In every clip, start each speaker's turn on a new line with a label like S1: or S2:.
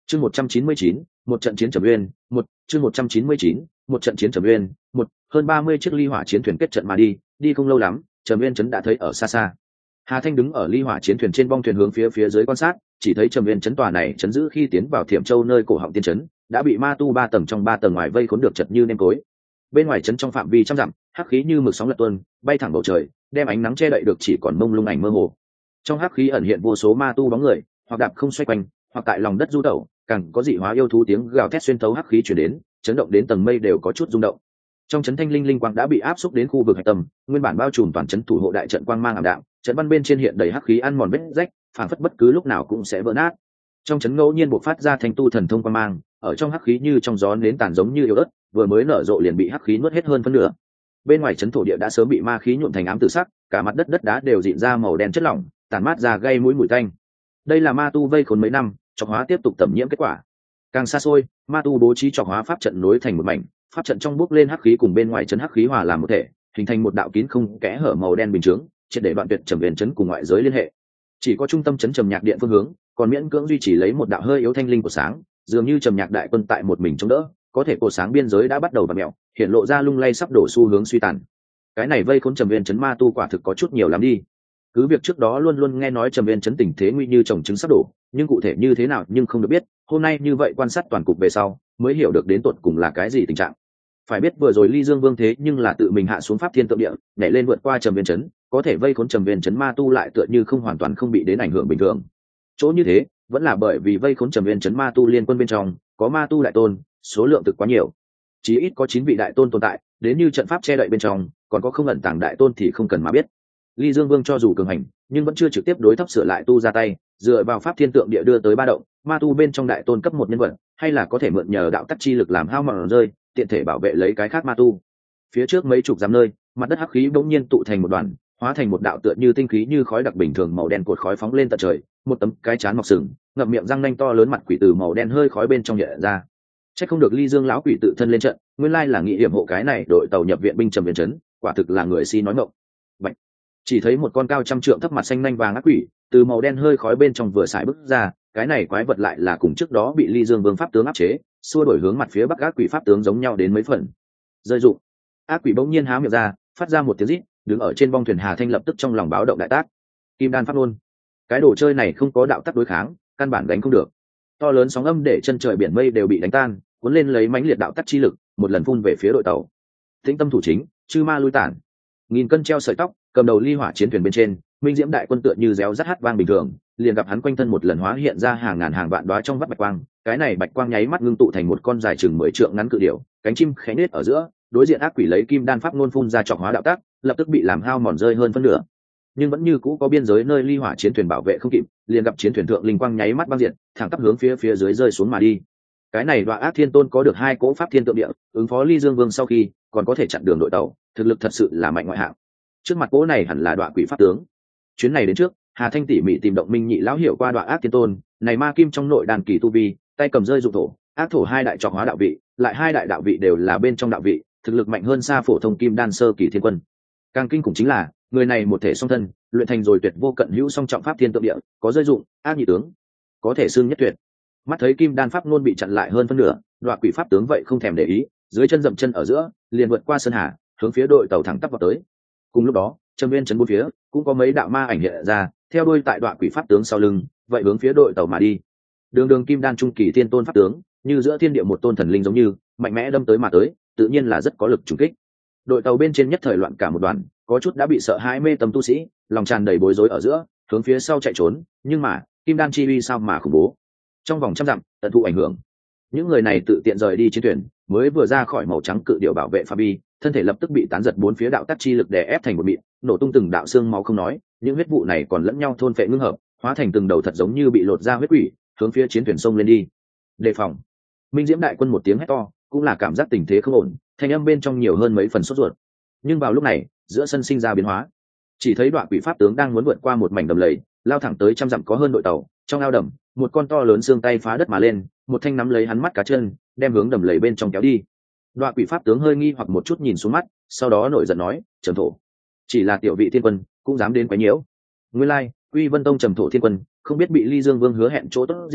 S1: Chương 199, một trận chiến Trầm Uyên, chương 199, một trận chiến Trầm Uyên, hơn 30 chiếc ly hỏa chiến thuyền kết trận mà đi không lâu lắm, Trầm Uyên trấn đã thấy ở xa xa. Hà Thanh đứng ở ly hỏa chiến thuyền trên bong thuyền hướng phía dưới quan sát, chỉ thấy Trầm Uyên trấn tòa này trấn giữ khi tiến vào Thiểm Châu nơi cổ họng tiên trấn, đã bị ma tu 3 tầng trong 3 tầng ngoài vây khốn được chật như nêm tối. Bên ngoài trấn trong phạm vi trăm dặm, hắc khí như mực sóng lật tuôn, bay thẳng bầu trời, đem ánh nắng che đậy được chỉ còn mông lung ảnh mơ hồ. Trong hắc khí ẩn hiện vô số ma tu bóng người, hoặc đạp không xoay quanh, hoặc tại lòng đất du tẩu, càng có dị hóa yêu thú tiếng gào thét xuyên thấu hắc khí truyền đến, chấn động đến tầng mây đều có chút rung động. Trong trấn thanh linh linh quang đã bị áp xúc đến khu vực hạch tâm, nguyên bản bao trùm toàn trấn thủ hộ đại trận quang mang ảm đạm, trận văn bên trên hiện đầy hắc khí ăn mòn vết rách, phảng phất bất cứ lúc nào cũng sẽ vỡ nát. Trong trấn ngẫu nhiên bộc phát ra thanh tu thần thông quang mang, ở trong hắc khí như trong gió nến tàn giống như yếu ớt, vừa mới nở rộ liền bị hắc khí nuốt hết hơn phân nửa. Bên ngoài trấn thổ địa đã sớm bị ma khí nhuộm thành ám tử sắc, cả mặt đất đá đều dịn ra màu đen chất lỏng, tàn mát ra gây mũi mùi tanh. Đây là ma tu vây khốn mấy năm, trọc hóa tiếp tục tẩm nhiễm kết quả. Càng xa xôi, ma tu bố trí trọc hóa pháp trận nối thành một mảnh, pháp trận trong bốc lên hắc khí cùng bên ngoài trấn hắc khí hòa làm một thể, hình thành một đạo kín không kẽ hở màu đen bình chướng, triệt để đoạn tuyệt Trầm Uyên trấn cùng ngoại giới liên hệ. Chỉ có trung tâm trấn Trầm Nhạc điện phương hướng, còn miễn cưỡng duy trì lấy một đạo hơi yếu thanh linh của sáng, dường như Trầm Nhạc đại quân tại một mình chống đỡ, có thể cổ sáng biên giới đã bắt đầu vặn mèo, hiện lộ ra lung lay sắp đổ xu hướng suy tàn. Cái này vây khốn Trầm Uyên trấn ma tu quả thực có chút nhiều lắm đi. Cứ việc trước đó luôn luôn nghe nói Trầm Uyên trấn tình thế nguy như trồng trứng sắp đổ, nhưng cụ thể như thế nào nhưng không được biết. Hôm nay như vậy quan sát toàn cục về sau, mới hiểu được đến tột cùng là cái gì tình trạng. Phải biết vừa rồi Ly Dương Vương thế nhưng là tự mình hạ xuống pháp thiên tượng địa, nhảy lên vượt qua Trầm Uyên trấn, có thể vây khốn Trầm Uyên trấn ma tu lại tựa như không hoàn toàn không bị đến ảnh hưởng bình thường. Chỗ như thế, vẫn là bởi vì vây khốn Trầm Uyên trấn ma tu liên quân bên trong, có ma tu đại tôn, số lượng thực quá nhiều. Chỉ ít có 9 vị đại tôn tồn tại, đến như trận pháp che đậy bên trong, còn có không ẩn tàng đại tôn thì không cần mà biết. Ly Dương Vương cho dù cường hành, nhưng vẫn chưa trực tiếp đối thấp sửa lại tu ra tay, dựa vào pháp thiên tượng địa đưa tới ba động, ma tu bên trong đại tôn cấp 1 nhân vật, hay là có thể mượn nhờ đạo tắc chi lực làm hao mòn rơi, tiện thể bảo vệ lấy cái khác ma tu. Phía trước mấy chục dặm nơi, mặt đất hắc khí bỗng nhiên tụ thành một đoàn, hóa thành một đạo tựa như tinh khí như khói đặc bình thường màu đen cột khói phóng lên tận trời, một tấm cái trán mọc sừng, ngậm miệng răng nanh to lớn mặt quỷ từ màu đen hơi khói bên trong hiện ra. Chắc không được Ly Dương lão quỷ tự thân lên trận, nguyên lai là nghị hiểm hộ cái này đội tàu nhập viện binh Trầm Uyên trấn, quả thực là người si nói ngọng. Vậy, chỉ thấy một con cao trăm trượng thấp mặt xanh nanh vàng ác quỷ từ màu đen hơi khói bên trong vừa xài bước ra, cái này quái vật lại là cùng trước đó bị Ly Dương Vương pháp tướng áp chế, xua đổi hướng mặt phía bắc ác quỷ pháp tướng giống nhau đến mấy phần. Rơi dụng, ác quỷ bỗng nhiên há miệng ra, phát ra một tiếng rít, đứng ở trên bong thuyền Hà Thanh lập tức trong lòng báo động đại tác. Kim đan pháp luôn, cái đồ chơi này không có đạo tắc đối kháng, căn bản đánh không được. To lớn sóng âm để chân trời biển mây đều bị đánh tan, cuốn lên lấy mãnh liệt đạo tắc chi lực, một lần phun về phía đội tàu. Tĩnh tâm thủ chính, chư ma lui tản. Nghìn cân treo sợi tóc, cầm đầu ly hỏa chiến thuyền bên trên, Minh Diễm đại quân tựa như réo rắt hát vang bình thường, liền gặp hắn quanh thân một lần hóa hiện ra hàng ngàn hàng vạn đóa trong vắt bạch quang, cái này bạch quang nháy mắt ngưng tụ thành một con dài chừng 10 trượng ngắn cự điểu, cánh chim khẽ nết ở giữa, đối diện ác quỷ lấy kim đan pháp ngôn phun ra trọng hóa đạo tác, lập tức bị làm hao mòn rơi hơn phân nửa. Nhưng vẫn như cũ có biên giới nơi ly hỏa chiến thuyền bảo vệ không kịp, liền gặp chiến thuyền thượng linh quang nháy mắt băng diện, thẳng tắp hướng phía dưới rơi xuống mà đi. Cái này Đoạ Ác Thiên Tôn có được 2 cỗ pháp thiên tượng địa, ứng phó Ly Dương Vương sau khi còn có thể chặn đường đội tàu, thực lực thật sự là mạnh ngoại hạng. Trước mặt cỗ này hẳn là Đoạ Quỷ pháp tướng. Chuyến này đến trước, Hà Thanh tỉ mỉ tìm Động Minh Nhị lão hiểu qua Đoạ Ác Thiên Tôn, này ma kim trong nội đàn kỳ tu vi, tay cầm rơi dụng thổ, ác thổ 2 đại trọng hóa đạo vị, lại 2 đại đạo vị đều là bên trong đạo vị, thực lực mạnh hơn xa phổ thông kim đan sơ kỳ thiên quân. Càng kinh khủng chính là, người này một thể song thân, luyện thành rồi tuyệt vô cận hữu song trọng pháp thiên tượng địa, có rơi dụng, ác nhị tướng, có thể xương nhất tuyệt. Mắt thấy kim đan pháp ngôn bị chặn lại hơn phân nửa, Đoạ Quỷ pháp tướng vậy không thèm để ý, dưới chân dậm chân ở giữa, liền vượt qua sơn hà, hướng phía đội tàu thẳng tắp vào tới. Cùng lúc đó, Trầm Uyên trấn bốn phía cũng có mấy đạo ma ảnh hiện ra, theo đuôi tại Đoạ Quỷ pháp tướng sau lưng, vậy hướng phía đội tàu mà đi. Đường kim đan trung kỳ thiên tôn pháp tướng, như giữa thiên địa một tôn thần linh giống như, mạnh mẽ đâm tới mà tới, tự nhiên là rất có lực trùng kích. Đội tàu bên trên nhất thời loạn cả một đoàn, có chút đã bị sợ hãi mê tầm tu sĩ, lòng tràn đầy bối rối ở giữa, hướng phía sau chạy trốn, nhưng mà, kim đan chi uy sao mà khủng bố. Trong vòng trăm dặm, tận thụ ảnh hưởng. Những người này tự tiện rời đi chiến thuyền, mới vừa ra khỏi màu trắng cự điểu bảo vệ phạm vi, thân thể lập tức bị tán giật bốn phía đạo tắc chi lực đè ép thành một mịn, nổ tung từng đạo xương máu không nói, những huyết vụ này còn lẫn nhau thôn phệ ngưng hợp, hóa thành từng đầu thật giống như bị lột ra huyết quỷ, hướng phía chiến thuyền sông lên đi. Đề phòng. Minh Diễm đại quân một tiếng hét to, cũng là cảm giác tình thế không ổn, thanh âm bên trong nhiều hơn mấy phần sốt ruột. Nhưng vào lúc này, giữa sân sinh ra biến hóa. Chỉ thấy Đoạ Quỷ pháp tướng đang muốn vượt qua một mảnh đầm lầy, lao thẳng tới trăm dặm có hơn đội tàu, trong ao đầm, một con to lớn xương tay phá đất mà lên, một thanh nắm lấy hắn mắt cá chân, đem hướng đầm lầy bên trong kéo đi. Đoạ Quỷ pháp tướng hơi nghi hoặc một chút nhìn xuống mắt, sau đó nổi giận nói, "Trầm Thổ, chỉ là tiểu vị thiên quân, cũng dám đến quấy nhiễu." Nguyên lai, Quy Vân Tông Trầm Thổ thiên quân, không biết bị Ly Dương Vương hứa hẹn chỗ tốt gì,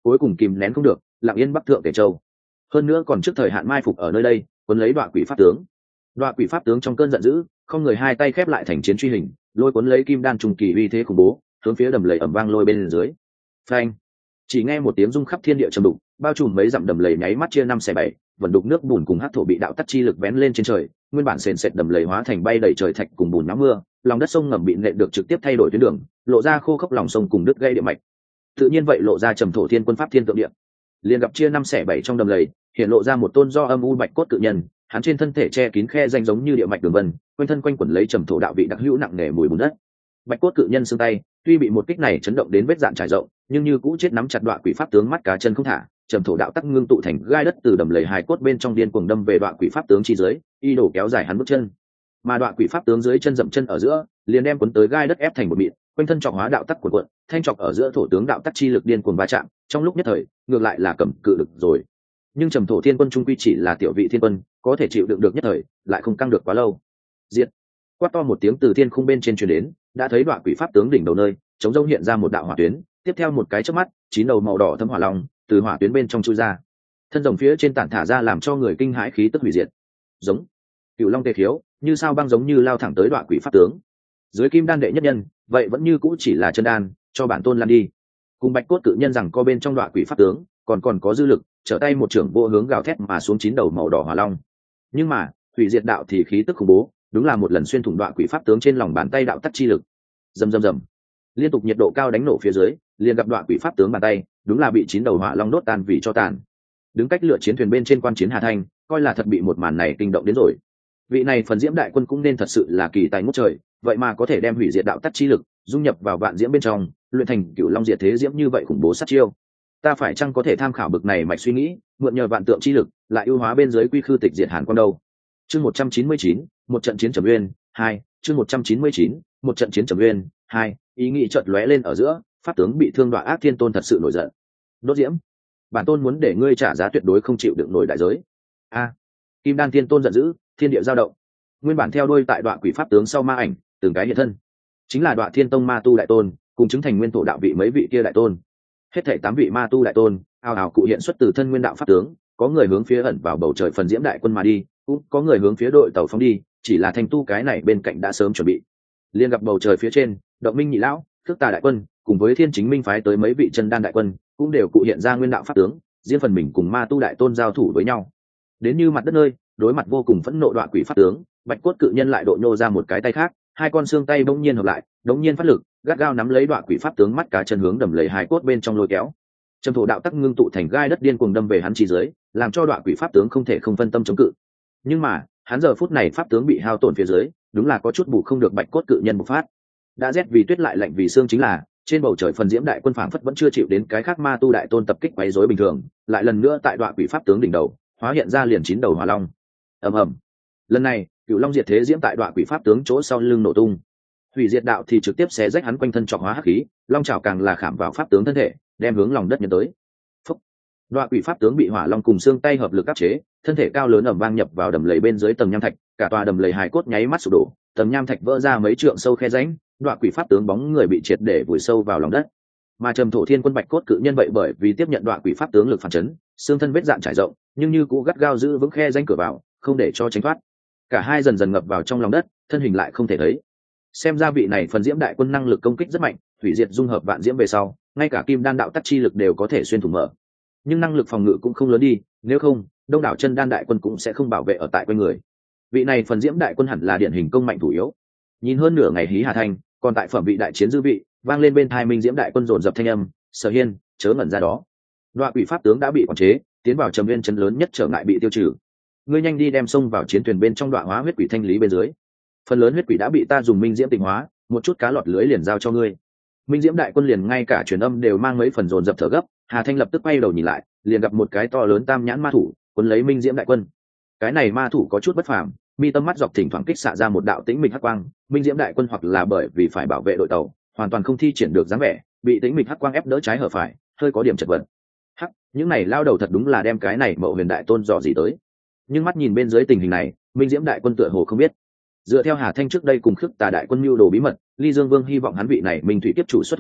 S1: cuối cùng kìm nén không được, lặng yên bắc thượng Tề Châu. Hơn nữa còn trước thời hạn mai phục ở nơi đây, cuốn lấy Đoạ Quỷ pháp tướng. Đoạ Quỷ pháp tướng trong cơn giận dữ, không người hai tay khép lại thành chiến truy hình, lôi cuốn lấy kim đan trùng kỳ uy thế khủng bố, hướng phía đầm lầy ầm vang lôi bên dưới. Phanh! Chỉ nghe một tiếng rung khắp thiên địa trầm đục, bao trùm mấy dặm đầm lầy nháy mắt chia năm xẻ bảy, vẩn đục nước bùn cùng hắc thổ bị đạo tắc chi lực vén lên trên trời, nguyên bản sền sệt đầm lầy hóa thành bay đầy trời thạch cùng bùn nắm mưa, lòng đất sông ngầm bị nện được trực tiếp thay đổi tuyến đường, lộ ra khô khốc lòng sông cùng đứt gây địa mạch. Tự nhiên vậy lộ ra trầm thổ thiên quân pháp thiên tượng địa. Liền gặp chia năm xẻ bảy trong đầm lầy, hiện lộ ra một tôn do âm u bạch cốt cự nhân, hắn trên thân thể che kín khe danh giống như địa mạch đường vân, quanh thân quanh quẩn lấy trầm thổ đạo vị đặc hữu nặng nề mùi bùn đất. Bạch cốt cự nhân xương tay, tuy bị một kích này chấn động đến vết dạn trải rộng, nhưng như cũ chết nắm chặt Đoạ Quỷ pháp tướng mắt cá chân không thả, trầm thổ đạo tắc ngưng tụ thành gai đất từ đầm lầy hài cốt bên trong điên cuồng đâm về Đoạ Quỷ pháp tướng chi dưới, y đổ kéo dài hắn bước chân. Mà Đoạ Quỷ pháp tướng dưới chân dậm chân ở giữa, liền đem cuốn tới gai đất ép thành một mịn, quanh thân trọc hóa đạo tắc cuộn cuộn, thanh trọc ở giữa thổ tướng đạo tắc chi lực điên cuồng va chạm, trong lúc nhất thời, ngược lại là cầm cự được rồi. Nhưng trầm thổ thiên quân trung quy chỉ là tiểu vị thiên quân, có thể chịu đựng được nhất thời, lại không căng được quá lâu. Diệt! Quát to một tiếng từ thiên khung bên trên truyền đến, đã thấy Đoạ Quỷ pháp tướng đỉnh đầu nơi, chống rông hiện ra một đạo hỏa tuyến, tiếp theo một cái chớp mắt, 9 đầu màu đỏ thấm hỏa long từ hỏa tuyến bên trong chui ra. Thân rồng phía trên tản thả ra làm cho người kinh hãi khí tức hủy diệt. Giống Cửu Long tê khiếu, như sao băng giống như lao thẳng tới Đoạ Quỷ pháp tướng. Dưới kim đan đệ nhất nhân, vậy vẫn như cũ chỉ là chân đan, cho bản tôn lan đi. Cùng bạch cốt cự nhân rằng co bên trong Đoạ Quỷ pháp tướng, còn có dư lực, trở tay một trưởng vô hướng gào thét mà xuống 9 đầu màu đỏ hỏa long. Nhưng mà, hủy diệt đạo thì khí tức khủng bố, đúng là một lần xuyên thủng Đoạ Quỷ pháp tướng trên lòng bàn tay đạo tắc chi lực. Rầm rầm rầm. Liên tục nhiệt độ cao đánh nổ phía dưới, liền gặp Đoạ Quỷ pháp tướng bàn tay, đúng là bị 9 đầu hỏa long đốt tan vì cho tàn. Đứng cách lửa chiến thuyền bên trên quan chiến Hà Thanh, coi là thật bị một màn này kinh động đến rồi. Vị này phần diễm đại quân cũng nên thật sự là kỳ tài ngút trời, vậy mà có thể đem hủy diệt đạo tắc chi lực dung nhập vào vạn diễm bên trong, luyện thành Cửu Long diệt thế diễm như vậy khủng bố sát chiêu. Ta phải chăng có thể tham khảo bực này mạch suy nghĩ, mượn nhờ vạn tượng chi lực, lại ưu hóa bên dưới quy khư tịch diệt Hàn Quang đâu. Chương 199, một trận chiến Trầm Uyên 2, chương 199, một trận chiến Trầm Uyên 2, ý nghĩ chợt lóe lên ở giữa, pháp tướng bị thương Đoạ Ác Thiên Tôn thật sự nổi giận. Đốt diễm, bản tôn muốn để ngươi trả giá tuyệt đối không chịu đựng nổi đại giới. A! Kim Đan Thiên Tôn giận dữ, thiên địa dao động. Nguyên bản theo đuôi tại Đoạ Quỷ pháp tướng sau ma ảnh, từng cái hiện thân, chính là Đoạ Thiên Tông Ma Tu đại tôn, cùng chứng thành nguyên thổ đạo vị mấy vị kia đại tôn. Hết thảy 8 vị Ma Tu đại tôn, ào ào cụ hiện xuất từ thân nguyên đạo pháp tướng, có người hướng phía ẩn vào bầu trời phần diễm đại quân mà đi, cũng có người hướng phía đội tàu phóng đi, chỉ là Thanh Tu cái này bên cạnh đã sớm chuẩn bị. Liên gặp bầu trời phía trên, Động Minh nhị lão, Khước Tà đại quân, cùng với Thiên Chính Minh phái tới mấy vị chân đan đại quân, cũng đều cụ hiện ra nguyên đạo pháp tướng, riêng phần mình cùng Ma Tu đại tôn giao thủ với nhau. Đến như mặt đất nơi, đối mặt vô cùng phẫn nộ Đoạ Quỷ pháp tướng, bạch cốt cự nhân lại độ nhô ra một cái tay khác, hai con xương tay bỗng nhiên hợp lại, đống nhiên phát lực, gắt gao nắm lấy Đoạ Quỷ pháp tướng mắt cá chân hướng đầm lầy hài cốt bên trong lôi kéo. Trầm thổ đạo tắc ngưng tụ thành gai đất điên cuồng đâm về hắn chi dưới, làm cho Đoạ Quỷ pháp tướng không thể không phân tâm chống cự. Nhưng mà, hắn giờ phút này pháp tướng bị hao tổn phía dưới, đúng là có chút bù không được bạch cốt cự nhân bộc phát. Đã rét vì tuyết lại lạnh vì xương chính là, trên bầu trời phần diễm đại quân phảng phất vẫn chưa chịu đến cái khác Ma Tu đại tôn tập kích quấy rối bình thường, lại lần nữa tại Đoạ Quỷ pháp tướng đỉnh đầu, hóa hiện ra liền 9 đầu hỏa long. Ầm ầm. Lần này, Cửu Long diệt thế diễm tại Đoạ Quỷ pháp tướng chỗ sau lưng nổ tung. Hủy diệt đạo thì trực tiếp xé rách hắn quanh thân trọc hóa hắc khí, long trảo càng là khảm vào pháp tướng thân thể, đem hướng lòng đất nhấn tới. Phúc. Đoạ Quỷ pháp tướng bị hỏa long cùng xương tay hợp lực áp chế, thân thể cao lớn ầm vang nhập vào đầm lầy bên dưới tầng nham thạch, cả tòa đầm lầy hài cốt nháy mắt sụp đổ, tầng nham thạch vỡ ra mấy trượng sâu khe rãnh, Đoạ Quỷ pháp tướng bóng người bị triệt để vùi sâu vào lòng đất. Mà Trầm thổ thiên quân bạch cốt cự nhân vậy bởi vì tiếp nhận Đoạ Quỷ pháp tướng lực phản chấn, xương thân vết dạn trải rộng, nhưng như cũ gắt gao giữ vững khe rãnh cửa vào, không để cho tránh thoát. Cả hai dần dần ngập vào trong lòng đất, thân hình lại không thể thấy. Xem ra vị này phần diễm đại quân năng lực công kích rất mạnh, hủy diệt dung hợp vạn diễm về sau, ngay cả kim đan đạo tắc chi lực đều có thể xuyên thủng mở. Nhưng năng lực phòng ngự cũng không lớn đi, nếu không, đông đảo chân đan đại quân cũng sẽ không bảo vệ ở tại quanh người. Vị này phần diễm đại quân hẳn là điển hình công mạnh thủ yếu. Nhìn hơn nửa ngày hí Hà Thanh, còn tại phẩm vị đại chiến dư vị, vang lên bên tai Minh diễm đại quân dồn dập thanh âm, Sở Hiên, chớ ngẩn ra đó. Đoạ Quỷ pháp tướng đã bị quản chế, tiến vào Trầm Nguyên trấn lớn nhất trở ngại bị tiêu trừ. Ngươi nhanh đi đem xông vào chiến thuyền bên trong Đoạ hóa huyết quỷ thanh lý bên dưới. Phần lớn huyết quỷ đã bị ta dùng minh diễm tịnh hóa, một chút cá lọt lưới liền giao cho ngươi. Minh diễm đại quân liền ngay cả truyền âm đều mang mấy phần dồn dập thở gấp. Hà Thanh lập tức quay đầu nhìn lại, liền gặp một cái to lớn tam nhãn ma thủ cuốn lấy Minh diễm đại quân. Cái này ma thủ có chút bất phàm, mi tâm mắt dọc thỉnh thoảng kích xạ ra một đạo tĩnh mịch hắc quang. Minh diễm đại quân hoặc là bởi vì phải bảo vệ đội tàu, hoàn toàn không thi triển được dáng vẻ, bị tĩnh mịch hắc quang ép đỡ trái hở phải, hơi có điểm chật vật. Hắc, những này lao đầu thật đúng là đem cái này Mậu Huyền đại tôn dò gì tới. Nhưng mắt nhìn bên dưới tình hình này, Minh diễm đại quân tựa hồ không biết. Dựa theo Hà Thanh trước đây cùng Khước Tà đại quân mưu đồ bí mật, Ly Dương Vương hy vọng hắn vị này Minh thủy tiếp chủ xuất thủ,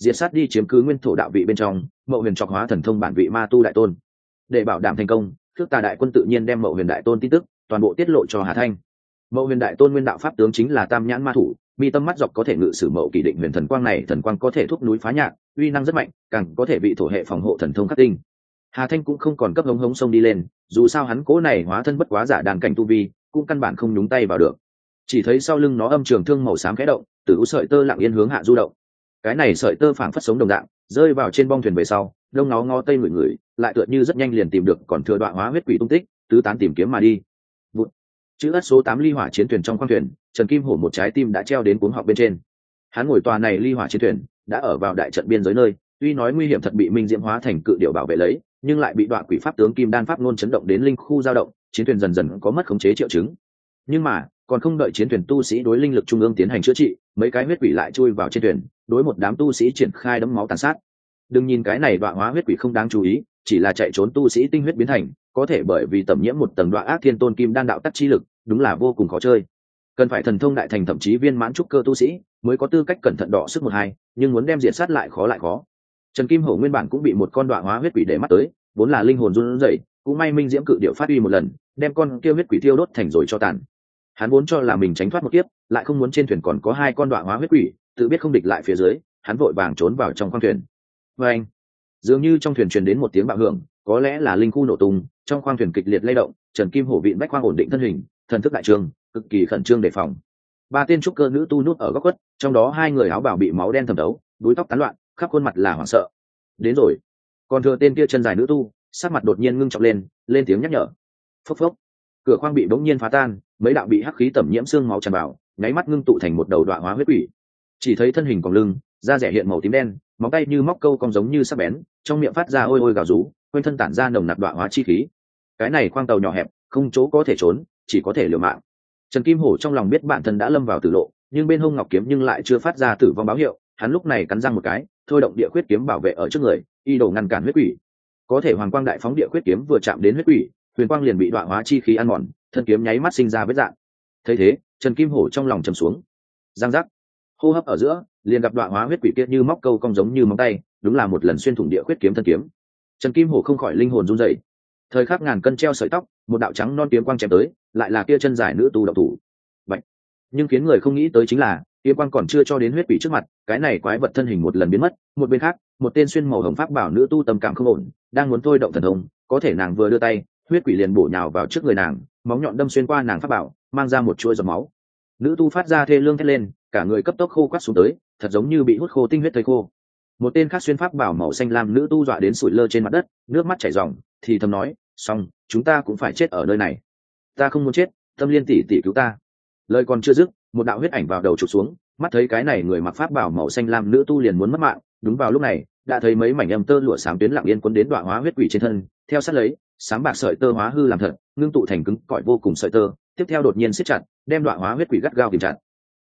S1: diệt sát đi chiếm cứ nguyên thổ đạo vị bên trong Mậu Huyền trọc hóa thần thông bản vị ma tu đại tôn. Để bảo đảm thành công, Khước Tà đại quân tự nhiên đem Mậu Huyền đại tôn tin tức toàn bộ tiết lộ cho Hà Thanh. Mậu Huyền đại tôn nguyên đạo pháp tướng chính là tam nhãn ma thủ, mi tâm mắt dọc có thể ngự sử Mậu Kỳ định huyền thần quang này, thần quang có thể thúc núi phá nhạc, uy năng rất mạnh, càng có thể bị thổ hệ phòng hộ thần thông khắc tinh. Hà Thanh cũng không còn cấp hống hống sông đi lên, dù sao hắn cố này hóa thân bất quá giả đàn cảnh tu vi, cũng căn bản không nhúng tay vào được. Chỉ thấy sau lưng nó âm trường thương màu xám khẽ động, tử u sợi tơ lặng yên hướng hạ du động. Cái này sợi tơ phảng phất sống đồng dạng, rơi vào trên bong thuyền về sau, đông nó ngó tây người, lại tựa như rất nhanh liền tìm được còn thừa đoạn hóa huyết quỷ tung tích, tứ tán tìm kiếm mà đi. Vụt. Chữ ất số 8 ly hỏa chiến thuyền trong khoang thuyền, Trần Kim Hổ một trái tim đã treo đến cuống họng bên trên. Hắn ngồi tòa này ly hỏa chiến thuyền, đã ở vào đại trận biên giới nơi, tuy nói nguy hiểm thật bị minh diễm hóa thành cự điểu bảo vệ lấy, nhưng lại bị đoạn quỷ pháp tướng kim đan pháp ngôn chấn động đến linh khu dao động, chiến thuyền dần dần có mất khống chế triệu chứng. Nhưng mà còn không đợi chiến thuyền tu sĩ đối linh lực trung ương tiến hành chữa trị, mấy cái huyết quỷ lại chui vào trên thuyền, đối một đám tu sĩ triển khai đấm máu tàn sát. Đừng nhìn cái này đoạn hóa huyết quỷ không đáng chú ý, chỉ là chạy trốn tu sĩ tinh huyết biến thành, có thể bởi vì tẩm nhiễm một tầng đoạn ác thiên tôn kim đan đạo tắc chi lực, đúng là vô cùng khó chơi. Cần phải thần thông đại thành thậm chí viên mãn trúc cơ tu sĩ mới có tư cách cẩn thận đọ sức một hai, nhưng muốn đem diệt sát lại khó. Trần Kim Hổ nguyên bản cũng bị một con đoạn hóa huyết quỷ để mắt tới, vốn là linh hồn run rẩy, cũng may minh diễm cự điệu phát uy một lần, đem con kia huyết quỷ tiêu đốt thành rồi cho tàn. Hắn vốn cho là mình tránh thoát một kiếp, lại không muốn trên thuyền còn có hai con đoạn hóa huyết quỷ, tự biết không địch lại phía dưới, hắn vội vàng trốn vào trong khoang thuyền. Và anh, dường như trong thuyền truyền đến một tiếng bạo hưởng, có lẽ là linh khu nổ tung, trong khoang thuyền kịch liệt lay động, Trần Kim Hổ vịn bách khoang ổn định thân hình, thần thức đại trường, cực kỳ khẩn trương đề phòng. Ba tên trúc cơ nữ tu nút ở góc khuất, trong đó hai người áo bào bị máu đen thẩm thấu, búi tóc tán loạn, khắp khuôn mặt là hoảng sợ. Đến rồi. Còn thừa tên kia chân dài nữ tu, sắc mặt đột nhiên ngưng trọng lên tiếng nhắc nhở. Phốc phốc. Cửa khoang bị bỗng nhiên phá tan, mấy đạo bị hắc khí tẩm nhiễm xương máu tràn vào, nháy mắt ngưng tụ thành một đầu đoạn hóa huyết quỷ. Chỉ thấy thân hình còng lưng, da rẻ hiện màu tím đen, móng tay như móc câu cong giống như sắc bén, trong miệng phát ra ôi ôi gào rú, quanh thân tản ra nồng nặc đoạn hóa chi khí. Cái này khoang tàu nhỏ hẹp, không chỗ có thể trốn, chỉ có thể liều mạng. Trần Kim Hổ trong lòng biết bản thân đã lâm vào tử lộ, nhưng bên hông ngọc kiếm nhưng lại chưa phát ra tử vong báo hiệu, hắn lúc này cắn răng một cái, thôi động địa khuyết kiếm bảo vệ ở trước người, y đồ ngăn cản huyết quỷ. Có thể hoàng quang đại phóng địa khuyết kiếm vừa chạm đến huyết quỷ, huyền quang liền bị đoạn hóa chi khí ăn mòn, thân kiếm nháy mắt sinh ra vết rạn. Thấy thế, Trần Kim Hổ trong lòng trầm xuống. Giang giác, hô hấp ở giữa, liền gặp đoạn hóa huyết quỷ kia như móc câu cong giống như móng tay, đúng là một lần xuyên thủng địa khuyết kiếm thân kiếm. Trần Kim Hổ không khỏi linh hồn run rẩy. Thời khắc ngàn cân treo sợi tóc, một đạo trắng non kiếm quang chém tới, lại là kia chân dài nữ tu động thủ. Vậy, nhưng khiến người không nghĩ tới chính là, kiếm quang còn chưa cho đến huyết quỷ trước mặt, cái này quái vật thân hình một lần biến mất. Một bên khác, một tên xuyên màu hồng pháp bảo nữ tu tâm cảm không ổn, đang muốn thôi động thần thông, có thể nàng vừa đưa tay, huyết quỷ liền bổ nhào vào trước người nàng, móng nhọn đâm xuyên qua nàng pháp bảo, mang ra một chuỗi giọt máu. Nữ tu phát ra thê lương thét lên, cả người cấp tốc khô quắt xuống tới, thật giống như bị hút khô tinh huyết thây khô. Một tên khác xuyên pháp bảo màu xanh lam nữ tu dọa đến sủi lơ trên mặt đất, nước mắt chảy ròng, thì thầm nói, xong, chúng ta cũng phải chết ở nơi này. Ta không muốn chết, Tâm Liên tỷ tỷ cứu ta. Lời còn chưa dứt, một đạo huyết ảnh vào đầu chụp xuống, mắt thấy cái này người mặc pháp bảo màu xanh lam nữ tu liền muốn mất mạng. Đúng vào lúc này, đã thấy mấy mảnh âm tơ lụa xám tuyến lặng yên cuốn đến đoạn hóa huyết quỷ trên thân, theo sát lấy, xám bạc sợi tơ hóa hư làm thật, ngưng tụ thành cứng cỏi vô cùng sợi tơ, tiếp theo đột nhiên siết chặt, đem đoạn hóa huyết quỷ gắt gao kìm chặt.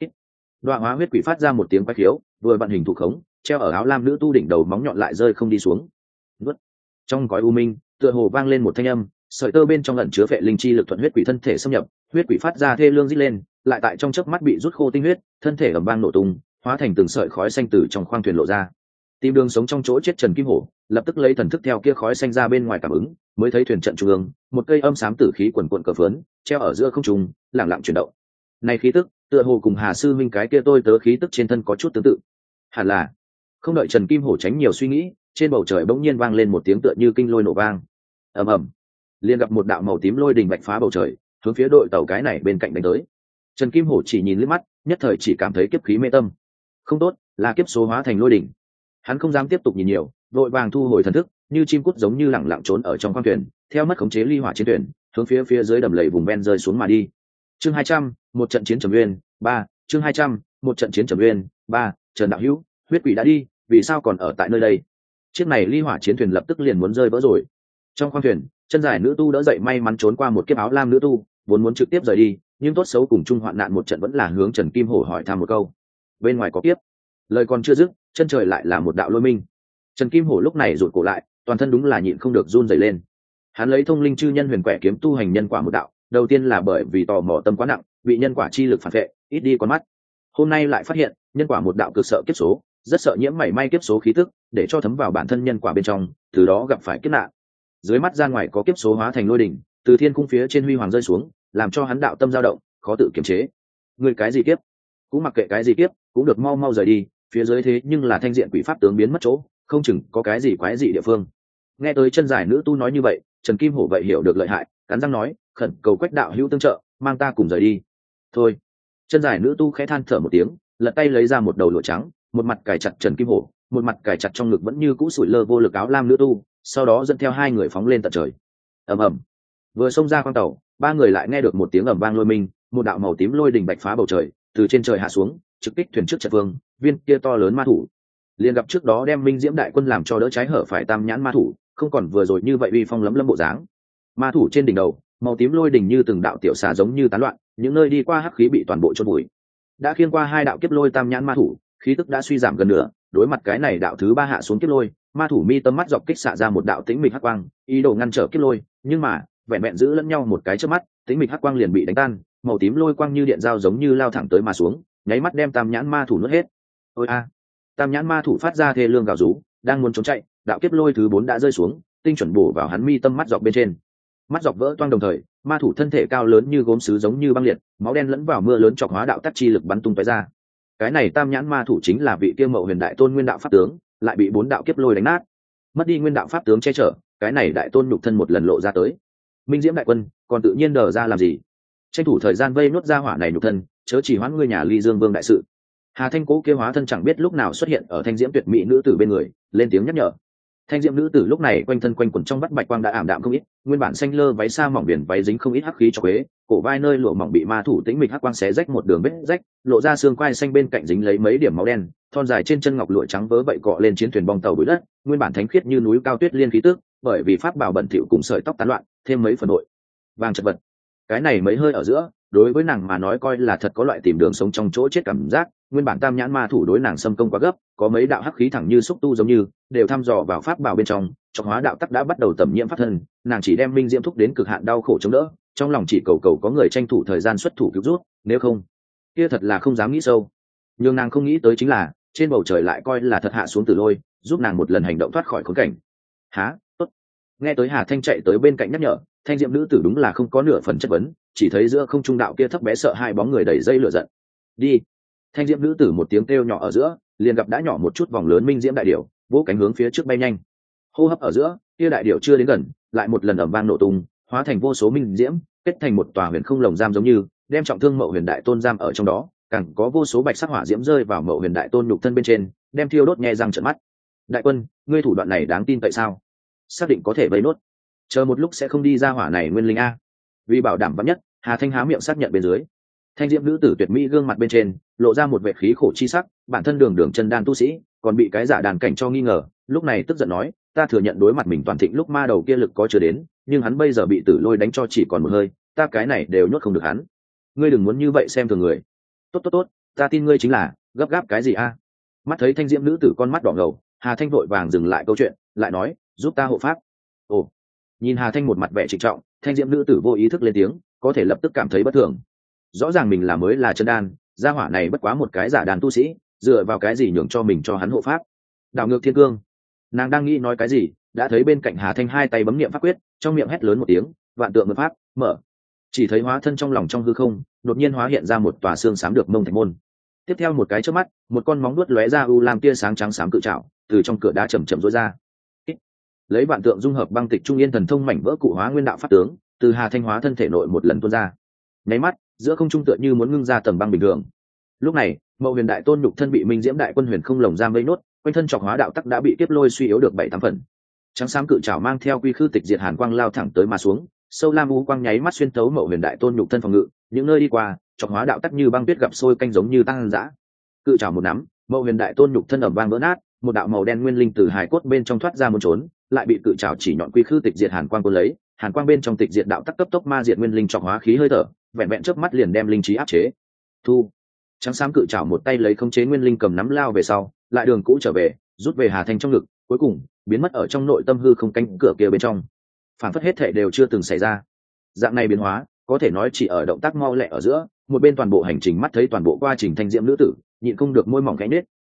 S1: Đoạn hóa huyết quỷ phát ra một tiếng quái khiếu, vừa vận hình thủ khống, treo ở áo lam nữ tu đỉnh đầu móng nhọn lại rơi không đi xuống. Nuốt. Trong cõi u minh, tựa hồ vang lên một thanh âm, sợi tơ bên trong ẩn chứa phệ linh chi lực thuận huyết quỷ thân thể xâm nhập, huyết quỷ phát ra thê lương rít lên, lại tại trong chớp mắt bị rút khô tinh huyết, thân thể ầm vang nổ tung, hóa thành từng sợi khói xanh từ trong khoang thuyền lộ ra. Tìm đường sống trong chỗ chết Trần Kim Hổ, lập tức lấy thần thức theo kia khói xanh ra bên ngoài cảm ứng, mới thấy thuyền trận trung ương, một cây âm xám tử khí quần quần cờ phướn, treo ở giữa không trung, lặng lặng chuyển động. Này khí tức, tựa hồ cùng Hà sư minh cái kia tôi tớ khí tức trên thân có chút tương tự. Hẳn là. Không đợi Trần Kim Hổ tránh nhiều suy nghĩ, trên bầu trời bỗng nhiên vang lên một tiếng tựa như kinh lôi nổ vang. Ầm ầm. Liền gặp một đạo màu tím lôi đình bạch phá bầu trời, hướng phía đội tàu cái này bên cạnh đánh tới. Trần Kim Hổ chỉ nhìn liếc mắt, nhất thời chỉ cảm thấy kiếp khí mê tâm. Không tốt, là kiếp số hóa thành lôi đỉnh. Hắn không dám tiếp tục nhìn nhiều, vội vàng thu hồi thần thức, như chim cút giống như lẳng lặng trốn ở trong khoang thuyền, theo mất khống chế ly hỏa chiến thuyền, hướng phía dưới đầm lầy vùng ven rơi xuống mà đi. Chương 200, một trận chiến trầm uyên, 3, chương 200, một trận chiến trầm uyên, 3, Trần đạo hữu, huyết quỷ đã đi, vì sao còn ở tại nơi đây? Chiếc này ly hỏa chiến thuyền lập tức liền muốn rơi vỡ rồi. Trong khoang thuyền, chân dài nữ tu đỡ dậy may mắn trốn qua một kiếp áo lam nữ tu, vốn muốn trực tiếp rời đi, nhưng tốt xấu cùng chung hoạn nạn một trận vẫn là hướng Trần Kim Hổ hỏi thăm một câu. Bên ngoài có kiếp. Lời còn chưa dứt, chân trời lại là một đạo lôi minh. Trần Kim Hổ lúc này rụt cổ lại, toàn thân đúng là nhịn không được run rẩy lên. Hắn lấy thông linh chư nhân huyền quẻ kiếm tu hành nhân quả một đạo, đầu tiên là bởi vì tò mò tâm quá nặng, bị nhân quả chi lực phản vệ, ít đi con mắt. Hôm nay lại phát hiện, nhân quả một đạo cực sợ kiếp số, rất sợ nhiễm mảy may kiếp số khí tức để cho thấm vào bản thân nhân quả bên trong, từ đó gặp phải kiếp nạn. Dưới mắt ra ngoài có kiếp số hóa thành lôi đỉnh từ thiên cung phía trên huy hoàng rơi xuống, làm cho hắn đạo tâm dao động, khó tự kiềm chế. Người cái gì kiếp cũng mặc kệ, cái gì kiếp cũng được mau mau rời đi, phía dưới thế nhưng là thanh diện quỷ pháp tướng biến mất chỗ, không chừng có cái gì quái dị địa phương. Nghe tới chân dài nữ tu nói như vậy, Trần Kim Hổ vậy hiểu được lợi hại, cắn răng nói, khẩn cầu Quách đạo hữu tương trợ, mang ta cùng rời đi. Thôi. Chân dài nữ tu khẽ than thở một tiếng, lật tay lấy ra một đầu lụa trắng, một mặt cài chặt Trần Kim Hổ, một mặt cài chặt trong ngực vẫn như cũ sủi lơ vô lực áo lam nữ tu, sau đó dẫn theo hai người phóng lên tận trời. Ầm ầm. Vừa xông ra khoang tàu, ba người lại nghe được một tiếng ầm vang lôi minh, một đạo màu tím lôi đình bạch phá bầu trời, từ trên trời hạ xuống, trực kích thuyền trước trận vương, viên kia to lớn ma thủ. Liền gặp trước đó đem Minh Diễm đại quân làm cho đỡ trái hở phải tam nhãn ma thủ, không còn vừa rồi như vậy uy phong lấm lấm bộ dáng. Ma thủ trên đỉnh đầu, màu tím lôi đình như từng đạo tiểu xà giống như tán loạn, những nơi đi qua hắc khí bị toàn bộ chôn bụi. Đã khiêng qua hai đạo kiếp lôi tam nhãn ma thủ, khí tức đã suy giảm gần nửa, đối mặt cái này đạo thứ ba hạ xuống kiếp lôi, ma thủ mi tâm mắt dọc kích xạ ra một đạo tĩnh mịch hắc quang, ý đồ ngăn trở kiếp lôi, nhưng mà vẹn vẹn giữ lẫn nhau một cái chớp mắt, tĩnh mịch hắc quang liền bị đánh tan, màu tím lôi quang như điện dao giống như lao thẳng tới mà xuống, nháy mắt đem tam nhãn ma thủ nuốt hết. Ôi a! Tam nhãn ma thủ phát ra thê lương gào rú, đang muốn trốn chạy, đạo kiếp lôi thứ 4 đã rơi xuống, tinh chuẩn bổ vào hắn mi tâm mắt dọc bên trên. Mắt dọc vỡ toang đồng thời, ma thủ thân thể cao lớn như gốm sứ giống như băng liệt, máu đen lẫn vào mưa lớn chọc hóa đạo tắc chi lực bắn tung tóe ra. Cái này tam nhãn ma thủ chính là vị kia Mậu Huyền đại tôn nguyên đạo pháp tướng, lại bị 4 đạo kiếp lôi đánh nát. Mất đi nguyên đạo pháp tướng che chở, cái này đại tôn nhục thân một lần lộ ra tới. Minh Diễm đại quân, còn tự nhiên đờ ra làm gì? Tranh thủ thời gian vây nuốt ra hỏa này nhục thân, chớ chỉ hoãn ngươi nhà Ly Dương Vương đại sự. Hà Thanh Cố kia hóa thân chẳng biết lúc nào xuất hiện ở thanh diễm tuyệt mỹ nữ tử bên người, lên tiếng nhắc nhở. Thanh diễm nữ tử lúc này quanh thân quanh quẩn trong vắt bạch quang đã ảm đạm không ít, nguyên bản xanh lơ váy sa mỏng biển váy dính không ít hắc khí cho quế, cổ vai nơi lụa mỏng bị ma thủ tĩnh mịch hắc quang xé rách một đường vết rách, lộ ra xương quai xanh bên cạnh dính lấy mấy điểm máu đen, thon dài trên chân ngọc lụa trắng vớ vậy cọ lên chiến thuyền bong tàu bụi đất, nguyên bản thánh khiết như núi cao tuyết liên khí tức, bởi vì pháp bảo bẩn thỉu cùng sợi tóc tán loạn, thêm mấy phần nội vàng chật vật. Cái này mấy hơi ở giữa, đối với nàng mà nói coi là thật có loại tìm đường sống trong chỗ chết cảm giác. Nguyên bản tam nhãn ma thủ đối nàng xâm công quá gấp, có mấy đạo hắc khí thẳng như xúc tu giống như đều thăm dò vào pháp bảo bên trong, trong hóa đạo tắc đã bắt đầu tẩm nhiễm pháp thân, nàng chỉ đem minh diễm thúc đến cực hạn đau khổ chống đỡ, trong lòng chỉ cầu cầu có người tranh thủ thời gian xuất thủ cứu rút, nếu không kia thật là không dám nghĩ sâu. Nhưng nàng không nghĩ tới chính là trên bầu trời lại coi là thật hạ xuống tử lôi, giúp nàng một lần hành động thoát khỏi khốn cảnh. Há tốt. Nghe tới Hà Thanh chạy tới bên cạnh nhắc nhở, thanh diệm nữ tử đúng là không có nửa phần chất vấn, chỉ thấy giữa không trung đạo kia thấp bé sợ hai bóng người đẩy dây lửa giận. Đi. Thanh diệm nữ tử một tiếng kêu nhỏ ở giữa, liền gặp đã nhỏ một chút vòng lớn minh diễm đại điểu, vỗ cánh hướng phía trước bay nhanh. Hô hấp ở giữa, kia đại điểu chưa đến gần, lại một lần ầm vang nổ tung, hóa thành vô số minh diễm, kết thành một tòa huyền không lồng giam giống như, đem trọng thương Mậu Huyền đại tôn giam ở trong đó, càng có vô số bạch sắc hỏa diễm rơi vào Mậu Huyền đại tôn nhục thân bên trên, đem thiêu đốt nhè răng trợn mắt. Đại quân, ngươi thủ đoạn này đáng tin tại sao? Xác định có thể vây nốt. Chờ một lúc sẽ không đi ra hỏa này nguyên linh a. Vì bảo đảm vắn nhất, Hà Thanh há miệng xác nhận bên dưới. Thanh diễm nữ tử tuyệt mỹ gương mặt bên trên lộ ra một vẻ khí khổ chi sắc, bản thân đường đường chân đan tu sĩ, còn bị cái giả đàn cảnh cho nghi ngờ, lúc này tức giận nói, ta thừa nhận đối mặt mình toàn thịnh lúc ma đầu kia lực có chưa đến, nhưng hắn bây giờ bị tử lôi đánh cho chỉ còn một hơi, ta cái này đều nhốt không được hắn. Ngươi đừng muốn như vậy xem thường người. Tốt, ta tin ngươi chính là, gấp gáp cái gì a? Mắt thấy thanh diễm nữ tử con mắt đỏ ngầu, Hà Thanh vội vàng dừng lại câu chuyện, lại nói, giúp ta hộ pháp. Ồ. Nhìn Hà Thanh một mặt vẻ trịnh trọng, thanh diễm nữ tử vô ý thức lên tiếng, có thể lập tức cảm thấy bất thường. Rõ ràng mình là mới là chân đan, gia hỏa này bất quá một cái giả đàn tu sĩ, dựa vào cái gì nhường cho mình cho hắn hộ pháp? Đảo ngược thiên cương. Nàng đang nghĩ nói cái gì, đã thấy bên cạnh Hà Thanh hai tay bấm niệm pháp quyết, trong miệng hét lớn một tiếng, vạn tượng ngự pháp mở. Chỉ thấy hóa thân trong lòng trong hư không, đột nhiên hóa hiện ra một tòa xương xám được mông thạch môn. Tiếp theo một cái chớp mắt, một con móng vuốt lóe ra u lam tia sáng trắng xám cự trảo, từ trong cửa đá chậm chậm rối ra. Lấy vạn tượng dung hợp băng tịch trung yên thần thông mảnh vỡ cụ hóa nguyên đạo pháp tướng, từ Hà Thanh hóa thân thể nội một lần tuôn ra. Nháy mắt, giữa không trung tựa như muốn ngưng ra tầng băng bình thường. Lúc này, Mậu Huyền đại tôn nhục thân bị Minh Diễm đại quân huyền không lồng giam vây nốt, quanh thân trọc hóa đạo tắc đã bị tiếp lôi suy yếu được 7-8 phần. Trắng xám cự trảo mang theo quy khư tịch diệt hàn quang lao thẳng tới mà xuống, sâu lam u quang nháy mắt xuyên thấu Mậu Huyền đại tôn nhục thân phòng ngự, những nơi đi qua, trọc hóa đạo tắc như băng tuyết gặp sôi canh giống như tăng dã. Cự trảo một nắm, Mậu Huyền đại tôn nhục thân ầm vang vỡ nát, một đạo màu đen nguyên linh từ hài cốt bên trong thoát ra muốn trốn, lại bị cự trảo chỉ nhọn quy khư tịch diệt hàn quang cuốn lấy, hàn quang bên trong tịch diệt đạo tắc cấp tốc ma diệt nguyên linh trọc hóa khí hơi thở, vẹn vẹn chớp mắt liền đem linh trí áp chế. Thu. Trắng xám cự trảo một tay lấy khống chế nguyên linh cầm nắm lao về sau, lại đường cũ trở về, rút về Hà Thanh trong ngực, cuối cùng biến mất ở trong nội tâm hư không cánh cửa kia bên trong. Phản phất hết thảy đều chưa từng xảy ra. Dạng này biến hóa, có thể nói chỉ ở động tác mau lẹ ở giữa, một bên toàn bộ hành trình mắt thấy toàn bộ quá trình thanh diễm nữ tử, nhịn không được môi mỏng khẽ nết,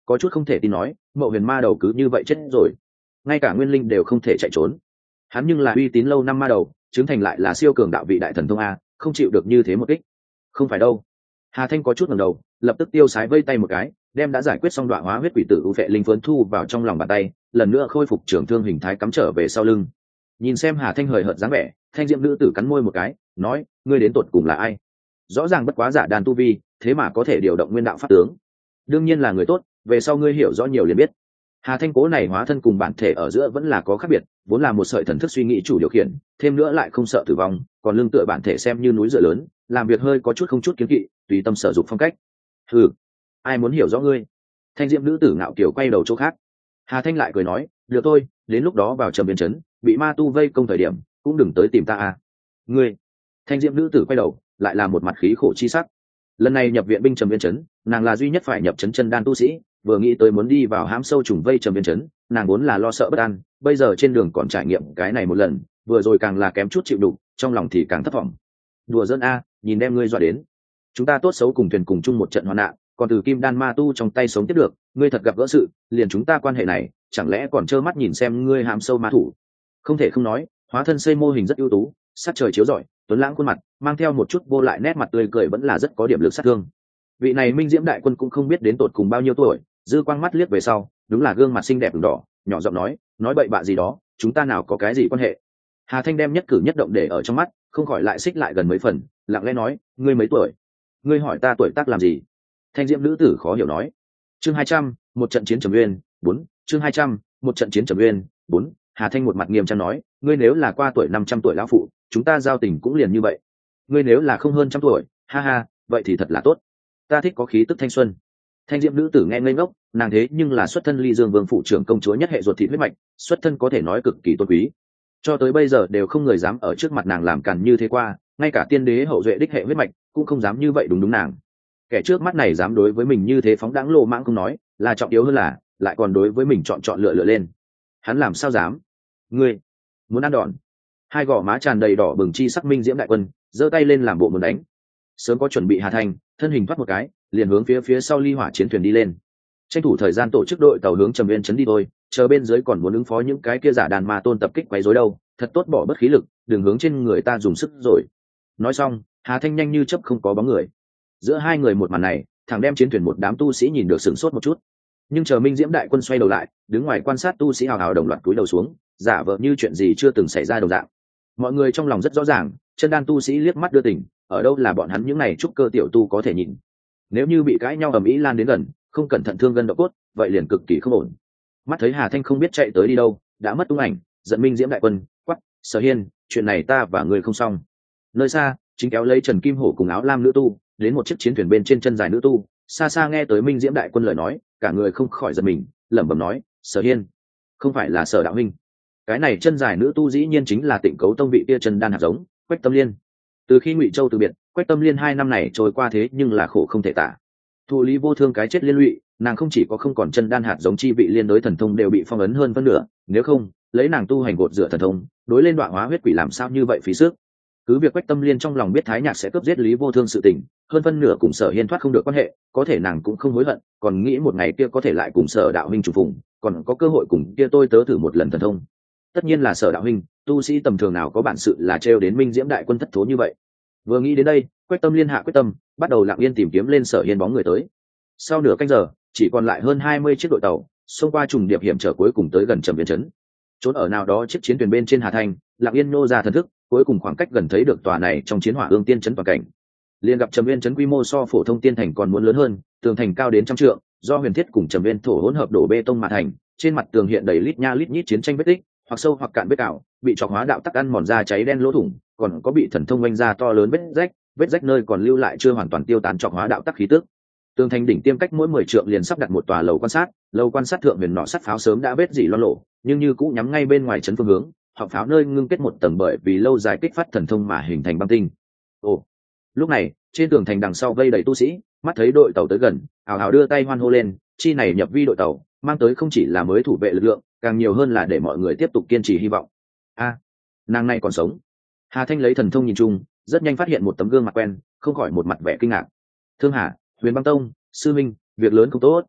S1: có chút không thể tin nói, Mậu Huyền ma đầu cứ như vậy chết rồi, ngay cả nguyên linh đều không thể chạy trốn. Hắn nhưng là uy tín lâu năm ma đầu, chứng thành lại là siêu cường đạo vị đại thần thông a, không chịu được như thế một kích. Không phải đâu. Hà Thanh có chút ngẩng đầu, lập tức tiêu sái vây tay một cái, đem đã giải quyết xong đoạn hóa huyết quỷ tử u phệ linh phấn thu vào trong lòng bàn tay, lần nữa khôi phục trường thương hình thái cắm trở về sau lưng. Nhìn xem Hà Thanh hời hợt dáng vẻ, Thanh Diệm nữ tử cắn môi một cái, nói, ngươi đến tột cùng là ai? Rõ ràng bất quá giả đàn tu vi, thế mà có thể điều động nguyên đạo pháp tướng. Đương nhiên là người tốt, về sau ngươi hiểu rõ nhiều liền biết. Hà Thanh cố này hóa thân cùng bản thể ở giữa vẫn là có khác biệt, vốn là một sợi thần thức suy nghĩ chủ điều khiển, thêm nữa lại không sợ tử vong, còn lưng tựa bản thể xem như núi dựa lớn, làm việc hơi có chút không chút kiến kỵ, tùy tâm sở dụng phong cách. Hừ, ai muốn hiểu rõ ngươi? Thanh Diệm nữ tử ngạo kiều quay đầu chỗ khác. Hà Thanh lại cười nói, được thôi, đến lúc đó vào Trầm Biên trấn, bị ma tu vây công thời điểm, cũng đừng tới tìm ta à. Ngươi. Thanh Diệm nữ tử quay đầu, lại là một mặt khí khổ chi sắc. Lần này nhập viện binh Trầm Biên trấn, nàng là duy nhất phải nhập trấn chân đan tu sĩ, vừa nghĩ tới muốn đi vào hãm sâu trùng vây Trầm Biên trấn, nàng vốn là lo sợ bất an, bây giờ trên đường còn trải nghiệm cái này một lần, vừa rồi càng là kém chút chịu đựng, trong lòng thì càng thất vọng. Đùa giỡn a, nhìn đem ngươi dọa đến. Chúng ta tốt xấu cùng thuyền cùng chung một trận hoạn nạn, còn từ kim đan ma tu trong tay sống tiếp được, ngươi thật gặp gỡ sự, liền chúng ta quan hệ này, chẳng lẽ còn trơ mắt nhìn xem ngươi hãm sâu ma thủ? Không thể không nói, hóa thân xây mô hình rất ưu tú, sát trời chiếu rọi, tuấn lãng khuôn mặt, mang theo một chút vô lại nét mặt tươi cười vẫn là rất có điểm lực sát thương. Vị này Minh Diễm đại quân cũng không biết đến tột cùng bao nhiêu tuổi, dư quang mắt liếc về sau, đúng là gương mặt xinh đẹp ửng đỏ, nhỏ giọng nói bậy bạ gì đó, chúng ta nào có cái gì quan hệ. Hà Thanh đem nhất cử nhất động để ở trong mắt, không khỏi lại xích lại gần mấy phần, lặng lẽ nói, ngươi mấy tuổi? Ngươi hỏi ta tuổi tác làm gì? Thanh Diễm nữ tử khó hiểu nói. Chương 200, một trận chiến Trầm Uyên, 4, chương 200, một trận chiến Trầm Uyên, 4. Hà Thanh một mặt nghiêm trang nói, ngươi nếu là qua tuổi 500 tuổi lão phụ, chúng ta giao tình cũng liền như vậy. Ngươi nếu là không hơn trăm tuổi, ha ha, vậy thì thật là tốt. Ta thích có khí tức thanh xuân. Thanh Diệm nữ tử nghe ngây ngốc, nàng thế nhưng là xuất thân Ly Dương Vương phụ trưởng công chúa nhất hệ ruột thịt huyết mạch, xuất thân có thể nói cực kỳ tôn quý. Cho tới bây giờ đều không người dám ở trước mặt nàng làm càn như thế qua, ngay cả tiên đế hậu duệ đích hệ huyết mạch cũng không dám như vậy đúng nàng. Kẻ trước mắt này dám đối với mình như thế phóng đãng lô mãng không nói, là trọng yếu hơn là lại còn đối với mình chọn lựa lên. Hắn làm sao dám? Ngươi muốn ăn đòn? Hai gò má tràn đầy đỏ bừng chi sắc Minh Diễm đại quân giơ tay lên làm bộ muốn đánh. Sớm có chuẩn bị Hà Thanh thân hình thoát một cái, liền hướng phía sau ly hỏa chiến thuyền đi lên, tranh thủ thời gian tổ chức đội tàu hướng Trầm Uyên trấn đi thôi, chờ bên dưới còn muốn ứng phó những cái kia giả đàn ma tôn tập kích quấy rối đâu, thật tốt bỏ bất khí lực, đừng hướng trên người ta dùng sức rồi. Nói xong, Hà Thanh nhanh như chớp không có bóng người. Giữa hai người một màn này, thằng đem chiến thuyền một đám tu sĩ nhìn được sửng sốt một chút, nhưng chờ Minh Diễm đại quân xoay đầu lại, đứng ngoài quan sát tu sĩ hào hào đồng loạt cúi đầu xuống, giả vờ như chuyện gì chưa từng xảy ra đồng dạng. Mọi người trong lòng rất rõ ràng, chân đan tu sĩ liếc mắt đưa tình, ở đâu là bọn hắn những này trúc cơ tiểu tu có thể nhìn. Nếu như bị cãi nhau ầm ĩ lan đến gần, không cẩn thận thương gân độ cốt, vậy liền cực kỳ không ổn. Mắt thấy Hà Thanh không biết chạy tới đi đâu, đã mất tung ảnh, giận Minh Diễm đại quân, quắc, Sở Hiên, chuyện này ta và người không xong. Nơi xa, chính kéo lấy Trần Kim Hổ cùng áo lam nữ tu, đến một chiếc chiến thuyền bên trên chân dài nữ tu, xa xa nghe tới Minh Diễm đại quân lời nói, cả người không khỏi giật mình, lẩm bẩm nói, Sở Hiên, không phải là Sở đạo huynh. Cái này chân dài nữ tu dĩ nhiên chính là Tịnh Cấu tông vị kia chân đan hạt giống, Quách Tâm Liên. Từ khi Ngụy Châu từ biệt, Quách Tâm Liên 2 năm này trôi qua thế nhưng là khổ không thể tả. Thụ lý vô thương cái chết liên lụy, nàng không chỉ có không còn chân đan hạt giống chi vị liên đối thần thông đều bị phong ấn hơn phân nửa, nếu không, lấy nàng tu hành gột rửa thần thông, đối lên đoạn hóa huyết quỷ làm sao như vậy phí sức. Cứ việc Quách Tâm Liên trong lòng biết Thái Nhạc sẽ cướp giết Lý Vô Thương sự tình, hơn phân nửa cùng Sở Hiên thoát không được quan hệ, có thể nàng cũng không hối hận, còn nghĩ một ngày kia có thể lại cùng Sở đạo huynh trùng phùng, còn có cơ hội cùng kia tôi tớ thử một lần thần thông. Tất nhiên là Sở đạo huynh, tu sĩ tầm thường nào có bản sự là trêu đến Minh Diễm đại quân thất thố như vậy. Vừa nghĩ đến đây, Quách Tâm Liên hạ quyết tâm, bắt đầu lặng yên tìm kiếm lên Sở Hiên bóng người tới. Sau nửa canh giờ, chỉ còn lại hơn 20 chiếc đội tàu, xông qua trùng điệp hiểm trở cuối cùng tới gần Trầm Uyên trấn. Trốn ở nào đó chiếc chiến thuyền bên trên Hà Thanh, lặng yên nô ra thần thức, cuối cùng khoảng cách gần thấy được tòa này trong chiến hỏa ương tiên trấn toàn cảnh. Liền gặp Trầm Uyên trấn quy mô so phổ thông tiên thành còn muốn lớn hơn, tường thành cao đến trăm trượng, do huyền thiết cùng Trầm Uyên thổ hỗn hợp đổ bê tông mà thành, trên mặt tường hiện đầy lít nha lít nhít chiến tranh vết tích, hoặc sâu hoặc cạn vết cào, bị trọc hóa đạo tắc ăn mòn ra cháy đen lỗ thủng, còn có bị thần thông oanh ra to lớn vết rách nơi còn lưu lại chưa hoàn toàn tiêu tán trọc hóa đạo tắc khí tức. Tường thành đỉnh tiêm cách mỗi 10 trượng liền sắp đặt một tòa lầu quan sát thượng huyền nọ sắt pháo sớm đã vết dỉ loang lộ, nhưng như cũ nhắm ngay bên ngoài trấn phương hướng, họng pháo nơi ngưng kết một tầng bởi vì lâu dài kích phát thần thông mà hình thành băng tinh. Ồ, lúc này trên tường thành đằng sau vây đầy tu sĩ, mắt thấy đội tàu tới gần, ào ào đưa tay hoan hô lên, chi này nhập vi đội tàu mang tới không chỉ là mới thủ vệ lực lượng, càng nhiều hơn là để mọi người tiếp tục kiên trì hy vọng. A, nàng này còn sống. Hà Thanh lấy thần thông nhìn chung, rất nhanh phát hiện một tấm gương mặt quen, không khỏi một mặt vẻ kinh ngạc. Thương Hà, Huyền Băng Tông, sư minh, việc lớn không tốt.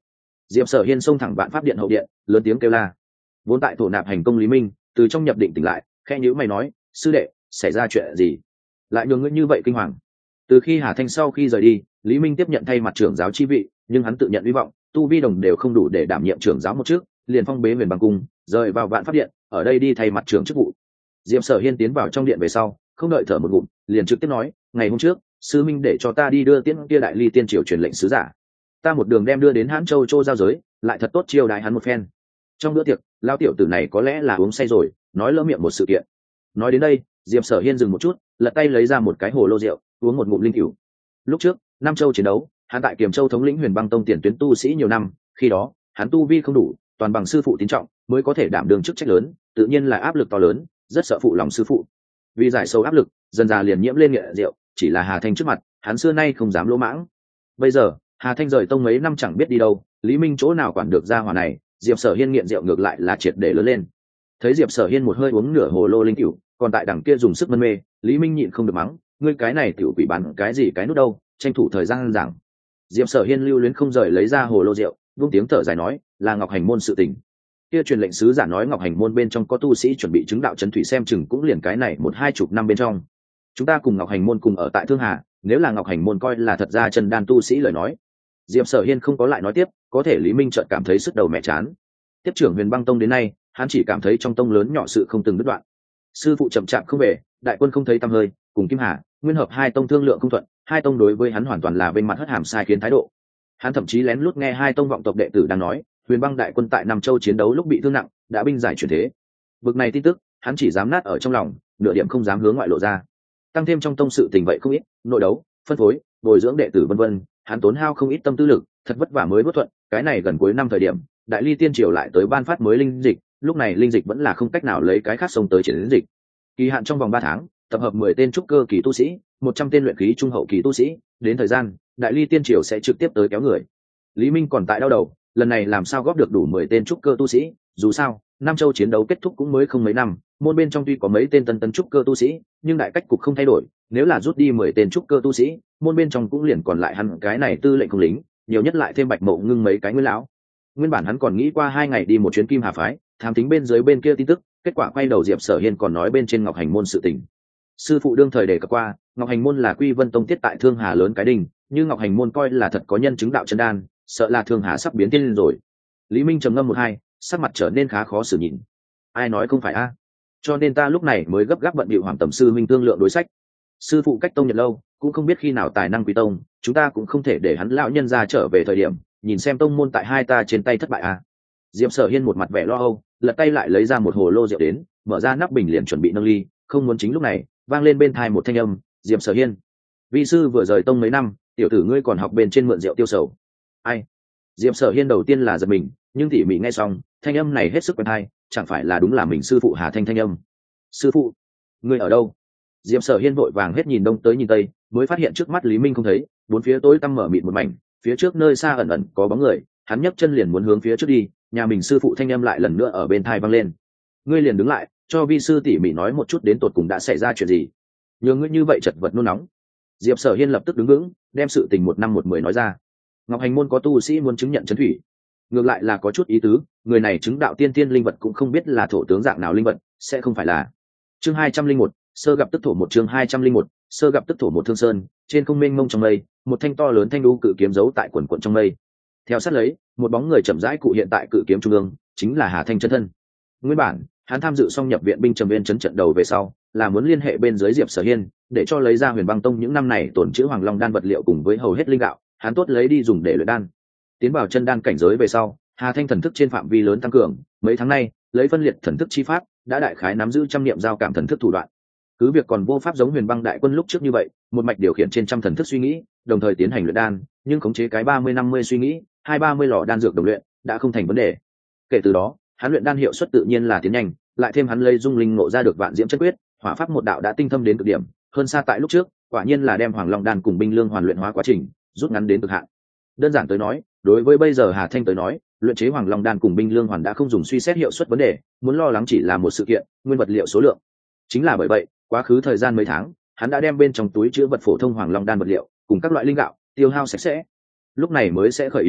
S1: Diệp Sở Hiên xông thẳng Vạn Pháp Điện hậu điện, lớn tiếng kêu la. Vốn tại thổ nạp hành công Lý Minh từ trong nhập định tỉnh lại, khẽ nhíu mày nói, sư đệ, xảy ra chuyện gì lại nhường ngươi như vậy kinh hoàng? Từ khi Hà Thanh sau khi rời đi, Lý Minh tiếp nhận thay mặt trưởng giáo chi vị, nhưng hắn tự nhận hy vọng tu vi đồng đều không đủ để đảm nhiệm trưởng giáo một trước, liền phong bế Huyền Băng cung, rời vào Vạn Pháp Điện, ở đây đi thay mặt trưởng chức vụ. Diệp Sở Hiên tiến vào trong điện về sau, không đợi thở một ngụm, liền trực tiếp nói, ngày hôm trước sư minh để cho ta đi đưa tiễn kia đại ly tiên triều truyền lệnh sứ giả, ta một đường đem đưa đến Hãn Châu Châu giao giới, lại thật tốt chiêu đãi hắn một phen. Trong bữa tiệc, lao tiểu tử này có lẽ là uống say rồi, nói lỡ miệng một sự kiện. Nói đến đây, Diệp Sở Hiên dừng một chút, lật tay lấy ra một cái hồ lô rượu, uống một ngụm linh cửu. Lúc trước Nam Châu chiến đấu, hắn tại Kiềm Châu thống lĩnh Huyền Băng Tông tiền tuyến tu sĩ nhiều năm, khi đó hắn tu vi không đủ, toàn bằng sư phụ tín trọng mới có thể đảm đương chức trách lớn, tự nhiên là áp lực to lớn, rất sợ phụ lòng sư phụ. Vì giải sâu áp lực, dần dà liền nhiễm lên nghiện rượu, chỉ là Hà Thanh trước mặt, hắn xưa nay không dám lỗ mãng. Bây giờ Hà Thanh rời tông mấy năm chẳng biết đi đâu, Lý Minh chỗ nào quản được gia hỏa này, Diệp Sở Hiên nghiện rượu ngược lại là triệt để lớn lên. Thấy Diệp Sở Hiên một hơi uống nửa hồ lô linh cửu, còn tại đằng kia dùng sức mân mê, Lý Minh nhịn không được mắng, ngươi cái này tiểu quỷ bán cái gì cái nút đâu, tranh thủ thời gian giảng. Diệp Sở Hiên lưu luyến không rời lấy ra hồ lô rượu, vung tiếng thở dài nói, là Ngọc Hành môn sự tình. Kia truyền lệnh sứ giả nói Ngọc Hành môn bên trong có tu sĩ chuẩn bị chứng đạo chấn thủy, xem chừng cũng liền cái này 1-20 năm bên trong. Chúng ta cùng Ngọc Hành môn cùng ở tại Thương Hà, nếu là Ngọc Hành môn coi là thật ra chân đan tu sĩ lời nói. Diệp Sở Hiên không có lại nói tiếp, có thể Lý Minh chợt cảm thấy sức đầu mẹ chán. Tiếp trưởng Huyền Băng Tông đến nay, hắn chỉ cảm thấy trong tông lớn nhỏ sự không từng đứt đoạn. Sư phụ chậm chạp không về, đại quân không thấy tăm hơi, cùng Kim Hà, Nguyên Hợp hai tông thương lượng không thuận, hai tông đối với hắn hoàn toàn là bên mặt hất hàm sai khiến thái độ. Hắn thậm chí lén lút nghe hai tông vọng tộc đệ tử đang nói, Huyền Băng đại quân tại Nam Châu chiến đấu lúc bị thương nặng, đã binh giải chuyển thế. Vực này tin tức, hắn chỉ dám nát ở trong lòng, nửa điểm không dám hướng ngoại lộ ra. Tăng thêm trong tông sự tình vậy không ít, nội đấu, phân phối, bồi dưỡng đệ tử vân vân, hắn tốn hao không ít tâm tư lực, thật vất vả mới bất thuận. Cái này gần cuối năm thời điểm, đại ly tiên triều lại tới ban phát mới linh dịch, lúc này linh dịch vẫn là không cách nào lấy cái khác sông tới triển dịch. Kỳ hạn trong vòng 3 tháng, tập hợp 10 tên trúc cơ kỳ tu sĩ, 100 tên luyện khí trung hậu kỳ tu sĩ, đến thời gian, đại ly tiên triều sẽ trực tiếp tới kéo người. Lý Minh còn tại đau đầu, lần này làm sao góp được đủ 10 tên trúc cơ tu sĩ, dù sao, Nam Châu chiến đấu kết thúc cũng mới không mấy năm, môn bên trong tuy có mấy tên tân trúc cơ tu sĩ, nhưng đại cách cục không thay đổi, nếu là rút đi 10 tên trúc cơ tu sĩ, môn bên trong cũng liền còn lại hắn cái này tư lệnh không lính, nhiều nhất lại thêm Bạch Mộ Ngưng mấy cái nguyên lão. Nguyên bản hắn còn nghĩ qua 2 ngày đi một chuyến Kim Hà phái, thám tính bên dưới bên kia tin tức, kết quả quay đầu Diệp Sở Hiên còn nói bên trên Ngọc Hành môn sự tình. Sư phụ đương thời đề cập qua, Ngọc Hành môn là Quy Vân tông tiết tại Thương Hà lớn cái đỉnh, nhưng Ngọc Hành môn coi là thật có nhân chứng đạo chân đan, sợ là Thương Hà sắp biến thiên rồi. Lý Minh trầm ngâm 1-2, sắc mặt trở nên khá khó xử nhìn. Ai nói không phải a? Cho nên ta lúc này mới gấp gáp bận bịu Hoàng Tầm sư minh thương lượng đối sách. Sư phụ cách tông nhận lâu, cũng không biết khi nào tài năng quý tông, chúng ta cũng không thể để hắn lão nhân ra trở về thời điểm, nhìn xem tông môn tại hai ta trên tay thất bại a. Diệp Sở Hiên một mặt vẻ lo âu, lật tay lại lấy ra một hồ lô rượu đến, mở ra nắp bình liền chuẩn bị nâng ly, không muốn chính lúc này, vang lên bên tai một thanh âm, Diệp Sở Hiên, vi sư vừa rời tông mấy năm, tiểu tử ngươi còn học bên trên mượn rượu tiêu sầu. Ai? Diệp Sở Hiên đầu tiên là giật mình, nhưng tỉ mỉ nghe xong, thanh âm này hết sức quen tai, chẳng phải là đúng là mình sư phụ Hà Thanh thanh âm. Sư phụ, ngươi ở đâu? Diệp Sở Hiên vội vàng hết nhìn đông tới nhìn tây, mới phát hiện trước mắt Lý Minh không thấy, bốn phía tối tăm mở mịt một mảnh, phía trước nơi xa ẩn ẩn có bóng người, hắn nhấc chân liền muốn hướng phía trước đi, nhà mình sư phụ thanh âm lại lần nữa ở bên tai vang lên. Ngươi liền đứng lại, cho vi sư tỉ mỉ nói một chút đến tột cùng đã xảy ra chuyện gì. Nhường ngươi như vậy chật vật nôn nóng. Diệp Sở Hiên lập tức đứng vững, đem sự tình 1-5-1-10 nói ra. Ngọc Hành môn có tu sĩ muốn chứng nhận chấn thủy, ngược lại là có chút ý tứ, người này chứng đạo tiên tiên linh vật cũng không biết là thổ tướng dạng nào linh vật, sẽ không phải là. Chương 201, sơ gặp tức thổ một, chương 201, sơ gặp tức thổ một. Thương sơn, trên không mênh mông trong mây, một thanh to lớn thanh đu cự kiếm giấu tại quần quần trong mây. Theo sát lấy, một bóng người chậm rãi cụ hiện tại cự kiếm trung ương, chính là Hà Thanh chân thân. Nguyên bản, hắn tham dự xong nhập viện binh Trầm Viên trấn trận đầu về sau, là muốn liên hệ bên dưới Diệp Sở Hiên, để cho lấy ra Huyền Băng Tông những năm này tổn trữ Hoàng Long đan vật liệu cùng với hầu hết linh gạo, hắn tốt lấy đi dùng để luyện đan. Tiến vào chân đan cảnh giới về sau, Hà Thanh thần thức trên phạm vi lớn tăng cường, mấy tháng nay, lấy phân liệt thần thức chi pháp, đã đại khái nắm giữ trăm niệm giao cảm thần thức thủ đoạn. Cứ việc còn vô pháp giống Huyền Băng đại quân lúc trước như vậy, một mạch điều khiển trên trăm thần thức suy nghĩ, đồng thời tiến hành luyện đan, nhưng khống chế cái 30-50 suy nghĩ, 20-30 lò đan dược đồng luyện, đã không thành vấn đề. Kể từ đó, hắn luyện đan hiệu suất tự nhiên là tiến nhanh, lại thêm hắn lấy dung linh ngộ ra được vạn diễm chất quyết, hỏa pháp một đạo đã tinh thâm đến cực điểm, hơn xa tại lúc trước, quả nhiên là đem Hoàng Long đan cùng binh lương hoàn luyện hóa quá trình, rút ngắn đến cực hạn. Đơn giản tới nói, đối với bây giờ Hà Thanh tới nói, luyện chế Hoàng Long đan cùng binh lương hoàn đã không dùng suy xét hiệu suất vấn đề, muốn lo lắng chỉ là một sự kiện, nguyên vật liệu số lượng. Chính là bởi vậy, quá khứ thời gian mấy tháng, hắn đã đem bên trong túi chứa vật phổ thông Hoàng Long đan vật liệu cùng các loại linh gạo tiêu hao sạch sẽ. Lúc này mới sẽ khởi ý,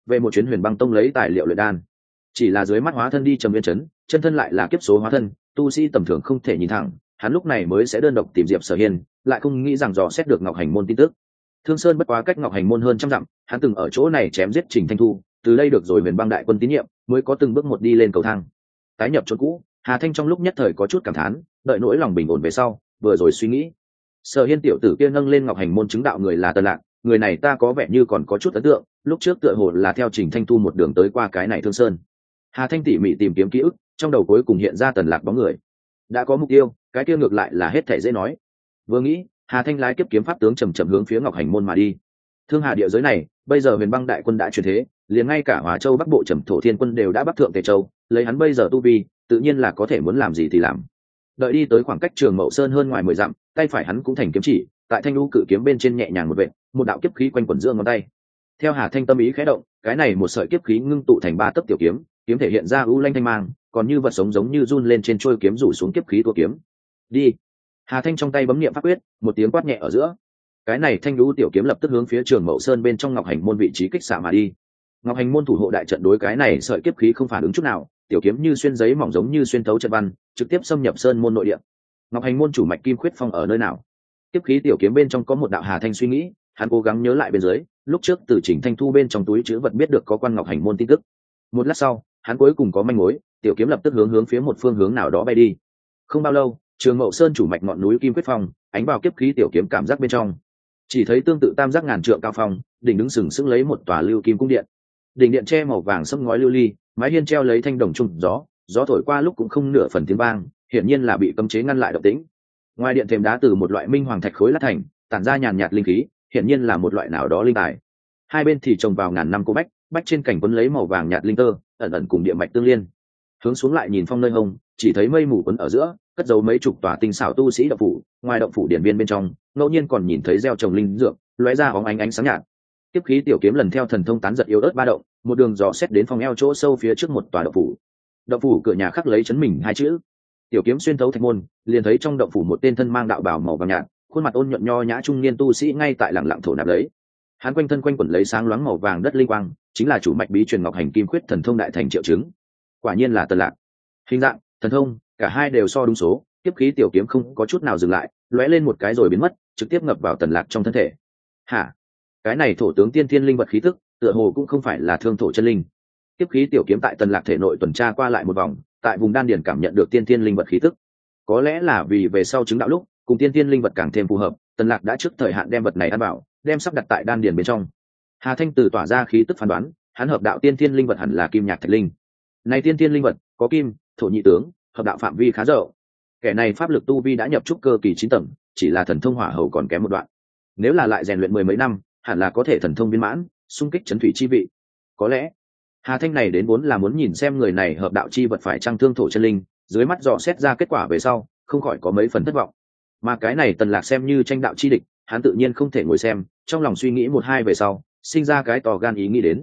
S1: về một chuyến Huyền Băng Tông lấy tài liệu luyện đan. Chỉ là dưới mắt hóa thân đi Trầm Viên trấn, chân thân lại là kiếp số hóa thân, tu sĩ tầm thường không thể nhìn thẳng, hắn lúc này mới sẽ đơn độc tìm Diệp Sở Hiên, lại không nghĩ rằng dò xét được Ngọc Hành môn tin tức. Thương Sơn bất quá cách Ngọc Hành môn hơn trăm dặm, hắn từng ở chỗ này chém giết Trình Thanh Thu, từ đây được rồi Huyền Băng đại quân tín nhiệm, mới có từng bước một đi lên cầu thang. Tái nhập chỗ cũ, Hà Thanh trong lúc nhất thời có chút cảm thán, đợi nỗi lòng bình ổn về sau, vừa rồi suy nghĩ, Sở Hiên tiểu tử kia nâng lên Ngọc Hành môn chứng đạo người là Tần Lạc, người này ta có vẻ như còn có chút ấn tượng, lúc trước tựa hồ là theo Trình Thanh Thu một đường tới qua cái này Thương Sơn. Hà Thanh tỉ mỉ tìm kiếm ký ức, trong đầu cuối cùng hiện ra Tần Lạc bóng người. Đã có mục tiêu, cái kia ngược lại là hết thảy dễ nói. Vừa nghĩ, Hà Thanh lái kiếp kiếm pháp tướng chậm chậm hướng phía Ngọc Hành môn mà đi. Thương Hà địa giới này, bây giờ Huyền Băng đại quân đã chuyển thế, liền ngay cả Hóa Châu Bắc Bộ Trầm Thổ Thiên quân đều đã bắc thượng Tề Châu, lấy hắn bây giờ tu vi, tự nhiên là có thể muốn làm gì thì làm. Đợi đi tới khoảng cách Trường Mậu Sơn hơn ngoài 10 dặm, tay phải hắn cũng thành kiếm chỉ, tại thanh lũ cự kiếm bên trên nhẹ nhàng một vệt, một đạo kiếp khí quanh quẩn giữa ngón tay. Theo Hà Thanh tâm ý khẽ động, cái này một sợi kiếp khí ngưng tụ thành 3 tấc tiểu kiếm, kiếm thể hiện ra u lanh thanh mang, còn như vật sống giống như run lên trên trôi kiếm rủ xuống kiếp khí tua kiếm. Đi. Hà Thanh trong tay bấm niệm pháp quyết, một tiếng quát nhẹ ở giữa, cái này thanh lũ tiểu kiếm lập tức hướng phía Trường Mậu Sơn bên trong Ngọc Hành môn vị trí kích xạ mà đi. Ngọc Hành môn thủ hộ đại trận đối cái này sợi kiếp khí không phản ứng chút nào, tiểu kiếm như xuyên giấy mỏng giống như xuyên thấu trận văn, trực tiếp xâm nhập sơn môn nội địa. Ngọc Hành môn chủ mạch Kim Khuyết Phong ở nơi nào? Kiếp khí tiểu kiếm bên trong có một đạo Hà Thanh suy nghĩ, hắn cố gắng nhớ lại bên dưới, lúc trước từ Trình Thanh Thu bên trong túi trữ vật biết được có quan Ngọc Hành môn tin tức. Một lát sau, hắn cuối cùng có manh mối, tiểu kiếm lập tức hướng phía một phương hướng nào đó bay đi. Không bao lâu, Trường Mậu Sơn chủ mạch ngọn núi Kim Quyết Phong, ánh vào kiếp khí tiểu kiếm cảm giác bên trong. Chỉ thấy tương tự tam giác ngàn trượng cao phong, đỉnh đứng sừng sững lấy một tòa lưu kim cung điện. Đỉnh điện tre màu vàng sẫm ngói lưu ly, mái hiên treo lấy thanh đồng trung gió, gió thổi qua lúc cũng không nửa phần tiếng vang, hiển nhiên là bị cấm chế ngăn lại động tĩnh. Ngoài điện thềm đá từ một loại minh hoàng thạch khối lát thành, tản ra nhàn nhạt linh khí, hiển nhiên là một loại nào đó linh tài. Hai bên thì trồng vào ngàn năm cô bách, bách trên cảnh quấn lấy màu vàng nhạt linh tơ, ẩn ẩn cùng địa mạch tương liên. Hướng xuống lại nhìn phong nơi hông, chỉ thấy mây mù quấn ở giữa, cất giấu mấy chục tòa tinh xảo tu sĩ động phủ, ngoài động phủ điển viên bên trong, ngẫu nhiên còn nhìn thấy gieo trồng linh dược, lóe ra óng ánh sáng nhạt. Tiếp khí tiểu kiếm lần theo thần thông tán giật yếu ớt ba động, một đường dò xét đến phòng eo chỗ sâu phía trước một tòa động phủ. Động phủ cửa nhà khắc lấy chấn mình hai chữ. Tiểu kiếm xuyên thấu thạch môn, liền thấy trong động phủ một tên thân mang đạo bào màu vàng nhạt, khuôn mặt ôn nhuận nho nhã trung niên tu sĩ ngay tại lặng lặng thổ nạp lấy. Hắn quanh thân quanh quẩn lấy sáng loáng màu vàng đất linh quang, chính là chủ mạch bí truyền Ngọc Hành Kim Khuyết thần thông đại thành triệu chứng. Quả nhiên là Tần Lạc. Hình dạng, thần thông, cả hai đều so đúng số, tiếp khí tiểu kiếm không có chút nào dừng lại, lóe lên một cái rồi biến mất, trực tiếp ngập vào Tần Lạc trong thân thể. Hả? Cái này thổ tướng tiên thiên linh vật khí tức, tựa hồ cũng không phải là thương thổ chân linh. Tiếp khí tiểu kiếm tại Tần Lạc thể nội tuần tra qua lại một vòng, tại vùng đan điền cảm nhận được tiên thiên linh vật khí tức. Có lẽ là vì về sau chứng đạo lúc, cùng tiên thiên linh vật càng thêm phù hợp, Tần Lạc đã trước thời hạn đem vật này ăn vào, đem sắp đặt tại đan điền bên trong. Hà Thanh từ tỏa ra khí tức phán đoán, hắn hợp đạo tiên thiên linh vật hẳn là kim nhạc thạch linh. Này tiên thiên linh vật, có kim, thổ nhị tướng, hợp đạo phạm vi khá rộng. Kẻ này pháp lực tu vi đã nhập trúc cơ kỳ 9 tầng, chỉ là thần thông hỏa hầu còn kém một đoạn. Nếu là lại rèn luyện 10 mấy năm, hẳn là có thể thần thông viên mãn, xung kích chấn thủy chi vị. Có lẽ, Hà Thanh này đến vốn là muốn nhìn xem người này hợp đạo chi vật phải trang thương thổ chân linh, dưới mắt dò xét ra kết quả về sau, không khỏi có mấy phần thất vọng. Mà cái này Tần Lạc xem như tranh đạo chi địch, hắn tự nhiên không thể ngồi xem, trong lòng suy nghĩ một hai về sau, sinh ra cái to gan ý nghĩ đến.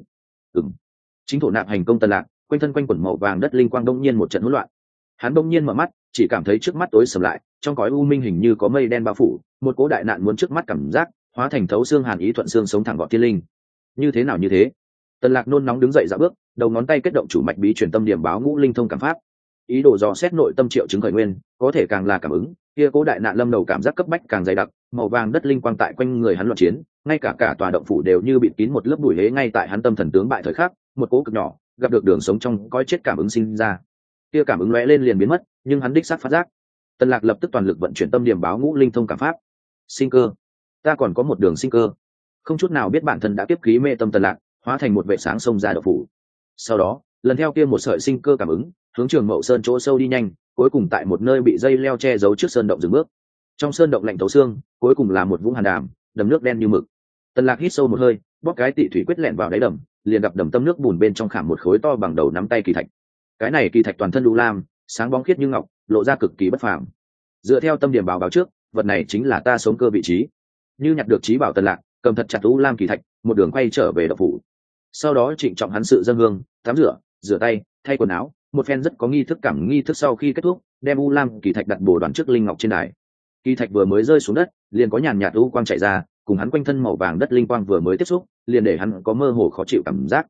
S1: Chính thổ nạp hành công Tần Lạc, quanh thân quanh quẩn màu vàng đất linh quang đông nhiên một trận hỗn loạn. Hắn đông nhiên mở mắt, chỉ cảm thấy trước mắt tối sầm lại, trong cõi u minh hình như có mây đen bao phủ, một cỗ đại nạn muốn trước mắt cảm giác, hóa thành thấu xương hàn ý thuận xương sống thẳng gọn thiên linh. Như thế nào như thế? Tần Lạc nôn nóng đứng dậy dạo bước, đầu ngón tay kết động chủ mạch bí truyền tâm điểm báo ngũ linh thông cảm pháp, ý đồ dò xét nội tâm triệu chứng khởi nguyên, có thể càng là cảm ứng, kia cố đại nạn lâm đầu cảm giác cấp bách càng dày đặc, màu vàng đất linh quang tại quanh người hắn loạn chiến, ngay cả tòa động phủ đều như bị kín một lớp bụi hế ngay tại hắn tâm thần tướng bại thời khắc, một cố cực nhỏ, gặp được đường sống trong coi chết cảm ứng sinh ra. Kia cảm ứng lóe lên liền biến mất, nhưng hắn đích xác phát giác. Tần Lạc lập tức toàn lực vận chuyển tâm điểm báo ngũ linh thông cảm pháp. Sinh cơ, ta còn có một đường sinh cơ. Không chút nào biết bản thân đã tiếp khí mê tâm Tần Lạc, hóa thành một vệ sáng xông ra động phủ. Sau đó, lần theo kia một sợi sinh cơ cảm ứng, hướng Trường Mậu Sơn chỗ sâu đi nhanh, cuối cùng tại một nơi bị dây leo che giấu trước sơn động dừng bước. Trong sơn động lạnh thấu xương, cuối cùng là một vũng hàn đàm, đầm nước đen như mực. Tần Lạc hít sâu một hơi, bóp cái tị thủy quyết lẹn vào đáy đầm, liền gặp đầm tâm nước bùn bên trong khảm một khối to bằng đầu nắm tay kỳ thạch. Cái này kỳ thạch toàn thân u lam, sáng bóng khiết như ngọc, lộ ra cực kỳ bất phàm. Dựa theo tâm điểm báo trước, vật này chính là ta sống cơ vị trí. Như nhặt được trí bảo Tần Lạc, cầm thật chặt u lam kỳ thạch, một đường quay trở về động phủ. Sau đó trịnh trọng hắn sự dâng hương, tắm rửa tay, thay quần áo, một phen rất có nghi thức sau khi kết thúc, đem u lam kỳ thạch đặt bổ đoàn trước linh ngọc trên đài. Kỳ thạch vừa mới rơi xuống đất, liền có nhàn nhạt u quang chạy ra, cùng hắn quanh thân màu vàng đất linh quang vừa mới tiếp xúc, liền để hắn có mơ hồ khó chịu cảm giác.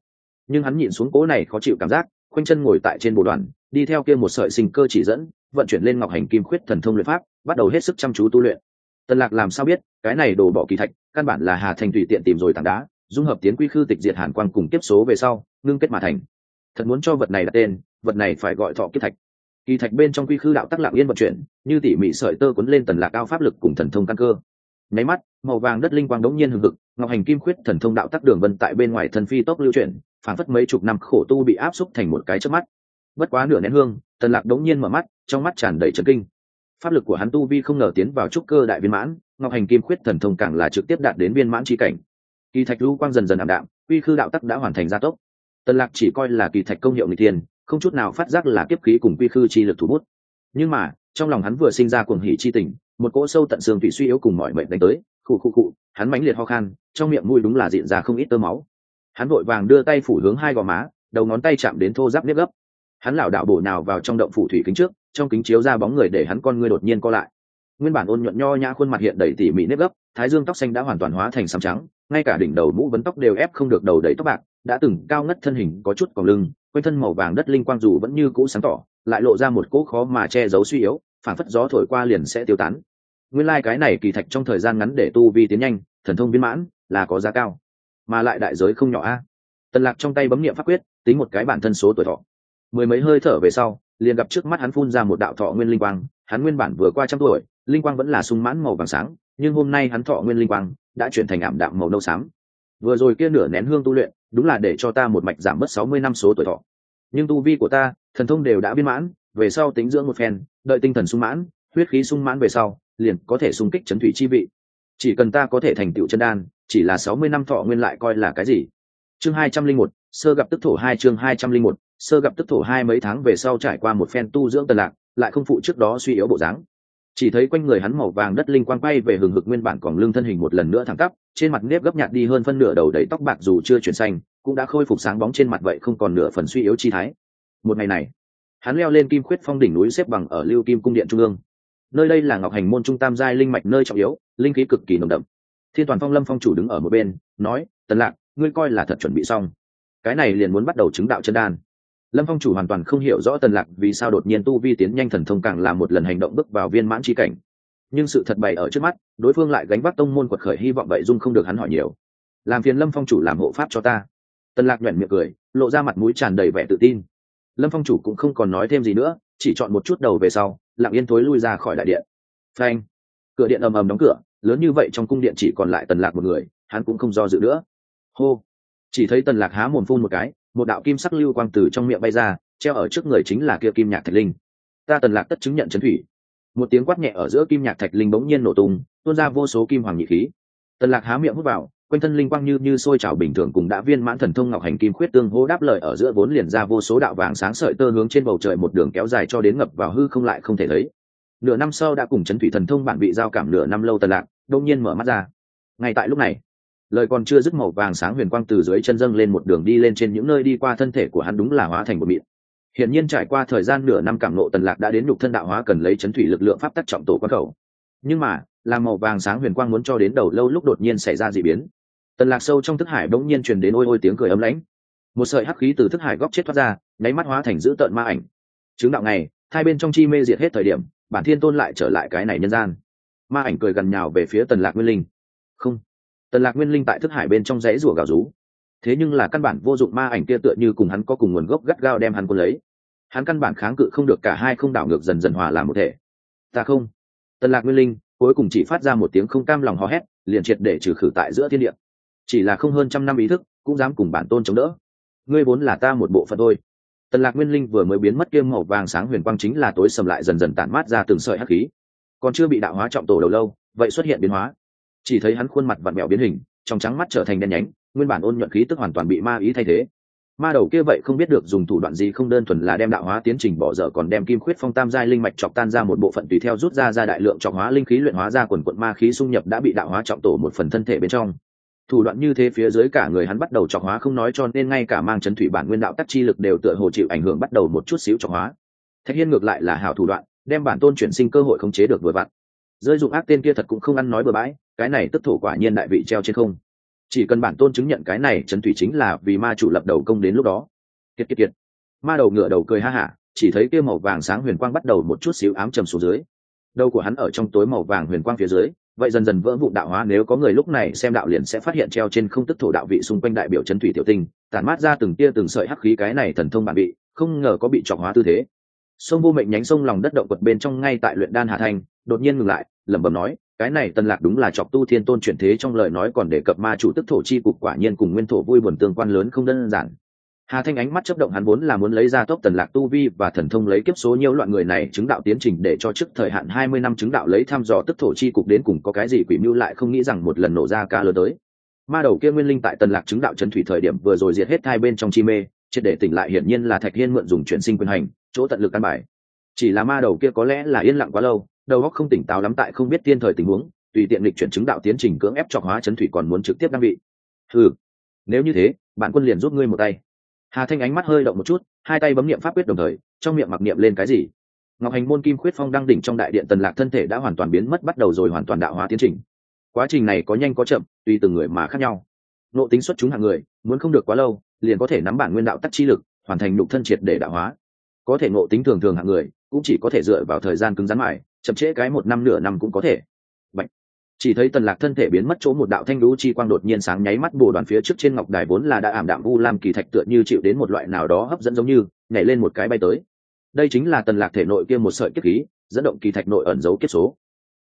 S1: nhưng hắn nhịn xuống cố này khó chịu cảm giác, khoanh chân ngồi tại trên bồ đoàn, đi theo kia một sợi sinh cơ chỉ dẫn, vận chuyển lên ngọc hành kim khuyết thần thông luyện pháp, bắt đầu hết sức chăm chú tu luyện. Tần Lạc làm sao biết, cái này đồ bỏ kỳ thạch, căn bản là Hà Thành tùy tiện tìm rồi tảng đá, dung hợp tiến quy khư tịch diệt hàn quang cùng kiếp số về sau, ngưng kết mà thành. Thật muốn cho vật này đặt tên, vật này phải gọi thọ kiếp thạch. Kỳ thạch bên trong quy khư đạo tắc lặng yên vận chuyển, như tỉ mỉ sợi tơ cuốn lên Tần Lạc cao pháp lực cùng thần thông căn cơ. Nháy mắt, màu vàng đất linh quang đống nhiên hừng hực, ngọc hành kim khuyết thần thông đạo tắc đường vân tại bên ngoài thân phi tốc lưu chuyển, phảng phất mấy chục năm khổ tu bị áp xúc thành một cái chớp mắt. Bất quá nửa nén hương, Tần Lạc đống nhiên mở mắt, trong mắt tràn đầy chấn kinh. Pháp lực của hắn tu vi không ngờ tiến vào trúc cơ đại viên mãn, ngọc hành kim khuyết thần thông càng là trực tiếp đạt đến viên mãn chi cảnh. Kỳ thạch lưu quang dần dần ảm đạm, quy khư đạo tắc đã hoàn thành gia tốc. Tần Lạc chỉ coi là kỳ thạch công hiệu nghịch thiên, không chút nào phát giác là kiếp khí cùng quy khư chi lực thủ bút. Nhưng mà, trong lòng hắn vừa sinh ra cuồng hỉ chi tình, một cỗ sâu tận xương thủy suy yếu cùng mọi mệnh đánh tới, khụ, hắn mãnh liệt ho khan, trong miệng mũi đúng là diện ra không ít tơ máu. Hắn vội vàng đưa tay phủ hướng hai gò má, đầu ngón tay chạm đến thô ráp nếp gấp. Hắn lảo đảo bổ nào vào trong động phủ thủy kính trước, trong kính chiếu ra bóng người để hắn con ngươi đột nhiên co lại. Nguyên bản ôn nhuận nho nhã khuôn mặt hiện đầy tỉ mỉ nếp gấp, thái dương tóc xanh đã hoàn toàn hóa thành xám trắng, ngay cả đỉnh đầu mũ vấn tóc đều ép không được đầu đầy tóc bạc, đã từng cao ngất thân hình có chút còng lưng, quanh thân màu vàng đất linh quang dù vẫn như cũ sáng tỏ, lại lộ ra một cỗ khó mà che giấu suy yếu, phản phất gió thổi qua liền sẽ tiêu tán. Nguyên lai cái này kỳ thạch trong thời gian ngắn để tu vi tiến nhanh, thần thông viên mãn, là có giá cao, mà lại đại giới không nhỏ a. Tần Lạc trong tay bấm niệm pháp quyết, tính một cái bản thân số tuổi thọ. Mười mấy hơi thở về sau, liền gặp trước mắt hắn phun ra một đạo thọ nguyên linh quang, hắn nguyên bản vừa qua trăm tuổi, linh quang vẫn là sung mãn màu vàng sáng, nhưng hôm nay hắn thọ nguyên linh quang đã chuyển thành ảm đạm màu nâu xám. Vừa rồi kia nửa nén hương tu luyện, đúng là để cho ta một mạch giảm bớt 60 năm số tuổi thọ. Nhưng tu vi của ta, thần thông đều đã viên mãn, về sau tính dưỡng một phen, đợi tinh thần sung mãn, huyết khí sung mãn về sau, liền có thể xung kích chấn thủy chi vị. Chỉ cần ta có thể thành tựu chân đan, chỉ là 60 năm thọ nguyên lại coi là cái gì? Chương 201, sơ gặp tức thổ 2 chương 201, sơ gặp tức thổ 2 mấy tháng về sau trải qua một phen tu dưỡng Tần Lạc, lại không phụ trước đó suy yếu bộ dáng. Chỉ thấy quanh người hắn màu vàng đất linh quang bay về hừng hực nguyên bản còn lưng thân hình một lần nữa thẳng tắp, trên mặt nếp gấp nhạt đi hơn phân nửa đầu đầy tóc bạc dù chưa chuyển xanh, cũng đã khôi phục sáng bóng trên mặt vậy không còn nửa phần suy yếu chi thái. Một ngày này, hắn leo lên Kim Khuyết Phong đỉnh núi xếp bằng ở Lưu Kim cung điện trung ương. Nơi đây là Ngọc Hành môn trung tam giai linh mạch nơi trọng yếu, linh khí cực kỳ nồng đậm. Thiên Toàn Phong Lâm phong chủ đứng ở một bên, nói: "Tần Lạc, ngươi coi là thật chuẩn bị xong, cái này liền muốn bắt đầu chứng đạo chân đan." Lâm phong chủ hoàn toàn không hiểu rõ Tần Lạc vì sao đột nhiên tu vi tiến nhanh thần thông càng là một lần hành động bước vào viên mãn chi cảnh, nhưng sự thật bày ở trước mắt, đối phương lại gánh vác tông môn quật khởi hy vọng vậy dung không được hắn hỏi nhiều. Làm phiền Lâm phong chủ làm hộ pháp cho ta. Tần Lạc nhếch miệng cười, lộ ra mặt mũi tràn đầy vẻ tự tin. Lâm phong chủ cũng không còn nói thêm gì nữa, chỉ chọn một chút đầu về sau, lặng yên thối lui ra khỏi đại điện. Phanh! Cửa điện ầm ầm đóng cửa, lớn như vậy trong cung điện chỉ còn lại Tần Lạc một người, hắn cũng không do dự nữa. Hô! Chỉ thấy Tần Lạc há mồm phun một cái, một đạo kim sắc lưu quang từ trong miệng bay ra, treo ở trước người chính là kia kim nhạc thạch linh. Ta Tần Lạc tất chứng nhận chấn thủy. Một tiếng quát nhẹ ở giữa kim nhạc thạch linh bỗng nhiên nổ tung, tuôn ra vô số kim hoàng nhị khí. Tần Lạc há miệng hút vào, quanh thân linh quang như sôi trào bình thường cùng đã viên mãn thần thông ngọc hành kim khuyết tương hô đáp lời ở giữa vốn liền ra vô số đạo vàng sáng sợi tơ hướng trên bầu trời một đường kéo dài cho đến ngập vào hư không lại không thể thấy. Nửa năm sau đã cùng chấn thủy thần thông bản bị giao cảm nửa năm lâu Tần Lạc đột nhiên mở mắt ra. Ngay tại lúc này, lời còn chưa dứt màu vàng sáng huyền quang từ dưới chân dâng lên một đường đi lên trên những nơi đi qua thân thể của hắn đúng là hóa thành một mịn. Hiển nhiên trải qua thời gian nửa năm cảm ngộ Tần Lạc đã đến nhục thân đạo hóa cần lấy chấn thủy lực lượng pháp tắc trọng tổ quan khẩu. Nhưng mà, làm màu vàng sáng huyền quang muốn cho đến đầu lâu lúc đột nhiên xảy ra dị biến. Tần Lạc sâu trong thức hải bỗng nhiên truyền đến ôi ôi tiếng cười ấm lãnh. Một sợi hắc khí từ thức hải góc chết thoát ra, nháy mắt hóa thành dữ tợn ma ảnh. Chứng đạo này, hai bên trong chi mê diệt hết thời điểm, bản thiên tôn lại trở lại cái này nhân gian. Ma ảnh cười gần nhào về phía Tần Lạc Nguyên Linh. Không. Tần Lạc Nguyên Linh tại thức hải bên trong rãy rủa gào rú. Thế nhưng là căn bản vô dụng, ma ảnh kia tựa như cùng hắn có cùng nguồn gốc gắt gao đem hắn cuốn lấy. Hắn căn bản kháng cự không được, cả hai không đảo ngược dần dần hòa làm một thể. Ta không. Tần Lạc Nguyên Linh cuối cùng chỉ phát ra một tiếng không cam lòng hò hét, liền triệt để trừ khử tại giữa thiên địa. Chỉ là không hơn trăm năm ý thức, cũng dám cùng bản tôn chống đỡ. Ngươi vốn là ta một bộ phận thôi. Tần Lạc Nguyên Linh vừa mới biến mất, kim màu vàng sáng huyền quang chính là tối sầm lại dần dần tản mát ra từng sợi hắc khí. Còn chưa bị đạo hóa trọng tổ đầu lâu, vậy xuất hiện biến hóa. Chỉ thấy hắn khuôn mặt vặn vẹo biến hình, trong trắng mắt trở thành đen nhánh, nguyên bản ôn nhuận khí tức hoàn toàn bị ma ý thay thế. Ma đầu kia vậy không biết được dùng thủ đoạn gì, không đơn thuần là đem đạo hóa tiến trình bỏ dở, còn đem kim khuyết phong tam giai linh mạch chọc tan ra một bộ phận, tùy theo rút ra đại lượng chọc hóa linh khí luyện hóa ra quần quần ma khí xung nhập đã bị đạo hóa trọng tổ một phần thân thể bên trong. Thủ đoạn như thế phía dưới cả người hắn bắt đầu chọc hóa không nói, cho nên ngay cả mang chấn thủy bản nguyên đạo tắc chi lực đều tựa hồ chịu ảnh hưởng, bắt đầu một chút xíu chọc hóa. Thạch Hiên ngược lại là hảo thủ đoạn, đem bản tôn chuyển sinh cơ hội khống chế được vừa vặn. Rơi dụng ác tên kia thật cũng không ăn nói bừa bãi, cái này tức thổ quả nhiên đại vị treo trên không. chỉ cần bản tôn chứng nhận cái này trấn thủy chính là vì ma chủ lập đầu công, đến lúc đó kiệt kiệt kiệt. Ma đầu ngửa đầu cười ha hả, chỉ thấy kia màu vàng sáng huyền quang bắt đầu một chút xíu ám trầm xuống dưới. Đầu của hắn ở trong tối màu vàng huyền quang phía dưới, vậy dần dần vỡ vụn đạo hóa. Nếu có người lúc này xem đạo liền sẽ phát hiện treo trên không tức thổ đạo vị xung quanh đại biểu trấn thủy tiểu tinh tản mát ra từng tia từng sợi hắc khí. Cái này thần thông bản vị không ngờ có bị trọng hóa tư thế. Sông vô mệnh nhánh sông lòng đất động quật bên trong ngay tại luyện đan Hà Thanh đột nhiên ngừng lại, lẩm bẩm nói, cái này Tần Lạc đúng là chọc tu thiên tôn chuyển thế. Trong lời nói còn đề cập ma chủ tức thổ chi cục, quả nhiên cùng nguyên thổ vui buồn tương quan lớn không đơn giản. Hà Thanh ánh mắt chớp động, hắn vốn là muốn lấy ra tốc Tần Lạc tu vi và thần thông lấy kiếp số nhiễu loạn người này chứng đạo tiến trình, để cho trước thời hạn 20 năm chứng đạo lấy thăm dò tức thổ chi cục đến cùng có cái gì quỷ mưu, lại không nghĩ rằng một lần nổ ra ca lớn tới. Ma đầu kia nguyên linh tại Tần Lạc chứng đạo trấn thủy thời điểm vừa rồi diệt hết hai bên trong chi mê, triệt để tỉnh lại, hiển nhiên là Thạch Hiên mượn dùng chuyển sinh quyền hành, chỗ tận lực căn bài. Chỉ là ma đầu kia có lẽ là yên lặng quá lâu, đầu óc không tỉnh táo lắm, tại không biết tiên thời tình huống, tùy tiện lịch chuyển chứng đạo tiến trình cưỡng ép chọc hóa trấn thủy, còn muốn trực tiếp đăng vị. Nếu như thế, bản quân liền giúp ngươi một tay. Hà Thanh ánh mắt hơi động một chút, hai tay bấm niệm pháp quyết đồng thời, trong miệng mặc niệm lên cái gì. Ngọc Hành môn kim khuyết phong đăng đỉnh trong đại điện Tần Lạc thân thể đã hoàn toàn biến mất, bắt đầu rồi hoàn toàn đạo hóa tiến trình. Quá trình này có nhanh có chậm, tùy từng người mà khác nhau. Nộ tính xuất chúng hạng người, muốn không được quá lâu, liền có thể nắm bản nguyên đạo tắc chi lực, hoàn thành nhục thân triệt để đạo hóa. Có thể ngộ tính thường thường hạng người, cũng chỉ có thể dựa vào thời gian cứng rắn mài, chậm trễ cái 1 năm nửa năm cũng có thể. Bạch. Chỉ thấy Tần Lạc thân thể biến mất chỗ, một đạo thanh lũ chi quang đột nhiên sáng nháy mắt bổ đoàn phía trước trên ngọc đài vốn là đã ảm đạm u lam kỳ thạch, tựa như chịu đến một loại nào đó hấp dẫn, giống như nhảy lên một cái bay tới. Đây chính là Tần Lạc thể nội kia một sợi kiếp khí, dẫn động kỳ thạch nội ẩn giấu kiếp số.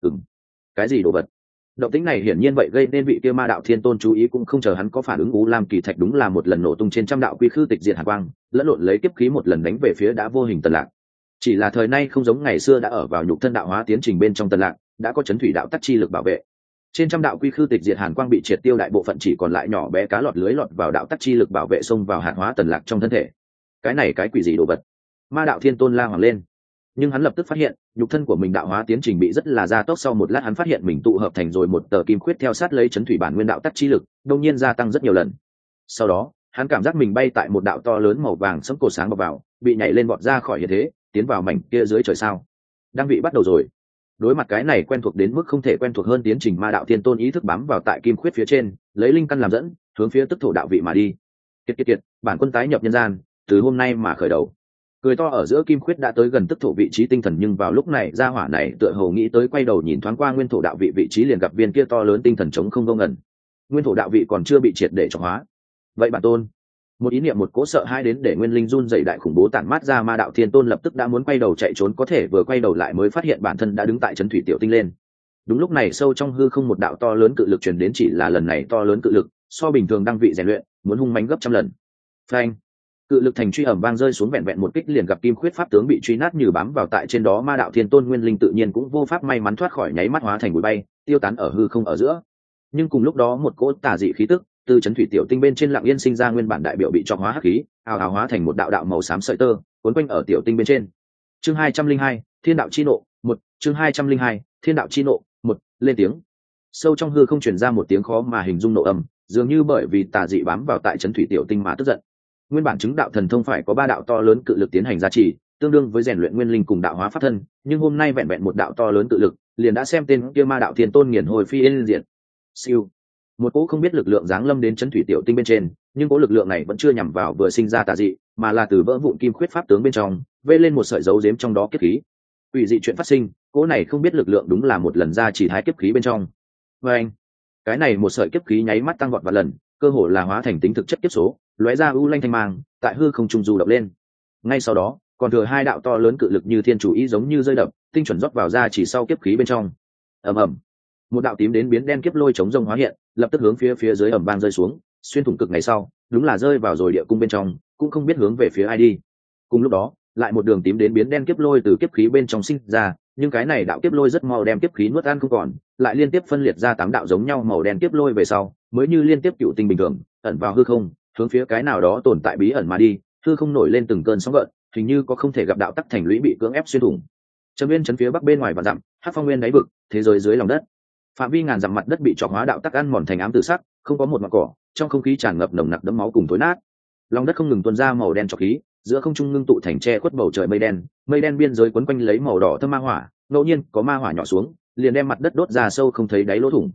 S1: Cái gì đồ vật? Động tĩnh này hiển nhiên vậy gây nên vị kia ma đạo thiên tôn chú ý, cũng không chờ hắn có phản ứng, u lam kỳ thạch đúng là một lần nổ tung trên trăm đạo quy khư tịch diệt hàn quang, lẫn lộn lấy kiếp khí một lần đánh về phía đã vô hình Tần Lạc. Chỉ là thời nay không giống ngày xưa, đã ở vào nhục thân đạo hóa tiến trình bên trong Tần Lạc, đã có chấn thủy đạo tắc chi lực bảo vệ. Trên trăm đạo quy khư tịch diệt hàn quang bị triệt tiêu, đại bộ phận chỉ còn lại nhỏ bé cá lọt lưới lọt vào đạo tắc chi lực bảo vệ, xông vào hàn hóa Tần Lạc trong thân thể. Cái này cái quỷ gì đồ vật? Ma đạo thiên tôn la hoàng lên, nhưng hắn lập tức phát hiện nhục thân của mình đạo hóa tiến trình bị rất là gia tốc. Sau một lát hắn phát hiện mình tụ hợp thành rồi một tờ kim khuyết, theo sát lấy chấn thủy bản nguyên đạo tắc chi lực đột nhiên gia tăng rất nhiều lần. Sau đó hắn cảm giác mình bay tại một đạo to lớn màu vàng sẫm cổ sáng bọc vào, bị nhảy lên vọt ra khỏi hiện thế, tiến vào mảnh kia dưới trời sao. Đăng vị bắt đầu rồi. Đối mặt cái này quen thuộc đến mức không thể quen thuộc hơn tiến trình, ma đạo thiên tôn ý thức bám vào tại kim khuyết phía trên, lấy linh căn làm dẫn, hướng phía tức thổ đạo vị mà đi. Kiệt, bản quân tái nhập nhân gian, từ hôm nay mà khởi đầu. Cười to ở giữa kim khuyết đã tới gần tức thổ vị trí tinh thần, nhưng vào lúc này gia hỏa này tựa hồ nghĩ tới, quay đầu nhìn thoáng qua nguyên thổ đạo vị vị trí, liền gặp viên kia to lớn tinh thần trống không vô ngần. Nguyên thổ đạo vị còn chưa bị triệt để trọng hóa. Vậy bản tôn, một ý niệm một cỗ sợ hai đến để nguyên linh run dày đại khủng bố tản mát ra, ma đạo thiên tôn lập tức đã muốn quay đầu chạy trốn, có thể vừa quay đầu lại mới phát hiện bản thân đã đứng tại trấn thủy tiểu tinh lên. Đúng lúc này sâu trong hư không một đạo to lớn cự lực truyền đến, chỉ là lần này to lớn cự lực so bình thường đăng vị rèn luyện muốn hung mãnh gấp trăm lần. Phanh! Cự lực thành truy ẩm vang rơi xuống, vẹn vẹn một kích liền gặp kim khuyết pháp tướng bị truy nát như bám vào tại trên đó. Ma đạo thiên tôn nguyên linh tự nhiên cũng vô pháp may mắn thoát khỏi, nháy mắt hóa thành bụi bay tiêu tán ở hư không ở giữa. Nhưng cùng lúc đó một cỗ tà dị khí tức từ trấn thủy tiểu tinh bên trên lặng yên sinh ra, nguyên bản đại biểu bị trọng hóa hắc khí ào ào hóa thành một đạo đạo màu xám sợi tơ cuốn quanh ở tiểu tinh bên trên. Chương 202, thiên đạo chi nộ 1. Chương 202, thiên đạo chi nộ 1. Lên tiếng. Sâu trong hư không truyền ra một tiếng khó mà hình dung nộ âm, dường như bởi vì tà dị bám vào tại trấn thủy tiểu tinh mà tức giận. Nguyên bản chứng đạo thần thông phải có 3 đạo to lớn cự lực tiến hành gia trì, tương đương với rèn luyện nguyên linh cùng đạo hóa pháp thân, nhưng hôm nay vẹn vẹn một đạo to lớn cự lực liền đã xem tên kia ma đạo thiên tôn nghiền hồi phi yên diện. Siêu, một cỗ không biết lực lượng giáng lâm đến trấn thủy tiểu tinh bên trên, nhưng cỗ lực lượng này vẫn chưa nhằm vào vừa sinh ra tà dị, mà là từ vỡ vụn kim khuyết pháp tướng bên trong vây lên một sợi dấu giếm trong đó kiếp khí. Ủy dị chuyện phát sinh, cỗ này không biết lực lượng đúng là một lần ra chỉ thái kiếp khí bên trong. Và anh, cái này một sợi kiếp khí nháy mắt tăng vọt vài lần, cơ hồ là hóa thành tính thực chất kiếp số, lóe ra u lanh thanh mang, tại hư không trung du động lên. Ngay sau đó, còn thừa 2 đạo to lớn cự lực như thiên chủ ý giống như rơi đập, tinh chuẩn rót vào ra chỉ sau kiếp khí bên trong. Ầm ầm, một đạo tím đến biến đen kiếp lôi chống rông hóa hiện, lập tức hướng phía dưới ầm vang rơi xuống, xuyên thủng cực ngày sau, đúng là rơi vào rồi địa cung bên trong, cũng không biết hướng về phía ai đi. Cùng lúc đó, lại một đường tím đến biến đen kiếp lôi từ kiếp khí bên trong sinh ra, nhưng cái này đạo kiếp lôi rất mau đem kiếp khí nuốt ăn không còn, lại liên tiếp phân liệt ra 8 đạo giống nhau màu đen kiếp lôi về sau, mới như liên tiếp cựu tinh bình thường, ẩn vào hư không, hướng phía cái nào đó tồn tại bí ẩn mà đi. Hư không nổi lên từng cơn sóng gợn, hình như có không thể gặp đạo tắc thành lũy bị cưỡng ép xuyên thủng. Trầm Nguyên trấn phía bắc bên ngoài và dặm, Hắc Phong Nguyên đáy vực, thế giới dưới lòng đất. Phạm vi ngàn dặm mặt đất bị trọc hóa đạo tắc ăn mòn thành ám tử sắc, không có một mảng cỏ, trong không khí tràn ngập nồng nặc đẫm máu cùng thối nát. Lòng đất không ngừng tuôn ra màu đen trọc khí, giữa không trung ngưng tụ thành che khuất bầu trời mây đen biên giới quấn quanh lấy màu đỏ thâm ma hỏa, ngẫu nhiên có ma hỏa nhỏ xuống, liền đem mặt đất đốt ra sâu không thấy đáy lỗ thủng.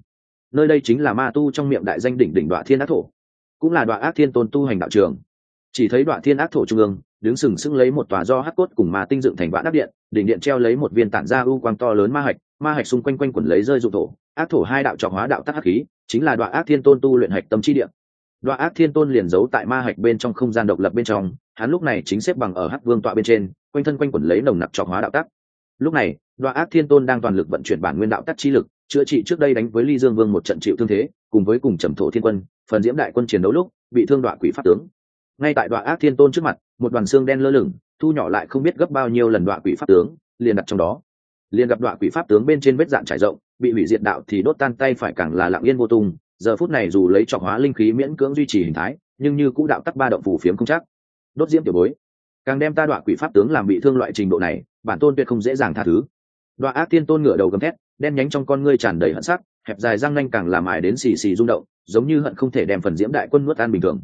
S1: nơi đây chính là ma tu trong miệng đại danh đỉnh đỉnh Đoạ Thiên Ác Thổ, cũng là Đoạ Ác Thiên Tôn tu hành đạo trường. Chỉ thấy Đoạ Thiên Ác Thổ trung ương đứng sừng sững lấy một tòa do hắc cốt cùng ma tinh dựng thành vạn ác điện, đỉnh điện treo lấy một viên tản ra u quang to lớn ma hạch xung quanh quanh quẩn lấy rơi dụng thổ, ác thổ hai đạo trọng hóa đạo tắc hắc khí, chính là Đoạ Ác Thiên Tôn tu luyện hạch tâm chi địa. Đoạ Ác Thiên Tôn liền giấu tại ma hạch bên trong không gian độc lập bên trong, hắn lúc này chính xếp bằng ở hắc vương tọa bên trên, quanh thân quanh quẩn lấy nồng nặc trọng hóa đạo tắc. Lúc này, Đoạ Ác Thiên Tôn đang toàn lực vận chuyển bản nguyên đạo tắc chi lực, chữa trị trước đây đánh với Ly Dương Vương một trận chịu thương thế, cùng với cùng Trầm Thổ Thiên Quân, phần diễm đại quân chiến đấu lúc bị thương Đoạ Quỷ pháp tướng. Ngay tại Đoạ Ác Thiên Tôn trước mặt, một đoàn xương đen lơ lửng, thu nhỏ lại không biết gấp bao nhiêu lần Đoạ Quỷ pháp tướng, liền đặt trong đó. Liền gặp Đoạ Quỷ pháp tướng bên trên vết dạn trải rộng, bị hủy diệt đạo thì đốt tan, tay phải càng là lặng yên vô tung. Giờ phút này dù lấy trọng hóa linh khí miễn cưỡng duy trì hình thái, nhưng như cũ đạo tắc ba động phù phiếm không chắc. Đốt diễm tiểu bối, càng đem ta Đoạ Quỷ pháp tướng làm bị thương loại trình độ này, bản tôn tuyệt không dễ dàng tha thứ. Đoạ Ác Thiên Tôn ngửa đầu gầm thét, đen nhánh trong con ngươi tràn đầy hận sắc, hẹp dài răng nanh càng làm ải đến xì xì rung động, giống như hận không thể đem phần diễm đại quân nuốt tan bình thường.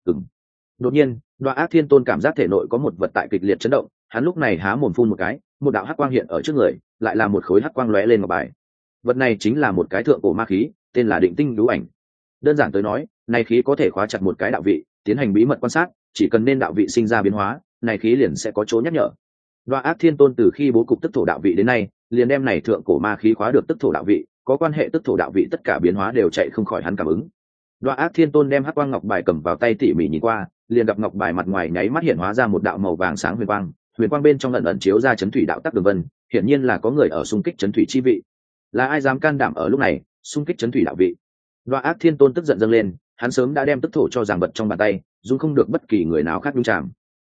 S1: Đột nhiên, Đoạ Ác Thiên Tôn cảm giác thể nội có một vật tại kịch liệt chấn động, hắn lúc này há mồm phun một cái, một đạo hắc quang hiện ở trước người, lại là một khối hắc quang lóe lên ngọc bài. Vật này chính là một cái thượng cổ ma khí, tên là Định Tinh Đú Ảnh. Đơn giản tới nói, này khí có thể khóa chặt một cái đạo vị, tiến hành bí mật quan sát, chỉ cần nên đạo vị sinh ra biến hóa, này khí liền sẽ có chỗ nhắc nhở. Đoạ Ác Thiên Tôn từ khi bố cục tức thổ đạo vị đến nay, liền đem này thượng cổ ma khí khóa được tức thổ đạo vị, có quan hệ tức thổ đạo vị tất cả biến hóa đều chạy không khỏi hắn cảm ứng. Đoạ Ác Thiên Tôn đem hắc quang ngọc bài cầm vào tay tỉ mỉ nhìn qua, liền gặp ngọc bài mặt ngoài nháy mắt hiện hóa ra một đạo màu vàng sáng huyền quang bên trong ẩn ẩn chiếu ra chấn thủy đạo tắc đường vân, hiển nhiên là có người ở xung kích chấn thủy chi vị. Là ai dám can đảm ở lúc này xung kích chấn thủy đạo vị? Đoạ Ác Thiên Tôn tức giận dâng lên, hắn sớm đã đem tức thổ cho giằng vật trong bàn tay, dung không được bất kỳ người nào khác nhúng chạm.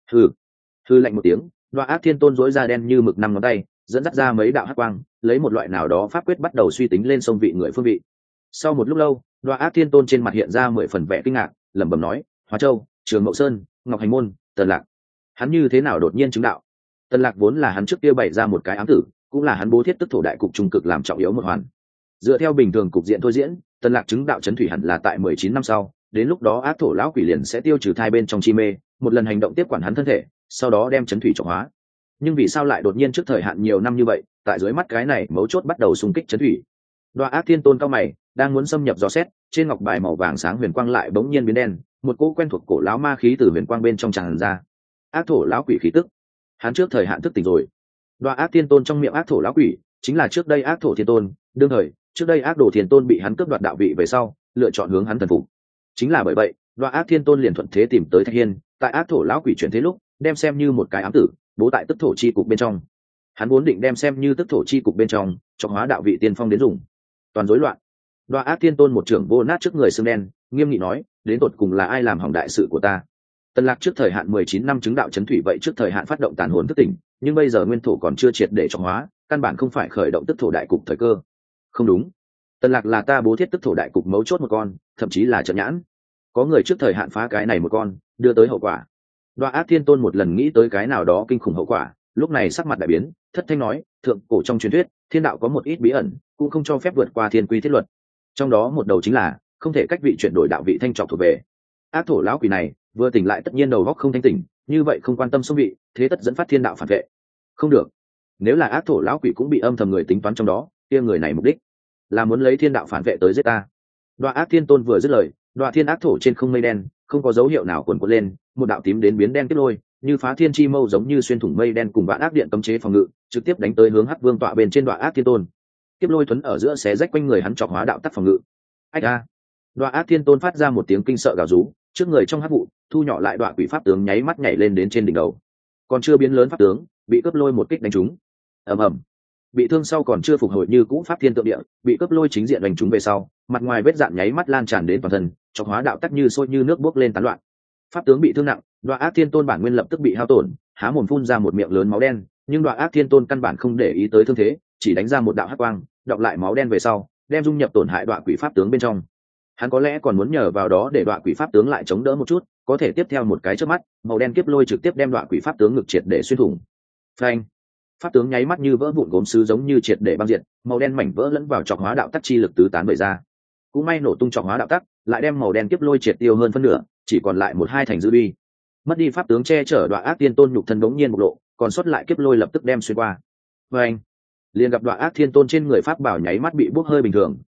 S1: Hừ lạnh một tiếng, Đoạ Ác Thiên Tôn dối ra đen như mực năm ngón tay, dẫn dắt ra mấy đạo hắc quang, lấy một loại nào đó pháp quyết bắt đầu suy tính lên sông vị người phương vị. Sau một lúc lâu, Đoạ Ác Thiên Tôn trên mặt hiện ra 10 phần vẻ kinh ngạc, lẩm bẩm nói: Hóa Châu, Trường Mậu Sơn, Ngọc Hành Môn, Tần Lạc. Hắn như thế nào đột nhiên chứng đạo? Tần Lạc vốn là hắn trước kia bày ra một cái ám tử, cũng là hắn bố thiết tức thổ đại cục trung cực làm trọng yếu một hoàn. Dựa theo bình thường cục diện thôi diễn, Tần Lạc chứng đạo chấn thủy hẳn là tại 19 năm sau, đến lúc đó ác thổ lão quỷ liền sẽ tiêu trừ thai bên trong chi mê, một lần hành động tiếp quản hắn thân thể, sau đó đem chấn thủy trọng hóa. Nhưng vì sao lại đột nhiên trước thời hạn nhiều năm như vậy, tại dưới mắt cái này mấu chốt bắt đầu xung kích chấn thủy? Đoạ Ác Thiên Tôn cao mày, đang muốn xâm nhập dò xét, trên ngọc bài màu vàng sáng huyền quang lại bỗng nhiên biến đen, một cỗ quen thuộc cổ lão ma khí từ huyền quang bên trong tràn ra. Ác thổ lão quỷ khí tức. Hắn trước thời hạn thức tỉnh rồi. Đoạ Ác Thiên Tôn trong miệng ác thổ lão quỷ, chính là trước đây ác thổ thiên tôn, đương thời, trước đây ác đồ thiên tôn bị hắn cướp đoạt đạo vị về sau, lựa chọn hướng hắn thần phục. Chính là bởi vậy, Đoạ Ác Thiên Tôn liền thuận thế tìm tới Thạch Hiên, tại ác thổ lão quỷ chuyển thế lúc, đem xem như một cái ám tử, bố tại tức thổ chi cục bên trong. Hắn vốn định đem xem như tức thổ chi cục bên trong, cho hóa đạo vị tiên phong đến dùng. Toàn rối loạn. Đoạ Ác Thiên Tôn một trưởng vô nát trước người xương đen, nghiêm nghị nói, đến tột cùng là ai làm hỏng đại sự của ta? Tần Lạc trước thời hạn 19 năm chứng đạo chấn thủy, vậy trước thời hạn phát động tàn hồn thức tỉnh, nhưng bây giờ nguyên thổ còn chưa triệt để trọng hóa, căn bản không phải khởi động tức thổ đại cục thời cơ. Không đúng, Tần Lạc là ta bố thiết tức thổ đại cục mấu chốt một con, thậm chí là trận nhãn. Có người trước thời hạn phá cái này một con, đưa tới hậu quả. Đoạ Ác Thiên Tôn một lần nghĩ tới cái nào đó kinh khủng hậu quả, lúc này sắc mặt đại biến, thất thanh nói, thượng cổ trong truyền thuyết, thiên đạo có một ít bí ẩn, cũng không cho phép vượt qua thiên quy thiết luật. Trong đó một đầu chính là không thể cách vị chuyển đổi đạo vị thanh trọc thuộc về. Ác thổ lão quỷ này vừa tỉnh lại tất nhiên đầu óc không thanh tỉnh, như vậy không quan tâm xung vị, thế tất dẫn phát thiên đạo phản vệ. Không được, nếu là ác thổ lão quỷ cũng bị âm thầm người tính toán trong đó, kia người này mục đích là muốn lấy thiên đạo phản vệ tới giết ta. Đoạ Ác Thiên Tôn vừa dứt lời, Đoạ Thiên ác thổ trên không mây đen, không có dấu hiệu nào cuồn cuộn lên, một đạo tím đến biến đen kết lôi, như phá thiên chi mâu giống như xuyên thủng mây đen cùng vạn ác điện cấm chế phòng ngự, trực tiếp đánh tới hướng Hắc Vương tọa bên trên Đoạ Ác Thiên Tôn. Kiếp lôi thuấn ở giữa xé rách quanh người hắn, chọc hóa đạo tắc phòng ngự. Ách a! Đoạ Ác Thiên Tôn phát ra một tiếng kinh sợ gào rú, trước người trong hắc vụ, thu nhỏ lại Đoạ Quỷ pháp tướng nháy mắt nhảy lên đến trên đỉnh đầu. Còn chưa biến lớn pháp tướng, bị cướp lôi một kích đánh trúng. Ầm ầm. Bị thương sau còn chưa phục hồi như cũ pháp thiên tượng địa, bị cướp lôi chính diện đánh trúng về sau, mặt ngoài vết dạn nháy mắt lan tràn đến toàn thân, chọc hóa đạo tắc như sôi như nước bốc lên tán loạn. Pháp tướng bị thương nặng, Đoạ Ác Thiên Tôn bản nguyên lập tức bị hao tổn, há mồm phun ra một miệng lớn máu đen, nhưng Đoạ Ác Thiên Tôn căn bản không để ý tới thương thế, chỉ đánh ra một đạo hắc quang, đọng lại máu đen về sau, đem dung nhập tổn hại Đoạ Quỷ pháp tướng bên trong. Hắn có lẽ còn muốn nhờ vào đó để Đoạ Quỷ pháp tướng lại chống đỡ một chút, có thể tiếp theo một cái chớp mắt, màu đen kiếp lôi trực tiếp đem Đoạ Quỷ pháp tướng ngực triệt để xuyên thủng. Phanh! Pháp tướng nháy mắt như vỡ vụn gốm sứ giống như triệt để băng diệt, màu đen mảnh vỡ lẫn vào trọc hóa đạo tắc chi lực tứ tán bày ra. Cũng may nổ tung trọc hóa đạo tắc, lại đem màu đen kiếp lôi triệt tiêu hơn phân nửa, chỉ còn lại một hai thành dư uy. Mất đi pháp tướng che chở Đoạ Ác Thiên Tôn nhục thân đống nhiên bộc lộ, còn sót lại kiếp lôi lập tức đem xuyên qua. Phanh! Liền gặp Đoạ Ác Thiên Tôn trên người pháp bảo nháy mắt bị bốc hơi bình thường,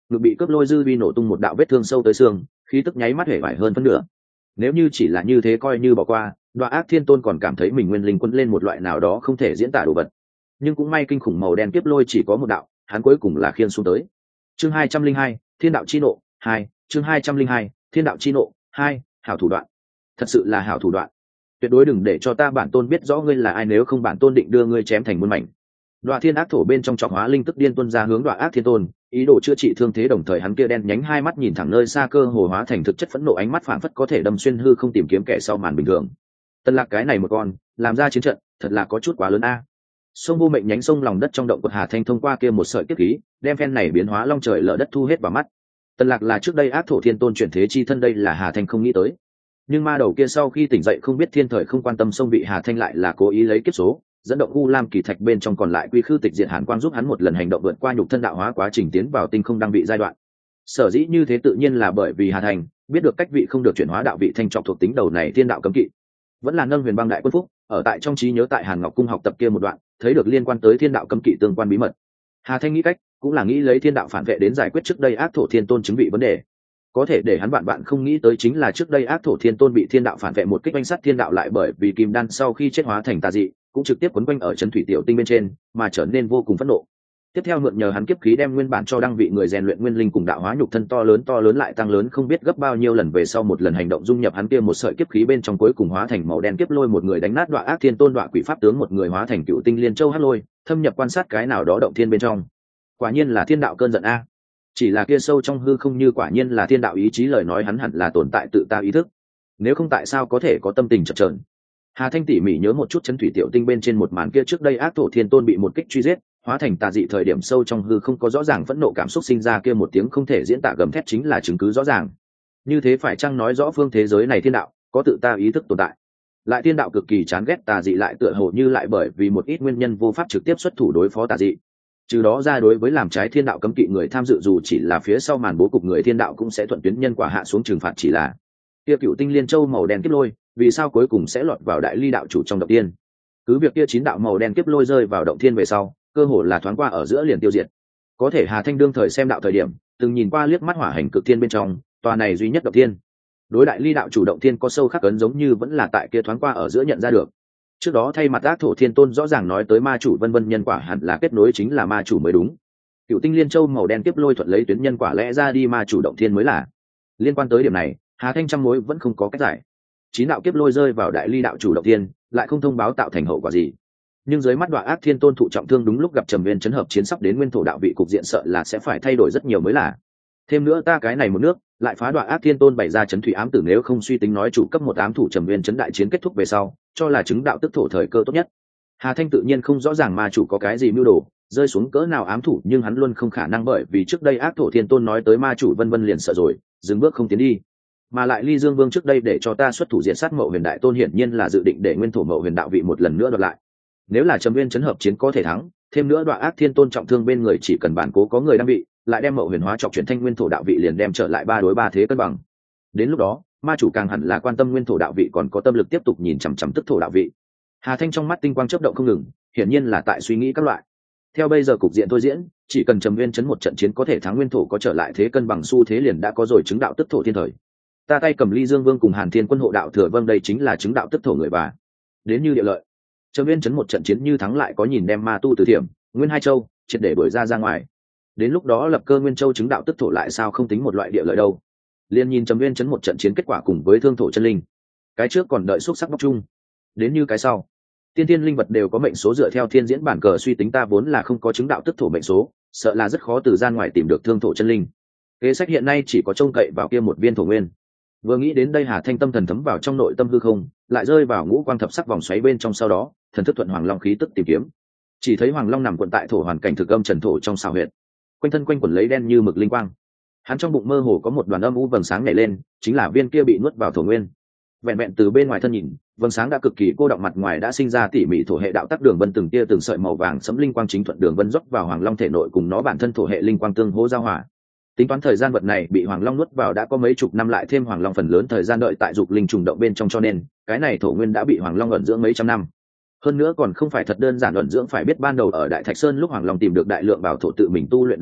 S1: ngực bị cướp lôi dư vi nổ tung một đạo vết thương sâu tới xương, khí tức nháy mắt hể vải hơn phân nửa. Nếu như chỉ là như thế coi như bỏ qua, Đoạ Ác Thiên Tôn còn cảm thấy mình nguyên linh quân lên một loại nào đó không thể diễn tả đồ vật. Nhưng cũng may kinh khủng màu đen kiếp lôi chỉ có một đạo, hắn cuối cùng là khiên xuống tới. Chương 202, Thiên đạo chi nộ 2, chương 202, Thiên đạo chi nộ 2, hảo thủ đoạn. Thật sự là hảo thủ đoạn. Tuyệt đối đừng để cho ta bản tôn biết rõ ngươi là ai, nếu không bản tôn định đưa ngươi chém thành muôn mảnh. Đoạ Thiên Ác Thổ bên trong trọng hóa linh tức điên tuôn ra hướng Đoạ Ác Thiên Tôn, ý đồ chữa trị thương thế, đồng thời hắn kia đen nhánh hai mắt nhìn thẳng nơi xa, cơ hồ hóa thành thực chất phẫn nộ, ánh mắt phảng phất có thể đâm xuyên hư không tìm kiếm kẻ sau màn bình thường. Tân Lạc cái này một con, làm ra chiến trận, thật là có chút quá lớn a. Sông vô mệnh nhánh sông lòng đất trong động của Hà Thanh thông qua kia một sợi kiếp khí, đem phen này biến hóa long trời lở đất thu hết vào mắt. Tân Lạc là trước đây Ác Thổ Thiên Tôn chuyển thế chi thân, đây là Hà Thanh không nghĩ tới. Nhưng ma đầu kia sau khi tỉnh dậy không biết thiên thời không quan tâm sông vị Hà Thanh lại là cố ý lấy kiếp số dẫn động U Lam kỳ thạch bên trong còn lại quy khư tịch diện hàn quang, giúp hắn một lần hành động vượt qua nhục thân đạo hóa quá trình tiến vào tinh không đăng vị giai đoạn. Sở dĩ như thế tự nhiên là bởi vì Hà Thanh biết được cách vị không được chuyển hóa đạo vị thanh trọng thuộc tính đầu này thiên đạo cấm kỵ. Vẫn là nâng huyền băng đại quân phúc ở tại trong trí nhớ tại Hàn Ngọc cung học tập kia một đoạn, thấy được liên quan tới thiên đạo cấm kỵ tương quan bí mật. Hà Thanh nghĩ cách cũng là nghĩ lấy thiên đạo phản vệ đến giải quyết trước đây Ác Thổ Thiên Tôn chứng vị vấn đề. Có thể để hắn bạn không nghĩ tới chính là trước đây Ác Thổ Thiên Tôn bị thiên đạo phản vệ một kích oanh sát, thiên đạo lại bởi vì kim đan sau khi chết hóa thành tà dị, cũng trực tiếp quấn quanh ở chân thủy tiểu tinh bên trên, mà trở nên vô cùng phẫn nộ. Tiếp theo mượn nhờ hắn kiếp khí đem nguyên bản cho đăng vị người rèn luyện nguyên linh cùng đạo hóa nhục thân to lớn lại tăng lớn không biết gấp bao nhiêu lần, về sau một lần hành động dung nhập hắn kia một sợi kiếp khí bên trong, cuối cùng hóa thành màu đen kiếp lôi, một người đánh nát Đoạ Ác Thiên Tôn Đoạ Quỷ pháp tướng, một người hóa thành Cựu Tinh Liên Châu hắc lôi, thâm nhập quan sát cái nào đó động thiên bên trong. Quả nhiên là thiên đạo cơn giận a. Chỉ là kia sâu trong hư không như quả nhiên là thiên đạo ý chí, lời nói hắn hẳn là tồn tại tự ta ý thức, nếu không tại sao có thể có tâm tình chập chờn. Hà Thanh tỉ mỉ nhớ một chút chân thủy tiểu tinh bên trên một màn kia, trước đây Ác Thổ Thiên Tôn bị một kích truy giết hóa thành tà dị thời điểm, sâu trong hư không có rõ ràng phẫn nộ cảm xúc sinh ra, kia một tiếng không thể diễn tả gầm thét chính là chứng cứ rõ ràng. Như thế phải chăng nói rõ phương thế giới này thiên đạo có tự ta ý thức tồn tại? Lại thiên đạo cực kỳ chán ghét tà dị, lại tựa hồ như lại bởi vì một ít nguyên nhân vô pháp trực tiếp xuất thủ đối phó tà dị. Trừ đó ra, đối với làm trái thiên đạo cấm kỵ người tham dự, dù chỉ là phía sau màn bố cục người, thiên đạo cũng sẽ thuận tuyến nhân quả hạ xuống trừng phạt. Chỉ là kia Cựu Tinh Liên Châu màu đen kiếp lôi vì sao cuối cùng sẽ lọt vào đại ly đạo chủ trong động tiên? Cứ việc kia 9 đạo màu đen kiếp lôi rơi vào động thiên về sau, cơ hồ là thoáng qua ở giữa liền tiêu diệt. Có thể Hà Thanh đương thời xem đạo thời điểm, từng nhìn qua liếc mắt Hỏa Hành Cực Thiên bên trong tòa này duy nhất động thiên, đối đại ly đạo chủ động thiên có sâu khắc ấn, giống như vẫn là tại kia thoáng qua ở giữa nhận ra được. Trước đó thay mặt Ác Thổ Thiên Tôn rõ ràng nói tới ma chủ vân vân, nhân quả hẳn là kết nối chính là ma chủ mới đúng. Cựu Tinh Liên Châu màu đen tiếp lôi thuận lấy tuyến nhân quả, lẽ ra đi ma chủ động thiên mới là. Liên quan tới điểm này, Hà Thanh trăm mối vẫn không có cách giải. 9 đạo kiếp lôi rơi vào đại ly đạo chủ động thiên, lại không thông báo tạo thành hậu quả gì. Nhưng dưới mắt Đoạ Ác Thiên Tôn thụ trọng thương, đúng lúc gặp Trầm Viên chấn hợp chiến sắp đến, nguyên thổ đạo vị cục diện sợ là sẽ phải thay đổi rất nhiều mới là. Thêm nữa ta cái này một nước lại phá Đoạ Ác Thiên Tôn bày ra chấn thủy ám tử, nếu không suy tính nói chủ cấp một ám thủ Trầm Viên chấn đại chiến kết thúc về sau, cho là chứng đạo tức thổ thời cơ tốt nhất. Hà Thanh tự nhiên không rõ ràng ma chủ có cái gì mưu đồ, rơi xuống cỡ nào ám thủ, nhưng hắn luôn không khả năng bởi vì trước đây Ác Thổ Thiên Tôn nói tới ma chủ vân vân liền sợ rồi dừng bước không tiến đi. Mà lại Ly Dương Vương trước đây để cho ta xuất thủ diệt sát Mậu Huyền Đại Tôn, hiển nhiên là dự định để nguyên thổ Mậu Huyền đạo vị một lần nữa đoạt lại. Nếu là Trầm Viên chấn hợp chiến có thể thắng, thêm nữa Đoạ Ác Thiên Tôn trọng thương bên người, chỉ cần bản cố có người đang bị, lại đem Mậu Huyền hóa trọc chuyển thanh nguyên thổ đạo vị, liền đem trở lại 3 đối 3 thế cân bằng. Đến lúc đó ma chủ càng hẳn là quan tâm nguyên thổ đạo vị, còn có tâm lực tiếp tục nhìn chằm chằm tức thổ đạo vị. Hà Thanh trong mắt tinh quang chớp động không ngừng, hiển nhiên là tại suy nghĩ các loại. Theo bây giờ cục diện thôi diễn, chỉ cần Trầm Viên chấn một trận chiến có thể thắng nguyên thổ, có trở lại thế cân bằng xu thế, liền đã có rồi chứng đạo tức thổ thiên thời. Ta tay cầm Ly Dương Vương cùng Hàn Thiên Quân hộ đạo thừa, vâng, đây chính là chứng đạo tức thổ người bà. Đến như địa lợi, Trầm Viên chấn một trận chiến như thắng, lại có nhìn đem ma tu từ thiểm nguyên hai châu triệt để đuổi ra ngoài. Đến lúc đó lập cơ nguyên châu chứng đạo tức thổ, lại sao không tính một loại địa lợi đâu. Liên nhìn Trầm Viên chấn một trận chiến kết quả cùng với thương thổ chân linh, cái trước còn đợi xúc sắc bóc chung, đến như cái sau tiên thiên linh vật đều có mệnh số, dựa theo thiên diễn bản cờ suy tính, ta vốn là không có chứng đạo tức thổ mệnh số, sợ là rất khó từ gian ngoài tìm được thương thổ chân linh. Kế sách hiện nay chỉ có trông cậy vào kia một viên thổ nguyên. Vừa nghĩ đến đây, Hà Thanh tâm thần thấm vào trong nội tâm hư không, lại rơi vào ngũ quang thập sắc vòng xoáy bên trong, sau đó thần thức thuận Hoàng Long khí tức tìm kiếm, chỉ thấy Hoàng Long nằm quận tại thổ hoàn cảnh thực âm trần thổ trong xào huyệt, quanh thân quanh quẩn lấy đen như mực linh quang. Hắn trong bụng mơ hồ có một đoàn âm u vầng sáng nhảy lên, chính là viên kia bị nuốt vào thổ nguyên. Vẹn vẹn từ bên ngoài thân nhìn, vầng sáng đã cực kỳ cô động, mặt ngoài đã sinh ra tỉ mỉ thổ hệ đạo tắc đường vân, từng tia từng sợi màu vàng sẫm linh quang chính thuận đường vân dốc vào Hoàng Long thể nội, cùng nó bản thân thổ hệ linh quang tương hỗ giao hòa. Tính toán thời gian vật này bị Hoàng Long nuốt vào đã có mấy chục năm, lại thêm Hoàng Long phần lớn thời gian đợi tại dục linh trùng động bên trong, cho nên cái này thổ nguyên đã bị Hoàng Long ẩn dưỡng mấy trăm năm. Hơn nữa còn không phải thật đơn giản ẩn dưỡng, phải biết ban đầu ở Đại Thạch Sơn lúc Hoàng Long tìm được đại lượng bảo thổ tự mình tu luyện, đồng thời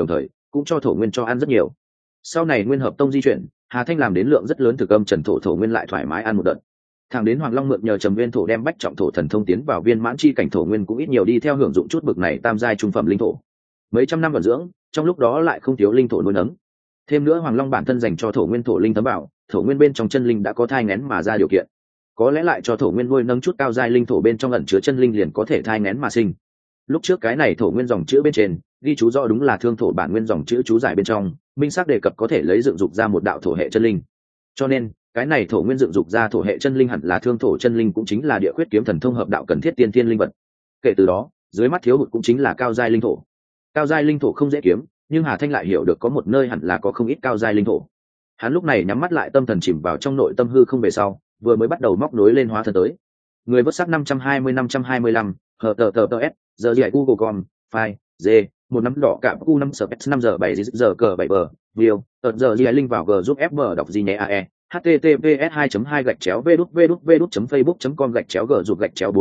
S1: cũng cho thổ nguyên cho ăn rất nhiều. Sau này nguyên hợp tông di chuyển, Hà Thanh làm đến lượng rất lớn thực âm trần thổ nguyên lại thoải mái ăn một đợt. Thẳng đến Hoàng Long mượn nhờ Trầm Nguyên thổ đem bách trọng thổ thần thông tiến vào viên mãn chi cảnh thổ nguyên cũng ít nhiều đi theo hưởng dụng chút bực này tam giai trung phẩm linh thổ. Mấy trăm năm vận dưỡng, trong lúc đó lại không thiếu linh thổ nuôi nấng. Thêm nữa Hoàng Long bản thân dành cho thổ nguyên thổ linh thấm bảo, thổ nguyên bên trong chân linh đã có thai nghén mà ra điều kiện. Có lẽ lại cho thổ nguyên nuôi nấng chút cao giai linh thổ bên trong ẩn chứa chân linh liền có thể thai nghén mà sinh. Lúc trước cái này thổ nguyên dòng chữ bên trên ghi chú rõ đúng là thương thổ bản nguyên dòng chữ chú giải bên trong, minh xác đề cập có thể lấy dựng dục ra một đạo thổ hệ chân linh. Cho nên cái này thổ nguyên dựng dục ra thổ hệ chân linh hẳn là thương thổ chân linh, cũng chính là địa khuyết kiếm thần thông hợp đạo cần thiết tiên thiên linh vật. Kể từ đó dưới mắt thiếu hụt cũng chính là cao giai linh thổ. Cao giai linh thổ không dễ kiếm, nhưng Hà Thanh lại hiểu được có một nơi hẳn là có không ít cao giai linh thổ. Hắn lúc này nhắm mắt lại, tâm thần chìm vào trong nội tâm hư không về sau, vừa mới bắt đầu móc nối lên hóa thân tới. Người vớt sắc 525 hờ tờ s giờ gì Google.com file d một nắm đỏ cạm u 5 sở 5 giờ 7 giờ cờ 7 bờ view giờ gì link vào g giúp fb đọc gì nhé ae https 2 gạch chéo vđvđvđ facebook.com gạch chéo g giúp gạch chéo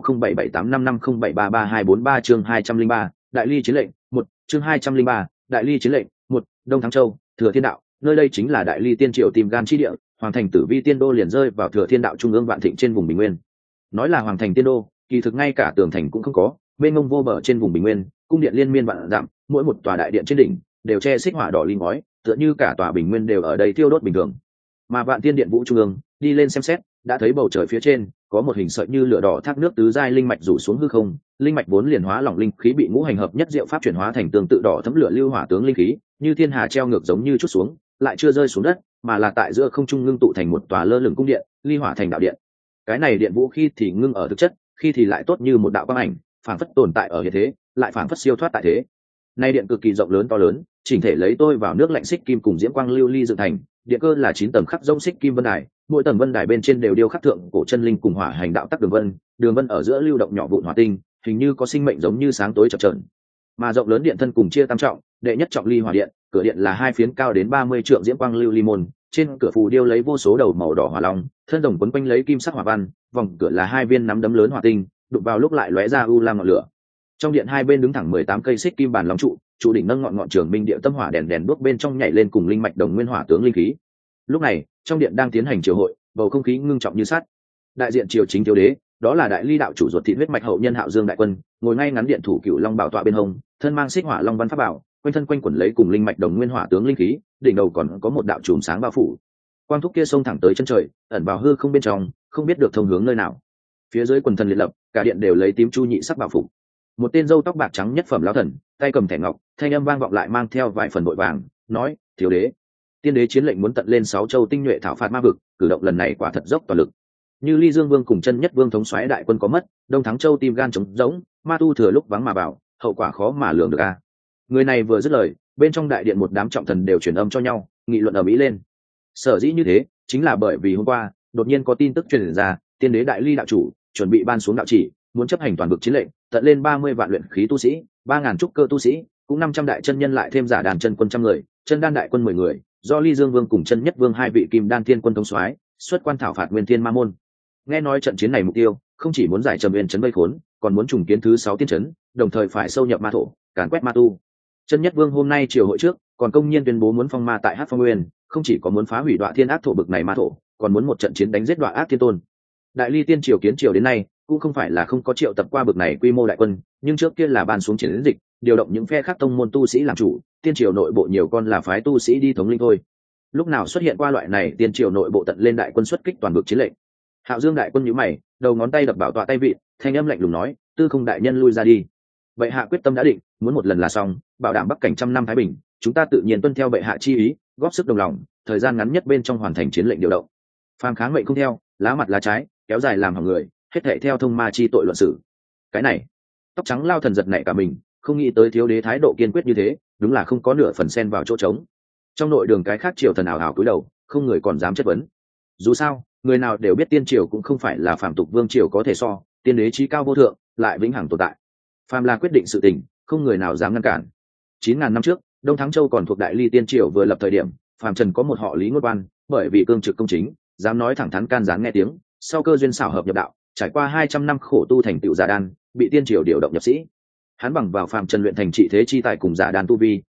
S1: 4060778550733243 chương 203 đại ly chiến lệnh 1 chương 203 đại ly chiến lệnh 1 Đông Thắng Châu Thừa Thiên Đạo, nơi đây chính là đại ly tiên triều tìm gan chi địa, hoàng thành Tử Vi tiên đô liền rơi vào Thừa Thiên Đạo trung ương vạn thịnh trên vùng bình nguyên. Nói là hoàng thành tiên đô, kỳ thực ngay cả tường thành cũng không có, bên ngông vô bờ trên vùng bình nguyên, cung điện liên miên vạn dặm, mỗi một tòa đại điện trên đỉnh đều che xích hỏa đỏ ly ngói, tựa như cả tòa bình nguyên đều ở đây thiêu đốt bình thường. Mà Vạn Tiên Điện Vũ trung ương, đi lên xem xét, đã thấy bầu trời phía trên có một hình sợi như lửa đỏ thác nước tứ giai linh mạch rủ xuống hư không, linh mạch vốn liền hóa lỏng linh khí bị ngũ hành hợp nhất diệu pháp chuyển hóa thành tương tự đỏ thấm lửa lưu hỏa tướng linh khí, như thiên hà treo ngược giống như chút xuống, lại chưa rơi xuống đất, mà là tại giữa không trung ngưng tụ thành một tòa lơ lửng cung điện, ly hỏa thành đạo điện. Cái này điện vũ khi thì ngưng ở thực chất, khi thì lại tốt như một đạo quang ảnh, phảng phất tồn tại ở hiện thế, lại phảng phất siêu thoát tại thế. Nay điện cực kỳ rộng lớn to lớn, chỉnh thể lấy tôi vào nước lạnh xích kim cùng diễm quang lưu ly dựng thành, điện cơ là 9 tầng khắc rông xích kim vân đài, mỗi tầng vân đài bên trên đều điêu khắc thượng cổ chân linh cùng hỏa hành đạo tắc đường vân ở giữa lưu động nhỏ vụn hỏa tinh, hình như có sinh mệnh giống như sáng tối chập chờn. Mà rộng lớn điện thân cùng chia tam trọng, đệ nhất trọng ly hỏa điện, cửa điện là 2 phiến cao đến 30 trượng diễm quang lưu ly môn, trên cửa phù điêu lấy vô số đầu màu đỏ hỏa long, thân rồng quấn quanh lấy kim sắc hỏa văn, vòng cửa là 2 viên nắm đấm lớn hỏa tinh, đụng vào lúc lại lóe ra u lam ngọn lửa. Trong điện hai bên đứng thẳng 18 cây xích kim bàn long trụ, trụ đỉnh nâng ngọn trường minh địa tâm hỏa đèn đuốc bên trong nhảy lên cùng linh mạch đồng nguyên hỏa tướng linh khí. Lúc này trong điện đang tiến hành triều hội, bầu không khí ngưng trọng như sắt. Đại diện triều chính thiếu đế, đó là đại ly đạo chủ ruột thịt huyết mạch hậu nhân Hạo Dương đại quân, ngồi ngay ngắn điện thủ cửu long bảo tọa bên hông, thân mang xích hỏa long văn pháp bảo, quanh thân quanh quẩn lấy cùng linh mạch đồng nguyên hỏa tướng linh khí, đỉnh đầu còn có một đạo chùm sáng bao phủ. Quang thúc kia xông thẳng tới chân trời, ẩn vào hư không bên trong, không biết được thông hướng nơi nào. Phía dưới quần thần liệt lập, cả điện đều lấy tím chu nhị sắc bảo phục. Một tên râu tóc bạc trắng nhất phẩm lão thần, tay cầm thẻ ngọc, thanh âm vang vọng lại mang theo vài phần vội vàng, nói: "Thiếu đế, tiên đế chiến lệnh muốn tận lên 6 châu tinh nhuệ thảo phạt ma vực, cử động lần này quả thật dốc toàn lực. Như Ly Dương Vương cùng chân nhất vương thống soái đại quân có mất, Đông Thắng Châu tim gan trống rỗng, ma tu thừa lúc vắng mà bảo, hậu quả khó mà lường được a." Người này vừa dứt lời, bên trong đại điện một đám trọng thần đều truyền âm cho nhau, nghị luận ầm ĩ lên. Sở dĩ như thế, chính là bởi vì hôm qua đột nhiên có tin tức truyền ra, tiên đế đại ly đạo chủ chuẩn bị ban xuống đạo chỉ, muốn chấp hành toàn vực chiến lệnh, tận lên 30 vạn luyện khí tu sĩ, 3000 trúc cơ tu sĩ, cũng 500 đại chân nhân lại thêm giả đàn chân quân 100 người, chân đan đại quân 10 người, do Ly Dương Vương cùng chân nhất vương hai vị kim đan thiên quân thống soái, xuất quan thảo phạt Nguyên Thiên Ma môn. Nghe nói trận chiến này mục tiêu không chỉ muốn giải Trầm Nguyên trấn vây khốn, còn muốn trùng kiến thứ 6 tiên trấn, đồng thời phải sâu nhập ma thổ, càn quét ma tu. Chân nhất vương hôm nay triều hội trước, còn công nhiên tuyên bố muốn phong ma tại Hắc Phong Nguyên, không chỉ có muốn phá hủy Đoạ Thiên ác thổ bực này ma thổ, còn muốn một trận chiến đánh giết Đoạ ác thiên tôn. Đại ly tiên triều kiến triều đến nay cũng không phải là không có triệu tập qua bực này quy mô đại quân, nhưng trước kia là ban xuống chiến dịch, điều động những phe khác tông môn tu sĩ làm chủ, tiên triều nội bộ nhiều con là phái tu sĩ đi thống lĩnh thôi. Lúc nào xuất hiện qua loại này tiên triều nội bộ tận lên đại quân xuất kích toàn vực chiến lệnh. Hạo Dương đại quân nhíu mày, đầu ngón tay đập bảo tọa tay vị, thanh âm lạnh lùng nói: "Tư Không đại nhân lui ra đi." Bệ hạ quyết tâm đã định, muốn một lần là xong, bảo đảm bắc cảnh trăm năm thái bình, chúng ta tự nhiên tuân theo bệ hạ chi ý, góp sức đồng lòng, thời gian ngắn nhất bên trong hoàn thành chiến lệnh điều động. Phàm kháng mệnh không theo, lá mặt lá trái, kéo dài làm hỏng người, hết thảy theo thông ma chi tội luận xử. Cái này, tóc trắng lao thần giật nảy cả mình, không nghĩ tới thiếu đế thái độ kiên quyết như thế, đúng là không có nửa phần xen vào chỗ trống. Trong nội đường cái khác triều thần ảo ảo cúi đầu, không người còn dám chất vấn. Dù sao, người nào đều biết tiên triều cũng không phải là phàm tục vương triều có thể so, tiên đế chí cao vô thượng, lại vĩnh hằng tồn tại. Phàm là quyết định sự tình, không người nào dám ngăn cản. 9000 năm trước, Đông Thắng Châu còn thuộc Đại Ly tiên triều vừa lập thời điểm, phàm trần có một họ Lý Ngôn Quan, bởi vì cương trực công chính, dám nói thẳng thắn can gián nghe tiếng, sau cơ duyên xảo hợp nhập đạo, trải qua 200 năm khổ tu thành tựu giả đan, bị tiên triều điều động nhập sĩ. Hắn bằng vào phàm trần luyện thành trị thế chi tài cùng giả đan tu vi,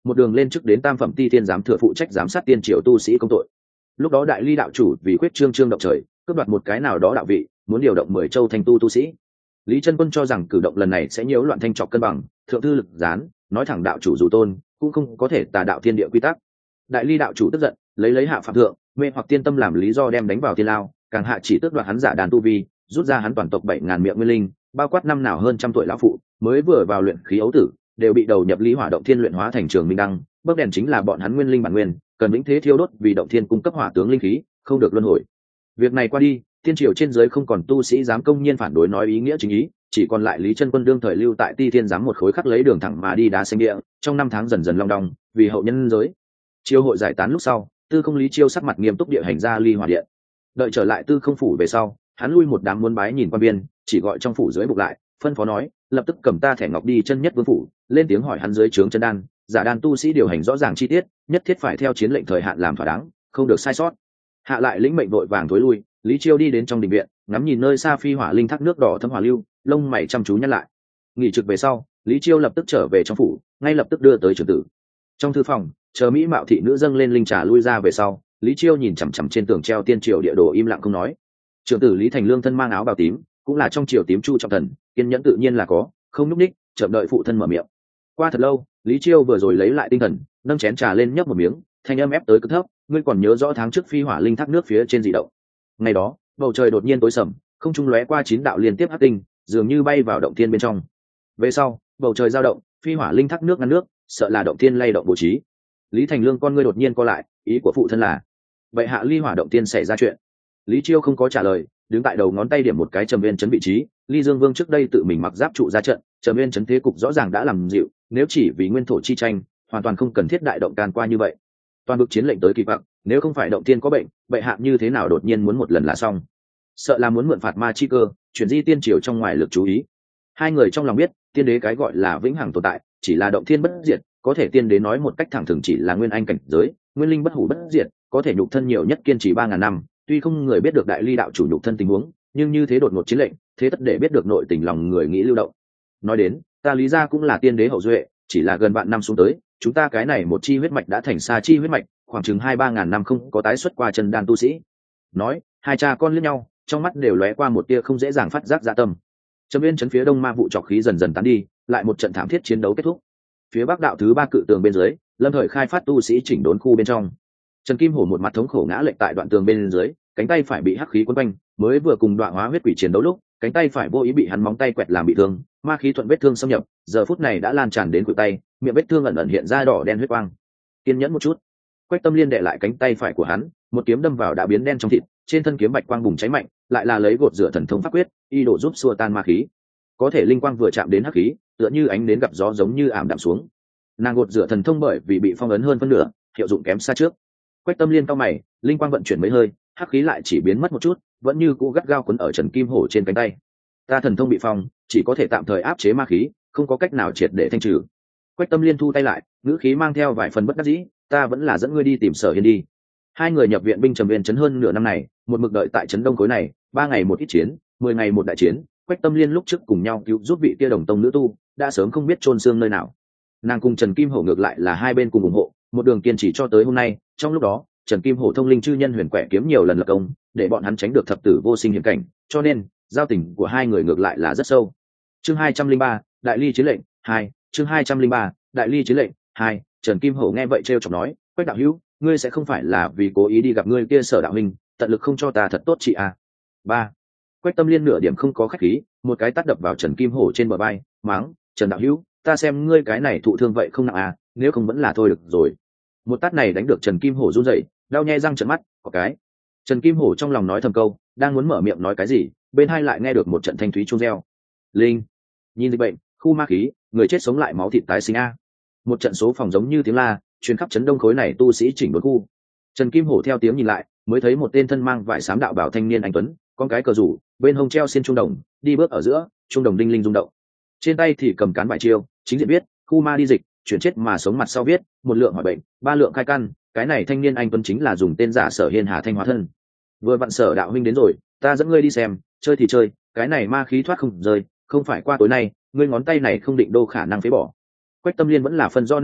S1: một đường lên chức đến tam phẩm ti thiên giám thừa phụ trách giám sát tiên triều tu sĩ công tội. Lúc đó đại ly đạo chủ vì khuyết trương động trời, cướp đoạt một cái nào đó đạo vị, muốn điều động 10 châu thành tu sĩ. Lý Chân Quân cho rằng cử động lần này sẽ nhiễu loạn thanh trọc cân bằng, thượng thư lực gián, nói thẳng đạo chủ dù tôn, cũng không có thể tà đạo thiên địa quy tắc. Đại ly đạo chủ tức giận, lấy hạ phạm thượng, mê hoặc tiên tâm làm lý do đem đánh vào thiên lao, càng hạ chỉ tước đoạt hắn giả đàn tu vi, rút ra hắn toàn tộc 7000 miệng nguyên linh, bao quát năm nào hơn trăm tuổi lão phụ, mới vừa vào luyện khí ấu tử, đều bị đầu nhập lý hỏa động thiên luyện hóa thành trường minh đăng, bấc đèn chính là bọn hắn nguyên linh bản nguyên, cần vĩnh thế thiêu đốt vì động thiên cung cấp hỏa tướng linh khí, không được luân hồi. Việc này qua đi, tiên triều trên dưới không còn tu sĩ dám công nhiên phản đối nói ý nghĩa chính ý, chỉ còn lại Lý Chân Quân đương thời lưu tại Ti Thiên giám một khối khắc lấy đường thẳng mà đi đá xanh địa, trong năm tháng dần dần long đong, vì hậu nhân giới. Chiêu hội giải tán lúc sau, Tư Không Lý Chiêu sắc mặt nghiêm túc địa hành ra ly hỏa điện. Đợi trở lại Tư Không phủ về sau, hắn lui một đám muốn bái nhìn quan biên, chỉ gọi trong phủ dưới bục lại, phân phó nói, lập tức cầm ta thẻ ngọc đi chân nhất vương phủ, lên tiếng hỏi hắn dưới trướng chân đan, giả đan tu sĩ điều hành rõ ràng chi tiết, nhất thiết phải theo chiến lệnh thời hạn làm thỏa đáng, không được sai sót. Hạ lại lĩnh mệnh vội vàng thối lui. Lý Chiêu đi đến trong đình viện, ngắm nhìn nơi xa phi hỏa linh thác nước đỏ thấm hỏa lưu, lông mày chăm chú nhăn lại. Nghỉ trực về sau, Lý Chiêu lập tức trở về trong phủ, ngay lập tức đưa tới trưởng tử. Trong thư phòng, chờ mỹ mạo thị nữ dâng lên linh trà lui ra về sau, Lý Chiêu nhìn chằm chằm trên tường treo tiên triều địa đồ im lặng không nói. Trưởng tử Lý Thành Lương thân mang áo bào tím, cũng là trong triều tím chu trọng thần, kiên nhẫn tự nhiên là có, không núp ních, chậm đợi phụ thân mở miệng. Qua thật lâu, Lý Chiêu vừa rồi lấy lại tinh thần, nâng chén trà lên nhấp một miếng, thanh âm ép tới cực thấp, ngươi còn nhớ rõ tháng trước phi hỏa linh thác nước phía trên dị động. Ngày đó, bầu trời đột nhiên tối sầm, không trung lóe qua 9 đạo liên tiếp hắc tinh, dường như bay vào động thiên bên trong. Về sau, bầu trời dao động, phi hỏa linh thác nước ngăn nước, sợ là động thiên lay động bố trí. Lý Thành Lương con ngươi đột nhiên co lại, ý của phụ thân là vậy hạ ly hỏa động thiên xảy ra chuyện. Lý Chiêu không có trả lời, đứng tại đầu ngón tay điểm một cái trầm viên chấn vị trí. Ly Dương Vương trước đây tự mình mặc giáp trụ ra trận, trầm viên chấn thế cục rõ ràng đã làm dịu, nếu chỉ vì nguyên thổ chi tranh, hoàn toàn không cần thiết đại động can qua như vậy. Toàn vực chiến lệnh tới kỳ vọng, nếu không phải động thiên có bệnh, bệ hạ như thế nào đột nhiên muốn một lần là xong? Sợ là muốn mượn phạt ma chi cơ, chuyển di tiên triều trong ngoài lực chú ý. Hai người trong lòng biết, tiên đế cái gọi là vĩnh hằng tồn tại, chỉ là động thiên bất diệt, có thể tiên đế nói một cách thẳng thừng chỉ là nguyên anh cảnh giới, nguyên linh bất hủ bất diệt, có thể nhục thân nhiều nhất kiên trì 3000 năm. Tuy không người biết được đại ly đạo chủ nhục thân tình huống, nhưng như thế đột ngột chiến lệnh, thế tất để biết được nội tình lòng người nghĩ lưu động. Nói đến, ta Lý gia cũng là tiên đế hậu duệ, chỉ là gần vạn năm xuống tới, chúng ta cái này một chi huyết mạch đã thành xa chi huyết mạch, khoảng chừng 2-3 ngàn năm không có tái xuất qua chân đan tu sĩ. Nói, hai cha con liếc nhau, trong mắt đều lóe qua một tia không dễ dàng phát giác dạ tâm. Trầm Viên chấn phía đông ma vụ trọc khí dần dần tán đi, lại một trận thảm thiết chiến đấu kết thúc. Phía bắc đạo thứ 3 cự tường bên dưới, lâm thời khai phát tu sĩ chỉnh đốn khu bên trong. Trần Kim Hổ một mặt thống khổ ngã lệch tại đoạn tường bên dưới, cánh tay phải bị hắc khí quấn quanh, mới vừa cùng đoạn hóa huyết quỷ chiến đấu lúc, cánh tay phải vô ý bị hắn móng tay quẹt làm bị thương, ma khí thuận vết thương xâm nhập, giờ phút này đã lan tràn đến khuỷu tay, miệng vết thương ẩn ẩn hiện ra đỏ đen huyết quang. Kiên nhẫn một chút. Quách Tâm Liên đệ lại cánh tay phải của hắn, một kiếm đâm vào đã biến đen trong thịt, trên thân kiếm bạch quang bùng cháy mạnh, lại là lấy gột rửa thần thông pháp quyết, y đổ giúp xua tan ma khí. Có thể linh quang vừa chạm đến hắc khí, tựa như ánh đến gặp gió giống như ảm đạm xuống. Nàng gột rửa thần thông bởi vì bị phong ấn hơn phân nửa, hiệu dụng kém xa trước. Quách Tâm Liên cau mày, linh quang vận chuyển mấy hơi, hắc khí lại chỉ biến mất một chút, vẫn như cũ gắt gao quấn ở Trần Kim Hổ trên cánh tay. Ta thần thông bị phong, chỉ có thể tạm thời áp chế ma khí, không có cách nào triệt để thanh trừ. Quách Tâm Liên thu tay lại, ngữ khí mang theo vài phần bất đắc dĩ, ta vẫn là dẫn ngươi đi tìm Sở Hiên đi. Hai người nhập viện binh Trầm Viên chấn hơn nửa năm này, một mực đợi tại trấn Đông khối này, 3 ngày một ít chiến, 10 ngày một đại chiến. Quách Tâm Liên lúc trước cùng nhau cứu giúp vị kia đồng tông nữ tu, đã sớm không biết chôn xương nơi nào. Nàng cùng Trần Kim Hổ ngược lại là hai bên cùng ủng hộ, một đường kiên trì cho tới hôm nay. Trong lúc đó, Trần Kim Hổ thông linh chư nhân huyền quẻ kiếm nhiều lần lập công, để bọn hắn tránh được thập tử vô sinh hiểm cảnh, cho nên giao tình của hai người ngược lại là rất sâu. Chương 203, Đại Ly chiến lệnh 2, chương 203, Đại Ly chiến lệnh 2. Trần Kim Hổ nghe vậy trêu chọc nói, Quách đạo hữu, ngươi sẽ không phải là vì cố ý đi gặp ngươi kia Sở đạo huynh, tận lực không cho ta thật tốt chị à? 3. Quách Tâm Liên nửa điểm không có khách khí, một cái tát đập vào Trần Kim Hổ trên bờ vai, mắng, Trần đạo hữu, ta xem ngươi cái này thụ thương vậy không nặng à, nếu không vẫn là thôi được rồi. Một tát này đánh được Trần Kim Hổ run rẩy, đau nhe răng trợn mắt, có cái. Trần Kim Hổ trong lòng nói thầm câu, đang muốn mở miệng nói cái gì, bên hai lại nghe được một trận thanh thúy chuông reo. Linh, nhìn dịch bệnh, khu ma khí, người chết sống lại máu thịt tái sinh a. Một trận số phòng giống như tiếng la, truyền khắp trấn Đông khối này tu sĩ chỉnh đốn khu. Trần Kim Hổ theo tiếng nhìn lại, mới thấy một tên thân mang vải xám đạo bảo thanh niên anh tuấn, con cái cờ rủ, bên hông treo xiên trung đồng, đi bước ở giữa, trung đồng đinh linh rung động. Trên tay thì cầm cán vải chiêu, chính diện viết, khu ma đi dịch, chuyển chết mà sống mặt sau viết, một lượng hỏi bệnh, 3 lượng khai căn, cái này thanh niên anh tuấn chính là dùng tên giả Sở Hiên Hà Thanh hóa thân. Vừa vặn Sở đạo huynh đến rồi, ta dẫn ngươi đi xem, chơi thì chơi, cái này ma khí thoát không rơi, không phải qua tối nay, ngươi ngón tay này không định đô khả năng phế bỏ. Quách Tâm Liên vẫn là phân do nặng nhẹ,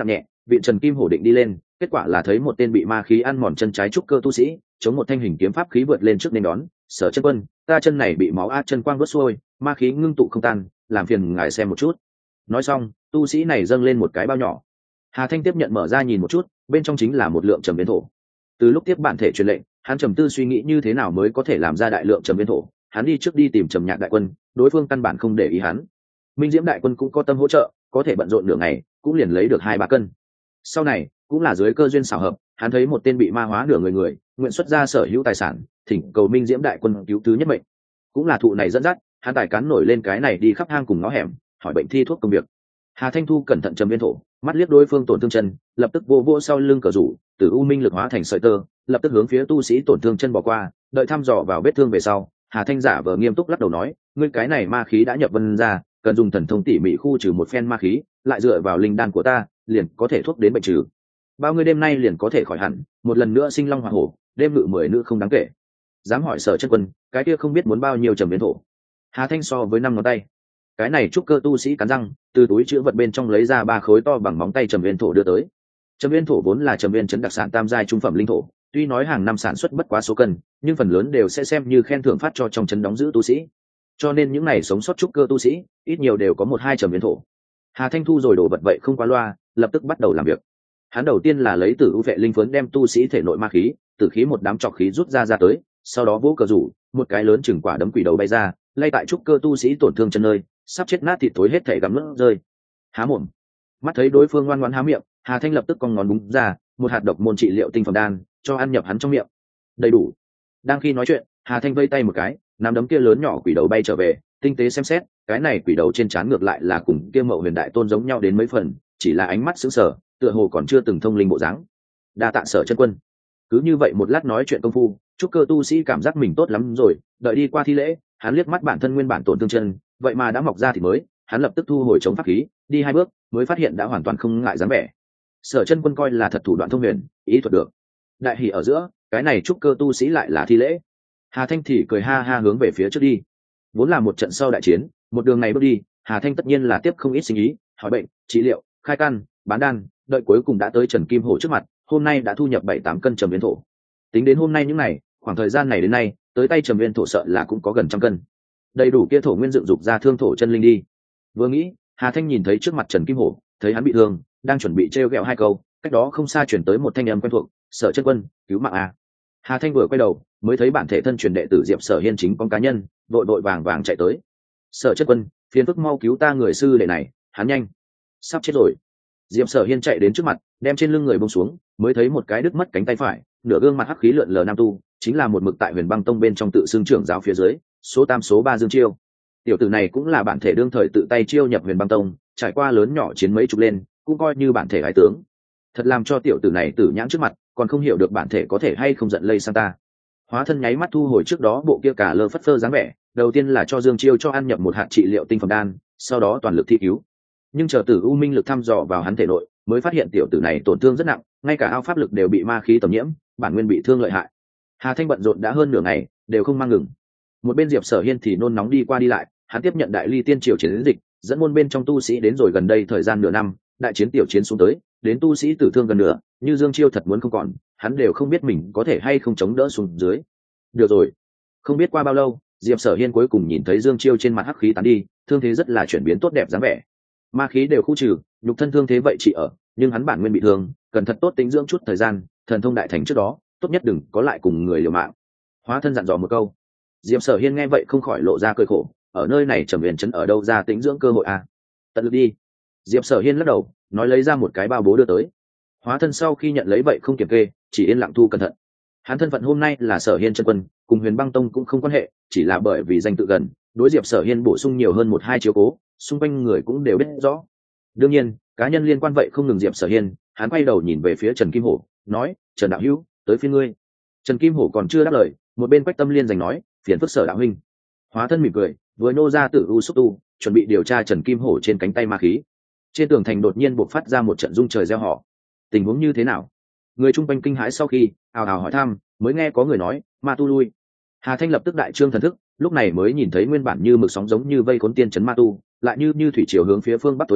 S1: vị trần kim hổ định đi lên, kết quả là thấy một tên bị ma khí ăn mòn chân trái trúc cơ tu sĩ chống một thanh hình kiếm pháp khí vượt lên trước nên đón. Sở chân quân, ta chân này bị máu át chân quang vớt xuôi, ma khí ngưng tụ không tan, làm phiền ngài xem một chút. Nói xong, tu sĩ này dâng lên một cái bao nhỏ. Hà Thanh tiếp nhận mở ra nhìn một chút, bên trong chính là một lượng trầm viên thổ. Từ lúc tiếp bản thể truyền lệnh, hắn trầm tư suy nghĩ như thế nào mới có thể làm ra đại lượng trầm viên thổ. Hắn đi trước đi tìm Trầm Nhạc đại quân, đối phương căn bản không để ý hắn. Minh Diễm đại quân cũng có tâm hỗ trợ, có thể bận rộn nửa ngày, cũng liền lấy được 2-3 cân. Sau này, cũng là dưới cơ duyên xảo hợp, hắn thấy một tên bị ma hóa nửa người, nguyện xuất ra sở hữu tài sản, thỉnh cầu Minh Diễm đại quân cứu thứ nhất mệnh. Cũng là thụ này dẫn dắt, hắn tài cán nổi lên cái này đi khắp hang cùng ngõ hẻm, hỏi bệnh thi thuốc công việc. Hà Thanh Thu cẩn thận trầm viên thổ, mắt liếc đối phương tổn thương chân, lập tức vô vô sau lưng cờ rủ, từ u minh lực hóa thành sợi tơ, lập tức hướng phía tu sĩ tổn thương chân bỏ qua, đợi thăm dò vào vết thương về sau, Hà Thanh giả vờ nghiêm túc lắc đầu nói, ngươi cái này ma khí đã nhập vân ra, cần dùng thần thông tỉ mỉ khu trừ một phen ma khí, lại dựa vào linh đan của ta, liền có thể thuốc đến bệnh trừ. Bao ngươi đêm nay liền có thể khỏi hẳn, một lần nữa sinh long hỏa hổ, đêm ngự 10 nữ không đáng kể. Dám hỏi Sở chân quân, cái kia không biết muốn bao nhiêu trầm biến thổ. Hà Thanh so với 5 ngón tay. Cái này trúc cơ tu sĩ cắn răng, từ túi chứa vật bên trong lấy ra 3 khối to bằng móng tay trầm viên thổ đưa tới. Trầm viên thổ vốn là trầm viên trấn đặc sản tam giai trung phẩm linh thổ, tuy nói hàng năm sản xuất bất quá số cân, nhưng phần lớn đều sẽ xem như khen thưởng phát cho trong trấn đóng giữ tu sĩ. Cho nên những này sống sót trúc cơ tu sĩ, ít nhiều đều có 1-2 trầm viên thổ. Hà Thanh thu rồi đồ vật vậy không quá loa, lập tức bắt đầu làm việc. Hắn đầu tiên là lấy tử u vệ linh phấn đem tu sĩ thể nội ma khí, tử khí một đám trọc khí rút ra tới, sau đó vỗ cờ rủ, một cái lớn chừng quả đấm quỷ đầu bay ra, lay tại trúc cơ tu sĩ tổn thương chân nơi, sắp chết nát thịt thối hết thể gặm nước rơi. Há mồm. Mắt thấy đối phương ngoan ngoãn há miệng, Hà Thanh lập tức cong ngón búng ra, một hạt độc môn trị liệu tinh phẩm đan, cho ăn nhập hắn trong miệng. Đầy đủ. Đang khi nói chuyện, Hà Thanh vây tay một cái, nắm đấm kia lớn nhỏ quỷ đầu bay trở về, tinh tế xem xét, cái này quỷ đầu trên trán ngược lại là cùng kia Mậu Huyền đại tôn giống nhau đến mấy phần, chỉ là ánh mắt sững sờ, tựa hồ còn chưa từng thông linh bộ dáng. Đa tạ Sở chân quân. Cứ như vậy một lát nói chuyện công phu, trúc cơ tu sĩ cảm giác mình tốt lắm rồi, đợi đi qua thi lễ, hắn liếc mắt bản thân nguyên bản tổn thương chân, vậy mà đã mọc ra thì mới, hắn lập tức thu hồi chống pháp khí, đi 2 bước, mới phát hiện đã hoàn toàn không ngại dáng vẻ. Sở chân quân coi là thật thủ đoạn thông huyền, ý thuật được. Đại hỉ ở giữa, cái này trúc cơ tu sĩ lại là thi lễ. Hà Thanh thì cười ha ha hướng về phía trước đi. Vốn là một trận sau đại chiến, một đường này bước đi, Hà Thanh tất nhiên là tiếp không ít sinh ý, hỏi bệnh, trị liệu, khai căn, bán đan, đợi cuối cùng đã tới Trần Kim Hổ trước mặt, hôm nay đã thu nhập 7-8 cân trầm viên thổ. Tính đến hôm nay những ngày, khoảng thời gian này đến nay, tới tay trầm viên thổ sợ là cũng có gần 100 cân. Đầy đủ kia thổ nguyên dựng dục ra thương thổ chân linh đi. Vừa nghĩ, Hà Thanh nhìn thấy trước mặt Trần Kim Hổ, thấy hắn bị thương, đang chuẩn bị trêu ghẹo 2 câu, cách đó không xa chuyển tới một thanh âm quen thuộc, Sở chân quân, cứu mạng a. Hà Thanh vừa quay đầu, mới thấy bản thể thân truyền đệ tử Diệp Sở Hiên chính con cá nhân, vội vội vàng vàng chạy tới. Sở chân quân, phiền phức mau cứu ta người sư đệ này, hắn nhanh sắp chết rồi. Diệp Sở Hiên chạy đến trước mặt, đem trên lưng người buông xuống, mới thấy một cái đứt mất cánh tay phải, nửa gương mặt hắc khí lượn lờ nam tu, chính là một mực tại Huyền Băng Tông bên trong tự xưng trưởng giáo phía dưới, số 3 số 3 Dương Chiêu. Tiểu tử này cũng là bản thể đương thời tự tay chiêu nhập Huyền Băng Tông, trải qua lớn nhỏ chiến mấy chục lên, cũng coi như bản thể ái tướng. Thật làm cho tiểu tử này tử nhãn trước mặt, còn không hiểu được bản thể có thể hay không giận lây sang ta. Hóa thân nháy mắt thu hồi trước đó bộ kia cả lơ phất phơ dáng vẻ, đầu tiên là cho Dương Chiêu cho ăn nhập một hạt trị liệu tinh phẩm đan, sau đó toàn lực thi cứu. Nhưng chờ tử u minh lực thăm dò vào hắn thể nội, mới phát hiện tiểu tử này tổn thương rất nặng, ngay cả ao pháp lực đều bị ma khí tầm nhiễm, bản nguyên bị thương lợi hại. Hà Thanh bận rộn đã hơn nửa ngày, đều không mang ngừng. Một bên Diệp Sở Hiên thì nôn nóng đi qua đi lại, hắn tiếp nhận đại ly tiên triều chiến dịch, dẫn môn bên trong tu sĩ đến rồi gần đây thời gian nửa năm, đại chiến tiểu chiến xuống tới, đến tu sĩ tử thương gần nửa, như Dương Chiêu thật muốn không còn, hắn đều không biết mình có thể hay không chống đỡ xuống dưới. Được rồi, không biết qua bao lâu, Diệp Sở Hiên cuối cùng nhìn thấy Dương Chiêu trên mặt hắc khí tán đi, thương thế rất là chuyển biến tốt đẹp dáng vẻ. Ma khí đều khu trừ, nhục thân thương thế vậy chỉ ở, nhưng hắn bản nguyên bị thương, cần thật tốt tính dưỡng chút thời gian, thần thông đại thành trước đó, tốt nhất đừng có lại cùng người liều mạng. Hóa thân dặn dò một câu. Diệp Sở Hiên nghe vậy không khỏi lộ ra cười khổ, ở nơi này Trầm Huyền trấn ở đâu ra tính dưỡng cơ hội à? Tận lực đi. Diệp Sở Hiên lắc đầu, nói lấy ra một cái bao bố đưa tới. Hóa thân sau khi nhận lấy vậy không kiểm kê, chỉ yên lặng thu cẩn thận. Hắn thân phận hôm nay là Sở Hiên chân quân, cùng Huyền Băng Tông cũng không quan hệ, chỉ là bởi vì danh tự gần, đối Diệp Sở Hiên bổ sung nhiều hơn 1-2 chiếu cố, xung quanh người cũng đều biết rõ. Đương nhiên, cá nhân liên quan vậy không ngừng Diệp Sở Hiên, hắn quay đầu nhìn về phía Trần Kim Hổ, nói: "Trần đạo hữu, tới phiên ngươi." Trần Kim Hổ còn chưa đáp lời, một bên Quách Tâm Liên giành nói: "Phiền phức Sở đạo huynh." Hóa thân mỉm cười, vừa nô ra tử u xúc tu, chuẩn bị điều tra Trần Kim Hổ trên cánh tay ma khí. Trên tường thành đột nhiên bộc phát ra một trận rung trời reo hò. Tình huống như thế nào? Người chung quanh kinh hãi sau khi ào ào hỏi thăm, mới nghe có người nói: "Ma tu lui." Hà Thanh lập tức đại trương thần thức, lúc này mới nhìn thấy nguyên bản như mực sóng giống như vây khốn tiên trấn ma tu, lại như thủy triều hướng phía phương bắc tối lui,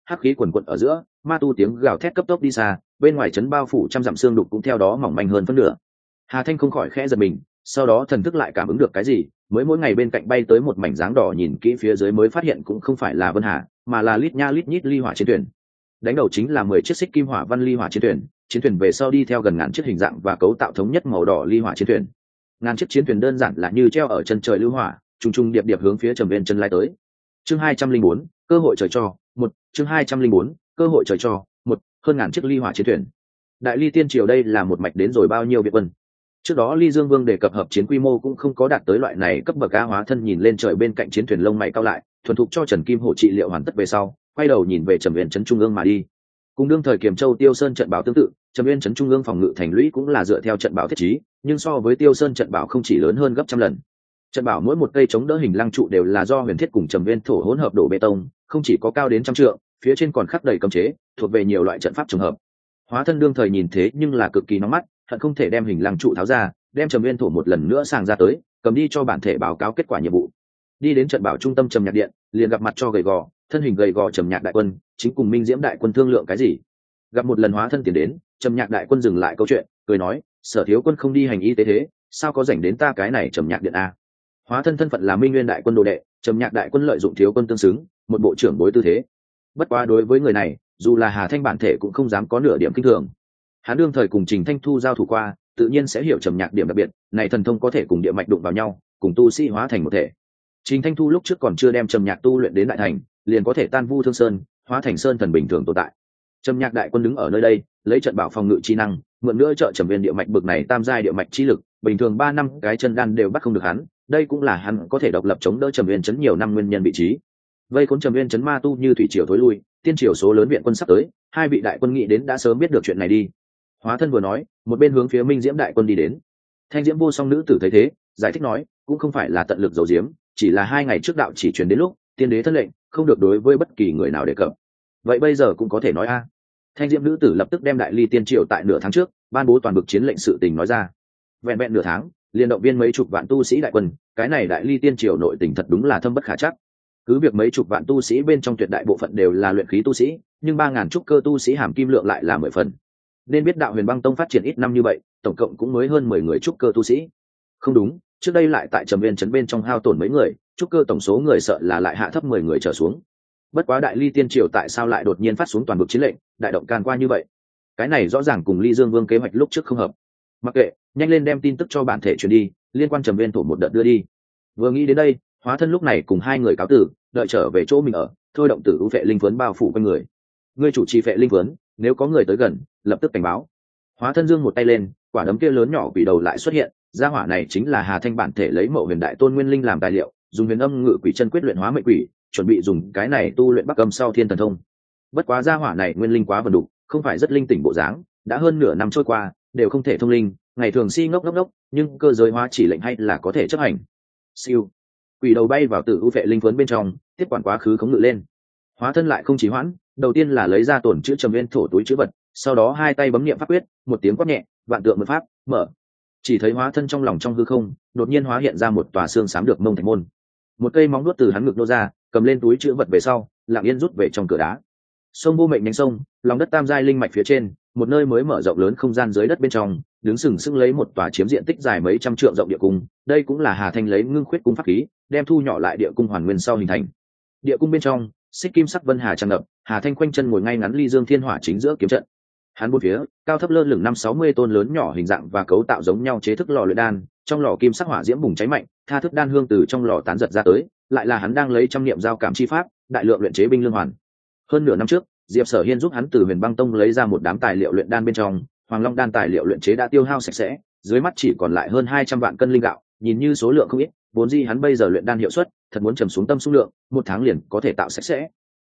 S1: hắc khí quần quận ở giữa, ma tu tiếng gào thét cấp tốc đi xa, bên ngoài trấn bao phủ trăm dặm xương đục cũng theo đó mỏng manh hơn phân nửa. Hà Thanh không khỏi khẽ giật mình, sau đó thần thức lại cảm ứng được cái gì, mới mỗi ngày bên cạnh bay tới một mảnh dáng đỏ, nhìn kỹ phía dưới mới phát hiện cũng không phải là Vân Hà, mà là lít nha lít nhít ly hỏa chiến thuyền. Đánh đầu chính là 10 chiếc xích kim hỏa văn ly hỏa chiến thuyền về sau đi theo gần ngàn chiếc hình dạng và cấu tạo thống nhất màu đỏ ly hỏa chiến thuyền. Ngàn chiếc chiến thuyền đơn giản là như treo ở chân trời lưu hỏa, trùng trùng điệp điệp hướng phía Trầm Viên chân lai tới. Chương 204, cơ hội trời cho, một chương 204, cơ hội trời cho, một hơn ngàn chiếc ly hỏa chiến thuyền. Đại Ly Tiên Triều đây là một mạch đến rồi bao nhiêu viện quân. Trước đó Ly Dương Vương đề cập hợp chiến quy mô cũng không có đạt tới loại này cấp bậc. A Hóa Thân nhìn lên trời bên cạnh chiến thuyền lông mày cau lại, thuần thục cho Trần Kim Hổ trị liệu hoàn tất về sau, quay đầu nhìn về Trầm Viên trấn trung ương mà đi. Cùng đương thời Kiềm Châu Tiêu Sơn trận bảo tương tự, Trầm Viên trấn trung ương phòng ngự thành lũy cũng là dựa theo trận bảo thiết trí, nhưng so với Tiêu Sơn trận bảo không chỉ lớn hơn gấp trăm lần. Trận bảo mỗi một cây chống đỡ hình lăng trụ đều là do huyền thiết cùng Trầm Viên thổ hỗn hợp đổ bê tông, không chỉ có cao đến trăm trượng, phía trên còn khắc đầy cấm chế, thuộc về nhiều loại trận pháp trùng hợp. Hóa Thân đương thời nhìn thế nhưng là cực kỳ nóng mắt, hận không thể đem hình lăng trụ tháo ra, đem Trầm Viên thổ một lần nữa sàng ra tới, cầm đi cho bản thể báo cáo kết quả nhiệm vụ. Đi đến trận bảo trung tâm Trầm Nhạc điện, liền gặp mặt cho gầy gò, thân hình gầy gò Trầm Nhạc đại quân, chính cùng Minh Diễm đại quân thương lượng cái gì. Gặp một lần Hóa Thân tiến đến, Trầm Nhạc đại quân dừng lại câu chuyện, cười nói, Sở thiếu quân không đi hành y tế thế, sao có rảnh đến ta cái này Trầm Nhạc điện a? Hóa Thân thân phận là Minh Nguyên đại quân đồ đệ, Trầm Nhạc đại quân lợi dụng thiếu quân tương xứng, một bộ trưởng bối tư thế. Bất quá đối với người này, dù là Hà Thanh bản thể cũng không dám có nửa điểm kinh thường. Hắn đương thời cùng Trình Thanh Thu giao thủ qua, tự nhiên sẽ hiểu Trầm Nhạc điểm đặc biệt, này thần thông có thể cùng địa mạch đụng vào nhau, cùng tu sĩ hóa thành một thể. Trình Thanh Thu lúc trước còn chưa đem Trầm Nhạc tu luyện đến đại thành, liền có thể tan vu thương sơn, hóa thành sơn thần bình thường tồn tại. Trầm Nhạc đại quân đứng ở nơi đây, lấy trận bảo phòng ngự chi năng, mượn nữa trợ Trầm Viên địa mạch bực này tam giai địa mạch chi lực, bình thường 3 năm cái chân đan đều bắt không được hắn, đây cũng là hắn có thể độc lập chống đỡ Trầm Viên trấn nhiều năm nguyên nhân vị trí. Vây khốn Trầm Viên trấn ma tu như thủy triều thối lui, tiên triều số lớn viện quân sắp tới, hai vị đại quân nghĩ đến đã sớm biết được chuyện này đi. Hóa Thân vừa nói, một bên hướng phía Minh Diễm đại quân đi đến. Thanh Diễm vô song nữ tử thấy thế, giải thích nói, cũng không phải là tận lực giấu giếm, chỉ là 2 ngày trước đạo chỉ truyền đến lúc tiên đế thân lệnh, không được đối với bất kỳ người nào đề cập. Vậy bây giờ cũng có thể nói a. Thanh Diễm nữ tử lập tức đem Đại Ly Tiên Triều tại nửa tháng trước ban bố toàn vực chiến lệnh sự tình nói ra. Vẹn vẹn nửa tháng, liên động viên mấy chục vạn tu sĩ đại quân, cái này Đại Ly Tiên Triều nội tình thật đúng là thâm bất khả trắc. Cứ việc mấy chục vạn tu sĩ bên trong tuyệt đại bộ phận đều là luyện khí tu sĩ, nhưng 3000 trúc cơ tu sĩ hàm kim lượng lại là 10 phần. Nên biết đạo Huyền Băng Tông phát triển ít năm như vậy, tổng cộng cũng mới hơn 10 người trúc cơ tu sĩ. Không đúng, trước đây lại tại Trầm Viên trấn bên trong hao tổn mấy người, trúc cơ tổng số người sợ là lại hạ thấp 10 người trở xuống. Bất quá Đại Ly Tiên Triều tại sao lại đột nhiên phát xuống toàn vực chiến lệnh, đại động can qua như vậy? Cái này rõ ràng cùng Ly Dương Vương kế hoạch lúc trước không hợp. Mặc kệ, nhanh lên đem tin tức cho bản thể truyền đi, liên quan Trầm Viên thổ một đợt đưa đi. Vừa nghĩ đến đây, Hóa Thân lúc này cùng 2 người cáo tử, đợi trở về chỗ mình ở, thôi động tử u phệ linh phấn bao phủ quanh người. Ngươi chủ trì phệ linh phấn, nếu có người tới gần, lập tức cảnh báo. Hóa Thân giương một tay lên, quả đấm kia lớn nhỏ quỷ đầu lại xuất hiện, gia hỏa này chính là Hà Thanh bản thể lấy Mậu Huyền Đại Tôn Nguyên Linh làm tài liệu, dùng huyền âm ngự quỷ chân quyết luyện hóa mệnh quỷ, chuẩn bị dùng cái này tu luyện Bắc Âm sau Thiên Thần Thông. Bất quá gia hỏa này nguyên linh quá vần đủ, không phải rất linh tỉnh bộ dáng, đã hơn nửa năm trôi qua, đều không thể thông linh, ngày thường si ngốc, nhưng cơ giới hóa chỉ lệnh hay là có thể chấp hành. Siêu, quỷ đầu bay vào tử u phệ linh phấn bên trong, tiếp quản quá khứ khống ngự lên. Hóa Thân lại không trì hoãn, đầu tiên là lấy ra tổn chữ Trầm Viên thổ túi chữ vật, sau đó 2 tay bấm niệm pháp quyết, một tiếng quát nhẹ, vạn tượng mật pháp mở. Chỉ thấy Hóa Thân trong lòng trong hư không, đột nhiên hóa hiện ra một tòa xương xám được mông thạch môn. Một cây móng vuốt từ hắn ngực nô ra, cầm lên túi chữ vật về sau, lặng yên rút về trong cửa đá. Sông vô mệnh nhánh sông, lòng đất tam giai linh mạch phía trên, một nơi mới mở rộng lớn không gian dưới đất bên trong, đứng sừng sững lấy một tòa chiếm diện tích dài mấy trăm trượng rộng địa cung. Đây cũng là Hà Thanh lấy ngưng khuyết cung pháp khí, đem thu nhỏ lại địa cung hoàn nguyên sau hình thành. Địa cung bên trong, xích kim sắc vân hà tràn ngập, Hà Thanh khoanh chân ngồi ngay ngắn ly dương thiên hỏa chính giữa kiếm trận. Hắn bốn phía, cao thấp lơ lửng 5-60 tôn lớn nhỏ hình dạng và cấu tạo giống nhau chế thức lò luyện đan, trong lò kim sắc hỏa diễm bùng cháy mạnh, tha thức đan hương từ trong lò tán giật ra tới, lại là hắn đang lấy trăm niệm giao cảm chi pháp, đại lượng luyện chế binh lương hoàn. Hơn nửa năm trước, Diệp Sở Hiên giúp hắn từ Huyền Băng Tông lấy ra một đám tài liệu luyện đan bên trong, Hoàng Long đan tài liệu luyện chế đã tiêu hao sạch sẽ, dưới mắt chỉ còn lại hơn 200 vạn cân linh gạo, nhìn như số lượng không ít, vốn dĩ hắn bây giờ luyện đan hiệu suất, thật muốn trầm xuống tâm số lượng, 1 tháng liền có thể tạo sạch sẽ.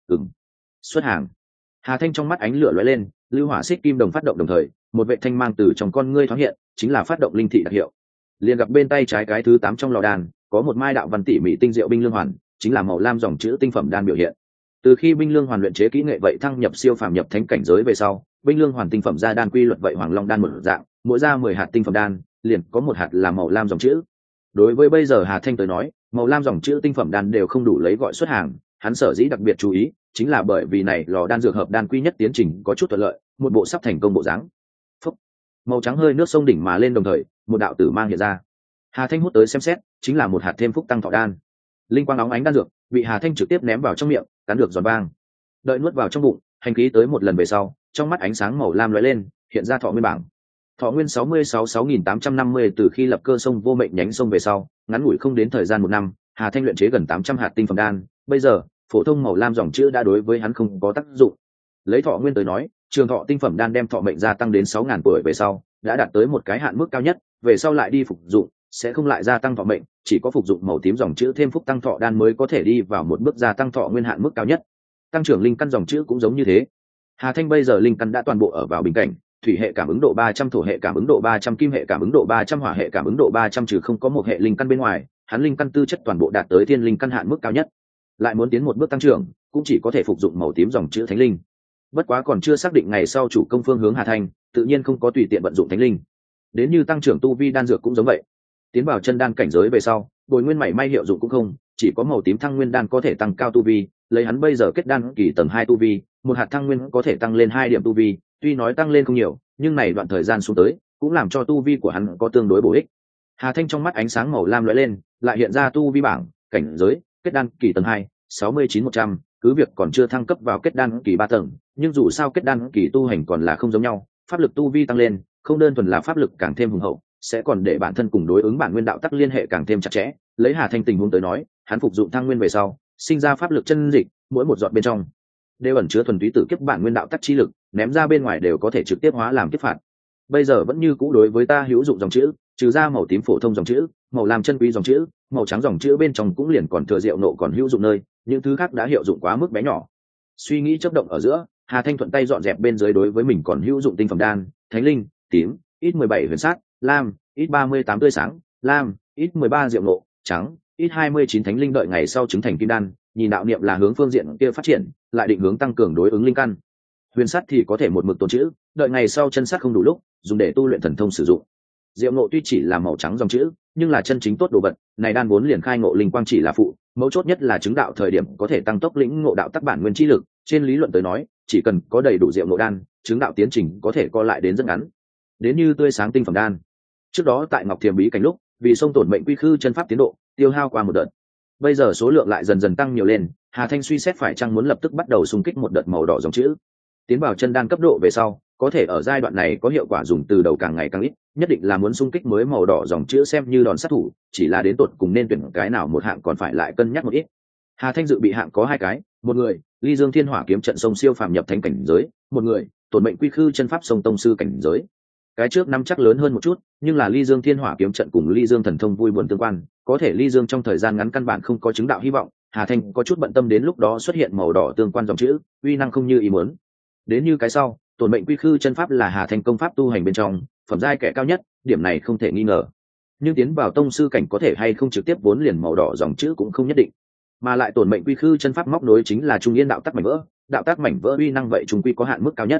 S1: Xuất hàng. Hà Thanh trong mắt ánh lửa lóe lên, lưu hỏa xích kim đồng phát động đồng thời, một vệ thanh mang từ trong con ngươi thoáng hiện, chính là phát động linh thị đặc hiệu. Liền gặp bên tay trái cái thứ 8 trong lò đan, có một mai đạo văn tỉ mỉ tinh diệu binh lương hoàn, chính là màu lam dòng chữ tinh phẩm đan biểu hiện. Từ khi binh lương hoàn luyện chế kỹ nghệ vậy thăng nhập siêu phàm nhập thánh cảnh giới về sau, binh lương hoàn tinh phẩm ra đan quy luật vậy Hoàng Long đan một dạng, mỗi ra 10 hạt tinh phẩm đan, liền có 1 hạt là màu lam dòng chữ. Đối với bây giờ Hà Thanh tới nói, màu lam dòng chữ tinh phẩm đan đều không đủ lấy gọi xuất hàng, hắn sở dĩ đặc biệt chú ý, chính là bởi vì này lò đan dược hợp đan quy nhất tiến trình có chút thuận lợi, một bộ sắp thành công bộ dáng. Phúc. Màu trắng hơi nước sông đỉnh mà lên, đồng thời một đạo tử mang hiện ra. Hà Thanh hút tới xem xét, chính là một hạt thêm phúc tăng thọ đan. Linh quang óng ánh đan dược bị Hà Thanh trực tiếp ném vào trong miệng, cắn được giòn vang. Đợi nuốt vào trong bụng, hành khí tới một lần về sau, trong mắt ánh sáng màu lam lóe lên, hiện ra thọ nguyên bảng. Thọ nguyên 66.850 từ khi lập cơ sông vô mệnh nhánh sông về sau, ngắn ngủi không đến thời gian 1 năm, Hà Thanh luyện chế gần 800 hạt tinh phẩm đan, bây giờ, phổ thông màu lam dòng chữ đã đối với hắn không có tác dụng. Lấy thọ nguyên tới nói, trường thọ tinh phẩm đan đem thọ mệnh gia tăng đến 6.000 tuổi về sau, đã đạt tới một cái hạn mức cao nhất, về sau lại đi phục dụng, sẽ không lại gia tăng thọ mệnh, chỉ có phục dụng màu tím dòng chữ thêm phúc tăng thọ đan mới có thể đi vào một bước gia tăng thọ nguyên hạn mức cao nhất. Tăng trưởng linh căn dòng chữ cũng giống như thế. Hà Thanh bây giờ linh căn đã toàn bộ ở vào bình cảnh, thủy hệ cảm ứng độ 300, thổ hệ cảm ứng độ 300, kim hệ cảm ứng độ 300, hỏa hệ cảm ứng độ 300, trừ không có một hệ linh căn bên ngoài, hắn linh căn tư chất toàn bộ đạt tới thiên linh căn hạn mức cao nhất. Lại muốn tiến một bước tăng trưởng, cũng chỉ có thể phục dụng màu tím dòng chữ thánh linh. Bất quá còn chưa xác định ngày sau chủ công phương hướng Hà Thanh, tự nhiên không có tùy tiện vận dụng thánh linh. Đến như tăng trưởng tu vi đan dược cũng giống vậy. Tiến vào chân đan cảnh giới về sau, bồi nguyên mảy may hiệu dụng cũng không, chỉ có màu tím thăng nguyên đan có thể tăng cao tu vi, lấy hắn bây giờ kết đan kỳ tầng 2 tu vi, một hạt thăng nguyên có thể tăng lên 2 điểm tu vi, tuy nói tăng lên không nhiều, nhưng này đoạn thời gian xuống tới, cũng làm cho tu vi của hắn có tương đối bổ ích. Hà Thanh trong mắt ánh sáng màu lam lóe lên, lại hiện ra tu vi bảng, cảnh giới, kết đan kỳ tầng 2, 69-100, cứ việc còn chưa thăng cấp vào kết đan kỳ 3 tầng, nhưng dù sao kết đan kỳ tu hành còn là không giống nhau, pháp lực tu vi tăng lên, không đơn thuần là pháp lực càng thêm hùng hậu, sẽ còn để bản thân cùng đối ứng bản nguyên đạo tắc liên hệ càng thêm chặt chẽ. Lấy Hà Thanh tình huống tới nói, hắn phục dụng thăng nguyên về sau, sinh ra pháp lực chân dịch, mỗi một giọt bên trong đều ẩn chứa thuần túy tử kiếp bản nguyên đạo tắc chi lực, ném ra bên ngoài đều có thể trực tiếp hóa làm kiếp phạt. Bây giờ vẫn như cũ đối với ta hữu dụng dòng chữ, trừ ra màu tím phổ thông dòng chữ, màu lam chân quý dòng chữ, màu trắng dòng chữ bên trong cũng liền còn thừa diệu nộ còn hữu dụng nơi, những thứ khác đã hiệu dụng quá mức bé nhỏ. Suy nghĩ chớp động ở giữa, Hà Thanh thuận tay dọn dẹp bên dưới đối với mình còn hữu dụng tinh phẩm đan, thánh linh, tím, ít 17 huyền sát, lam, ít 38 tươi sáng, lam, ít 13 diệu nộ, trắng, ít 29 thánh linh. Đợi ngày sau chứng thành kim đan, nhìn đạo niệm là hướng phương diện kia phát triển, lại định hướng tăng cường đối ứng linh căn. Huyền sắt thì có thể một mực tồn chữ, đợi ngày sau chân sắt không đủ lúc, dùng để tu luyện thần thông sử dụng. Diệu nộ tuy chỉ là màu trắng dòng chữ, nhưng là chân chính tốt đồ vật, này đan vốn liền khai ngộ linh quang chỉ là phụ, mấu chốt nhất là chứng đạo thời điểm có thể tăng tốc lĩnh ngộ đạo tắc bản nguyên chi lực, trên lý luận tới nói, chỉ cần có đầy đủ diệu nộ đan, chứng đạo tiến trình có thể co lại đến rất ngắn. Đến như tươi sáng tinh phẩm đan. Trước đó tại Ngọc Thiềm bí cảnh lúc, vì sông tổn mệnh quy khư chân pháp tiến độ, tiêu hao qua một đợt. Bây giờ số lượng lại dần dần tăng nhiều lên, Hà Thanh suy xét phải chăng muốn lập tức bắt đầu xung kích một đợt màu đỏ dòng chữ. Tiến vào chân đan cấp độ về sau, có thể ở giai đoạn này có hiệu quả dùng từ đầu càng ngày càng ít, nhất định là muốn xung kích mới màu đỏ dòng chữ xem như đòn sát thủ, chỉ là đến tột cùng nên tuyển cái nào một hạng còn phải lại cân nhắc một ít. Hà Thanh dự bị hạng có 2 cái, một người, Ly Dương Thiên Hỏa kiếm trận sông siêu phàm nhập thánh cảnh giới, một người, tổn mệnh quy khư chân pháp sông tông sư cảnh giới. Cái trước năm chắc lớn hơn một chút, nhưng là Ly Dương Thiên Hỏa kiếm trận cùng Ly Dương thần thông vui buồn tương quan, có thể Ly Dương trong thời gian ngắn căn bản không có chứng đạo hy vọng, Hà Thanh có chút bận tâm đến lúc đó xuất hiện màu đỏ tương quan dòng chữ, uy năng không như ý muốn. Đến như cái sau, tổn mệnh quy khư chân pháp là Hà Thanh công pháp tu hành bên trong, phẩm giai kẻ cao nhất, điểm này không thể nghi ngờ. Nhưng tiến vào tông sư cảnh có thể hay không trực tiếp vốn liền màu đỏ dòng chữ cũng không nhất định. Mà lại tổn mệnh quy khư chân pháp móc nối chính là trung yên đạo tắc mảnh vỡ, đạo tắc mảnh vỡ uy năng vậy trung quy có hạn mức cao nhất.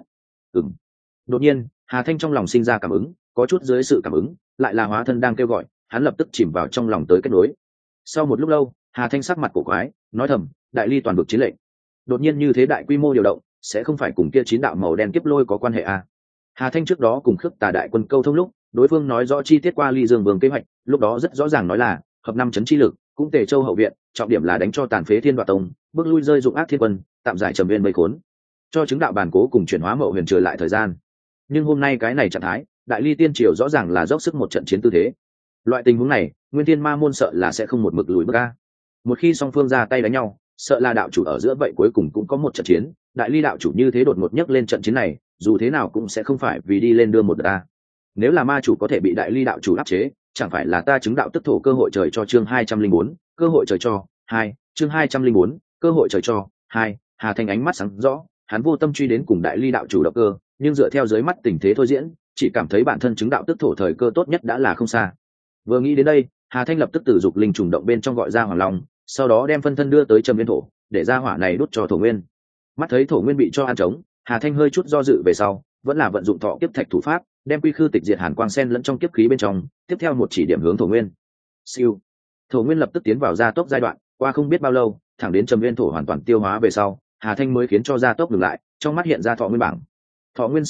S1: Đột nhiên, Hà Thanh trong lòng sinh ra cảm ứng, có chút dưới sự cảm ứng, lại là hóa thân đang kêu gọi, hắn lập tức chìm vào trong lòng tới kết nối. Sau một lúc lâu, Hà Thanh sắc mặt cổ quái, nói thầm, đại ly toàn vực chiến lệnh. Đột nhiên như thế đại quy mô điều động, sẽ không phải cùng kia 9 đạo màu đen kiếp lôi có quan hệ à? Hà Thanh trước đó cùng Khước Tà đại quân câu thông lúc, đối phương nói rõ chi tiết qua Ly Dương Vương kế hoạch, lúc đó rất rõ ràng nói là hợp 5 chấn chi lực, cũng Tề Châu hậu viện, trọng điểm là đánh cho tàn phế Thiên Đoạt Tông, bước lui rơi dụng ác thiên quân, tạm giải trầm viên mây khốn, cho chứng đạo bản cố cùng chuyển hóa mậu huyền trở lại thời gian. Nhưng hôm nay cái này trạng thái, đại ly tiên triều rõ ràng là dốc sức một trận chiến tư thế. Loại tình huống này, Nguyên Thiên Ma môn sợ là sẽ không một mực lùi bước ra. Một khi song phương ra tay đánh nhau, sợ là đạo chủ ở giữa vậy cuối cùng cũng có một trận chiến, đại ly đạo chủ như thế đột ngột nhấc lên trận chiến này, dù thế nào cũng sẽ không phải vì đi lên đưa một đợt. Nếu là ma chủ có thể bị đại ly đạo chủ áp chế, chẳng phải là ta chứng đạo tức thổ cơ hội trời cho chương 204, cơ hội trời cho 2, chương 204, cơ hội trời cho 2. Hà Thanh ánh mắt sáng rõ, hắn vô tâm truy đến cùng đại ly đạo chủ động cơ, nhưng dựa theo dưới mắt tình thế thôi diễn, chỉ cảm thấy bản thân chứng đạo tức thổ thời cơ tốt nhất đã là không xa. Vừa nghĩ đến đây, Hà Thanh lập tức tử dục linh trùng động bên trong gọi ra Hoàng Long, sau đó đem phân thân đưa tới Trầm Nguyên thổ, để ra hỏa này đốt cho thổ nguyên. Mắt thấy thổ nguyên bị cho ăn trống, Hà Thanh hơi chút do dự về sau, vẫn là vận dụng thọ kiếp thạch thủ pháp, đem quy khư tịch diệt hàn quang sen lẫn trong kiếp khí bên trong, tiếp theo một chỉ điểm hướng thổ nguyên. Siêu, thổ nguyên lập tức tiến vào gia tốc giai đoạn, qua không biết bao lâu, thẳng đến Trầm Nguyên thổ hoàn toàn tiêu hóa về sau, Hà Thanh mới khiến cho gia tốc ngừng lại, trong mắt hiện ra thọ nguyên bảng. Thọ nguyên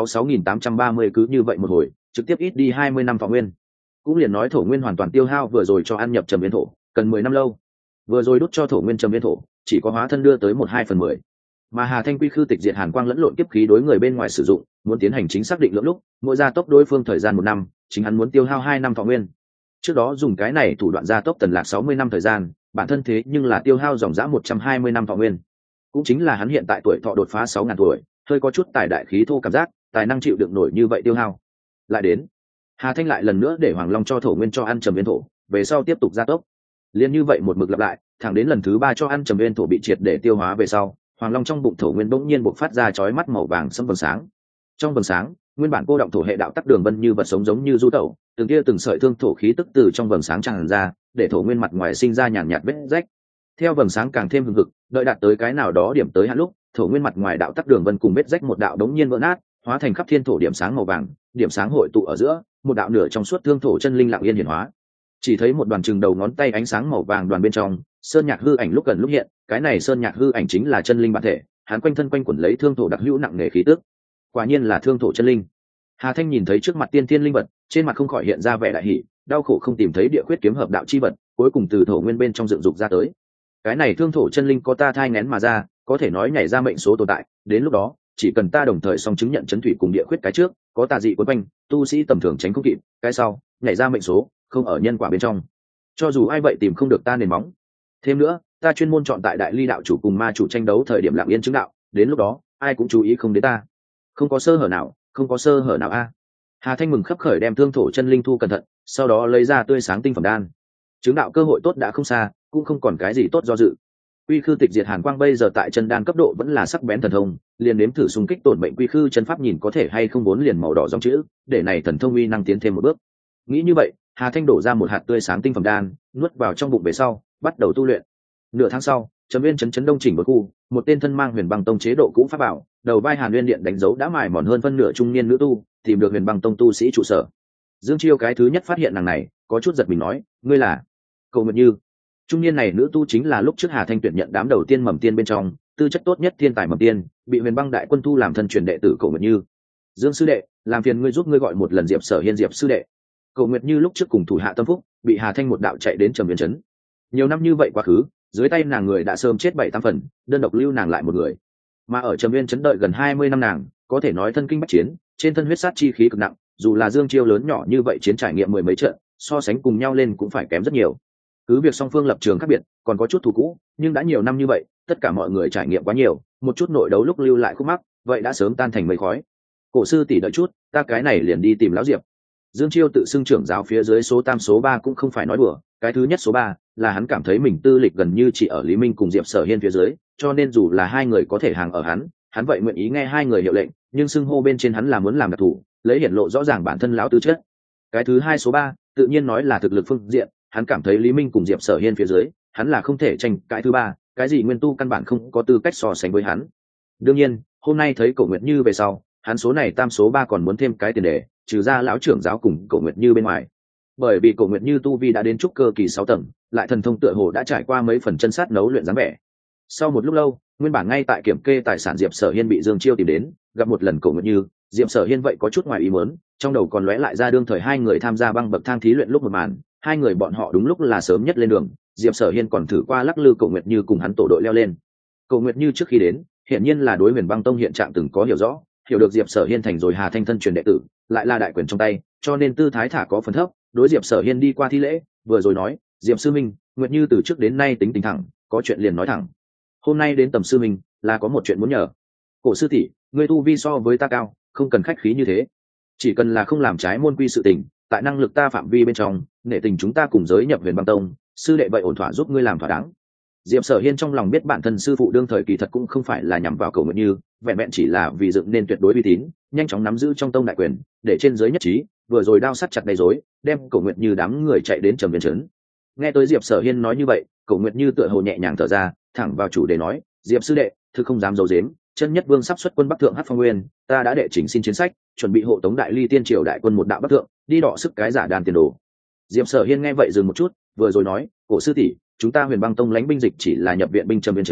S1: 66.830 cứ như vậy một hồi, trực tiếp ít đi 20 năm thọ nguyên. Cũng liền nói thổ nguyên hoàn toàn tiêu hao vừa rồi cho ăn nhập trầm viên thổ, cần 10 năm lâu. Vừa rồi đút cho thổ nguyên trầm viên thổ, chỉ có hóa thân đưa tới 1/2/10. Mà Hà Thanh quy khư tịch diệt hàn quang lẫn lộn kiếp khí đối người bên ngoài sử dụng, muốn tiến hành chính xác định lượng lúc, mỗi gia tốc đối phương thời gian 1 năm, chính hắn muốn tiêu hao 2 năm thọ nguyên. Trước đó dùng cái này thủ đoạn gia tốc tần lạc 60 năm thời gian, bản thân thế nhưng là tiêu hao dòng dã 120 năm thọ nguyên. Cũng chính là hắn hiện tại tuổi thọ đột phá 6.000 tuổi, hơi có chút tài đại khí thô cảm giác, tài năng chịu đựng nổi như vậy tiêu hao. Lại đến, Hà Thanh lại lần nữa để Hoàng Long cho thổ nguyên cho ăn trầm viên thổ, về sau tiếp tục gia tốc. Liên như vậy một mực lặp lại, thẳng đến lần thứ 3 cho ăn trầm viên thổ bị triệt để tiêu hóa về sau, Hoàng Long trong bụng thổ nguyên bỗng nhiên bộc phát ra chói mắt màu vàng sẫm vầng sáng. Trong vầng sáng, nguyên bản cô động thổ hệ đạo tắc đường vân như vật sống giống như du tẩu, từng kia từng sợi thương thổ khí tức từ trong vầng sáng tràn ra, để thổ nguyên mặt ngoài sinh ra nhàn nhạt vết rách. Theo vầng sáng càng thêm hừng hực, đợi đạt tới cái nào đó điểm tới hạn lúc, thổ nguyên mặt ngoài đạo tắc đường vân cùng vết rách một đạo đống nhiên vỡ nát, hóa thành khắp thiên thổ điểm sáng màu vàng, điểm sáng hội tụ ở giữa, một đạo nửa trong suốt thương thổ chân linh lặng yên hiển hóa. Chỉ thấy một đoàn chừng đầu ngón tay ánh sáng màu vàng đoàn bên trong, sơn nhạc hư ảnh lúc gần lúc hiện, cái này sơn nhạc hư ảnh chính là chân linh bản thể, hắn quanh thân quanh quẩn lấy thương thổ đặc hữu nặng nề khí tức. Quả nhiên là thương thổ chân linh. Hà Thanh nhìn thấy trước mặt tiên thiên linh vật, trên mặt không khỏi hiện ra vẻ đại hỉ, đau khổ không tìm thấy địa khuyết kiếm hợp đạo chi vật, cuối cùng từ thổ nguyên bên trong dựng dục ra tới. Cái này thương thổ chân linh có ta thai nghén mà ra, có thể nói nhảy ra mệnh số tồn tại, đến lúc đó, chỉ cần ta đồng thời song chứng nhận chấn thủy cùng địa khuyết cái trước, có tà dị quấn quanh, tu sĩ tầm thường tránh không kịp, cái sau, nhảy ra mệnh số, không ở nhân quả bên trong. Cho dù ai vậy tìm không được ta nền móng. Thêm nữa, ta chuyên môn chọn tại đại ly đạo chủ cùng ma chủ tranh đấu thời điểm lặng yên chứng đạo, đến lúc đó, ai cũng chú ý không đến ta. Không có sơ hở nào, không có sơ hở nào a. Hà Thanh mừng khấp khởi đem thương thổ chân linh thu cẩn thận, sau đó lấy ra tươi sáng tinh phẩm đan. Chứng đạo cơ hội tốt đã không xa, cũng không còn cái gì tốt do dự. Quy khư tịch diệt hàn quang bây giờ tại chân đan cấp độ vẫn là sắc bén thần thông, liền nếm thử xung kích tổn mệnh quy khư chân pháp nhìn có thể hay không vốn liền màu đỏ dòng chữ, để này thần thông uy năng tiến thêm một bước. Nghĩ như vậy, Hà Thanh đổ ra một hạt tươi sáng tinh phẩm đan, nuốt vào trong bụng về sau, bắt đầu tu luyện. Nửa tháng sau, Trầm Viên chấn đông chỉnh một khu, một tên thân mang Huyền Băng Tông chế độ cũ pháp bảo, đầu vai Hàn Nguyên Điện đánh dấu đã mài mòn hơn phân nửa trung niên nữ tu, tìm được Huyền Băng Tông tu sĩ trụ sở. Dương Chiêu cái thứ nhất phát hiện nàng này, có chút giật mình nói, ngươi là Cầu Nguyệt Như. Trung niên này nữ tu chính là lúc trước Hà Thanh tuyển nhận đám đầu tiên mầm tiên bên trong, tư chất tốt nhất thiên tài mầm tiên, bị Huyền Băng đại quân thu làm thân truyền đệ tử Cầu Nguyệt Như. Dương sư đệ, làm phiền ngươi giúp ngươi gọi một lần Diệp Sở Hiên Diệp sư đệ. Cầu Nguyệt Như lúc trước cùng thủ hạ tâm phúc, bị Hà Thanh một đạo chạy đến Trầm Viên trấn. Nhiều năm như vậy quá khứ, dưới tay nàng người đã sớm chết 7-8 phần, đơn độc lưu nàng lại một người. Mà ở Trầm Viên trấn đợi gần 20 năm nàng, có thể nói thân kinh bách chiến, trên thân huyết sát chi khí cực nặng, dù là Dương Chiêu lớn nhỏ như vậy chiến trải nghiệm mười mấy trận, so sánh cùng nhau lên cũng phải kém rất nhiều. Cứ việc song phương lập trường khác biệt, còn có chút thù cũ, nhưng đã nhiều năm như vậy, tất cả mọi người trải nghiệm quá nhiều, một chút nội đấu lúc lưu lại khúc mắc, vậy đã sớm tan thành mây khói. Cổ sư tỷ đợi chút, ta cái này liền đi tìm lão Diệp. Dương Chiêu tự xưng trưởng giáo phía dưới số tam số 3 cũng không phải nói đùa, cái thứ nhất số 3 là hắn cảm thấy mình tư lịch gần như chỉ ở Lý Minh cùng Diệp Sở Hiên phía dưới, cho nên dù là hai người có thể hàng ở hắn vậy nguyện ý nghe hai người hiệu lệnh, nhưng xưng hô bên trên hắn là muốn làm đặc thủ, lấy hiển lộ rõ ràng bản thân lão tư chất. Cái thứ hai số 3, tự nhiên nói là thực lực phương diện, hắn cảm thấy Lý Minh cùng Diệp Sở Hiên phía dưới, hắn là không thể tranh. Cái thứ ba, cái gì nguyên tu căn bản không có tư cách so sánh với hắn. Đương nhiên, hôm nay thấy Cổ Nguyệt Như về sau, hắn số này tam số 3 còn muốn thêm cái tiền đề, trừ ra lão trưởng giáo cùng Cổ Nguyệt Như bên ngoài. Bởi vì Cổ Nguyệt Như tu vi đã đến trúc cơ kỳ 6 tầng, lại thần thông tựa hồ đã trải qua mấy phần chân sát nấu luyện dáng vẻ. Sau một lúc lâu, nguyên bản ngay tại kiểm kê tài sản Diệp Sở Hiên bị Dương Chiêu tìm đến, gặp một lần Cổ Nguyệt Như, Diệp Sở Hiên vậy có chút ngoài ý muốn, trong đầu còn lóe lại ra đương thời hai người tham gia băng bậc thang thí luyện lúc một màn, hai người bọn họ đúng lúc là sớm nhất lên đường, Diệp Sở Hiên còn thử qua lắc lư Cổ Nguyệt Như cùng hắn tổ đội leo lên. Cổ Nguyệt Như trước khi đến, hiển nhiên là đối Huyền Băng Tông hiện trạng từng có hiểu rõ, hiểu được Diệp Sở Hiên thành rồi Hà Thanh thân truyền đệ tử, lại là đại quyền trong tay, cho nên tư thái thả có phần thấp, đối Diệp Sở Hiên đi qua thi lễ, vừa rồi nói, Diệp sư minh, Nguyệt Như từ trước đến nay tính tình thẳng, có chuyện liền nói thẳng. Hôm nay đến tầm sư minh, là có một chuyện muốn nhờ. Cổ sư tỷ, ngươi tu vi so với ta cao, không cần khách khí như thế, chỉ cần là không làm trái môn quy sự tình, tại năng lực ta phạm vi bên trong, nể tình chúng ta cùng giới nhập Huyền Băng Tông, sư đệ vậy ổn thỏa giúp ngươi làm thỏa đáng. Diệp Sở Hiên trong lòng biết bản thân sư phụ đương thời kỳ thật cũng không phải là nhằm vào Cổ Nguyệt Như, vẹn vẹn chỉ là vì dựng nên tuyệt đối uy tín, nhanh chóng nắm giữ trong tông đại quyền, để trên giới nhất trí, vừa rồi đao sắt chặt đầy rối, đem Cổ Nguyệt Như đám người chạy đến Trầm Viên trấn. Nghe tới Diệp Sở Hiên nói như vậy, Cổ Nguyệt Như tựa hồ nhẹ nhàng thở ra, thẳng vào chủ đề nói, Diệp sư đệ, thực không dám giấu giếm, chân nhất vương sắp xuất quân Bắc Thượng Hắc Phong Nguyên, ta đã đệ chỉnh xin chiến sách, chuẩn bị hộ tống đại ly tiên triều đại quân một đạo Bắc Thượng, đi đọ sức cái giả đàn tiền đồ. Diệp Sở Hiên nghe vậy dừng một chút, vừa rồi nói, Cổ sư tỷ, chúng ta Huyền Băng Tông lãnh binh dịch chỉ là nhập viện binh Trầm Viên trấn,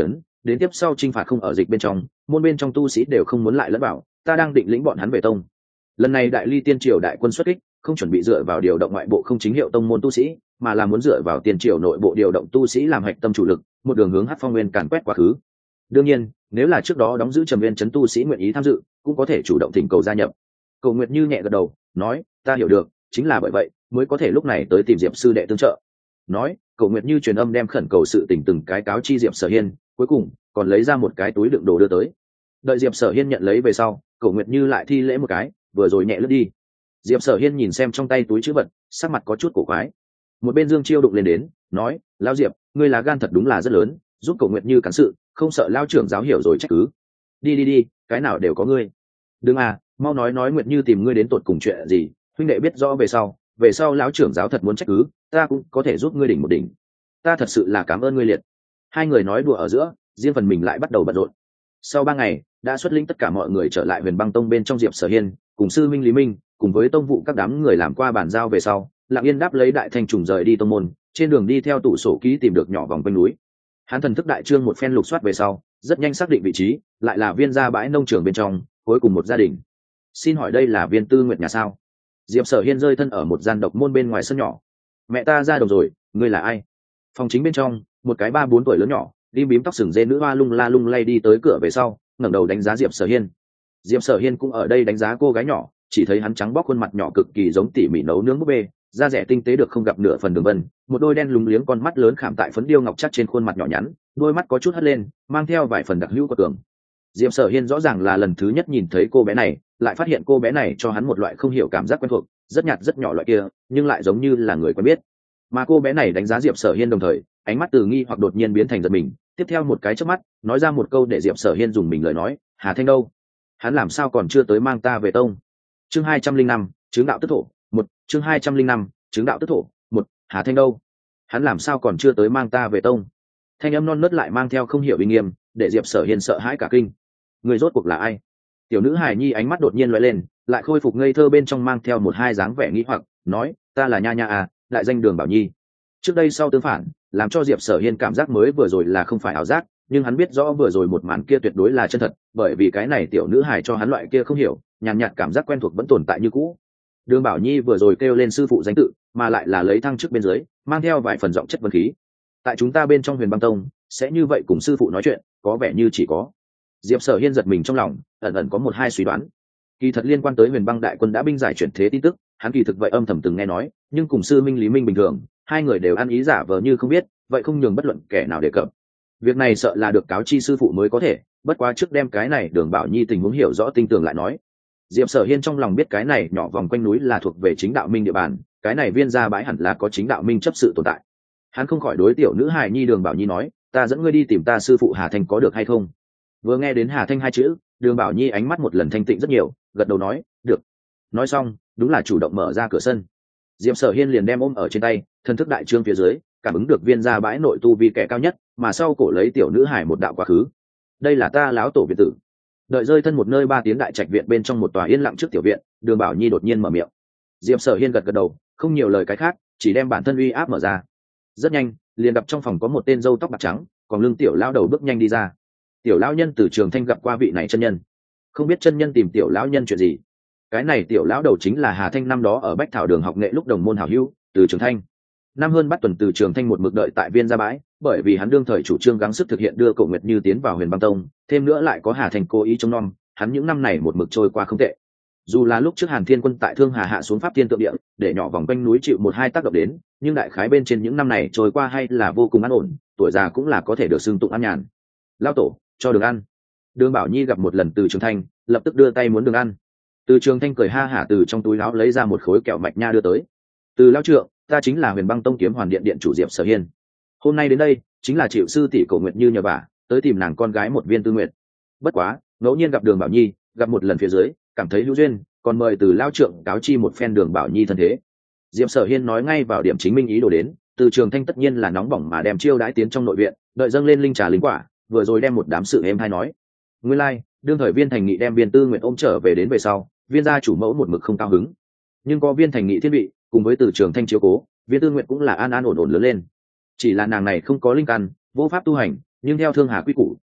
S1: đến tiếp sau chinh phạt không ở dịch bên trong, môn bên trong tu sĩ đều không muốn lại lẫn vào, ta đang định lĩnh bọn hắn về tông. Lần này đại ly tiên triều đại quân xuất kích, không chuẩn bị dựa vào điều động ngoại bộ không chính hiệu tông môn tu sĩ, mà là muốn dựa vào tiên triều nội bộ điều động tu sĩ làm hạch tâm chủ lực, một đường hướng Hắc Phong Nguyên càn quét quá khứ. Đương nhiên, nếu là trước đó đóng giữ Trầm Nguyên trấn tu sĩ nguyện ý tham dự, cũng có thể chủ động thỉnh cầu gia nhập. Cầu Nguyệt Như nhẹ gật đầu, nói, ta hiểu được, chính là bởi vậy mới có thể lúc này tới tìm Diệp sư đệ tương trợ. Nói, Cầu Nguyệt Như truyền âm đem khẩn cầu sự tình từng cái cáo chi Diệp Sở Hiên, cuối cùng còn lấy ra một cái túi đựng đồ đưa tới. Đợi Diệp Sở Hiên nhận lấy về sau, Cầu Nguyệt Như lại thi lễ một cái, vừa rồi nhẹ lướt đi. Diệp Sở Hiên nhìn xem trong tay túi trữ vật, sắc mặt có chút cổ quái. Một bên Dương Chiêu đụng lên đến, nói, lão Diệp, ngươi là gan thật đúng là rất lớn, giúp Cầu Nguyệt Như cản sự, không sợ lão trưởng giáo hiểu rồi trách cứ. Đi, cái nào đều có ngươi. Đừng mau nói Nguyệt Như tìm ngươi đến tột cùng chuyện gì, huynh đệ biết rõ về sau lão trưởng giáo thật muốn trách cứ, ta cũng có thể giúp ngươi đỉnh một đỉnh. Ta thật sự là cảm ơn ngươi liệt. Hai người nói đùa ở giữa, riêng phần mình lại bắt đầu bận rộn. Sau 3 ngày, đã xuất lĩnh tất cả mọi người trở lại Huyền Băng Tông bên trong. Diệp Sở Hiên cùng sư minh Lý Minh cùng với tông vụ các đám người làm qua bàn giao về sau, Lặng Yên đáp lấy Đại Thanh trùng rời đi tông môn, trên đường đi theo tủ sổ ký tìm được nhỏ vòng quanh núi. Hắn thần thức đại trương một phen lục soát về sau, rất nhanh xác định vị trí, lại là Viên gia bãi nông trường bên trong, cuối cùng một gia đình. Xin hỏi đây là Viên Tư Nguyệt nhà sao? Diệp Sở Hiên rơi thân ở một gian độc môn bên ngoài sân nhỏ. Mẹ ta ra đồng rồi, ngươi là ai? Phòng chính bên trong, một cái 3-4 tuổi lớn nhỏ, lim bím tóc sừng dê nữ hoa lung la lung lay đi tới cửa về sau, ngẩng đầu đánh giá Diệp Sở Hiên. Diệp Sở Hiên cũng ở đây đánh giá cô gái nhỏ, chỉ thấy hắn trắng bóc khuôn mặt nhỏ cực kỳ giống tỉ mỉ nấu nướng búp bê, da rẻ tinh tế được không gặp nửa phần đường vân, một đôi đen lúng liếng con mắt lớn khảm tại phấn điêu ngọc chắc trên khuôn mặt nhỏ nhắn, đôi mắt có chút hất lên, mang theo vài phần đặc hữu của tường. Diệp Sở Hiên rõ ràng là lần thứ nhất nhìn thấy cô bé này, lại phát hiện cô bé này cho hắn một loại không hiểu cảm giác quen thuộc, rất nhạt rất nhỏ loại kia, nhưng lại giống như là người quen biết. Mà cô bé này đánh giá Diệp Sở Hiên đồng thời, ánh mắt từ nghi hoặc đột nhiên biến thành giật mình, tiếp theo một cái chớp mắt, nói ra một câu để Diệp Sở Hiên dùng mình lời nói, Hà Thanh đâu? Hắn làm sao còn chưa tới mang ta về tông? Chương 205, chứng đạo tức thổ, 1, chương 205, chứng đạo tức thổ, 1, Hà Thanh đâu? Hắn làm sao còn chưa tới mang ta về tông? Thanh âm non nớt lại mang theo không hiểu uy nghiêm, để Diệp Sở Hiên sợ hãi cả kinh. Người rốt cuộc là ai? Tiểu nữ hài nhi ánh mắt đột nhiên lóe lên, lại khôi phục ngây thơ bên trong mang theo một hai dáng vẻ nghĩ hoặc, nói, ta là Nha đại danh Đường Bảo Nhi. Trước đây sau tương phản, làm cho Diệp Sở Hiên cảm giác mới vừa rồi là không phải ảo giác, nhưng hắn biết rõ vừa rồi một màn kia tuyệt đối là chân thật, bởi vì cái này tiểu nữ hài cho hắn loại kia không hiểu, nhàn nhạt cảm giác quen thuộc vẫn tồn tại như cũ. Đường Bảo Nhi vừa rồi kêu lên sư phụ danh tự, mà lại là lấy thăng chức bên dưới, mang theo vài phần giọng chất vấn khí. Tại chúng ta bên trong Huyền Băng Tông, sẽ như vậy cùng sư phụ nói chuyện, có vẻ như chỉ có. Diệp Sở Hiên giật mình trong lòng, ẩn ẩn có một hai suy đoán. Kỳ thật liên quan tới Huyền Băng đại quân đã binh giải chuyển thế tin tức, hắn kỳ thực vậy âm thầm từng nghe nói, nhưng cùng sư minh Lý Minh bình thường, hai người đều ăn ý giả vờ như không biết, vậy không nhường bất luận kẻ nào đề cập. Việc này sợ là được cáo chi sư phụ mới có thể, bất quá trước đem cái này Đường Bảo Nhi tình huống hiểu rõ tinh tường lại nói. Diệp Sở Hiên trong lòng biết cái này nhỏ vòng quanh núi là thuộc về chính đạo minh địa bàn, cái này Viên gia bãi hẳn là có chính đạo minh chấp sự tồn tại. Hắn không khỏi đối tiểu nữ hài nhi Đường Bảo Nhi nói, ta dẫn ngươi đi tìm ta sư phụ Hà Thanh có được hay không? Vừa nghe đến Hà Thanh hai chữ, Đường Bảo Nhi ánh mắt một lần thanh tịnh rất nhiều, gật đầu nói, được. Nói xong, đúng là chủ động mở ra cửa sân. Diệp Sở Hiên liền đem ôm ở trên tay, thân thức đại trương phía dưới, cảm ứng được Viên gia bãi nội tu vi kẻ cao nhất, mà sau cổ lấy tiểu nữ hải một đạo quá khứ. Đây là ta láo tổ viện tử. Đợi rơi thân một nơi 3 tiếng đại trạch viện bên trong một tòa yên lặng trước tiểu viện, Đường Bảo Nhi đột nhiên mở miệng. Diệp Sở Hiên gật gật đầu, không nhiều lời cái khác, chỉ đem bản thân uy áp mở ra. Rất nhanh, liền gặp trong phòng có một tên râu tóc bạc trắng, còn lưng tiểu lão đầu bước nhanh đi ra. Tiểu lão nhân từ Trường Thanh gặp qua vị này chân nhân, không biết chân nhân tìm tiểu lão nhân chuyện gì. Cái này tiểu lão đầu chính là Hà Thanh năm đó ở Bách Thảo Đường học nghệ lúc đồng môn hảo hữu, Từ Trường Thanh. Năm hơn bắt tuần Từ Trường Thanh một mực đợi tại Viên gia bãi, bởi vì hắn đương thời chủ trương gắng sức thực hiện đưa Cổ Nguyệt Như tiến vào Huyền Băng Tông, thêm nữa lại có Hà Thanh cố ý trông nom, hắn những năm này một mực trôi qua không tệ. Dù là lúc trước Hàn Thiên Quân tại Thương Hà hạ xuống Pháp Thiên Tượng Địa, để nhỏ vòng quanh núi chịu một hai tác động đến, nhưng đại khái bên trên những năm này trôi qua hay là vô cùng an ổn, tuổi già cũng là có thể được xưng tụng an nhàn. Lão tổ, cho đường ăn. Đường Bảo Nhi gặp một lần Từ Trường Thanh, lập tức đưa tay muốn đường ăn. Từ Trường Thanh cười ha hả từ trong túi áo lấy ra một khối kẹo mạch nha đưa tới. Từ lão trượng, ta chính là Huyền Băng Tông Kiếm Hoàn Điện điện chủ Diệp Sở Hiên. Hôm nay đến đây, chính là chịu sư tỷ Cổ Nguyệt Như nhờ vả, tới tìm nàng con gái một viên tư nguyện. Bất quá, ngẫu nhiên gặp Đường Bảo Nhi, gặp một lần phía dưới, cảm thấy hữu duyên, còn mời Từ lão trượng cáo chi một phen Đường Bảo Nhi thân thế. Diệp Sở Hiên nói ngay vào điểm chính minh ý đồ đến, Từ Trường Thanh tất nhiên là nóng bỏng mà đem chiêu đãi tiến trong nội viện, đợi dâng lên linh trà linh quả, vừa rồi đem một đám sự êm hay nói. Nguyên lai, đương thời Viên Thành Nghị đem Viên Tư Nguyệt ôm trở về đến về sau, Viên gia chủ mẫu một mực không cao hứng, nhưng có Viên Thành Nghị thiên vị, cùng với Từ Trường Thanh chiếu cố, Viên Tư Nguyệt cũng là an an ổn ổn lớn lên. Chỉ là nàng này không có linh căn, vô pháp tu hành, nhưng theo Thương Hà quy củ,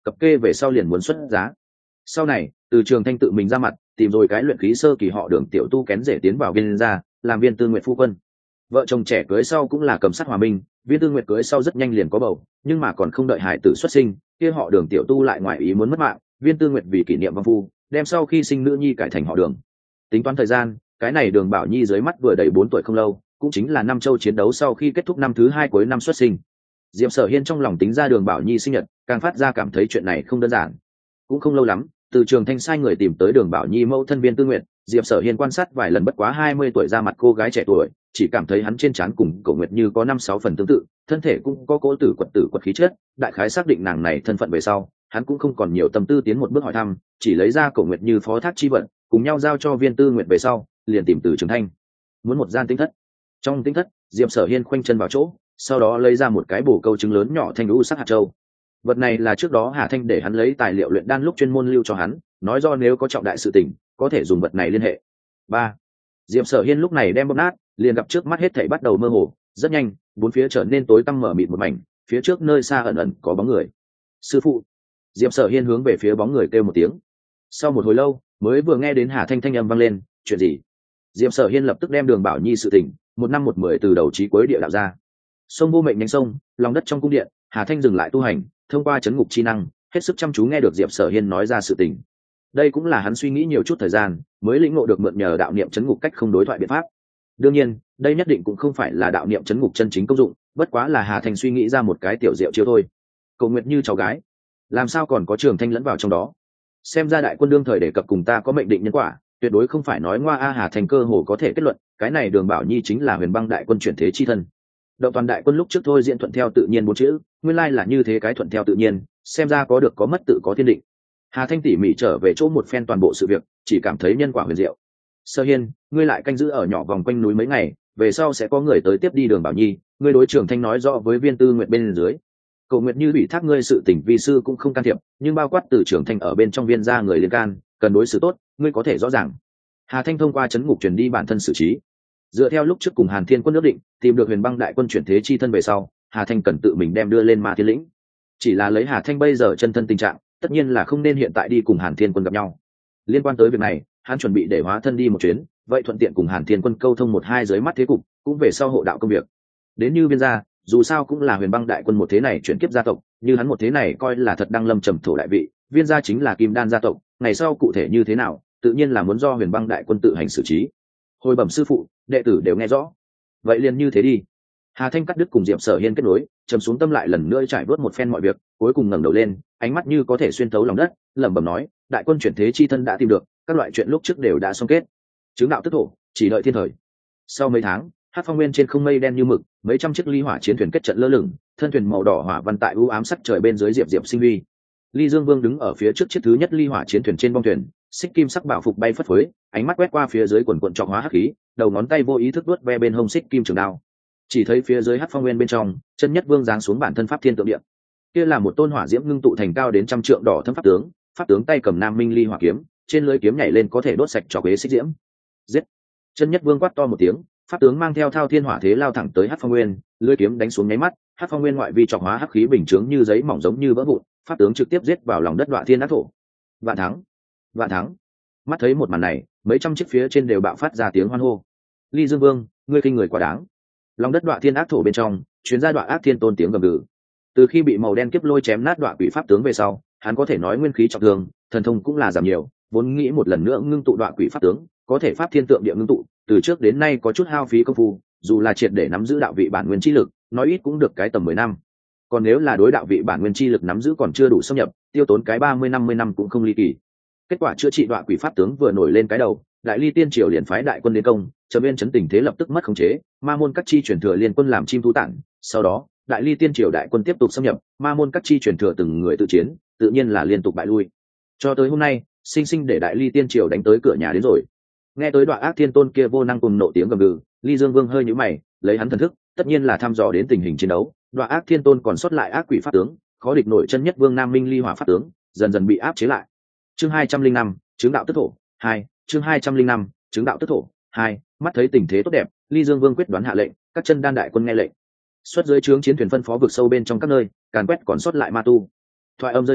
S1: cập kê về sau liền muốn xuất giá. Sau này từ Trường Thanh tự mình ra mặt tìm rồi cái luyện khí sơ kỳ họ Đường tiểu tu kén rể tiến vào viên gia làm Viên Tư Nguyệt phu quân. Vợ chồng trẻ cưới sau cũng là cầm sát hòa minh, Viên Tư Nguyệt cưới sau rất nhanh liền có bầu, nhưng mà còn không đợi hải tử xuất sinh, kia họ Đường tiểu tu lại ngoại ý muốn mất mạng. Viên Tư Nguyệt vì kỷ niệm vong phu, đem sau khi sinh nữ nhi cải thành họ Đường. Tính toán thời gian, cái này Đường Bảo Nhi dưới mắt vừa đầy 4 tuổi không lâu, cũng chính là năm châu chiến đấu sau khi kết thúc năm thứ 2 cuối năm xuất sinh. Diệp Sở Hiên trong lòng tính ra Đường Bảo Nhi sinh nhật, càng phát ra cảm thấy chuyện này không đơn giản. Cũng không lâu lắm, từ Trường Thanh sai người tìm tới Đường Bảo Nhi mẫu thân Viên Tư Nguyệt. Diệp Sở Hiên quan sát vài lần bất quá 20 tuổi ra mặt cô gái trẻ tuổi, chỉ cảm thấy hắn trên trán cùng Cổ Nguyệt Như có 5-6 phần tương tự, thân thể cũng có cố tử quật khí chất, đại khái xác định nàng này thân phận về sau, hắn cũng không còn nhiều tâm tư tiến một bước hỏi thăm, chỉ lấy ra Cổ Nguyệt Như phó thác chi vận, cùng nhau giao cho Viên Tư Nguyệt về sau, liền tìm từ Trường Thanh. Muốn một gian tinh thất. Trong tinh thất, Diệp Sở Hiên khoanh chân vào chỗ, sau đó lấy ra một cái bổ câu trứng lớn nhỏ thanh lũ sắc hạt châu. Vật này là trước đó Hà Thanh để hắn lấy tài liệu luyện đan lúc chuyên môn lưu cho hắn, nói do nếu có trọng đại sự tình, có thể dùng vật này liên hệ. 3. Diệp Sở Hiên lúc này đem bóp nát, liền gặp trước mắt hết thảy bắt đầu mơ hồ, rất nhanh, bốn phía trở nên tối tăm mở mịt một mảnh, phía trước nơi xa ẩn ẩn có bóng người. Sư phụ. Diệp Sở Hiên hướng về phía bóng người kêu một tiếng. Sau một hồi lâu, mới vừa nghe đến Hà Thanh thanh âm vang lên, chuyện gì? Diệp Sở Hiên lập tức đem Đường Bảo Nhi sự tình, một năm một mười từ đầu chí cuối địa đạo ra. Sông vô mệnh nhánh sông, lòng đất trong cung điện, Hà Thanh dừng lại tu hành, thông qua chấn ngục chi năng, hết sức chăm chú nghe được Diệp Sở Hiên nói ra sự tình. Đây cũng là hắn suy nghĩ nhiều chút thời gian, mới lĩnh ngộ được mượn nhờ đạo niệm chấn ngục cách không đối thoại biện pháp. Đương nhiên, đây nhất định cũng không phải là đạo niệm chấn ngục chân chính công dụng, bất quá là Hà Thanh suy nghĩ ra một cái tiểu diệu chiêu thôi. Cầu Nguyệt Như cháu gái, làm sao còn có Trường Thanh lẫn vào trong đó? Xem ra đại quân đương thời đề cập cùng ta có mệnh định nhân quả, tuyệt đối không phải nói ngoa. Hà Thanh cơ hồ có thể kết luận, cái này Đường Bảo Nhi chính là Huyền Băng đại quân chuyển thế chi thân. Động toàn đại quân lúc trước thôi diễn thuận theo tự nhiên 4 chữ, nguyên lai là như thế, cái thuận theo tự nhiên, xem ra có được có mất tự có thiên định. Hà Thanh tỉ mỉ trở về chỗ một phen toàn bộ sự việc, chỉ cảm thấy nhân quả huyền diệu. Sở Hiên, ngươi lại canh giữ ở nhỏ vòng quanh núi mấy ngày, về sau sẽ có người tới tiếp đi Đường Bảo Nhi, ngươi đối Trường Thanh nói rõ với Viên Tư Nguyệt bên dưới. Cầu Nguyệt Như ủy thác ngươi sự tình vi sư cũng không can thiệp, nhưng bao quát từ Trường Thanh ở bên trong viên gia người liên can, cần đối xử tốt, ngươi có thể rõ ràng. Hà Thanh thông qua chấn ngục truyền đi bản thân xử trí. Dựa theo lúc trước cùng Hàn Thiên quân ước định, tìm được Huyền Băng đại quân chuyển thế chi thân về sau, Hà Thanh cần tự mình đem đưa lên Ma Thiên lĩnh. Chỉ là lấy Hà Thanh bây giờ chân thân tình trạng, tất nhiên là không nên hiện tại đi cùng Hàn Thiên quân gặp nhau. Liên quan tới việc này, hắn chuẩn bị để hóa thân đi một chuyến, vậy thuận tiện cùng Hàn Thiên quân câu thông một hai dưới mắt thế cục, cũng về sau hộ đạo công việc. Đến như viên gia, dù sao cũng là Huyền Băng đại quân một thế này chuyển kiếp gia tộc, như hắn một thế này coi là thật đăng lâm trầm thổ đại vị, viên gia chính là Kim Đan gia tộc, ngày sau cụ thể như thế nào, tự nhiên là muốn do Huyền Băng đại quân tự hành xử trí. Hồi bẩm sư phụ, đệ tử đều nghe rõ. Vậy liền như thế đi. Hà Thanh cắt đứt cùng Diệp Sở Hiên kết nối, trầm xuống tâm lại lần nữa trải vớt một phen mọi việc, cuối cùng ngẩng đầu lên, ánh mắt như có thể xuyên thấu lòng đất, lẩm bẩm nói, đại quân chuyển thế chi thân đã tìm được, các loại chuyện lúc trước đều đã xong kết. Chứng đạo tức thổ, chỉ đợi thiên thời. Sau mấy tháng, Hắc Phong Nguyên trên không mây đen như mực, mấy trăm chiếc ly hỏa chiến thuyền kết trận lơ lửng, thân thuyền màu đỏ hỏa văn tại u ám sắc trời bên dưới diệp diệp sinh huy. Ly Dương Vương đứng ở phía trước chiếc thứ nhất ly hỏa chiến thuyền trên bong thuyền, xích kim sắc bảo phục bay phất phới, ánh mắt quét qua phía dưới quần quần trọng hóa hắc khí, đầu ngón tay vô ý thức đuốt ve bên hông xích kim trường đao. Chỉ thấy phía dưới Hắc Phong Nguyên bên trong, chân nhất vương giáng xuống bản thân pháp thiên tượng địa. Kia là một tôn hỏa diễm ngưng tụ thành cao đến 100 trượng đỏ thâm pháp tướng tay cầm Nam Minh ly hỏa kiếm, trên lưỡi kiếm nhảy lên có thể đốt sạch cho quế xích diễm. Giết! Chân nhất vương quát to một tiếng, pháp tướng mang theo thao thiên hỏa thế lao thẳng tới Hắc Phong Nguyên, lưỡi kiếm đánh xuống nháy mắt, Hắc Phong Nguyên ngoại vi trọc hóa hắc khí bình chướng như giấy mỏng giống như vỡ vụn, pháp tướng trực tiếp giết vào lòng đất Đoạ Thiên Ác Thổ. Vạn thắng! Vạn thắng! Mắt thấy một màn này, mấy trăm chiếc phía trên đều bạo phát ra tiếng hoan hô. Ly Dương Vương, ngươi kinh người quá đáng. Lòng đất Đoạ Thiên Ác Thổ bên trong, chuyến ra Đoạ Ác Thiên Tôn tiếng gầm gừ. Từ khi bị màu đen kiếp lôi chém nát Đoạ Quỷ pháp tướng về sau, hắn có thể nói nguyên khí trọng thương, thần thông cũng là giảm nhiều, vốn nghĩ một lần nữa ngưng tụ Đoạ Quỷ pháp tướng, có thể pháp thiên tượng địa ngưng tụ, từ trước đến nay có chút hao phí công phu, dù là triệt để nắm giữ đạo vị bản nguyên chi lực, nói ít cũng được cái tầm 10 năm. Còn nếu là đối đạo vị bản nguyên chi lực nắm giữ còn chưa đủ xâm nhập, tiêu tốn cái 30-50 năm cũng không ly kỳ. Kết quả chữa trị Đoạ Quỷ pháp tướng vừa nổi lên cái đầu, Đại Ly Tiên Triều liền phái đại quân đến công, Trầm Nguyên chấn tình thế lập tức mất khống chế, Ma môn các chi truyền thừa liên quân làm chim thú tản, sau đó, Đại Ly Tiên Triều đại quân tiếp tục xâm nhập, Ma môn các chi truyền thừa từng người tự chiến, tự nhiên là liên tục bại lui. Cho tới hôm nay, sinh sinh để Đại Ly Tiên Triều đánh tới cửa nhà đến rồi. Nghe tới Đoạ Ác Thiên Tôn kia vô năng cùng nộ tiếng gầm gừ, Ly Dương Vương hơi nhíu mày, lấy hắn thần thức, tất nhiên là thăm dò đến tình hình chiến đấu, Đoạ Ác Thiên Tôn còn sót lại ác quỷ pháp tướng, khó địch nổi chân nhất vương Nam Minh ly hỏa pháp tướng, dần dần bị áp chế lại. Chương 205, chứng đạo tức thổ 2, chương 205, chứng đạo tức thổ 2, mắt thấy tình thế tốt đẹp, Ly Dương Vương quyết đoán hạ lệnh, các chân đan đại quân nghe lệnh. Xuất dưới trướng chiến thuyền phân phó vực sâu bên trong các nơi, càn quét còn sót lại ma tu. Thoại âm rơi xuống,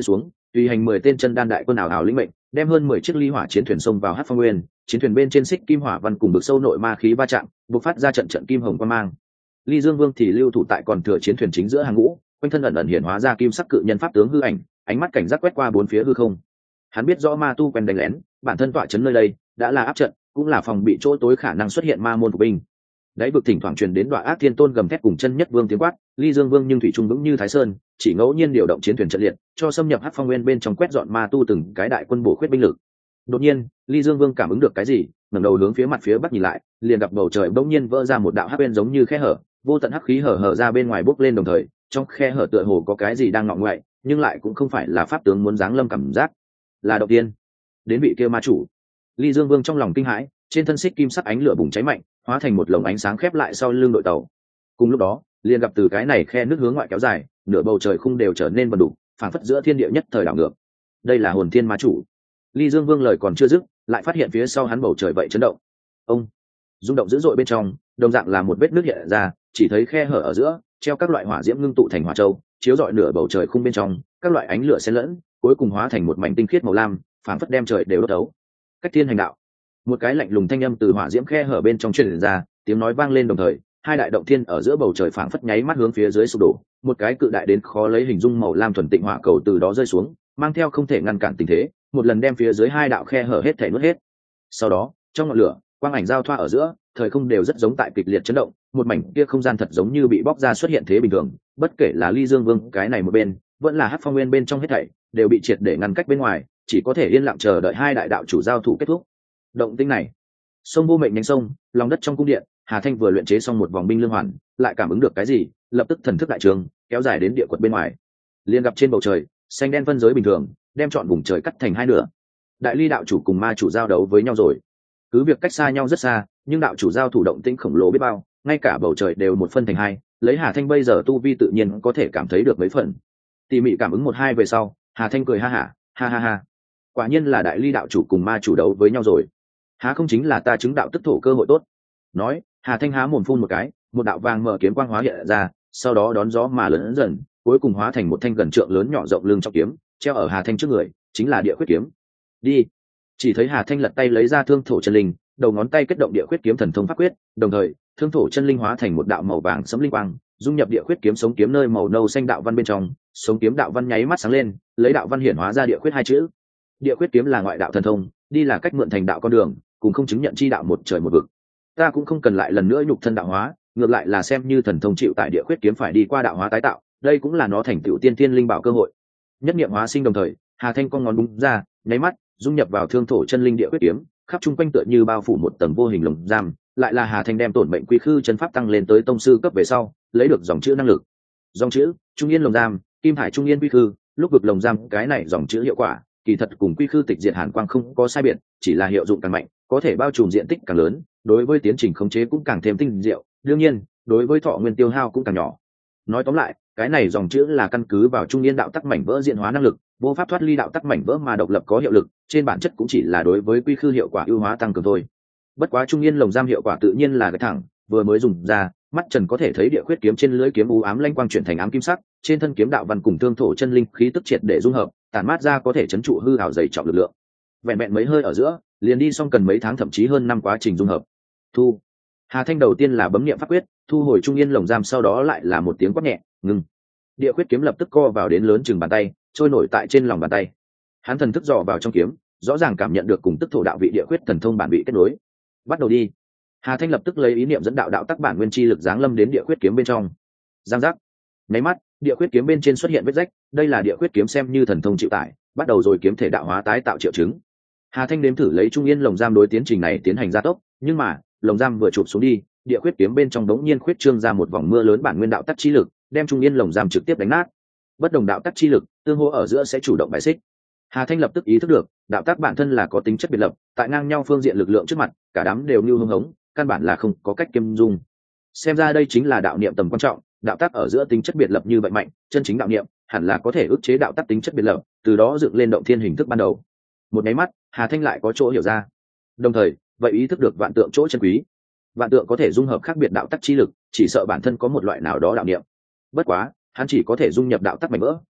S1: tùy hành 10 tên chân đan đại quân ảo ảo lĩnh mệnh, đem hơn 10 chiếc ly hỏa chiến thuyền xông vào Hắc Phong Nguyên, chiến thuyền bên trên xích kim hỏa văn cùng bực sâu nội ma khí va chạm, bộc phát ra trận trận kim hồng quang mang. Ly Dương Vương thì lưu thủ tại còn thừa chiến thuyền chính giữa hàng ngũ, quanh thân ẩn ẩn hiện hóa ra kim sắc cự nhân pháp tướng hư ảnh, ánh mắt cảnh giác quét qua bốn phía hư không. Hắn biết rõ ma tu quen đánh lén, bản thân tọa chấn nơi đây đã là áp trận, cũng là phòng bị chỗ tối khả năng xuất hiện ma môn của binh. Đáy vực thỉnh thoảng truyền đến đoạn ác thiên tôn gầm thét cùng chân nhất vương tiếng quát, Ly Dương Vương nhưng thủy trung vững như Thái Sơn, chỉ ngẫu nhiên điều động chiến thuyền trận liệt, cho xâm nhập Hắc Phong Nguyên bên trong quét dọn ma tu từng cái đại quân bổ khuyết binh lực. Đột nhiên, Ly Dương Vương cảm ứng được cái gì, ngẩng đầu hướng phía mặt phía bắc nhìn lại, liền gặp bầu trời bỗng nhiên vỡ ra một đạo hắc bên giống như khe hở, vô tận hắc khí hở ra bên ngoài bốc lên, đồng thời trong khe hở tựa hồ có cái gì đang ngọ ngoại, nhưng lại cũng không phải là pháp tướng muốn giáng lâm cảm giác, là động tiên đến vị kia ma chủ. Ly Dương Vương trong lòng kinh hãi, trên thân xích kim sắc ánh lửa bùng cháy mạnh, hóa thành một lồng ánh sáng khép lại sau lưng đội tàu. Cùng lúc đó, liền gặp từ cái này khe nước hướng ngoại kéo dài, nửa bầu trời khung đều trở nên vần đục, phảng phất giữa thiên địa nhất thời đảo ngược. Đây là hồn thiên ma chủ. Ly Dương Vương lời còn chưa dứt, lại phát hiện phía sau hắn bầu trời vậy chấn động. Ông rung động dữ dội bên trong, đồng dạng là một vết nước hiện ra, chỉ thấy khe hở ở giữa treo các loại hỏa diễm ngưng tụ thành hỏa châu, chiếu rọi nửa bầu trời khung bên trong, các loại ánh lửa xen lẫn, cuối cùng hóa thành một mảnh tinh khiết màu lam, phảng phất đem trời đều đốt thấu. Cách thiên hành đạo. Một cái lạnh lùng thanh âm từ hỏa diễm khe hở bên trong truyền ra, tiếng nói vang lên đồng thời, hai đại động thiên ở giữa bầu trời phảng phất nháy mắt hướng phía dưới sụp đổ, một cái cự đại đến khó lấy hình dung màu lam thuần tịnh hỏa cầu từ đó rơi xuống, mang theo không thể ngăn cản tình thế, một lần đem phía dưới hai đạo khe hở hết thể nuốt hết. Sau đó, trong ngọn lửa, quang ảnh giao thoa ở giữa, thời không đều rất giống tại kịch liệt chấn động, một mảnh kia không gian thật giống như bị bóc ra xuất hiện thế bình thường, bất kể là Ly Dương Vương cái này một bên, vẫn là Hắc Phong Nguyên bên trong hết thảy, đều bị triệt để ngăn cách bên ngoài, chỉ có thể yên lặng chờ đợi hai đại đạo chủ giao thủ kết thúc. Động tĩnh này, sông vô mệnh nhánh sông, lòng đất trong cung điện, Hà Thanh vừa luyện chế xong một vòng binh lương hoàn, lại cảm ứng được cái gì, lập tức thần thức đại trường, kéo dài đến địa quật bên ngoài. Liên gặp trên bầu trời, xanh đen phân giới bình thường, đem trọn vùng trời cắt thành hai nửa. Đại Ly đạo chủ cùng ma chủ giao đấu với nhau rồi. Cứ việc cách xa nhau rất xa, nhưng đạo chủ giao thủ động tĩnh khổng lồ biết bao, ngay cả bầu trời đều một phân thành hai, lấy Hà Thanh bây giờ tu vi tự nhiên có thể cảm thấy được mấy phần. Tỉ mỉ cảm ứng một hai về sau, Hà Thanh cười ha hả, ha ha ha. Quả nhiên là Đại Ly đạo chủ cùng ma chủ đấu với nhau rồi. Há không chính là ta chứng đạo tức thổ cơ hội tốt. Nói, Hà Thanh há mồm phun một cái, một đạo vàng mở kiếm quang hóa hiện ra, sau đó đón gió mà lớn dần, cuối cùng hóa thành một thanh gần trượng lớn nhỏ rộng lưng trong kiếm, treo ở Hà Thanh trước người, chính là địa khuyết kiếm. Đi. Chỉ thấy Hà Thanh lật tay lấy ra thương thổ chân linh, đầu ngón tay kết động địa khuyết kiếm thần thông pháp quyết, đồng thời, thương thổ chân linh hóa thành một đạo màu vàng sẫm linh quang, dung nhập địa khuyết kiếm sống kiếm nơi màu nâu xanh đạo văn bên trong, sống kiếm đạo văn nháy mắt sáng lên, lấy đạo văn hiển hóa ra địa khuyết hai chữ. Địa khuyết kiếm là ngoại đạo thần thông, đi là cách mượn thành đạo con đường, cùng không chứng nhận chi đạo một trời một vực. Ta cũng không cần lại lần nữa nhục thân đạo hóa, ngược lại là xem như thần thông chịu tại địa khuyết kiếm phải đi qua đạo hóa tái tạo, đây cũng là nó thành tựu tiên tiên linh bảo cơ hội. Nhất niệm hóa sinh đồng thời, Hà Thanh con ngón búng ra, nháy mắt dung nhập vào thương thổ chân linh địa khuyết kiếm, khắp trung quanh tựa như bao phủ một tầng vô hình lồng giam, lại là Hà Thanh đem tổn mệnh quy khư chân pháp tăng lên tới tông sư cấp về sau, lấy được dòng chữ năng lực. Dòng chữ trung yên lồng giam, kim hải trung yên quy khư, lúc vực lồng giam, cái này dòng chữ hiệu quả kỳ thật cùng quy khư tịch diệt hàn quang không có sai biệt, chỉ là hiệu dụng càng mạnh, có thể bao trùm diện tích càng lớn, đối với tiến trình khống chế cũng càng thêm tinh diệu, đương nhiên đối với thọ nguyên tiêu hao cũng càng nhỏ. Nói tóm lại, cái này dòng chữ là căn cứ vào trung yên đạo tắc mảnh vỡ diện hóa năng lực, vô pháp thoát ly đạo tắc mảnh vỡ mà độc lập có hiệu lực, trên bản chất cũng chỉ là đối với quy khư hiệu quả ưu hóa tăng cường thôi. Bất quá trung yên lồng giam hiệu quả tự nhiên là cái thẳng, vừa mới dùng ra, mắt trần có thể thấy địa khuyết kiếm trên lưỡi kiếm u ám lanh quang chuyển thành ám kim sắc, trên thân kiếm đạo văn cùng thương thổ chân linh khí tức triệt để dung hợp, tản mát ra có thể chấn trụ hư ảo dày trọng lực lượng. Vẹn vẹn mấy hơi ở giữa, liền đi xong cần mấy tháng thậm chí hơn năm quá trình dung hợp. Thu. Hà Thanh đầu tiên là bấm niệm pháp quyết, thu hồi trung yên lồng giam, sau đó lại là một tiếng quát nhẹ, ngừng. Địa khuyết kiếm lập tức co vào đến lớn chừng bàn tay, trôi nổi tại trên lòng bàn tay. Hắn thần thức dò vào trong kiếm, rõ ràng cảm nhận được cùng tức thổ đạo vị địa khuyết thần thông bản bị kết nối. Bắt đầu đi. Hà Thanh lập tức lấy ý niệm dẫn đạo đạo tắc bản nguyên chi lực giáng lâm đến địa khuyết kiếm bên trong. Giang giác. Nháy mắt, địa khuyết kiếm bên trên xuất hiện vết rách, đây là địa khuyết kiếm xem như thần thông chịu tải, bắt đầu rồi kiếm thể đạo hóa tái tạo triệu chứng. Hà Thanh đếm thử lấy trung yên lồng giam đối tiến trình này tiến hành gia tốc, nhưng mà, lồng giam vừa chụp xuống đi, địa khuyết kiếm bên trong đống nhiên khuyết trương ra một vòng mưa lớn bản nguyên đạo tắc chi lực, đem trung yên lồng giam trực tiếp đánh nát. Bất đồng đạo tắc chi lực, tương hỗ ở giữa sẽ chủ động bài xích. Hà Thanh lập tức ý thức được, đạo tắc bản thân là có tính chất biệt lập, tại ngang nhau phương diện lực lượng trước mặt, cả đám đều như hưng hống, căn bản là không có cách kiêm dung. Xem ra đây chính là đạo niệm tầm quan trọng, đạo tắc ở giữa tính chất biệt lập như vậy mạnh, chân chính đạo niệm hẳn là có thể ức chế đạo tắc tính chất biệt lập, từ đó dựng lên động thiên hình thức ban đầu. Một cái mắt, Hà Thanh lại có chỗ hiểu ra. Đồng thời, vậy ý thức được vạn tượng chỗ chân quý. Vạn tượng có thể dung hợp khác biệt đạo tắc chi lực, chỉ sợ bản thân có một loại nào đó đạo niệm. Bất quá, hắn chỉ có thể dung nhập đạo tắc mảnh vỡ,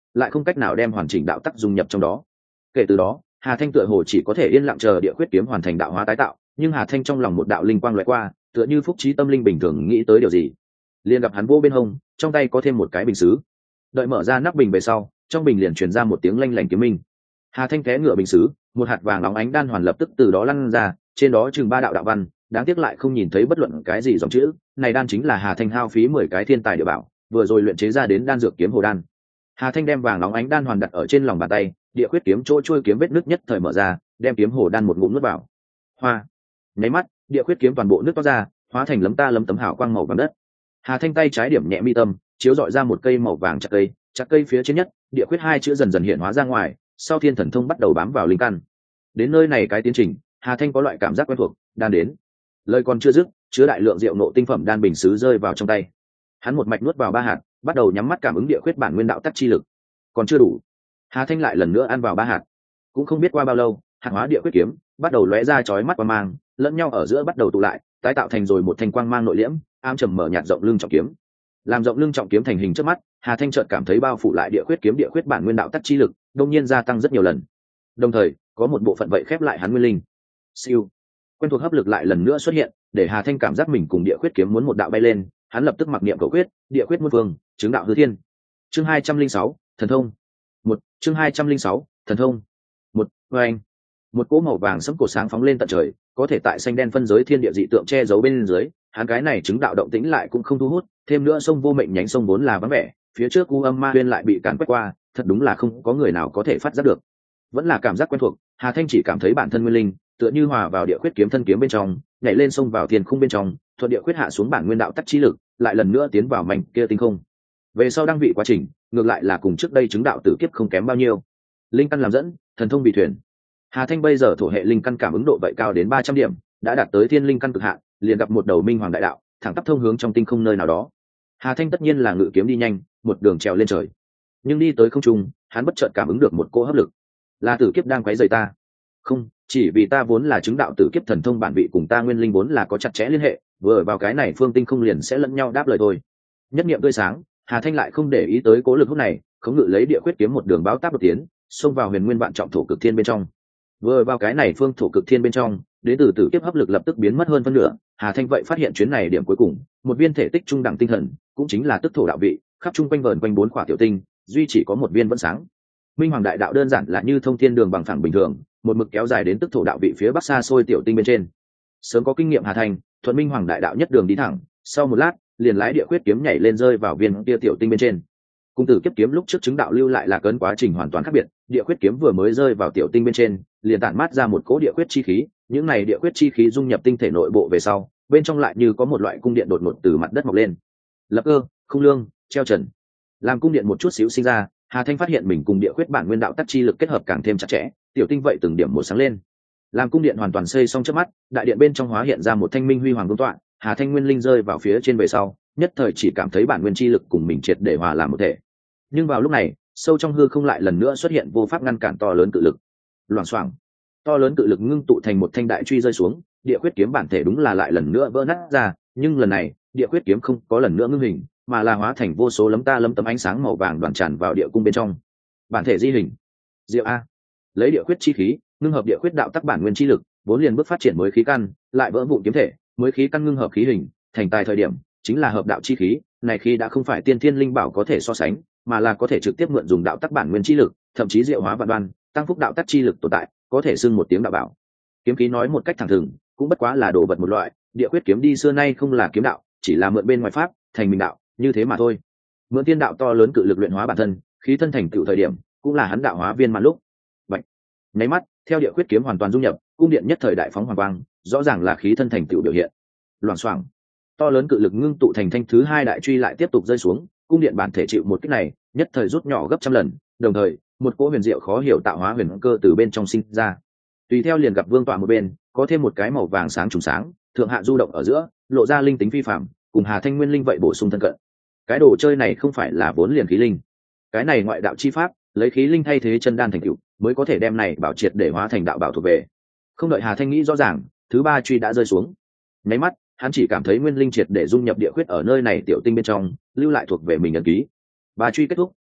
S1: lại không cách nào đem hoàn chỉnh đạo tắc dung nhập trong đó. Kể từ đó Hà Thanh tựa hồ chỉ có thể yên lặng chờ địa khuyết kiếm hoàn thành đạo hóa tái tạo, nhưng Hà Thanh trong lòng một đạo linh quang lóe qua, tựa như phúc trí tâm linh bình thường nghĩ tới điều gì, liền gặp hắn vô bên hông, trong tay có thêm một cái bình sứ. Đợi mở ra nắp bình về sau, trong bình liền truyền ra một tiếng lanh lảnh kiếm minh. Hà Thanh té ngựa bình sứ, một hạt vàng óng ánh đan hoàn lập tức từ đó lăn ra, trên đó chừng 3 đạo đạo văn, đáng tiếc lại không nhìn thấy bất luận cái gì dòng chữ. Này đan chính là Hà Thanh hao phí 10 cái thiên tài địa bảo, vừa rồi luyện chế ra đến đan dược kiếm hồ đan. Hà Thanh đem vàng óng ánh đan hoàn đặt ở trên lòng bàn tay, địa khuyết kiếm chỗ chui kiếm vết nứt nhất thời mở ra, đem kiếm hồ đan một ngụm nuốt vào. Hoa, nháy mắt, địa khuyết kiếm toàn bộ nước toát ra, hóa thành lấm ta lấm tấm hào quang màu vàng đất. Hà Thanh tay trái điểm nhẹ mi tâm, chiếu dọi ra một cây màu vàng chặt cây phía trên nhất, địa khuyết hai chữ dần dần hiện hóa ra ngoài, sau thiên thần thông bắt đầu bám vào linh căn. Đến nơi này cái tiến trình, Hà Thanh có loại cảm giác quen thuộc, đan đến. Lời còn chưa dứt, chứa đại lượng rượu nộ tinh phẩm đan bình sứ rơi vào trong tay. Hắn một mạch nuốt vào 3 hạt, bắt đầu nhắm mắt cảm ứng địa khuyết bản nguyên đạo tắc chi lực. Còn chưa đủ, Hà Thanh lại lần nữa ăn vào 3 hạt. Cũng không biết qua bao lâu, hạt hóa địa khuyết kiếm bắt đầu lóe ra chói mắt quang mang, lẫn nhau ở giữa bắt đầu tụ lại, tái tạo thành rồi một thanh quang mang nội liễm, ám trầm mở nhạt rộng lưng trọng kiếm. Làm rộng lưng trọng kiếm thành hình trước mắt, Hà Thanh chợt cảm thấy bao phủ lại địa khuyết bản nguyên đạo tắc chi lực, đột nhiên gia tăng rất nhiều lần. Đồng thời, có một bộ phận vậy khép lại hắn nguyên linh. Siêu, quen thuộc hấp lực lại lần nữa xuất hiện, để Hà Thanh cảm giác mình cùng địa khuyết kiếm muốn một đạo bay lên, hắn lập tức mặc niệm cầu quyết, địa khuyết muôn vương, chứng đạo hư thiên. Chương 206, thần thông. Chương 206, thần thông. Oanh. Một cỗ màu vàng sẫm cột sáng phóng lên tận trời, có thể tại xanh đen phân giới thiên địa dị tượng che giấu bên dưới, hắn cái này chứng đạo động tĩnh lại cũng không thu hút, thêm nữa sông vô mệnh nhánh sông vốn là vắng vẻ, phía trước U Âm Ma Huyên lại bị càn quét qua, thật đúng là không có người nào có thể phát giác được. Vẫn là cảm giác quen thuộc, Hà Thanh chỉ cảm thấy bản thân nguyên linh tựa như hòa vào địa khuyết kiếm thân kiếm bên trong, nhảy lên sông vào thiên khung bên trong, thuận địa khuyết hạ xuống bản nguyên đạo tắc chi lực, lại lần nữa tiến vào mảnh kia tinh không. Về sau đăng vị quá trình, ngược lại là cùng trước đây chứng đạo tử kiếp không kém bao nhiêu. Linh căn làm dẫn, thần thông bị thuyền. Hà Thanh bây giờ thổ hệ linh căn cảm ứng độ vậy cao đến 300 điểm, đã đạt tới thiên linh căn cực hạn, liền gặp một đầu minh hoàng đại đạo, thẳng tắp thông hướng trong tinh không nơi nào đó. Hà Thanh tất nhiên là ngự kiếm đi nhanh, một đường trèo lên trời. Nhưng đi tới không trung, hắn bất chợt cảm ứng được một cỗ hấp lực. Là tử kiếp đang quấy rầy ta. Không, chỉ vì ta vốn là chứng đạo tử kiếp thần thông bản vị cùng ta nguyên linh vốn là có chặt chẽ liên hệ, vừa vào cái này phương tinh không liền sẽ lẫn nhau đáp lời thôi. Nhất niệm tươi sáng, Hà Thanh lại không để ý tới cố lực hút này, khống ngự lấy địa khuyết kiếm một đường báo táp đột tiến, xông vào huyền nguyên vạn trọng thổ cực thiên bên trong. Vừa vào cái này phương thổ cực thiên bên trong, đến từ tử kiếp hấp lực lập tức biến mất hơn phân nửa. Hà Thanh vậy phát hiện chuyến này điểm cuối cùng, một viên thể tích trung đẳng tinh thần, cũng chính là tức thổ đạo vị, khắp trung quanh vờn quanh 4 khỏa tiểu tinh, duy chỉ có một viên vẫn sáng. Minh hoàng đại đạo đơn giản là như thông thiên đường bằng phẳng bình thường, một mực kéo dài đến tức thổ đạo vị phía bắc xa xôi tiểu tinh bên trên. Sớm có kinh nghiệm Hà Thanh, thuận minh hoàng đại đạo nhất đường đi thẳng, sau một lát, liền lái địa khuyết kiếm nhảy lên rơi vào viên kia tiểu tinh bên trên. Cung tử kiếp kiếm lúc trước chứng đạo lưu lại là cấn quá trình hoàn toàn khác biệt, địa khuyết kiếm vừa mới rơi vào tiểu tinh bên trên, liền tản mát ra một cỗ địa khuyết chi khí, những này địa khuyết chi khí dung nhập tinh thể nội bộ về sau, bên trong lại như có một loại cung điện đột ngột từ mặt đất mọc lên. Lập cơ, không lương, treo trần. Làm cung điện một chút xíu sinh ra, Hà Thanh phát hiện mình cùng địa khuyết bản nguyên đạo tắc chi lực kết hợp càng thêm chặt chẽ, tiểu tinh vậy từng điểm một sáng lên. Làm cung điện hoàn toàn xây xong trước mắt, đại điện bên trong hóa hiện ra một thanh minh huy hoàng vương tọa, Hà Thanh nguyên linh rơi vào phía trên về sau, nhất thời chỉ cảm thấy bản nguyên chi lực cùng mình triệt để hòa làm một thể. Nhưng vào lúc này, sâu trong hư không lại lần nữa xuất hiện vô pháp ngăn cản to lớn cự lực. Loảng xoảng, to lớn cự lực ngưng tụ thành một thanh đại truy rơi xuống, địa khuyết kiếm bản thể đúng là lại lần nữa vỡ nát ra, nhưng lần này, địa khuyết kiếm không có lần nữa ngưng hình, mà là hóa thành vô số lấm tấm ánh sáng màu vàng đoàn tràn vào địa cung bên trong. Bản thể di hình. Diệu a. Lấy địa khuyết chi khí, ngưng hợp địa khuyết đạo tắc bản nguyên chi lực, vốn liền bước phát triển mới khí căn, lại vỡ vụn kiếm thể, mới khí căn ngưng hợp khí hình, thành tài thời điểm, chính là hợp đạo chi khí, này khi đã không phải tiên thiên linh bảo có thể so sánh, mà là có thể trực tiếp mượn dùng đạo tắc bản nguyên chi lực, thậm chí diệu hóa vạn đoan, tăng phúc đạo tắc chi lực tồn tại, có thể xưng một tiếng đạo bảo. Kiếm khí nói một cách thẳng thừng, cũng bất quá là đồ vật một loại, địa khuyết kiếm đi xưa nay không là kiếm đạo, chỉ là mượn bên ngoài pháp, thành mình đạo, như thế mà thôi. Mượn tiên đạo to lớn cự lực luyện hóa bản thân, khí thân thành tựu thời điểm, cũng là hắn đạo hóa viên mãn lúc. Bạch. Nháy mắt, theo địa khuyết kiếm hoàn toàn dung nhập, cung điện nhất thời đại phóng hoàng quang, rõ ràng là khí thân thành tựu biểu hiện. Loảng xoảng, to lớn cự lực ngưng tụ thành thanh thứ 2 đại truy lại tiếp tục rơi xuống, cung điện bản thể chịu một kích này, nhất thời rút nhỏ gấp trăm lần, đồng thời, một cỗ huyền diệu khó hiểu tạo hóa huyền cơ từ bên trong sinh ra. Tùy theo liền gặp vương tọa một bên, có thêm một cái màu vàng sáng trùng sáng, thượng hạ du động ở giữa, lộ ra linh tính phi phàm, cùng Hà Thanh nguyên linh vậy bổ sung thân cận. Cái đồ chơi này không phải là vốn liền khí linh, cái này ngoại đạo chi pháp, lấy khí linh thay thế chân đan thành tựu, mới có thể đem này bảo triệt để hóa thành đạo bảo thuộc về. Không đợi Hà Thanh nghĩ rõ ràng, thứ 3 truy đã rơi xuống. Nháy mắt, hắn chỉ cảm thấy nguyên linh triệt để dung nhập địa khuyết ở nơi này tiểu tinh bên trong, lưu lại thuộc về mình ấn ký. 3 truy kết thúc,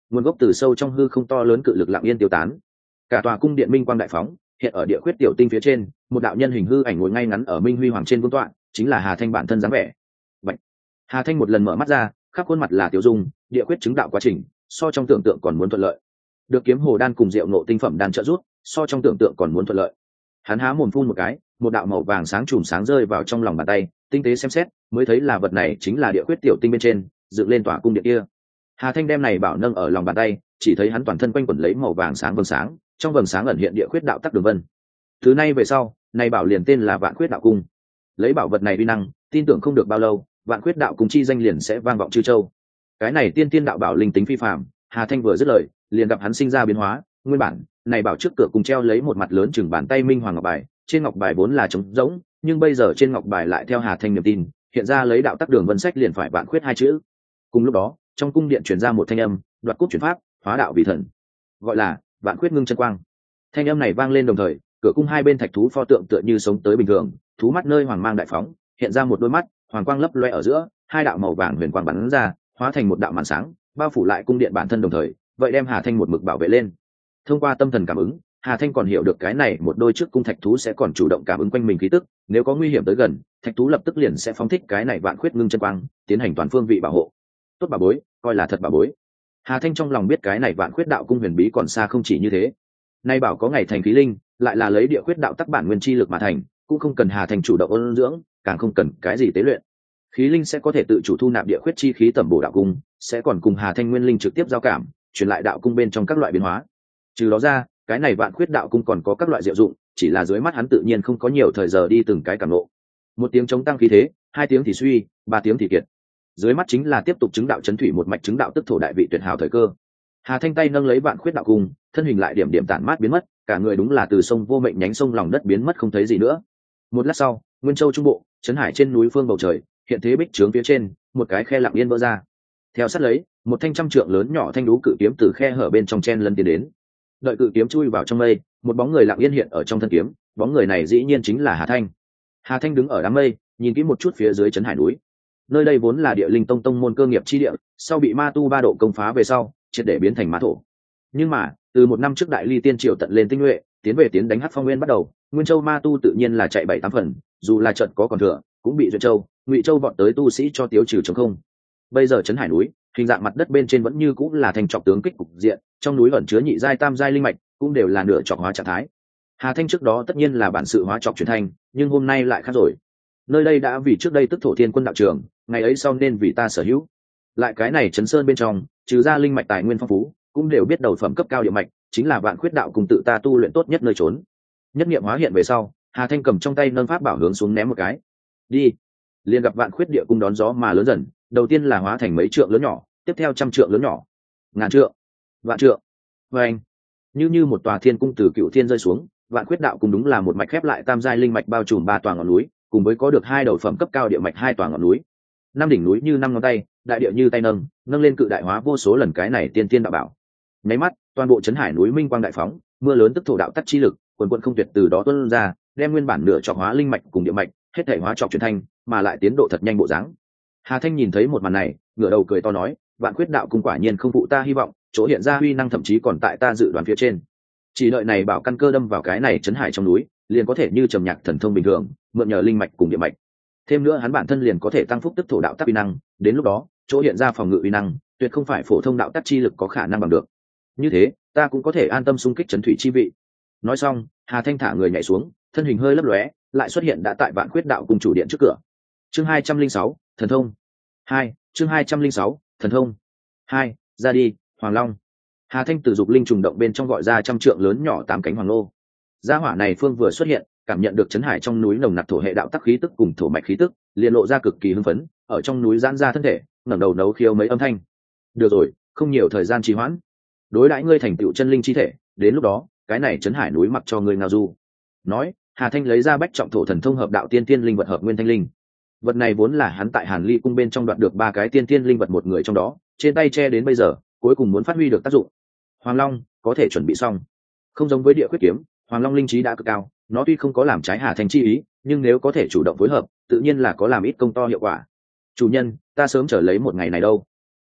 S1: nguồn gốc từ sâu trong hư không to lớn cự lực lặng yên tiêu tán. Cả tòa cung điện minh quang đại phóng, hiện ở địa khuyết tiểu tinh phía trên, một đạo nhân hình hư ảnh ngồi ngay ngắn ở minh huy hoàng trên vương tọa, chính là Hà Thanh bản thân dáng vẻ. Bạch. Hà Thanh một lần mở mắt ra, khắp khuôn mặt là tiêu dung, địa khuyết chứng đạo quá trình, so trong tưởng tượng còn muốn thuận lợi. Được kiếm hồ đan cùng rượu ngộ tinh phẩm đan trợ giúp, so trong tưởng tượng còn muốn thuận lợi. Hắn há mồm phun một cái, một đạo màu vàng sáng chùm sáng rơi vào trong lòng bàn tay, tinh tế xem xét, mới thấy là vật này chính là địa khuyết tiểu tinh bên trên dựng lên tòa cung điện kia. Hà Thanh đem này bảo nâng ở lòng bàn tay, chỉ thấy hắn toàn thân quanh quẩn lấy màu vàng sáng vầng sáng, trong vầng sáng ẩn hiện địa khuyết đạo tắc đường vân. Thứ này về sau, này bảo liền tên là Vạn Khuyết Đạo Cung. Lấy bảo vật này uy năng, tin tưởng không được bao lâu, Vạn Khuyết Đạo Cung chi danh liền sẽ vang vọng chư châu. Cái này tiên tiên đạo bảo linh tính phi phàm, Hà Thanh vừa dứt lời, liền gặp hắn sinh ra biến hóa. Nguyên bản, này bảo trước cửa cùng treo lấy một mặt lớn chừng bàn tay minh hoàng ngọc bài, trên ngọc bài vốn là trống rỗng, nhưng bây giờ trên ngọc bài lại theo Hà Thanh niềm tin, hiện ra lấy đạo tắc đường vân sách liền phải Vạn Khuyết hai chữ. Cùng lúc đó, trong cung điện truyền ra một thanh âm, đoạt cúp chuyển pháp, hóa đạo vì thần, gọi là Vạn Khuyết ngưng chân quang. Thanh âm này vang lên đồng thời, cửa cung hai bên thạch thú pho tượng tựa như sống tới bình thường, thú mắt nơi hoàng mang đại phóng, hiện ra một đôi mắt, hoàng quang lấp loe ở giữa, hai đạo màu vàng huyền quang bắn ra, hóa thành một đạo màn sáng, bao phủ lại cung điện bản thân đồng thời, vậy đem Hà Thanh một mực bảo vệ lên. Thông qua tâm thần cảm ứng, Hà Thanh còn hiểu được cái này một đôi trước cung thạch thú sẽ còn chủ động cảm ứng quanh mình khí tức, nếu có nguy hiểm tới gần, thạch thú lập tức liền sẽ phóng thích cái này Vạn Khuyết ngưng chân quang, tiến hành toàn phương vị bảo hộ. Tốt bà bối, coi là thật bà bối. Hà Thanh trong lòng biết cái này Vạn Khuyết đạo cung huyền bí còn xa không chỉ như thế. Nay bảo có ngày thành khí linh, lại là lấy địa khuyết đạo tắc bản nguyên chi lực mà thành, cũng không cần Hà Thanh chủ động ôn dưỡng, càng không cần cái gì tế luyện. Khí linh sẽ có thể tự chủ thu nạp địa khuyết chi khí tẩm bổ đạo cung, sẽ còn cùng Hà Thanh nguyên linh trực tiếp giao cảm, truyền lại đạo cung bên trong các loại biến hóa. Trừ đó ra, cái này Vạn Khuyết đạo cung còn có các loại diệu dụng, chỉ là dưới mắt hắn tự nhiên không có nhiều thời giờ đi từng cái cảm ngộ. Một tiếng chống tăng khí thế, hai tiếng thì suy, ba tiếng thì kiệt. Dưới mắt chính là tiếp tục chứng đạo chấn thủy một mạch chứng đạo tức thổ đại vị tuyệt hảo thời cơ. Hà Thanh tay nâng lấy Vạn Khuyết đạo cung, thân hình lại điểm điểm tản mát biến mất, cả người đúng là từ sông vô mệnh nhánh sông lòng đất biến mất không thấy gì nữa. Một lát sau, Nguyên Châu trung bộ, trấn hải trên núi phương bầu trời, hiện thế bích trướng phía trên, một cái khe lặng yên vỡ ra. Theo sát lấy, một thanh trăm trượng lớn nhỏ thanh đú cự kiếm từ khe hở bên trong chen lấn tiến đến. Đợi cự kiếm chui vào trong mây, một bóng người lặng yên hiện ở trong thân kiếm, bóng người này dĩ nhiên chính là Hà Thanh. Hà Thanh đứng ở đám mây, nhìn kỹ một chút phía dưới trấn hải núi. Nơi đây vốn là địa linh tông môn cơ nghiệp chi địa, sau bị ma tu ba độ công phá về sau, triệt để biến thành ma thổ. Nhưng mà, từ một năm trước đại ly tiên triều tận lên tinh nhuệ, tiến về tiến đánh Hắc Phong Nguyên bắt đầu, Nguyên Châu ma tu tự nhiên là chạy 7-8 phần, dù là trận có còn thừa, cũng bị Duyệt Châu, Ngụy Châu vọt tới tu sĩ cho tiêu trừ trống không. Bây giờ trấn hải núi, hình dạng mặt đất bên trên vẫn như cũng là thành trọc tướng kích cục diện, trong núi ẩn chứa nhị giai tam giai linh mạch, cũng đều là nửa trọc hóa trạng thái. Hà Thanh trước đó tất nhiên là bản sự hóa trọc chuyển thành, nhưng hôm nay lại khác rồi. Nơi đây đã vì trước đây tức thổ thiên quân đạo trường, ngày ấy sau nên vì ta sở hữu. Lại cái này trấn sơn bên trong, trừ ra linh mạch tài nguyên phong phú, cũng đều biết đầu phẩm cấp cao địa mạch, chính là Vạn Khuyết đạo cùng tự ta tu luyện tốt nhất nơi trốn. Nhất niệm hóa hiện về sau, Hà Thanh cầm trong tay nâng pháp bảo hướng xuống ném một cái. Đi. Liền gặp Vạn Khuyết địa cung đón gió mà lớn dần, đầu tiên là hóa thành mấy trượng lớn nhỏ, tiếp theo trăm trượng lớn nhỏ, ngàn trượng, vạn trượng. Và anh, như một tòa thiên cung từ cựu thiên rơi xuống, Vạn Khuyết đạo cùng đúng là một mạch khép lại tam giai linh mạch bao trùm 3 tòa ngọn núi, cùng với có được 2 đầu phẩm cấp cao địa mạch 2 tòa ngọn núi. 5 đỉnh núi như 5 ngón tay, đại địa như tay nâng lên cự đại hóa vô số lần cái này tiên tiên đạo bảo. Nháy mắt, toàn bộ trấn hải núi minh quang đại phóng, mưa lớn tức thổ đạo tắc chi lực, quần quần không tuyệt từ đó tuôn ra, đem nguyên bản nửa trọc hóa linh mạch cùng địa mạch, hết thể hóa trọc chuyển thành, mà lại tiến độ thật nhanh bộ dáng. Hà Thanh nhìn thấy một màn này, ngửa đầu cười to nói, Vạn Khuyết đạo cung quả nhiên không phụ ta hy vọng, chỗ hiện ra huy năng thậm chí còn tại ta dự đoán phía trên. Chỉ đợi này bảo căn cơ đâm vào cái này trấn hải trong núi, liền có thể như trầm nhạc thần thông bình thường, mượn nhờ linh mạch cùng địa mạch. Thêm nữa hắn bản thân liền có thể tăng phúc tức thổ đạo tắc uy năng, đến lúc đó, chỗ hiện ra phòng ngự uy năng, tuyệt không phải phổ thông đạo tắc chi lực có khả năng bằng được. Như thế, ta cũng có thể an tâm xung kích trấn thủy chi vị. Nói xong, Hà Thanh thả người nhảy xuống, thân hình hơi lấp lóe, lại xuất hiện đã tại Vạn Khuyết đạo cung chủ điện trước cửa. Chương 206, thần thông. 2, chương 206, thần thông. 2, ra đi, Hoàng Long. Hà Thanh từ dục linh trùng động bên trong gọi ra trăm trượng lớn nhỏ 8 cánh hoàng lô. Gia hỏa này phương vừa xuất hiện, cảm nhận được trấn hải trong núi nồng nặc thổ hệ đạo tắc khí tức cùng thổ mạch khí tức, liền lộ ra cực kỳ hưng phấn, ở trong núi giãn ra thân thể, ngẩng đầu nấu khiêu mấy âm thanh. Được rồi, không nhiều thời gian trì hoãn. Đối đãi ngươi thành tựu chân linh chi thể, đến lúc đó, cái này trấn hải núi mặc cho ngươi ngao du. Nói, Hà Thanh lấy ra bách trọng thổ thần thông hợp đạo tiên tiên linh vật hợp nguyên thanh linh. Vật này vốn là hắn tại Hàn Ly cung bên trong đoạt được 3 cái tiên tiên linh vật một người trong đó, trên tay che đến bây giờ, cuối cùng muốn phát huy được tác dụng. Hoàng Long, có thể chuẩn bị xong. Không giống với địa quyết kiếm, Hoàng Long linh trí đã cực cao, nó tuy không có làm trái Hà Thanh chi ý, nhưng nếu có thể chủ động phối hợp, tự nhiên là có làm ít công to hiệu quả. Chủ nhân, ta sớm chờ lấy một ngày này đâu.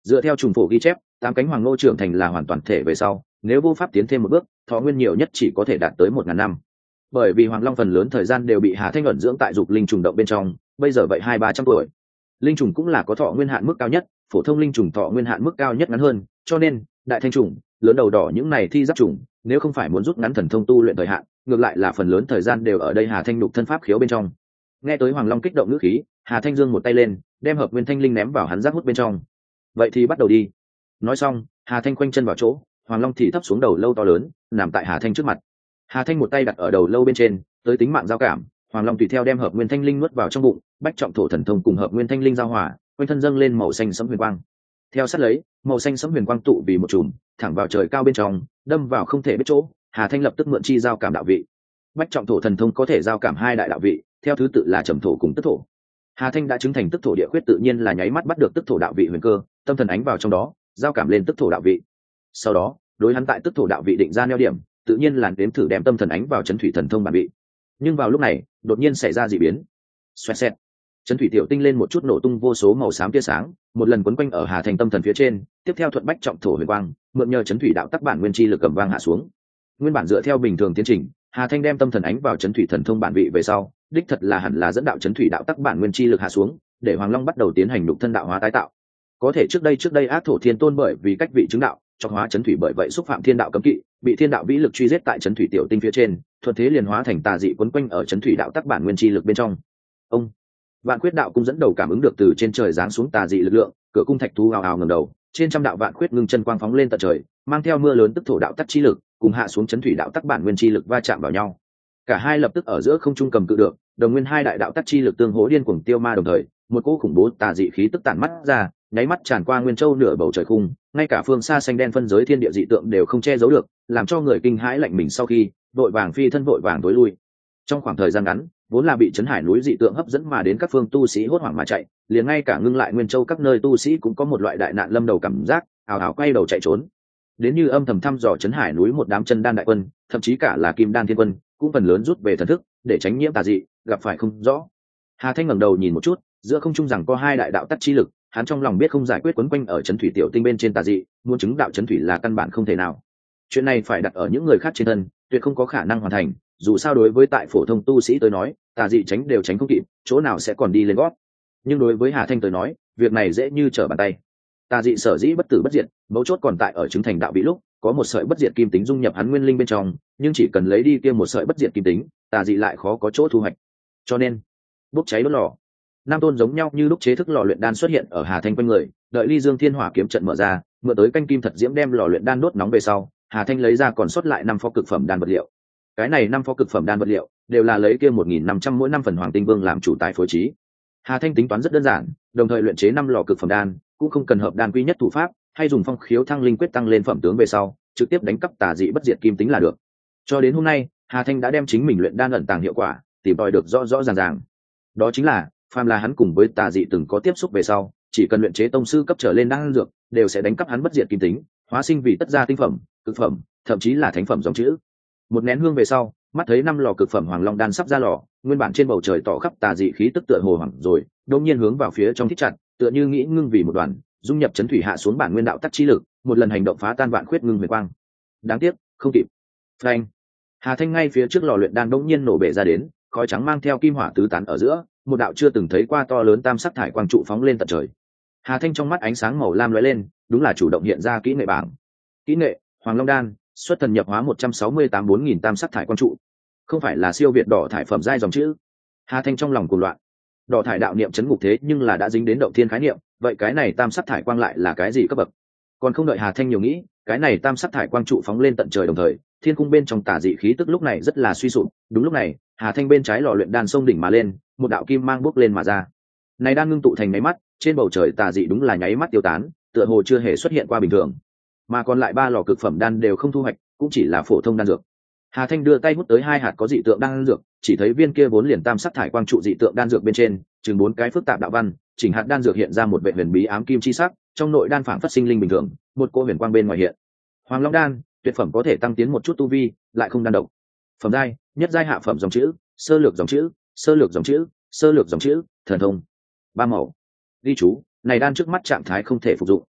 S1: Dựa theo trùng phổ ghi chép, tám cánh hoàng ngô trưởng thành là hoàn toàn thể về sau, nếu vô pháp tiến thêm một bước, thọ nguyên nhiều nhất chỉ có thể đạt tới 1000 năm. Bởi vì hoàng long phần lớn thời gian đều bị Hà Thanh ẩn dưỡng tại dục linh trùng động bên trong, bây giờ vậy 200-300 tuổi. Linh trùng cũng là có thọ nguyên hạn mức cao nhất, phổ thông linh trùng thọ nguyên hạn mức cao nhất ngắn hơn, cho nên đại thanh trùng, lớn đầu đỏ những này thi giáp trùng, nếu không phải muốn rút ngắn thần thông tu luyện thời hạn, ngược lại là phần lớn thời gian đều ở đây Hà Thanh đục thân pháp khiếu bên trong. Nghe tới hoàng long kích động ngữ khí, Hà Thanh giương một tay lên, đem hợp nguyên thanh linh ném vào hắn giác hút bên trong. Vậy thì bắt đầu đi. Nói xong, Hà Thanh khoanh chân vào chỗ, hoàng long thì thấp xuống đầu lâu to lớn, nằm tại Hà Thanh trước mặt. Hà Thanh một tay đặt ở đầu lâu bên trên, tới tính mạng giao cảm, hoàng long tùy theo đem hợp nguyên thanh linh nuốt vào trong bụng, bách trọng thổ thần thông cùng hợp nguyên thanh linh giao hòa, quanh thân dâng lên màu xanh sẫm huyền quang. Theo sát lấy, màu xanh sẫm huyền quang tụ vì một chùm, thẳng vào trời cao bên trong, đâm vào không thể biết chỗ. Hà Thanh lập tức mượn chi giao cảm đạo vị. Bách trọng thổ thần thông có thể giao cảm hai đại đạo vị, theo thứ tự là trầm thổ cùng tức thổ. Hà Thanh đã chứng thành tức thổ địa khuyết, tự nhiên là nháy mắt bắt được tức thổ đạo vị huyền cơ, tâm thần ánh vào trong đó, giao cảm lên tức thổ đạo vị. Sau đó, đối hắn tại tức thổ đạo vị định ra neo điểm, tự nhiên là đếm thử đem tâm thần ánh vào chấn thủy thần thông bản vị. Nhưng vào lúc này, đột nhiên xảy ra dị biến. Xoẹt xẹt, chấn thủy tiểu tinh lên một chút nổ tung vô số màu xám tia sáng, một lần quấn quanh ở Hà Thanh tâm thần phía trên, tiếp theo thuận bách trọng thổ huyền quang, mượn nhờ chấn thủy đạo tắc bản nguyên chi lực cầm vang hạ xuống. Nguyên bản dựa theo bình thường tiến trình, Hà Thanh đem tâm thần ánh vào chấn thủy thần thông bản vị về sau, đích thật là hẳn là dẫn đạo chấn thủy đạo tắc bản nguyên chi lực hạ xuống, để Hoàng Long bắt đầu tiến hành nhục thân đạo hóa tái tạo. Có thể trước đây ác thổ thiên tôn bởi vì cách vị chứng đạo, cho hóa chấn thủy bởi vậy xúc phạm thiên đạo cấm kỵ, bị thiên đạo vĩ lực truy giết tại chấn thủy tiểu tinh phía trên, thuận thế liền hóa thành tà dị quấn quanh ở chấn thủy đạo tắc bản nguyên chi lực bên trong. Ông Vạn Khuyết đạo cũng dẫn đầu cảm ứng được từ trên trời giáng xuống tà dị lực lượng, cửa cung thạch thú ào ào ngẩng đầu, trên trăm đạo vạn khuyết ngưng chân quang phóng lên tận trời, mang theo mưa lớn tức thổ đạo tắc chi lực, cùng hạ xuống chấn thủy đạo tắc bản nguyên chi lực va chạm vào nhau. Cả hai lập tức ở giữa không trung cầm cự được, đồng nguyên hai đại đạo tắc chi lực tương hỗ điên cuồng tiêu ma đồng thời, một cỗ khủng bố tà dị khí tức tản mắt ra, nháy mắt tràn qua nguyên châu nửa bầu trời khung, ngay cả phương xa xanh đen phân giới thiên địa dị tượng đều không che giấu được, làm cho người kinh hãi lạnh mình sau khi vội vàng phi thân vội vàng tối lui. Trong khoảng thời gian ngắn, vốn là bị chấn hải núi dị tượng hấp dẫn mà đến các phương tu sĩ hốt hoảng mà chạy, liền ngay cả ngưng lại nguyên châu các nơi tu sĩ cũng có một loại đại nạn lâm đầu cảm giác, ào ào quay đầu chạy trốn. Đến như âm thầm thăm dò chấn hải núi một đám chân đan đại quân, thậm chí cả là kim đan thiên quân, cũng phần lớn rút về thần thức để tránh nhiễm tà dị, gặp phải không rõ. Hà Thanh ngẩng đầu nhìn một chút, giữa không trung rằng có hai đại đạo tắc chi lực, hắn trong lòng biết không giải quyết quấn quanh ở chấn thủy tiểu tinh bên trên tà dị, muốn chứng đạo chấn thủy là căn bản không thể nào. Chuyện này phải đặt ở những người khác trên thân, tuyệt không có khả năng hoàn thành, dù sao đối với tại phổ thông tu sĩ tới nói, tà dị tránh đều tránh không kịp, chỗ nào sẽ còn đi lên gót. Nhưng đối với Hà Thanh tới nói, việc này dễ như trở bàn tay. Tà dị sở dĩ bất tử bất diệt, mấu chốt còn tại ở chứng thành đạo bị lúc, có một sợi bất diệt kim tính dung nhập hắn nguyên linh bên trong, nhưng chỉ cần lấy đi kia một sợi bất diệt kim tính, tà dị lại khó có chỗ thu hoạch. Cho nên, bốc cháy đốt lò. Nam tôn giống nhau như lúc chế thức lò luyện đan xuất hiện ở Hà Thanh quanh người, đợi Ly Dương Thiên Hỏa kiếm trận mở ra, mượn tới canh kim thật diễm đem lò luyện đan đốt nóng về sau, Hà Thanh lấy ra còn sót lại 5 pho cực phẩm đan vật liệu. Cái này 5 pho cực phẩm đan vật liệu đều là lấy kia 1500 mỗi năm phần hoàng tinh vương làm chủ tài phối trí. Hà Thanh tính toán rất đơn giản, đồng thời luyện chế 5 lò cực phẩm đan, cũng không cần hợp đan quy nhất thủ pháp, hay dùng phong khiếu thăng linh quyết tăng lên phẩm tướng về sau, trực tiếp đánh cắp tà dị bất diệt kim tính là được. Cho đến hôm nay, Hà Thanh đã đem chính mình luyện đan ẩn tàng hiệu quả tìm tòi được rõ rõ ràng ràng. Đó chính là, phàm là hắn cùng với tà dị từng có tiếp xúc về sau, chỉ cần luyện chế tông sư cấp trở lên đan dược, đều sẽ đánh cắp hắn bất diệt kim tính, hóa sinh vì tất gia tinh phẩm, cực phẩm, thậm chí là thánh phẩm dòng chữ. Một nén hương về sau, mắt thấy 5 lò cực phẩm hoàng long đan sắp ra lò, nguyên bản trên bầu trời tỏ khắp tà dị khí tức tựa hồ hoàng rồi, đột nhiên hướng vào phía trong thích chặt, tựa như nghĩ ngưng vì một đoàn, dung nhập chấn thủy hạ xuống bản nguyên đạo tắc chi lực, một lần hành động phá tan vạn khuyết ngưng huyền quang. Đáng tiếc, không kịp. Phanh. Hà Thanh ngay phía trước lò luyện đan đột nhiên nổ bể ra đến, khói trắng mang theo kim hỏa tứ tán ở giữa, một đạo chưa từng thấy qua to lớn tam sắc thải quang trụ phóng lên tận trời. Hà Thanh trong mắt ánh sáng màu lam lóe lên, đúng là chủ động hiện ra kỹ nghệ bảng. Kỹ nghệ: Hoàng Long đan, xuất thần nhập hóa 168-4000 tam sắc thải quang trụ. Không phải là siêu việt đỏ thải phẩm giai dòng chữ. Hà Thanh trong lòng cuồng loạn. Đỏ thải đạo niệm chấn ngục thế nhưng là đã dính đến động thiên khái niệm, vậy cái này tam sắc thải quang lại là cái gì cấp bậc? Còn không đợi Hà Thanh nhiều nghĩ, cái này tam sắc thải quang trụ phóng lên tận trời đồng thời, thiên cung bên trong tà dị khí tức lúc này rất là suy sụp. Đúng lúc này, Hà Thanh bên trái lò luyện đan sông đỉnh mà lên, một đạo kim mang bốc lên mà ra. Này đang ngưng tụ thành nháy mắt, trên bầu trời tà dị đúng là nháy mắt tiêu tán, tựa hồ chưa hề xuất hiện qua bình thường. Mà còn lại 3 lò cực phẩm đan đều không thu hoạch, cũng chỉ là phổ thông đan dược. Hà Thanh đưa tay hút tới 2 hạt có dị tượng đan dược, chỉ thấy viên kia vốn liền tam sắc thải quang trụ dị tượng đan dược bên trên, chừng 4 cái phức tạp đạo văn, chỉnh hạt đan dược hiện ra một vệ huyền bí ám kim chi sắc, trong nội đan phảng phất sinh linh bình thường, một cỗ huyền quang bên ngoài hiện. Hoàng Long đan, tuyệt phẩm có thể tăng tiến một chút tu vi, lại không đan độc. Phẩm giai, nhất giai hạ phẩm dòng chữ, sơ lược dòng chữ, sơ lược dòng chữ, sơ lược dòng chữ, thần thông. 3 màu. Ghi chú, này đan trước mắt trạng thái không thể phục dụng.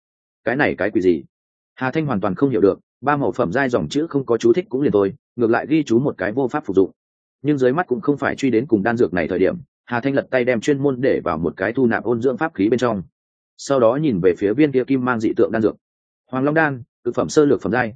S1: cái này cái quỷ gì? Hà Thanh hoàn toàn không hiểu được, ba màu phẩm giai dòng chữ không có chú thích cũng liền thôi, ngược lại ghi chú một cái vô pháp phục dụng. Nhưng dưới mắt cũng không phải truy đến cùng đan dược này thời điểm, Hà Thanh lật tay đem chuyên môn để vào một cái thu nạp ôn dưỡng pháp khí bên trong. Sau đó nhìn về phía viên kia kim mang dị tượng đan dược. Hoàng Long đan, cực phẩm sơ lược phẩm giai,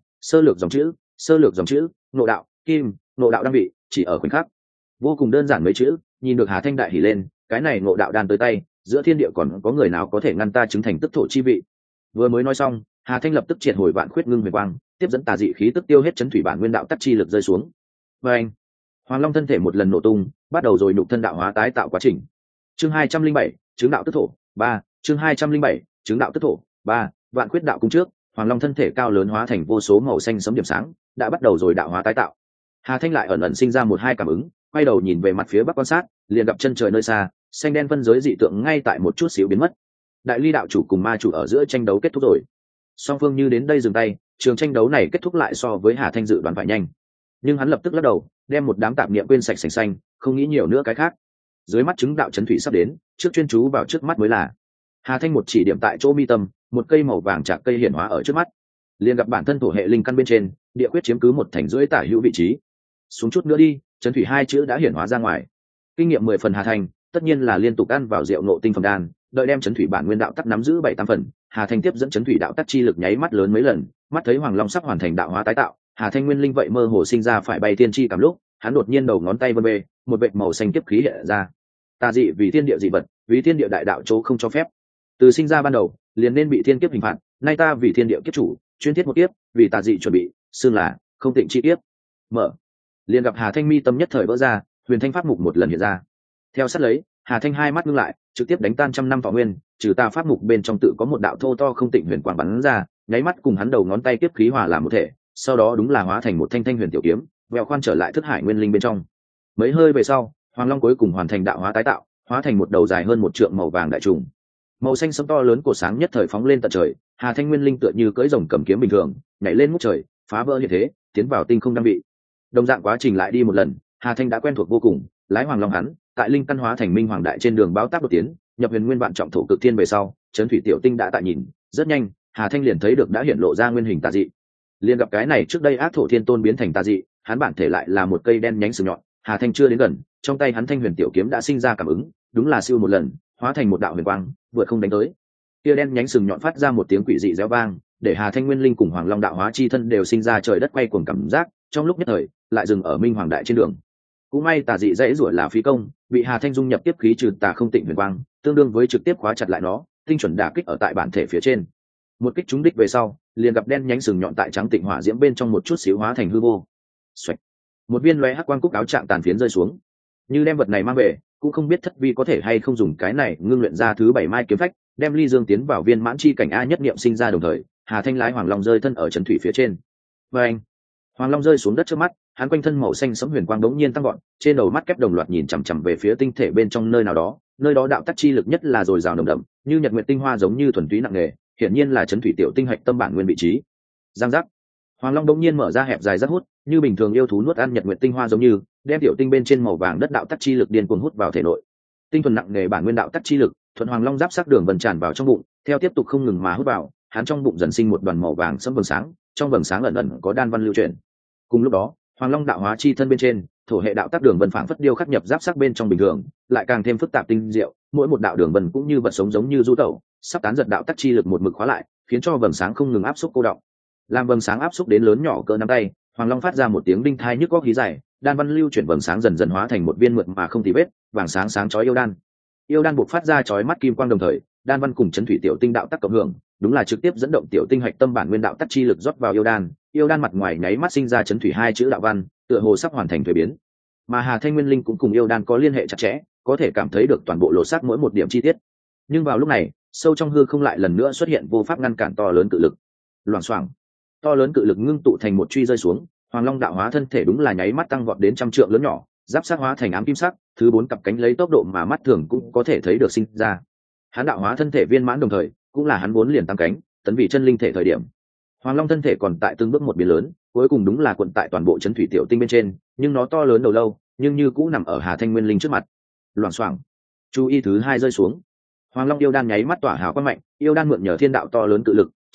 S1: sơ lược dòng chữ, nộ đạo, kim, nộ đạo đan vị, chỉ ở khoảnh khắc. Vô cùng đơn giản mấy chữ, nhìn được Hà Thanh đại hỉ lên, cái này ngộ đạo đan tới tay, giữa thiên địa còn có người nào có thể ngăn ta chứng thành tức thổ chi vị. Vừa mới nói xong, Hà Thanh lập tức triệt hồi vạn khuyết ngưng huyền quang, tiếp dẫn tà dị khí tức tiêu hết chấn thủy bản nguyên đạo tắc chi lực rơi xuống. Và anh, Hoàng Long thân thể một lần nổ tung, bắt đầu rồi nhục thân đạo hóa tái tạo quá trình. Chương 207, chứng đạo tức thổ, 3, chương 207, chứng đạo tức thổ, 3, vạn khuyết đạo cung trước, Hoàng Long thân thể cao lớn hóa thành vô số màu xanh sẫm điểm sáng, đã bắt đầu rồi đạo hóa tái tạo. Hà Thanh lại ẩn ẩn sinh ra một hai cảm ứng, quay đầu nhìn về mặt phía bắc quan sát, liền gặp chân trời nơi xa, xanh đen phân giới dị tượng ngay tại một chút xíu biến mất. Đại ly đạo chủ cùng ma chủ ở giữa tranh đấu kết thúc rồi. Song phương như đến đây dừng tay, trường tranh đấu này kết thúc lại so với Hà Thanh dự đoán phải nhanh. Nhưng hắn lập tức lắc đầu, đem một đám tạp niệm quên sạch sành xanh, không nghĩ nhiều nữa cái khác. Dưới mắt chứng đạo chấn thủy sắp đến, trước chuyên chú vào trước mắt mới là. Hà Thanh một chỉ điểm tại chỗ mi tâm, một cây màu vàng chạc cây hiển hóa ở trước mắt. Liền gặp bản thân thổ hệ linh căn bên trên, địa quyết chiếm cứ một thành rưỡi tả hữu vị trí. Xuống chút nữa đi, chấn thủy hai chữ đã hiển hóa ra ngoài. Kinh nghiệm 10 phần Hà Thanh, tất nhiên là liên tục ăn vào rượu nộ tinh phẩm đan, đợi đem chấn thủy bản nguyên đạo tắc nắm giữ 7-8 phần, Hà Thanh tiếp dẫn chấn thủy đạo tắc chi lực nháy mắt lớn mấy lần, mắt thấy Hoàng Long sắp hoàn thành đạo hóa tái tạo, Hà Thanh nguyên linh vậy mơ hồ sinh ra phải bay tiên chi cảm lúc, hắn đột nhiên đầu ngón tay vân bê, một vệt màu xanh kiếp khí hiện ra. Tà dị vì thiên địa dị vật, vì thiên địa đại đạo chỗ không cho phép. Từ sinh ra ban đầu, liền nên bị thiên kiếp hình phạt, nay ta vì thiên địa kiếp chủ, chuyên thiết một kiếp, vì tà dị chuẩn bị, xương là không tịnh chi kiếp. Mở. Liền gặp Hà Thanh mi tâm nhất thời vỡ ra, huyền thanh pháp mục một lần hiện ra. Theo sát lấy, Hà Thanh hai mắt ngưng lại, trực tiếp đánh tan trăm năm thọ nguyên, trừ ta pháp mục bên trong tự có một đạo thô to không tịnh huyền quang bắn ra, nháy mắt cùng hắn đầu ngón tay kiếp khí hòa làm một thể, sau đó đúng là hóa thành một thanh thanh huyền tiểu kiếm, vèo khoan trở lại thức hải nguyên linh bên trong. Mấy hơi về sau, Hoàng Long cuối cùng hoàn thành đạo hóa tái tạo, hóa thành một đầu dài hơn một trượng màu vàng đại trùng. Màu xanh sẫm to lớn của sáng nhất thời phóng lên tận trời, Hà Thanh nguyên linh tựa như cưỡi rồng cầm kiếm bình thường, nhảy lên ngút trời, phá vỡ hiện thế, tiến vào tinh không đăng vị. Đồng dạng quá trình lại đi một lần, Hà Thanh đã quen thuộc vô cùng, lái Hoàng Long hắn, tại linh căn hóa thành minh hoàng đại trên đường báo táp đột tiến, nhập huyền nguyên vạn trọng thổ cực thiên về sau, chấn thủy tiểu tinh đã tại nhìn, rất nhanh, Hà Thanh liền thấy được đã hiện lộ ra nguyên hình tà dị. Liền gặp cái này trước đây ác thổ thiên tôn biến thành tà dị, hắn bản thể lại là một cây đen nhánh sừng nhọn, Hà Thanh chưa đến gần, trong tay hắn thanh huyền tiểu kiếm đã sinh ra cảm ứng, đúng là siêu một lần, hóa thành một đạo huyền quang, vượt không đánh tới. Kia đen nhánh sừng nhọn phát ra một tiếng quỷ dị réo vang, để Hà Thanh nguyên linh cùng Hoàng Long đạo hóa chi thân đều sinh ra trời đất quay cuồng cảm giác, trong lúc nhất thời, lại dừng ở minh hoàng đại trên đường. Cũng may tà dị dãy rủa là phí công, bị Hà Thanh dung nhập tiếp khí trừ tà không tịnh huyền quang, tương đương với trực tiếp khóa chặt lại nó, tinh chuẩn đả kích ở tại bản thể phía trên. Một kích trúng đích về sau, liền gặp đen nhánh sừng nhọn tại trắng tịnh hỏa diễm bên trong một chút xíu hóa thành hư vô. Xoạch. Một viên lóe hắc quang cúc áo trạng tàn phiến rơi xuống. Như đem vật này mang về, cũng không biết thất vi có thể hay không dùng cái này ngưng luyện ra thứ 7 mai kiếm phách, đem ly dương tiến vào viên mãn chi cảnh a nhất niệm sinh ra đồng thời, Hà Thanh lái Hoàng Long rơi thân ở trấn thủy phía trên. Và anh, Hoàng Long rơi xuống đất trước mắt, hắn quanh thân màu xanh sẫm huyền quang đống nhiên tăng vọt, trên đầu mắt kép đồng loạt nhìn chằm chằm về phía tinh thể bên trong nơi nào đó, nơi đó đạo tắc chi lực nhất là dồi dào nồng đậm, như nhật nguyệt tinh hoa giống như thuần túy nặng nề, hiển nhiên là trấn thủy tiểu tinh hạch tâm bản nguyên vị trí. Giang giác. Hoàng Long đống nhiên mở ra hẹp dài rất hút, như bình thường yêu thú nuốt ăn nhật nguyệt tinh hoa giống như, đem tiểu tinh bên trên màu vàng đất đạo tắc chi lực điên cuồng hút vào thể nội. Tinh thuần nặng nề bản nguyên đạo tắc chi lực, thuận Hoàng Long giáp sắc đường vần tràn vào trong bụng, theo tiếp tục không ngừng mà hút vào, hắn trong bụng dần sinh một đoàn màu vàng sẫm vầng sáng, trong vầng sáng ẩn ẩn có đan văn lưu chuyển. Cùng lúc đó, Hoàng Long đạo hóa chi thân bên trên, thổ hệ đạo tác đường vân phảng phất điêu khắc nhập giáp sắc bên trong bình thường, lại càng thêm phức tạp tinh diệu, mỗi một đạo đường vân cũng như vật sống giống như du tẩu, sắp tán giật đạo tác chi lực một mực khóa lại, khiến cho vầng sáng không ngừng áp xúc cô đọng. Làm vầng sáng áp xúc đến lớn nhỏ cỡ nắm tay, Hoàng Long phát ra một tiếng đinh thai nhức óc hí dài, đan văn lưu chuyển vầng sáng dần dần hóa thành một viên mượt mà không tì vết, vàng sáng sáng chói yêu đan. Yêu đan buộc phát ra chói mắt kim quang đồng thời, đan văn cùng chấn thủy tiểu tinh đạo tác cộng hưởng, đúng là trực tiếp dẫn động tiểu tinh hạch tâm bản nguyên đạo tác chi lực rót vào yêu đan mặt ngoài nháy mắt sinh ra chấn thủy hai chữ đạo văn, tựa hồ sắp hoàn thành thuế biến. Mà Hà Thanh nguyên linh cũng cùng yêu đan có liên hệ chặt chẽ, có thể cảm thấy được toàn bộ lột xác mỗi một điểm chi tiết. Nhưng vào lúc này, sâu trong hư không lại lần nữa xuất hiện vô pháp ngăn cản to lớn cự lực. Loảng xoảng, to lớn cự lực ngưng tụ thành một truy rơi xuống, Hoàng Long đạo hóa thân thể đúng là nháy mắt tăng vọt đến trăm trượng lớn nhỏ, giáp sắc hóa thành ám kim sắc, thứ 4 cặp cánh lấy tốc độ mà mắt thường cũng có thể thấy được sinh ra. Hắn đạo hóa thân thể viên mãn đồng thời, cũng là hắn vốn liền tăng cánh, tấn vị chân linh thể thời điểm. Hoàng Long thân thể còn tại từng bước một biến lớn, cuối cùng đúng là quận tại toàn bộ chấn thủy tiểu tinh bên trên, nhưng nó to lớn đầu lâu, nhưng như cũ nằm ở Hà Thanh nguyên linh trước mặt. Loảng xoảng, chú ý thứ 2 rơi xuống. Hoàng Long yêu đan nháy mắt tỏa hào quang mạnh, yêu đan mượn nhờ thiên đạo to lớn cự lực,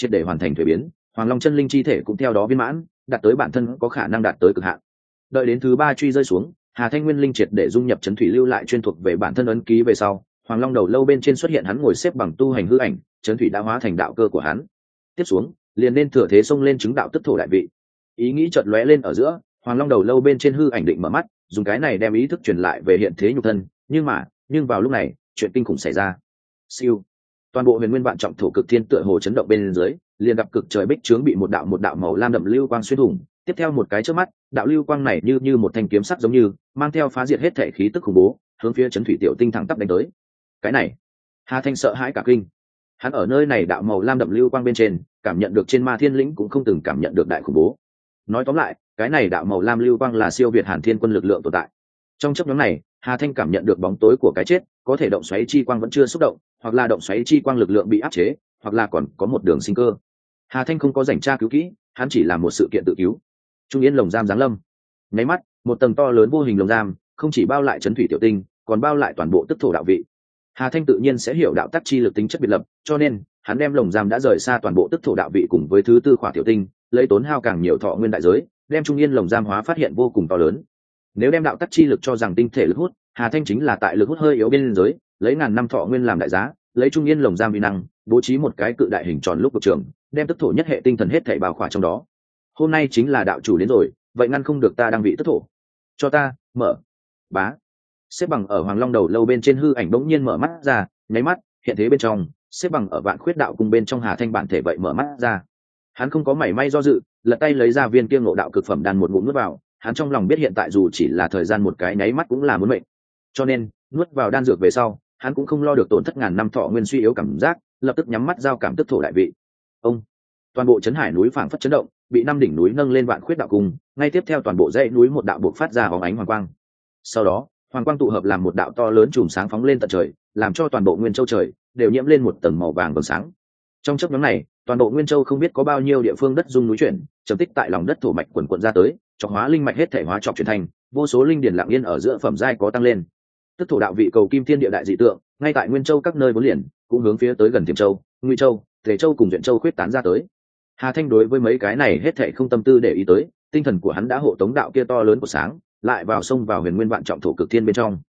S1: triệt để hoàn thành thuế biến, Hoàng Long chân linh chi thể cũng theo đó viên mãn, đạt tới bản thân có khả năng đạt tới cực hạn. Đợi đến thứ 3 truy rơi xuống, Hà Thanh Nguyên linh triệt để dung nhập chấn thủy lưu lại chuyên thuộc về bản thân ấn ký về sau, Hoàng Long đầu lâu bên trên xuất hiện hắn ngồi xếp bằng tu hành hư ảnh, chấn thủy đã hóa thành đạo cơ của hắn. Tiếp xuống, liền nên thừa thế xông lên chứng đạo tức thổ đại vị. Ý nghĩ chợt lóe lên ở giữa, Hoàng Long đầu lâu bên trên hư ảnh định mở mắt, dùng cái này đem ý thức truyền lại về hiện thế nhục thân, nhưng vào lúc này, chuyện kinh khủng xảy ra. Siêu, toàn bộ huyền nguyên vạn trọng thổ cực thiên tựa hồ chấn động bên dưới, liền gặp cực trời bích trướng bị một đạo màu lam đậm lưu quang xuyên thủng. Tiếp theo một cái chớp mắt, đạo lưu quang này như một thanh kiếm sắc giống như mang theo phá diệt hết thể khí tức khủng bố, hướng phía chấn thủy tiểu tinh thẳng tắp đánh tới. Cái này, Hà Thanh sợ hãi cả kinh. Hắn ở nơi này đạo màu lam đậm lưu quang bên trên, cảm nhận được trên Ma Thiên lĩnh cũng không từng cảm nhận được đại khủng bố. Nói tóm lại, cái này đạo màu lam lưu quang là siêu việt Hàn Thiên quân lực lượng tồn tại. Trong chốc ngắn này, Hà Thanh cảm nhận được bóng tối của cái chết, có thể động xoáy chi quang vẫn chưa xúc động, hoặc là động xoáy chi quang lực lượng bị áp chế, hoặc là còn có một đường sinh cơ. Hà Thanh không có rảnh tra cứu kỹ, hắn chỉ làm một sự kiện tự cứu. Trung yên lồng giam giáng lâm. Nháy mắt, một tầng to lớn vô hình lồng giam, không chỉ bao lại chấn thủy tiểu tinh, còn bao lại toàn bộ tức thổ đạo vị. Hà Thanh tự nhiên sẽ hiểu đạo tắc chi lực tính chất biệt lập, cho nên hắn đem lồng giam đã rời xa toàn bộ tức thổ đạo vị cùng với thứ tư khỏa tiểu tinh, lấy tốn hao càng nhiều thọ nguyên đại giới, đem trung yên lồng giam hóa phát hiện vô cùng to lớn. Nếu đem đạo tắc chi lực cho rằng tinh thể lực hút, Hà Thanh chính là tại lực hút hơi yếu bên giới, lấy ngàn năm thọ nguyên làm đại giá, lấy trung yên lồng giam uy năng, bố trí một cái cự đại hình tròn lúc vực trường, đem tức thổ nhất hệ tinh thần hết thảy bao khỏa trong đó. Hôm nay chính là đạo chủ đến rồi, vậy ngăn không được ta đang vị tức thổ. Cho ta mở. Bá. Xếp bằng ở Hoàng Long đầu lâu bên trên hư ảnh bỗng nhiên mở mắt ra, nháy mắt, hiện thế bên trong, xếp bằng ở Vạn Khuyết đạo cùng bên trong Hà Thanh bản thể vậy mở mắt ra. Hắn không có mảy may do dự, lật tay lấy ra viên kia ngộ đạo cực phẩm đan một ngụm nuốt vào, hắn trong lòng biết hiện tại dù chỉ là thời gian một cái nháy mắt cũng là muốn mệnh. Cho nên, nuốt vào đan dược về sau, hắn cũng không lo được tổn thất ngàn năm thọ nguyên suy yếu cảm giác, lập tức nhắm mắt giao cảm tức thổ đại vị. Ông, toàn bộ chấn hải núi phảng phất chấn động, bị 5 đỉnh núi nâng lên Vạn Khuyết đạo cung, ngay tiếp theo toàn bộ dãy núi một đạo bộc phát ra bóng ánh hoàng quang. Sau đó, hoàng quang tụ hợp làm một đạo to lớn chùm sáng phóng lên tận trời, làm cho toàn bộ Nguyên Châu trời đều nhiễm lên một tầng màu vàng vầng sáng. Trong chớp nhoáng này, toàn bộ Nguyên Châu không biết có bao nhiêu địa phương đất rung núi chuyển, trầm tích tại lòng đất thổ mạch quần quần ra tới, chọc hóa linh mạch hết thể hóa chọc chuyển thành, vô số linh điển lặng yên ở giữa phẩm giai có tăng lên. Tức thổ đạo vị cầu kim thiên địa đại dị tượng, ngay tại Nguyên Châu các nơi bốn liền, cũng hướng phía tới gần Tiềm Châu, Ngụy Châu, Tề Châu cùng Duyện Châu khuyết tán ra tới. Hà Thanh đối với mấy cái này hết thảy không tâm tư để ý tới, tinh thần của hắn đã hộ tống đạo kia to lớn của sáng, lại vào sông vào huyền nguyên vạn trọng thổ cực thiên bên trong.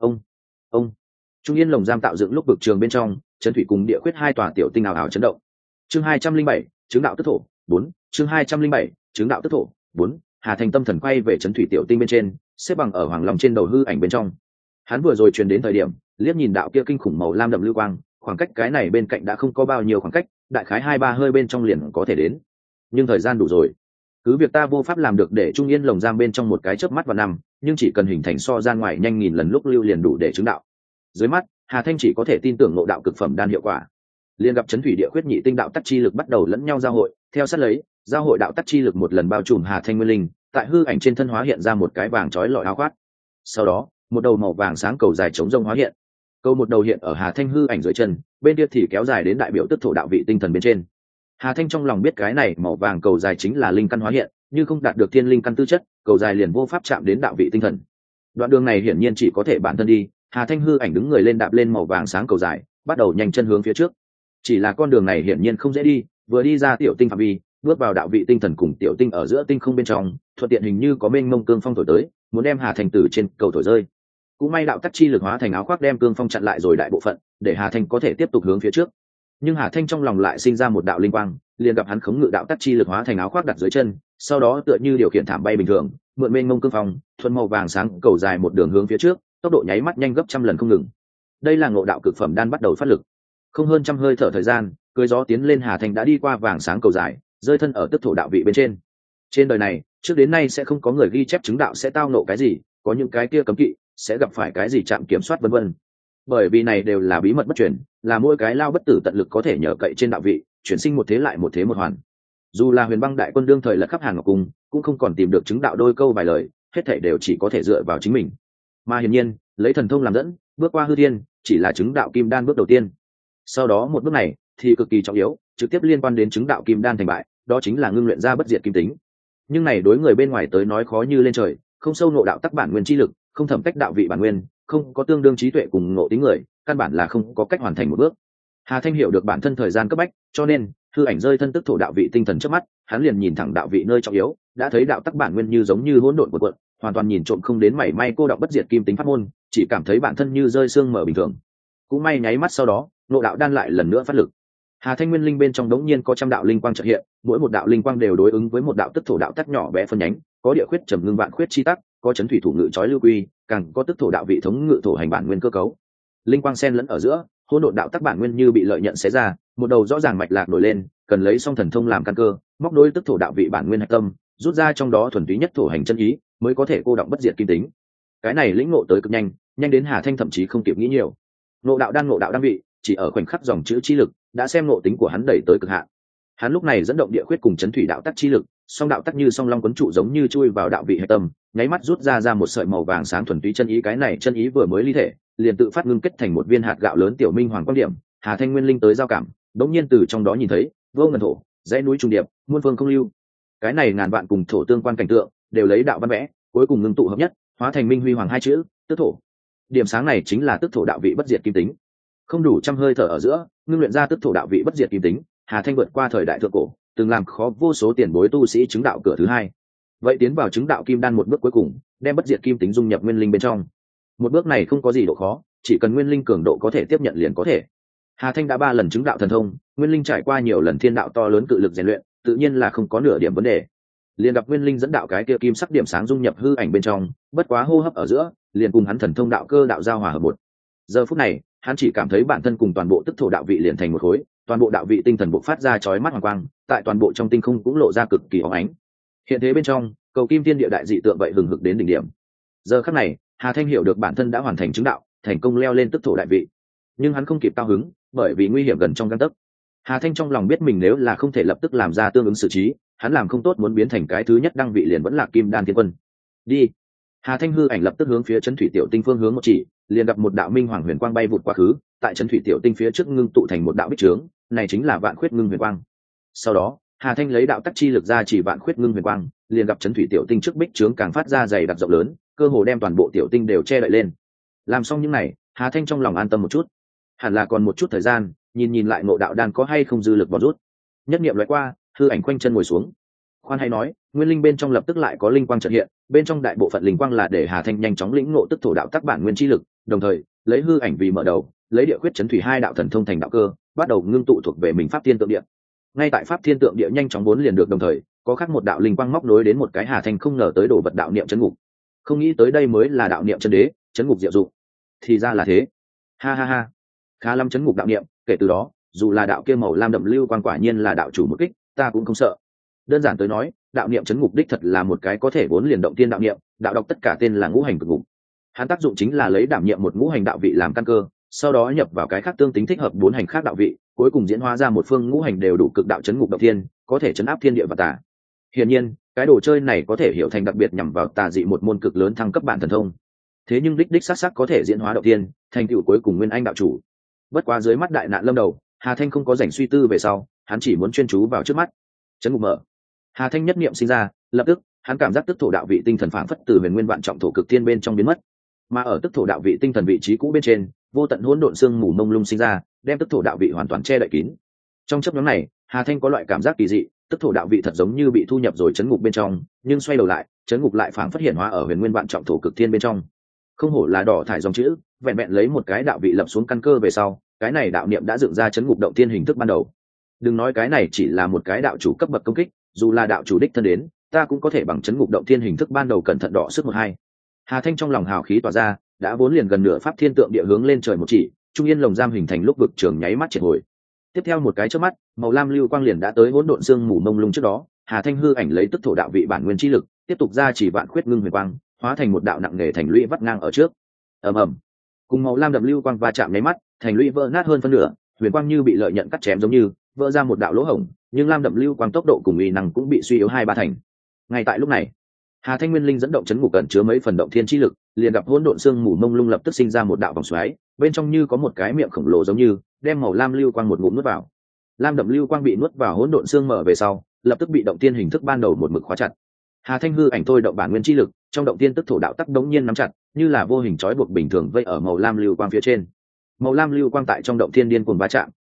S1: Ông, trung yên lồng giam tạo dựng lúc vực trường bên trong, chấn thủy cùng địa khuyết hai tòa tiểu tinh ảo ảo chấn động. Chương 207, chứng đạo tức thổ 4, chương 207, chứng đạo tức thổ 4. Hà Thanh tâm thần quay về chấn thủy tiểu tinh bên trên, xếp bằng ở Hoàng Long trên đầu hư ảnh bên trong. Hắn vừa rồi truyền đến thời điểm, liếc nhìn đạo kia kinh khủng màu lam đậm lưu quang, khoảng cách cái này bên cạnh đã không có bao nhiêu khoảng cách, đại khái 2-3 hơi bên trong liền có thể đến. Nhưng thời gian đủ rồi. Cứ việc ta vô pháp làm được để trung yên lồng giam bên trong một cái chớp mắt và năm, nhưng chỉ cần hình thành so gian ngoài nhanh nghìn lần lúc lưu liền đủ để chứng đạo. Dưới mắt, Hà Thanh chỉ có thể tin tưởng ngộ đạo cực phẩm đan hiệu quả. Liên gặp chấn thủy địa khuyết nhị tinh đạo tắc chi lực bắt đầu lẫn nhau giao hội, theo sát lấy, giao hội đạo tắc chi lực một lần bao trùm Hà Thanh nguyên linh, tại hư ảnh trên thân hóa hiện ra một cái vàng chói lọi áo khoác. Sau đó, một đầu màu vàng sáng cầu dài chống rông hóa hiện. Câu một đầu hiện ở Hà Thanh hư ảnh dưới chân, bên kia thì kéo dài đến đại biểu tức thổ đạo vị tinh thần bên trên. Hà Thanh trong lòng biết cái này màu vàng cầu dài chính là linh căn hóa hiện, nhưng không đạt được thiên linh căn tư chất, cầu dài liền vô pháp chạm đến đạo vị tinh thần. Đoạn đường này hiển nhiên chỉ có thể bản thân đi, Hà Thanh hư ảnh đứng người lên đạp lên màu vàng sáng cầu dài, bắt đầu nhanh chân hướng phía trước. Chỉ là con đường này hiển nhiên không dễ đi, vừa đi ra tiểu tinh phạm vi, bước vào đạo vị tinh thần cùng tiểu tinh ở giữa tinh không bên trong, thuận tiện hình như có mênh mông cương phong thổi tới, muốn đem Hà Thanh từ trên cầu thổi rơi. Cũng may đạo tắc chi lực hóa thành áo khoác đem cương phong chặn lại rồi đại bộ phận, để Hà Thanh có thể tiếp tục hướng phía trước. Nhưng Hà Thanh trong lòng lại sinh ra một đạo linh quang, liền gặp hắn khống ngự đạo tắc chi lực hóa thành áo khoác đặt dưới chân, sau đó tựa như điều khiển thảm bay bình thường, mượn mênh mông cương phong, thuần màu vàng sáng cầu dài một đường hướng phía trước, tốc độ nháy mắt nhanh gấp trăm lần không ngừng. Đây là ngộ đạo cực phẩm đan bắt đầu phát lực. Không hơn trăm hơi thở thời gian, cưỡi gió tiến lên Hà Thanh đã đi qua vàng sáng cầu dài, rơi thân ở tức thổ đạo vị bên trên. Trên đời này, trước đến nay sẽ không có người ghi chép chứng đạo sẽ tao nộ cái gì, có những cái kia cấm kỵ, sẽ gặp phải cái gì chạm kiểm soát vân vân. Bởi vì này đều là bí mật bất truyền, là mỗi cái lao bất tử tận lực có thể nhờ cậy trên đạo vị, chuyển sinh một thế lại một thế một hoàn. Dù là Huyền Băng đại quân đương thời lật khắp Hàn Ngọc cung, cũng không còn tìm được chứng đạo đôi câu vài lời, hết thảy đều chỉ có thể dựa vào chính mình. Mà hiển nhiên, lấy thần thông làm dẫn, bước qua hư thiên, chỉ là chứng đạo kim đan bước đầu tiên. Sau đó một bước này thì cực kỳ trọng yếu, trực tiếp liên quan đến chứng đạo kim đan thành bại, đó chính là ngưng luyện ra bất diệt kim tính. Nhưng này đối người bên ngoài tới nói khó như lên trời, không sâu ngộ đạo tắc bản nguyên chi lực, không thẩm cách đạo vị bản nguyên, không có tương đương trí tuệ cùng ngộ tính người, căn bản là không có cách hoàn thành một bước. Hà Thanh hiểu được bản thân thời gian cấp bách, cho nên hư ảnh rơi thân tức thổ đạo vị tinh thần trước mắt, hắn liền nhìn thẳng đạo vị nơi trọng yếu, đã thấy đạo tắc bản nguyên như giống như hỗn độn cuộn, hoàn toàn nhìn trộm không đến mảy may cô đọng bất diệt kim tính pháp môn, chỉ cảm thấy bản thân như rơi xương mở bình thường. Cũng may nháy mắt sau đó, ngộ đạo đan lại lần nữa phát lực. Hà Thanh nguyên linh bên trong đống nhiên có trăm đạo linh quang chợt hiện, mỗi một đạo linh quang đều đối ứng với một đạo tức thổ đạo tắc nhỏ bé phân nhánh, có địa khuyết trầm ngưng vạn khuyết chi tắc, có chấn thủy thủ ngự chói lưu quy, càng có tức thổ đạo vị thống ngự thổ hành bản nguyên cơ cấu. Linh quang xen lẫn ở giữa, hỗn độn đạo tắc bản nguyên như bị lợi nhận xé ra, một đầu rõ ràng mạch lạc nổi lên, cần lấy song thần thông làm căn cơ, móc nối tức thổ đạo vị bản nguyên hạch tâm, rút ra trong đó thuần túy nhất thổ hành chân ý, mới có thể cô động bất diệt kim tính. Cái này lĩnh ngộ tới cực nhanh, nhanh đến Hà Thanh thậm chí không kịp nghĩ nhiều. Ngộ đạo đan vị, chỉ ở khoảnh khắc dòng chữ chi lực, đã xem ngộ tính của hắn đẩy tới cực hạn. Hắn lúc này dẫn động địa khuyết cùng chấn thủy đạo tắc chi lực, song đạo tắc như song long quấn trụ giống như chui vào đạo vị hạch tâm, nháy mắt rút ra một sợi màu vàng sáng thuần túy chân ý, cái này chân ý vừa mới ly thể, liền tự phát ngưng kết thành một viên hạt gạo lớn tiểu minh hoàng quan điểm. Hà Thanh nguyên linh tới giao cảm, đống nhiên từ trong đó nhìn thấy vô ngần thổ, dãy núi trùng điệp, muôn phương không lưu. Cái này ngàn vạn cùng thổ tương quan cảnh tượng, đều lấy đạo văn vẽ, cuối cùng ngưng tụ hợp nhất, hóa thành minh huy hoàng hai chữ, tức thổ. Điểm sáng này chính là tức thổ đạo vị bất diệt kim tính. Không đủ trăm hơi thở ở giữa, ngưng luyện ra tức thổ đạo vị bất diệt kim tính, Hà Thanh vượt qua thời đại thượng cổ, từng làm khó vô số tiền bối tu sĩ chứng đạo cửa thứ hai. Vậy tiến vào chứng đạo kim đan một bước cuối cùng, đem bất diệt kim tính dung nhập nguyên linh bên trong. Một bước này không có gì độ khó, chỉ cần nguyên linh cường độ có thể tiếp nhận liền có thể. Hà Thanh đã 3 lần chứng đạo thần thông, nguyên linh trải qua nhiều lần thiên đạo to lớn cự lực rèn luyện, tự nhiên là không có nửa điểm vấn đề. Liền gặp nguyên linh dẫn đạo cái kia kim sắc điểm sáng dung nhập hư ảnh bên trong, bất quá hô hấp ở giữa, liền cùng hắn thần thông đạo cơ đạo giao hòa hợp một. Giờ phút này, hắn chỉ cảm thấy bản thân cùng toàn bộ tức thổ đạo vị liền thành một khối, toàn bộ đạo vị tinh thần bộc phát ra chói mắt hoàng quang, tại toàn bộ trong tinh không cũng lộ ra cực kỳ óng ánh. Hiện thế bên trong, cầu kim thiên địa đại dị tượng vậy hừng hực đến đỉnh điểm. Giờ khắc này, Hà Thanh hiểu được bản thân đã hoàn thành chứng đạo, thành công leo lên tức thổ đại vị. Nhưng hắn không kịp cao hứng, bởi vì nguy hiểm gần trong gang tấc. Hà Thanh trong lòng biết mình nếu là không thể lập tức làm ra tương ứng xử trí, hắn làm không tốt muốn biến thành cái thứ nhất đăng vị liền vẫn là kim đan thiên quân. Đi. Hà Thanh hư ảnh lập tức hướng phía chấn thủy tiểu tinh phương hướng một chỉ, liền gặp một đạo minh hoàng huyền quang bay vụt quá khứ, tại chấn thủy tiểu tinh phía trước ngưng tụ thành một đạo bích trướng, này chính là vạn khuyết ngưng huyền quang. Sau đó, Hà Thanh lấy đạo tắc chi lực ra chỉ vạn khuyết ngưng huyền quang, liền gặp chấn thủy tiểu tinh trước bích trướng càng phát ra dày đặc rộng lớn, cơ hồ đem toàn bộ tiểu tinh đều che đậy lên. Làm xong những này, Hà Thanh trong lòng an tâm một chút. Hẳn là còn một chút thời gian, nhìn lại ngộ đạo đan có hay không dư lực bò rút. Nhất niệm lóe qua, hư ảnh khoanh chân ngồi xuống. Khoan hay nói, nguyên linh bên trong lập tức lại có linh quang chợt hiện, bên trong đại bộ phận linh quang là để Hà Thanh nhanh chóng lĩnh ngộ tức thổ đạo tắc bản nguyên chi lực, đồng thời lấy hư ảnh vì mở đầu, lấy địa khuyết chấn thủy hai đạo thần thông thành đạo cơ, bắt đầu ngưng tụ thuộc về mình pháp thiên tượng địa. Ngay tại pháp thiên tượng địa nhanh chóng vốn liền được, đồng thời có khác một đạo linh quang móc nối đến một cái Hà Thanh không ngờ tới đồ vật đạo niệm chấn ngục. Không nghĩ tới đây mới là đạo niệm chân đế, chấn ngục diệu dụng. Thì ra là thế. Ha ha ha. Khá lắm chấn ngục đạo niệm, kể từ đó, dù là đạo kia màu lam đậm lưu quang quả nhiên là đạo chủ một kích, ta cũng không sợ. Đơn giản tới nói, đạo niệm chấn ngục đích thật là một cái có thể vốn liền động tiên đạo niệm, đạo đọc tất cả tên là ngũ hành cực ngục. Hắn tác dụng chính là lấy đảm nhiệm một ngũ hành đạo vị làm căn cơ, sau đó nhập vào cái khác tương tính thích hợp 4 hành khác đạo vị, cuối cùng diễn hóa ra một phương ngũ hành đều đủ cực đạo chấn ngục động thiên, có thể chấn áp thiên địa và tà. Hiển nhiên, cái đồ chơi này có thể hiểu thành đặc biệt nhằm vào tà dị một môn cực lớn thăng cấp bản thần thông. Thế nhưng đích xác có thể diễn hóa động thiên, thành tựu cuối cùng nguyên anh đạo chủ. Bất quá dưới mắt đại nạn lâm đầu, Hà Thanh không có rảnh suy tư về sau, hắn chỉ muốn chuyên chú vào trước mắt. Chấn ngục mở. Hà Thanh nhất niệm sinh ra, lập tức, hắn cảm giác tức thổ đạo vị tinh thần phảng phất từ huyền nguyên vạn trọng thổ cực thiên bên trong biến mất. Mà ở tức thổ đạo vị tinh thần vị trí cũ bên trên, vô tận hỗn độn sương mù mông lung sinh ra, đem tức thổ đạo vị hoàn toàn che đậy kín. Trong chốc ngắn này, Hà Thanh có loại cảm giác kỳ dị, tức thổ đạo vị thật giống như bị thu nhập rồi chấn ngục bên trong, nhưng xoay đầu lại, chấn ngục lại phảng phất hiện hóa ở huyền nguyên vạn trọng thổ cực thiên bên trong. Không hổ là đỏ thải dòng chữ, vẹn vẹn lấy một cái đạo vị lập xuống căn cơ về sau, cái này đạo niệm đã dựng ra chấn ngục động thiên hình thức ban đầu. Đừng nói cái này chỉ là một cái đạo chủ cấp bậc công kích, dù là đạo chủ đích thân đến, ta cũng có thể bằng chấn ngục động thiên hình thức ban đầu cẩn thận đọ sức một hai. Hà Thanh trong lòng hào khí tỏa ra, đã vốn liền gần nửa pháp thiên tượng địa hướng lên trời một chỉ, trung yên lồng giam hình thành lúc vực trường nháy mắt triệt hồi. Tiếp theo một cái chớp mắt, màu lam lưu quang liền đã tới hỗn độn sương mù mông lung trước đó, Hà Thanh hư ảnh lấy tức thổ đạo vị bản nguyên chi lực, tiếp tục ra chỉ vạn khuyết ngưng huyền quang, hóa thành một đạo nặng nề thành lũy vắt ngang ở trước. Ầm ầm. Cùng màu lam đậm lưu quang va chạm nháy mắt, thành lũy vỡ nát hơn phân nửa, huyền quang như bị lợi nhận cắt chém giống như, vỡ ra một đạo lỗ hổng, nhưng lam đậm lưu quang tốc độ cùng uy năng cũng bị suy yếu 2-3 thành. Ngay tại lúc này, Hà Thanh nguyên linh dẫn động chấn ngục cẩn chứa mấy phần động thiên chi lực, liền gặp hỗn độn sương mù mông lung lập tức sinh ra một đạo vòng xoáy, bên trong như có một cái miệng khổng lồ giống như đem màu lam lưu quang một ngụm nuốt vào. Lam đậm lưu quang bị nuốt vào hỗn độn sương mở về sau, lập tức bị động tiên hình thức ban đầu một mực khóa chặt. Hà Thanh hư ảnh thôi động bản nguyên chi lực, trong động tiên tức thổ đạo tắc đống nhiên nắm chặt, như là vô hình trói buộc bình thường vây ở màu lam lưu quang phía trên. Màu lam lưu quang tại trong động tiên điên cuồng va chạm,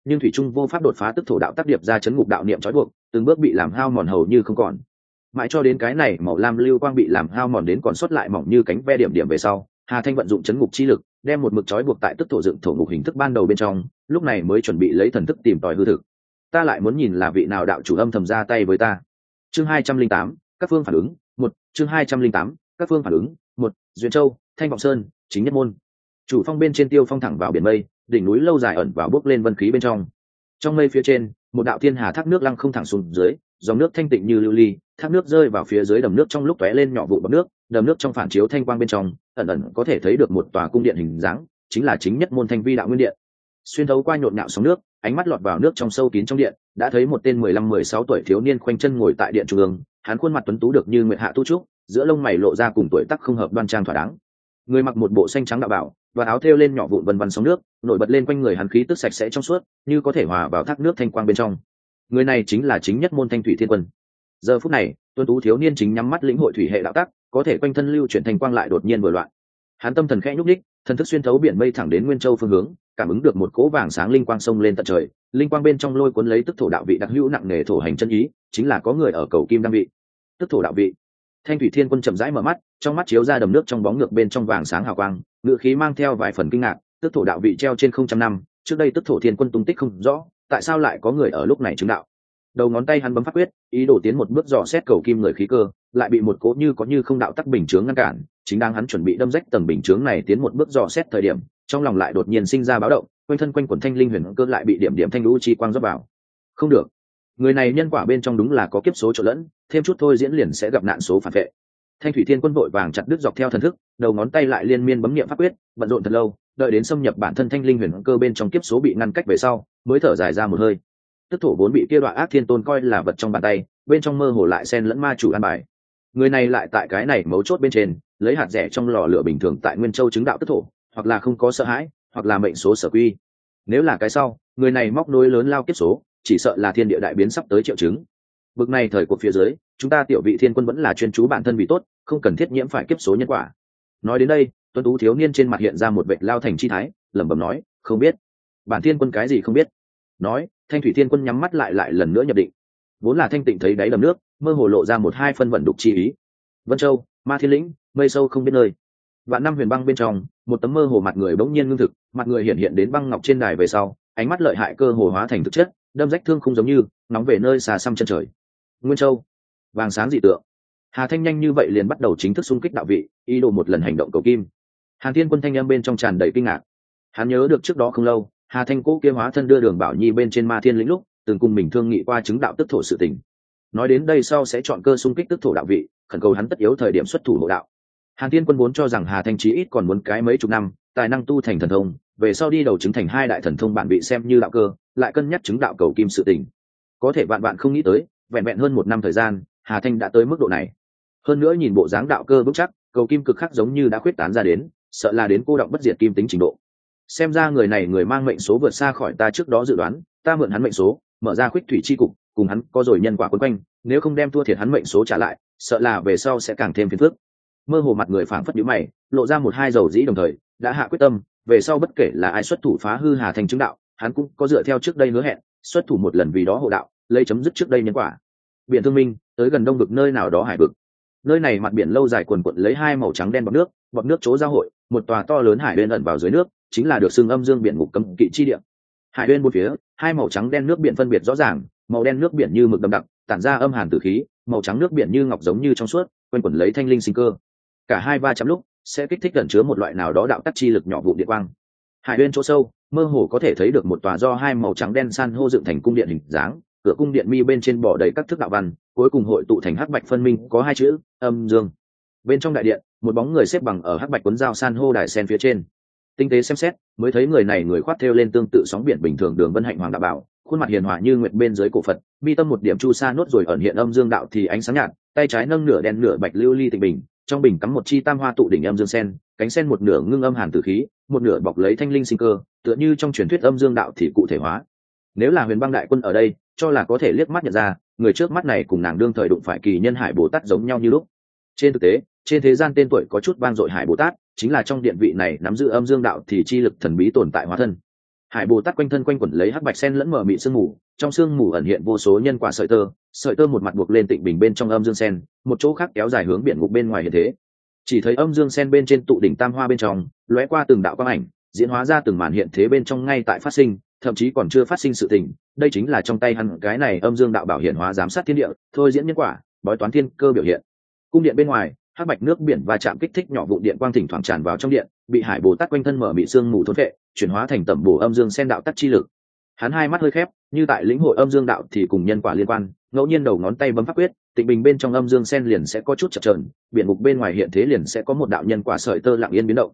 S1: nhưng thủy trung vô pháp đột phá tức thổ đạo tác điệp ra chấn ngục đạo niệm trói buộc, từng bước bị làm hao mòn hầu như không còn. Mãi cho đến cái này màu lam lưu quang bị làm hao mòn đến còn sót lại mỏng như cánh ve điểm điểm về sau, Hà Thanh vận dụng chấn ngục chi lực, đem một mực trói buộc tại tức thổ dựng thổ ngục hình thức ban đầu bên trong, lúc này mới chuẩn bị lấy thần thức tìm tòi hư thực. Ta lại muốn nhìn là vị nào đạo chủ âm thầm ra tay với ta. Chương 208, các phương phản ứng, 1, chương 208, các phương phản ứng, 1, Duyên Châu, Thanh Vọng Sơn, chính nhất môn. Chủ phong bên trên tiêu phong thẳng vào biển mây, đỉnh núi lâu dài ẩn vào bốc lên vân khí bên trong. Trong mây phía trên, một đạo thiên hà thác nước lăng không thẳng xuống dưới, dòng nước thanh tịnh như lưu ly, thác nước rơi vào phía dưới đầm nước trong lúc tóe lên nhỏ vụ bọt nước, đầm nước trong phản chiếu thanh quang bên trong, ẩn ẩn có thể thấy được một tòa cung điện hình dáng, chính là chính nhất môn Thanh Vi đạo nguyên điện. Xuyên thấu qua nhộn nhạo sóng nước, ánh mắt lọt vào nước trong sâu kín trong điện, đã thấy một tên 15-16 tuổi thiếu niên khoanh chân ngồi tại điện trung ương, hắn khuôn mặt tuấn tú được như nguyệt hạ tu trúc, giữa lông mày lộ ra cùng tuổi tác không hợp đoan trang thỏa đáng. Người mặc một bộ xanh trắng đạo bảo, và áo thêu lên nhỏ vụn vân vân sóng nước, nổi bật lên quanh người hắn khí tức sạch sẽ trong suốt, như có thể hòa vào thác nước thanh quang bên trong. Người này chính là chính nhất môn Thanh Thủy Thiên Quân. Giờ phút này, tuấn tú thiếu niên chính nhắm mắt lĩnh hội thủy hệ đạo tắc, có thể quanh thân lưu chuyển thanh quang lại đột nhiên vừa loạn. Hắn tâm thần khẽ nhúc nhích, thần thức xuyên thấu biển mây thẳng đến Nguyên Châu phương hướng, cảm ứng được một cỗ vàng sáng linh quang sông lên tận trời, linh quang bên trong lôi cuốn lấy tức thổ đạo vị đặc hữu nặng nề thổ hành chân ý, chính là có người ở cầu kim đăng vị. Tức thổ đạo vị. Thanh Thủy Thiên Quân chậm rãi mở mắt, trong mắt chiếu ra đầm nước trong bóng ngược bên trong vàng sáng hào quang, ngữ khí mang theo vài phần kinh ngạc, tức thổ đạo vị treo trên 000 năm, trước đây tức thổ thiên quân tung tích không rõ, tại sao lại có người ở lúc này chứng đạo. Đầu ngón tay hắn bấm pháp quyết, ý đồ tiến một bước dò xét cầu kim người khí cơ, lại bị một cỗ như có như không đạo tắc bình chướng ngăn cản, chính đang hắn chuẩn bị đâm rách tầng bình chướng này tiến một bước dò xét thời điểm, trong lòng lại đột nhiên sinh ra báo động, quanh thân quanh quần thanh linh huyền cơ lại bị điểm điểm thanh lũ chi quang rót vào. Không được, người này nhân quả bên trong đúng là có kiếp số trộn lẫn, thêm chút thôi diễn liền sẽ gặp nạn số phản vệ. Thanh Thủy Thiên Quân vội vàng chặt đứt dọc theo thần thức, đầu ngón tay lại liên miên bấm niệm pháp quyết, bận rộn thật lâu, đợi đến xâm nhập bản thân thanh linh huyền cơ bên trong kiếp số bị ngăn cách về sau, mới thở dài ra một hơi. Tức thổ vốn bị kia đoạn ác thiên tôn coi là vật trong bàn tay, bên trong mơ hồ lại xen lẫn ma chủ an bài. Người này lại tại cái này mấu chốt bên trên, lấy hạt rẻ trong lò lửa bình thường tại Nguyên Châu chứng đạo tức thổ, hoặc là không có sợ hãi, hoặc là mệnh số sở quy. Nếu là cái sau, người này móc nối lớn lao kiếp số, chỉ sợ là thiên địa đại biến sắp tới triệu chứng. Bực này thời cuộc phía dưới, chúng ta tiểu vị thiên quân vẫn là chuyên chú bản thân vì tốt, không cần thiết nhiễm phải kiếp số nhân quả. Nói đến đây, tuấn tú thiếu niên trên mặt hiện ra một vệt lao thành chi thái, lẩm bẩm nói, không biết. Bản thiên quân cái gì không biết. Nói, Thanh Thủy Thiên Quân nhắm mắt lại lần nữa nhập định. Vốn là thanh tịnh thấy đáy đầm nước, mơ hồ lộ ra một hai phân vận đục chi ý. Vân Châu, Ma Thiên Lĩnh, mây sâu không biết nơi. Vạn năm huyền băng bên trong, một tấm mơ hồ mặt người bỗng nhiên ngưng thực, mặt người hiện đến băng ngọc trên đài về sau, ánh mắt lợi hại cơ hồ hóa thành thực chất, đâm rách thương không giống như nóng về nơi xà xăm chân trời. Nguyên Châu, vàng sáng dị tượng. Hà Thanh nhanh như vậy liền bắt đầu chính thức xung kích đạo vị, ý đồ một lần hành động cầu kim. Hàn Thiên Quân thanh âm bên trong tràn đầy kinh ngạc. Hắn nhớ được trước đó không lâu, Hà Thanh cố kia hóa thân đưa Đường Bảo Nhi bên trên Ma Thiên Lĩnh lúc, từng cùng mình thương nghị qua chứng đạo tức thổ sự tình. Nói đến đây sau sẽ chọn cơ xung kích tức thổ đạo vị, khẩn cầu hắn tất yếu thời điểm xuất thủ hộ đạo. Hàn Thiên Quân vốn cho rằng Hà Thanh chí ít còn muốn cái mấy chục năm, tài năng tu thành thần thông, về sau đi đầu chứng thành hai đại thần thông bản bị xem như đạo cơ, lại cân nhắc chứng đạo cầu kim sự tình. Có thể vạn bạn không nghĩ tới, vẹn vẹn hơn 1 năm thời gian, Hà Thanh đã tới mức độ này. Hơn nữa nhìn bộ dáng đạo cơ vững chắc, cầu kim cực khắc giống như đã khuyết tán ra đến, sợ là đến cô động bất diệt kim tính trình độ. Xem ra người này người mang mệnh số vượt xa khỏi ta trước đó dự đoán, ta mượn hắn mệnh số, mở ra khuyết thủy chi cục, cùng hắn có rồi nhân quả quấn quanh, nếu không đem thua thiệt hắn mệnh số trả lại, sợ là về sau sẽ càng thêm phiền phức. Mơ hồ mặt người phảng phất nhíu mày, lộ ra một hai dầu dĩ đồng thời, đã hạ quyết tâm, về sau bất kể là ai xuất thủ phá hư Hà Thanh chứng đạo, hắn cũng có dựa theo trước đây hứa hẹn, xuất thủ một lần vì đó hộ đạo, lấy chấm dứt trước đây nhân quả. Biển Thương Minh, tới gần đông vực nơi nào đó hải vực. Nơi này mặt biển lâu dài quần quật lấy hai màu trắng đen bọt nước chỗ giao hội, một tòa to lớn hải uyên ẩn vào dưới nước, chính là được xưng âm dương biển ngục cấm kỵ chi địa. Hải uyên bốn phía, hai màu trắng đen nước biển phân biệt rõ ràng, màu đen nước biển như mực đậm đặc, tản ra âm hàn tử khí, màu trắng nước biển như ngọc giống như trong suốt, quanh quẩn lấy thanh linh sinh cơ. Cả hai va chạm lúc sẽ kích thích ẩn chứa một loại nào đó đạo tắc chi lực nhỏ vụ điện quang. Hải uyên chỗ sâu, mơ hồ có thể thấy được một tòa do hai màu trắng đen san hô dựng thành cung điện hình dáng, cửa cung điện mi bên trên bỏ đầy các thức đạo văn, cuối cùng hội tụ thành hắc bạch phân minh, có hai chữ âm dương. Bên trong đại điện, một bóng người xếp bằng ở hắc bạch cuốn dao san hô đài sen phía trên. Tinh tế xem xét, mới thấy người này người khoác theo lên tương tự sóng biển bình thường đường vân hạnh hoàng đạo bảo, khuôn mặt hiền hòa như nguyệt bên dưới cổ Phật, mi tâm một điểm chu sa nốt rồi ẩn hiện âm dương đạo thì ánh sáng nhạt, tay trái nâng nửa đen nửa bạch lưu ly tịnh bình, trong bình cắm một chi tam hoa tụ đỉnh âm dương sen, cánh sen một nửa ngưng âm hàn tử khí, một nửa bọc lấy thanh linh sinh cơ, tựa như trong truyền thuyết âm dương đạo thì cụ thể hóa. Nếu là Huyền Băng đại quân ở đây, cho là có thể liếc mắt nhận ra, người trước mắt này cùng nàng đương thời đụng phải kỳ nhân Hải Bồ Tát giống nhau như lúc. Trên thực tế, trên thế gian tên tuổi có chút vang dội Hải Bồ Tát, chính là trong điện vị này nắm giữ âm dương đạo thì chi lực thần bí tồn tại hóa thân. Hải Bồ Tát quanh thân quanh quẩn lấy hắc bạch sen lẫn mở mị sương mù, trong sương mù ẩn hiện vô số nhân quả sợi tơ một mặt buộc lên tịnh bình bên trong âm dương sen, một chỗ khác kéo dài hướng biển ngục bên ngoài hiện thế. Chỉ thấy âm dương sen bên trên tụ đỉnh tam hoa bên trong, lóe qua từng đạo quang ảnh, diễn hóa ra từng màn hiện thế bên trong ngay tại phát sinh, thậm chí còn chưa phát sinh sự tình. Đây chính là trong tay hắn cái này âm dương đạo bảo hiển hóa giám sát thiên địa, thôi diễn nhân quả, bói toán thiên cơ biểu hiện. Cung điện bên ngoài, hắc bạch nước biển và chạm kích thích nhỏ vụ điện quang thỉnh thoảng tràn vào trong điện, bị Hải Bồ Tát quanh thân mở mị sương mù thôn vệ, chuyển hóa thành tẩm bổ âm dương sen đạo tắc chi lực. Hắn hai mắt hơi khép, như tại lĩnh hội âm dương đạo thì cùng nhân quả liên quan, ngẫu nhiên đầu ngón tay bấm pháp quyết, tịnh bình bên trong âm dương sen liền sẽ có chút chập chờn, biển ngục bên ngoài hiện thế liền sẽ có một đạo nhân quả sợi tơ lặng yên biến động.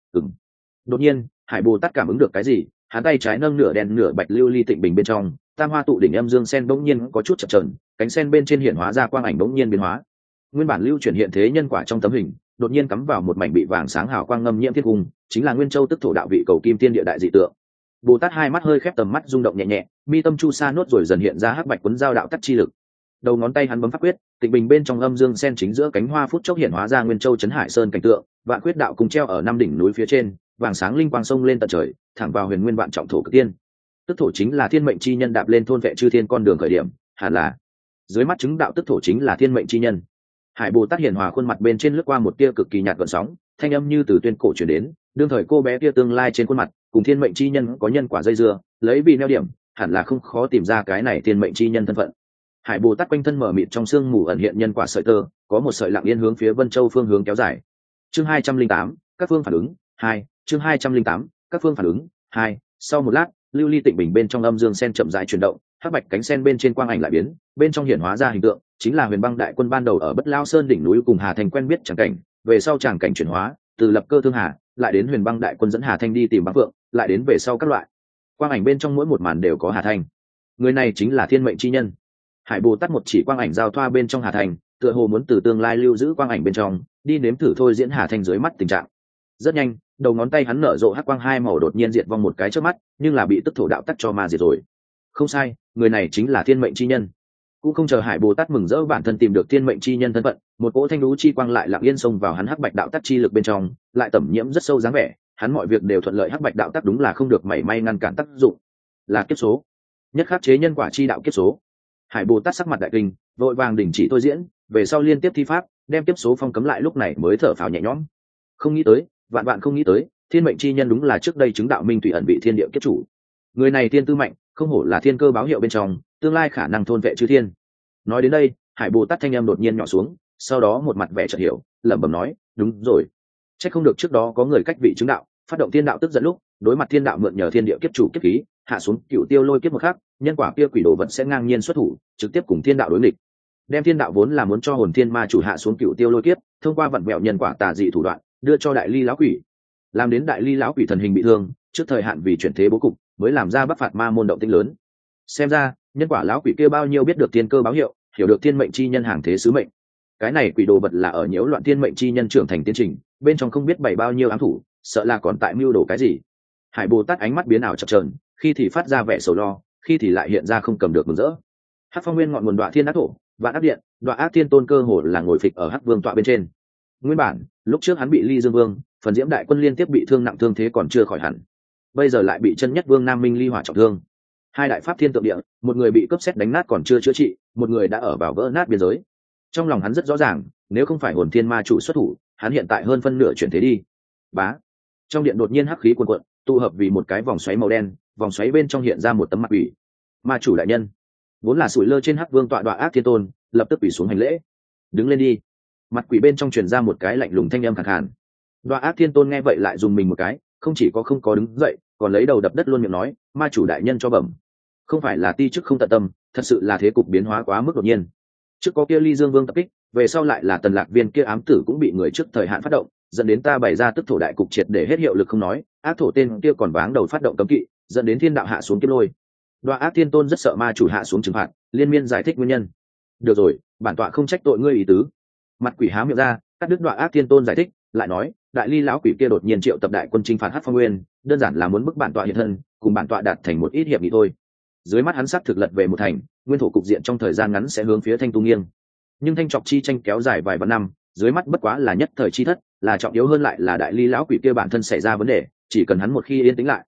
S1: Đột nhiên, Hải Bồ Tát cảm ứng được cái gì, hắn tay trái nâng nửa đen nửa bạch lưu ly tịnh bình bên trong, tam hoa tụ đỉnh âm dương sen bỗng nhiên có chút chập chờn, cánh sen bên trên hiện hóa ra quang ảnh bỗng nhiên biến hóa. Nguyên bản lưu chuyển hiện thế nhân quả trong tấm hình, đột nhiên cắm vào một mảnh bị vàng sáng hào quang ngâm nhiễm thiết cung, chính là Nguyên Châu tức thổ đạo vị cầu kim tiên địa đại dị tượng. Bồ Tát hai mắt hơi khép, tầm mắt rung động nhẹ nhẹ, mi tâm chu sa nốt rồi dần hiện ra hắc bạch cuốn giao đạo tắc chi lực. Đầu ngón tay hắn bấm pháp quyết, tịnh bình bên trong âm dương sen chính giữa cánh hoa phút chốc hiện hóa ra Nguyên Châu trấn hải sơn cảnh tượng, vạn quyết đạo cùng treo ở năm đỉnh núi phía trên, vàng sáng linh quang sông lên tận trời, thẳng vào huyền nguyên vạn trọng thổ cực tiên. Tức thổ chính là thiên mệnh chi nhân đạp lên thôn vệ chư thiên con đường khởi điểm, hẳn là dưới mắt chứng đạo tức thổ chính là thiên mệnh chi nhân. Hải Bồ Tát hiển hòa khuôn mặt bên trên lướt qua một tia cực kỳ nhạt gợn sóng, thanh âm như từ tuyên cổ truyền đến, đương thời cô bé kia tương lai trên khuôn mặt, cùng thiên mệnh chi nhân có nhân quả dây dưa, lấy vì neo điểm, hẳn là không khó tìm ra cái này thiên mệnh chi nhân thân phận. Hải Bồ Tát quanh thân mở mịt trong sương mù ẩn hiện nhân quả sợi tơ, có một sợi lặng yên hướng phía Vân Châu phương hướng kéo dài. Chương 208, các phương phản ứng 2, chương 208, các phương phản ứng 2. Sau một lát, lưu ly tịnh bình bên trong âm dương sen chậm rãi chuyển động, hắc bạch cánh sen bên trên quang ảnh lại biến, bên trong hiển hóa ra hình tượng, chính là Huyền Băng đại quân ban đầu ở Bất Lao Sơn đỉnh núi cùng Hà Thành quen biết chẳng cảnh, về sau chẳng cảnh chuyển hóa, từ lập cơ thương hà, lại đến Huyền Băng đại quân dẫn Hà Thanh đi tìm Băng Phượng, lại đến về sau các loại. Quang ảnh bên trong mỗi một màn đều có Hà Thanh. Người này chính là thiên mệnh chi nhân. Hải Bồ Tát một chỉ quang ảnh giao thoa bên trong Hà Thành, tựa hồ muốn từ tương lai lưu giữ quang ảnh bên trong, đi nếm thử thôi diễn Hà Thanh dưới mắt tình trạng. Rất nhanh, đầu ngón tay hắn nở rộ hắc quang hai màu đột nhiên diệt vong một cái trước mắt, nhưng là bị tức thổ đạo tắc cho ma diệt rồi. Không sai, người này chính là thiên mệnh chi nhân. Cũng không chờ Hải Bồ Tát mừng rỡ bản thân tìm được thiên mệnh chi nhân thân phận, một cỗ thanh đú chi quang lại lặng yên xông vào hắn hắc bạch đạo tắc chi lực bên trong, lại tẩm nhiễm rất sâu dáng vẻ, hắn mọi việc đều thuận lợi, hắc bạch đạo tắc đúng là không được mảy may ngăn cản tác dụng. Là kiếp số, nhất khắc chế nhân quả chi đạo kiếp số. Hải Bồ Tát sắc mặt đại kinh, vội vàng đình chỉ thôi diễn, về sau liên tiếp thi pháp, đem kiếp số phong cấm lại, lúc này mới thở phào nhẹ nhõm. Không nghĩ tới, vạn vạn không nghĩ tới, thiên mệnh chi nhân đúng là trước đây chứng đạo minh thủy ẩn bị thiên địa kiếp chủ. Người này tiên tư mạnh, không hổ là thiên cơ báo hiệu bên trong, tương lai khả năng thôn vệ chư thiên. Nói đến đây, Hải Bồ Tát thanh âm đột nhiên nhỏ xuống, sau đó một mặt vẻ chợt hiểu, lẩm bẩm nói, đúng rồi, chắc không được trước đó có người cách vị chứng đạo, phát động thiên đạo tức giận lúc, đối mặt thiên đạo mượn nhờ thiên địa kiếp chủ kiếp khí, hạ xuống cựu tiêu lôi kiếp một khắc, nhân quả kia quỷ đồ vật sẽ ngang nhiên xuất thủ, trực tiếp cùng thiên đạo đối nghịch. Đem thiên đạo vốn là muốn cho hồn thiên ma chủ hạ xuống cựu tiêu lôi kiếp, thông qua vận mẹo nhân quả tà dị thủ đoạn, đưa cho đại ly lão quỷ, làm đến đại ly lão quỷ thần hình bị thương, trước thời hạn vì chuyển thế bố cục, mới làm ra bắc phạt ma môn động tĩnh lớn. Xem ra, nhân quả lão quỷ kia bao nhiêu biết được thiên cơ báo hiệu, hiểu được thiên mệnh chi nhân hàng thế sứ mệnh. Cái này quỷ đồ vật là ở nhiễu loạn thiên mệnh chi nhân trưởng thành tiến trình, bên trong không biết bày bao nhiêu ám thủ, sợ là còn tại mưu đồ cái gì. Hải Bồ Tát ánh mắt biến ảo chập chờn, khi thì phát ra vẻ sầu lo, khi thì lại hiện ra không cầm được mừng rỡ. Hắc Phong Nguyên ngọn nguồn Đoạ Thiên Ác Thổ, Vạn Ác Điện, Đoạ Ác Thiên Tôn cơ hồ là ngồi phịch ở Hắc Vương tọa bên trên. Nguyên bản, lúc trước hắn bị Ly Dương Vương, Phần Diễm đại quân liên tiếp bị thương nặng, thương thế còn chưa khỏi hẳn. Bây giờ lại bị chân nhất Vương Nam Minh ly hỏa trọng thương. Hai đại pháp thiên tượng địa, một người bị cướp sét đánh nát còn chưa chữa trị, một người đã ở vào vỡ nát biên giới. Trong lòng hắn rất rõ ràng, nếu không phải hồn thiên ma chủ xuất thủ, hắn hiện tại hơn phân nửa chuyển thế đi. Bá. Trong điện đột nhiên hắc khí cuồn cuộn, tụ hợp vì một cái vòng xoáy màu đen, vòng xoáy bên trong hiện ra một tấm mặt quỷ. Ma chủ đại nhân, vốn là sủi lơ trên Hắc Vương tọa Đoạ Ác Thiên Tôn, lập tức quỳ xuống hành lễ. Đứng lên đi. Mặt quỷ bên trong truyền ra một cái lạnh lùng thanh âm khàn khàn. Đoạ Ác Thiên Tôn nghe vậy lại dùng mình một cái, không chỉ có không có đứng dậy, còn lấy đầu đập đất luôn miệng nói, ma chủ đại nhân cho bẩm. Không phải là ti chức không tận tâm, thật sự là thế cục biến hóa quá mức đột nhiên. Trước có kia Ly Dương Vương tập kích, về sau lại là Tần Lạc Viên kia ám tử cũng bị người trước thời hạn phát động, dẫn đến ta bày ra tức thổ đại cục triệt để hết hiệu lực không nói, ác thổ tên kia còn váng đầu phát động cấm kỵ, dẫn đến thiên đạo hạ xuống kiếp lôi. Đoạ Ác Thiên Tôn rất sợ ma chủ hạ xuống trừng phạt, liên miên giải thích nguyên nhân. Được rồi, bản tọa không trách tội ngươi ý tứ. Mặt quỷ há miệng ra, cắt đứt Đoạ Ác Thiên Tôn giải thích, lại nói, đại ly lão quỷ kia đột nhiên triệu tập đại quân chinh phạt Hắc Phong Nguyên, đơn giản là muốn bức bản tọa hiện thân, cùng bản tọa đạt thành một ít hiệp nghị thôi. Dưới mắt hắn sắc thực lật về một thành, nguyên thổ cục diện trong thời gian ngắn sẽ hướng phía Thanh Tu nghiêng. Nhưng thanh trọc chi tranh kéo dài vài vạn năm, dưới mắt bất quá là nhất thời chi thất, là trọng yếu hơn lại là đại ly lão quỷ kia bản thân xảy ra vấn đề, chỉ cần hắn một khi yên tĩnh lại,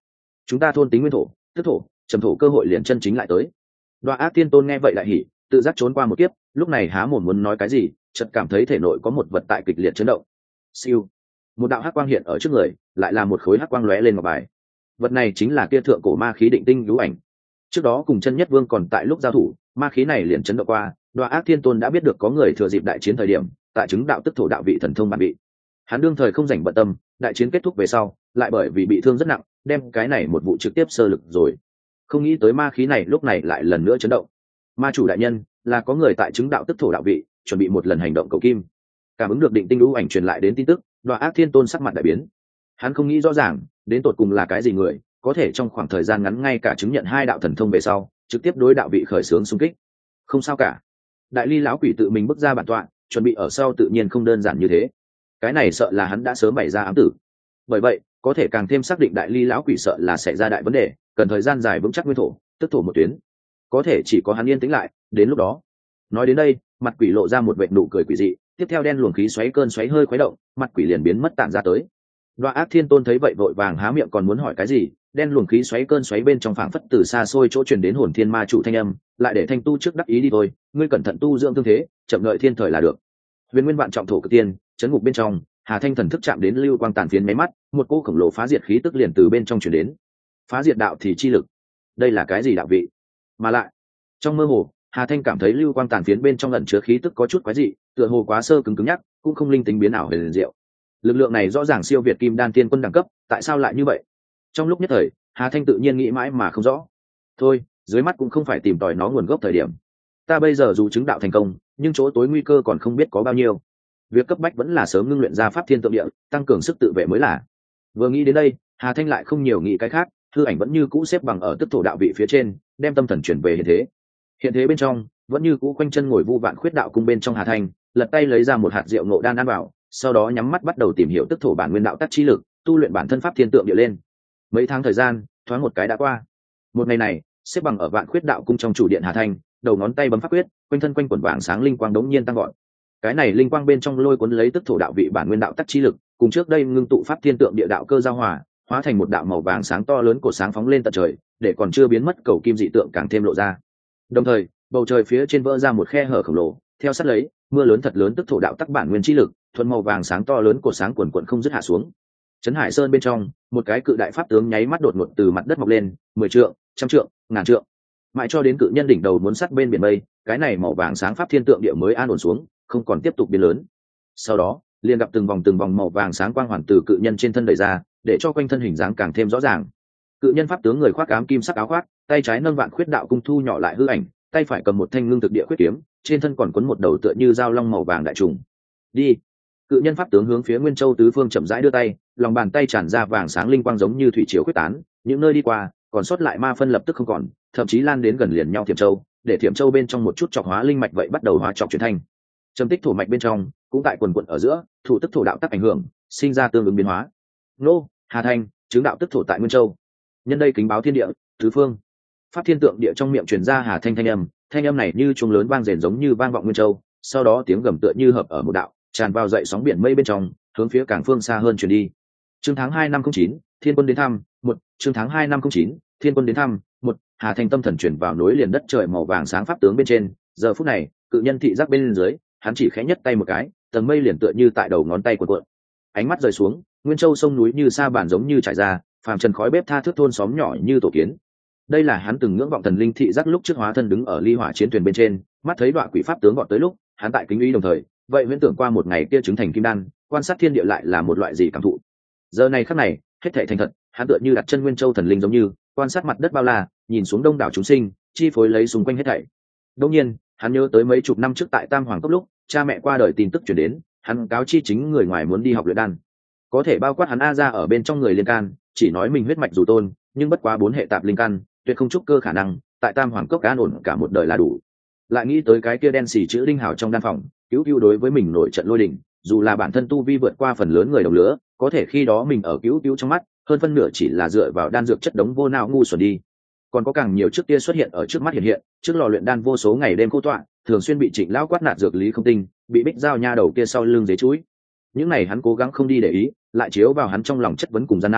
S1: chúng ta thôn tính nguyên thổ tức thổ trầm thổ cơ hội liền chân chính lại tới. Đoạ ác thiên tôn nghe vậy lại hỉ, tự giác trốn qua một kiếp, lúc này há mồm muốn nói cái gì, chợt cảm thấy thể nội có một vật tại kịch liệt chấn động. Siêu, một đạo hắc quang hiện ở trước người, lại là một khối hắc quang lóe lên ngọc bài. Vật này chính là kia thượng cổ ma khí định tinh lũ ảnh. Trước đó cùng chân nhất vương còn tại lúc giao thủ, ma khí này liền chấn động qua, Đoạ ác thiên tôn đã biết được có người thừa dịp đại chiến thời điểm, tại chứng đạo tức thổ đạo vị thần thông bản bị. Hắn đương thời không rảnh bận tâm, đại chiến kết thúc về sau, lại bởi vì bị thương rất nặng, đem cái này một vụ trực tiếp sơ lực rồi. Không nghĩ tới ma khí này lúc này lại lần nữa chấn động. Ma chủ đại nhân, là có người tại chứng đạo tức thổ đạo vị, chuẩn bị một lần hành động cầu kim. Cảm ứng được định tinh lũ ảnh truyền lại đến tin tức, Đoạ ác thiên tôn sắc mặt đại biến. Hắn không nghĩ rõ ràng, đến tột cùng là cái gì người, có thể trong khoảng thời gian ngắn ngay cả chứng nhận 2 đạo thần thông về sau, trực tiếp đối đạo vị khởi xướng xung kích. Không sao cả. Đại ly lão quỷ tự mình bước ra bản tọa, chuẩn bị ở sau tự nhiên không đơn giản như thế. Cái này sợ là hắn đã sớm bày ra ám tử. Bởi vậy, có thể càng thêm xác định đại ly lão quỷ sợ là xảy ra đại vấn đề, cần thời gian dài vững chắc nguyên thổ, tức thổ một tuyến. Có thể chỉ có hắn yên tĩnh lại, đến lúc đó. Nói đến đây, mặt quỷ lộ ra một vệt nụ cười quỷ dị, tiếp theo đen luồng khí xoáy cơn xoáy hơi khuấy động, mặt quỷ liền biến mất tản ra tới. Đoạ ác thiên tôn thấy vậy vội vàng há miệng còn muốn hỏi cái gì, đen luồng khí xoáy cơn xoáy bên trong phảng phất từ xa xôi chỗ truyền đến hồn thiên ma chủ thanh âm, lại để thanh tu trước đắc ý đi thôi, ngươi cẩn thận tu dưỡng thương thế, chậm đợi thiên thời là được. Huyền nguyên vạn trọng thổ cực tiên, chấn ngục bên trong, Hà Thanh thần thức chạm đến lưu quang tàn phiến máy mắt, một cỗ khổng lồ phá diệt khí tức liền từ bên trong truyền đến. Phá diệt đạo thì chi lực, đây là cái gì đạo vị? Mà lại, trong mơ hồ, Hà Thanh cảm thấy lưu quang tàn phiến bên trong ẩn chứa khí tức có chút quái dị, tựa hồ quá sơ cứng nhắc, cũng không linh tính biến ảo huyền diệu. Lực lượng này rõ ràng siêu việt Kim Đan Tiên Quân đẳng cấp, tại sao lại như vậy? Trong lúc nhất thời, Hà Thanh tự nhiên nghĩ mãi mà không rõ. Thôi, dưới mắt cũng không phải tìm tòi nó nguồn gốc thời điểm. Ta bây giờ dù chứng đạo thành công, nhưng chỗ tối nguy cơ còn không biết có bao nhiêu. Việc cấp bách vẫn là sớm ngưng luyện ra pháp thiên tượng địa, tăng cường sức tự vệ mới là. Vừa nghĩ đến đây, Hà Thanh lại không nhiều nghĩ cái khác, hư ảnh vẫn như cũ xếp bằng ở tức thổ đạo vị phía trên, đem tâm thần chuyển về hiện thế. Hiện thế bên trong, vẫn như cũ quanh chân ngồi vu vạn khuyết đạo cung bên trong Hà Thanh, lật tay lấy ra một hạt rượu ngộ đan ăn vào, sau đó nhắm mắt bắt đầu tìm hiểu tức thổ bản nguyên đạo tắc chi lực, tu luyện bản thân pháp thiên tượng địa lên. Mấy tháng thời gian, thoáng một cái đã qua. Một ngày này, xếp bằng ở vạn khuyết đạo cung trong chủ điện Hà Thanh, đầu ngón tay bấm pháp quyết, quanh thân quanh quần vàng sáng linh quang đống nhiên tăng gọn. Cái này linh quang bên trong lôi cuốn lấy tức thổ đạo vị bản nguyên đạo tắc chi lực, cùng trước đây ngưng tụ pháp thiên tượng địa đạo cơ giao hòa, hóa thành một đạo màu vàng sáng to lớn cổ sáng phóng lên tận trời, để còn chưa biến mất cầu kim dị tượng càng thêm lộ ra. Đồng thời, bầu trời phía trên vỡ ra một khe hở khổng lồ, theo sát lấy, mưa lớn thật lớn tức thổ đạo tắc bản nguyên chi lực, thuần màu vàng sáng to lớn cổ sáng quần quần không dứt hạ xuống. Trấn Hải Sơn bên trong, một cái cự đại pháp tướng nháy mắt đột ngột từ mặt đất mọc lên, 10 trượng, trăm trượng, ngàn trượng, mãi cho đến cự nhân đỉnh đầu muốn sắt bên biển mây, cái này màu vàng sáng pháp thiên tượng địa mới an ổn xuống, không còn tiếp tục biến lớn. Sau đó, liền gặp từng vòng màu vàng sáng quang hoàn từ cự nhân trên thân đẩy ra, để cho quanh thân hình dáng càng thêm rõ ràng. Cự nhân pháp tướng người khoác ám kim sắc áo khoác, tay trái nâng vạn khuyết đạo cung thu nhỏ lại hư ảnh, tay phải cầm một thanh ngưng thực địa khuyết kiếm, trên thân còn quấn một đầu tựa như dao long màu vàng đại trùng. Đi. Cự nhân pháp tướng hướng phía Nguyên Châu tứ phương chậm rãi đưa tay, lòng bàn tay tràn ra vàng sáng linh quang giống như thủy triều quyết tán, những nơi đi qua, còn sót lại ma phân lập tức không còn, thậm chí lan đến gần liền nhau Thiểm Châu, để Thiểm Châu bên trong một chút trọc hóa linh mạch vậy bắt đầu hóa trọc chuyển thành. Trầm tích thổ mạch bên trong, cũng tại quần quần ở giữa, thủ tức thổ đạo tác ảnh hưởng, sinh ra tương ứng biến hóa. Nô, Hà Thanh, chứng đạo tức thổ tại Nguyên Châu. Nhân đây kính báo thiên địa, tứ phương. Pháp thiên tượng địa trong miệng truyền ra Hà Thanh thanh âm này như chuông lớn vang rền giống như vang vọng Nguyên Châu, sau đó tiếng gầm tựa như hợp ở một đạo, tràn vào dậy sóng biển mây bên trong, hướng phía cảng phương xa hơn truyền đi. Chương tháng 2 năm 09, Thiên Quân đến thăm, 1, chương tháng 2 năm 09, Thiên Quân đến thăm, 1, Hà Thanh tâm thần chuyển vào nối liền đất trời màu vàng sáng pháp tướng bên trên, giờ phút này, cự nhân thị giác bên dưới, hắn chỉ khẽ nhất tay một cái, tầng mây liền tựa như tại đầu ngón tay cuộn. Ánh mắt rời xuống, Nguyên Châu sông núi như sa bàn giống như trải ra, phàm trần khói bếp tha thước thôn xóm nhỏ như tổ kiến. Đây là hắn từng ngưỡng vọng thần linh thị giác lúc trước hóa thân đứng ở ly hỏa chiến thuyền bên trên, mắt thấy đoạn quỷ pháp tướng gọn tới lúc, hắn tại kính uy đồng thời, vậy huyễn tưởng qua một ngày kia chứng thành kim đan, quan sát thiên địa lại là một loại gì cảm thụ. Giờ này khắc này, hết thảy thành thật, hắn tựa như đặt chân Nguyên Châu thần linh giống như, quan sát mặt đất bao la, nhìn xuống đông đảo chúng sinh, chi phối lấy xung quanh hết thảy. Đương nhiên, hắn nhớ tới mấy chục năm trước tại Tam Hoàng cốc lúc, cha mẹ qua đời tin tức truyền đến, hắn cáo chi chính người ngoài muốn đi học luyện đan. Có thể bao quát hắn a ra ở bên trong người liên can, chỉ nói mình huyết mạch dù tôn, nhưng bất quá 4 hệ tạp linh căn, tuyệt không trúc cơ khả năng, tại Tam Hoàng cốc an ổn cả một đời là đủ. Lại nghĩ tới cái kia đen xì chữ linh hào trong đan phòng, cứu đối với mình nổi trận lôi đình, dù là bản thân tu vi vượt qua phần lớn người đồng lứa, có thể khi đó mình ở cứu trong mắt, hơn phân nửa chỉ là dựa vào đan dược chất đống vô não ngu xuẩn đi. Còn có càng nhiều trước kia xuất hiện ở trước mắt hiện, trước lò luyện đan vô số ngày đêm cô tọa, thường xuyên bị Trịnh lão quát nạt dược lý không tinh, bị bích giao nha đầu kia sau lưng dế chuối. Những này hắn cố gắng không đi để ý, lại chiếu vào hắn trong lòng chất vấn cùng gian nan,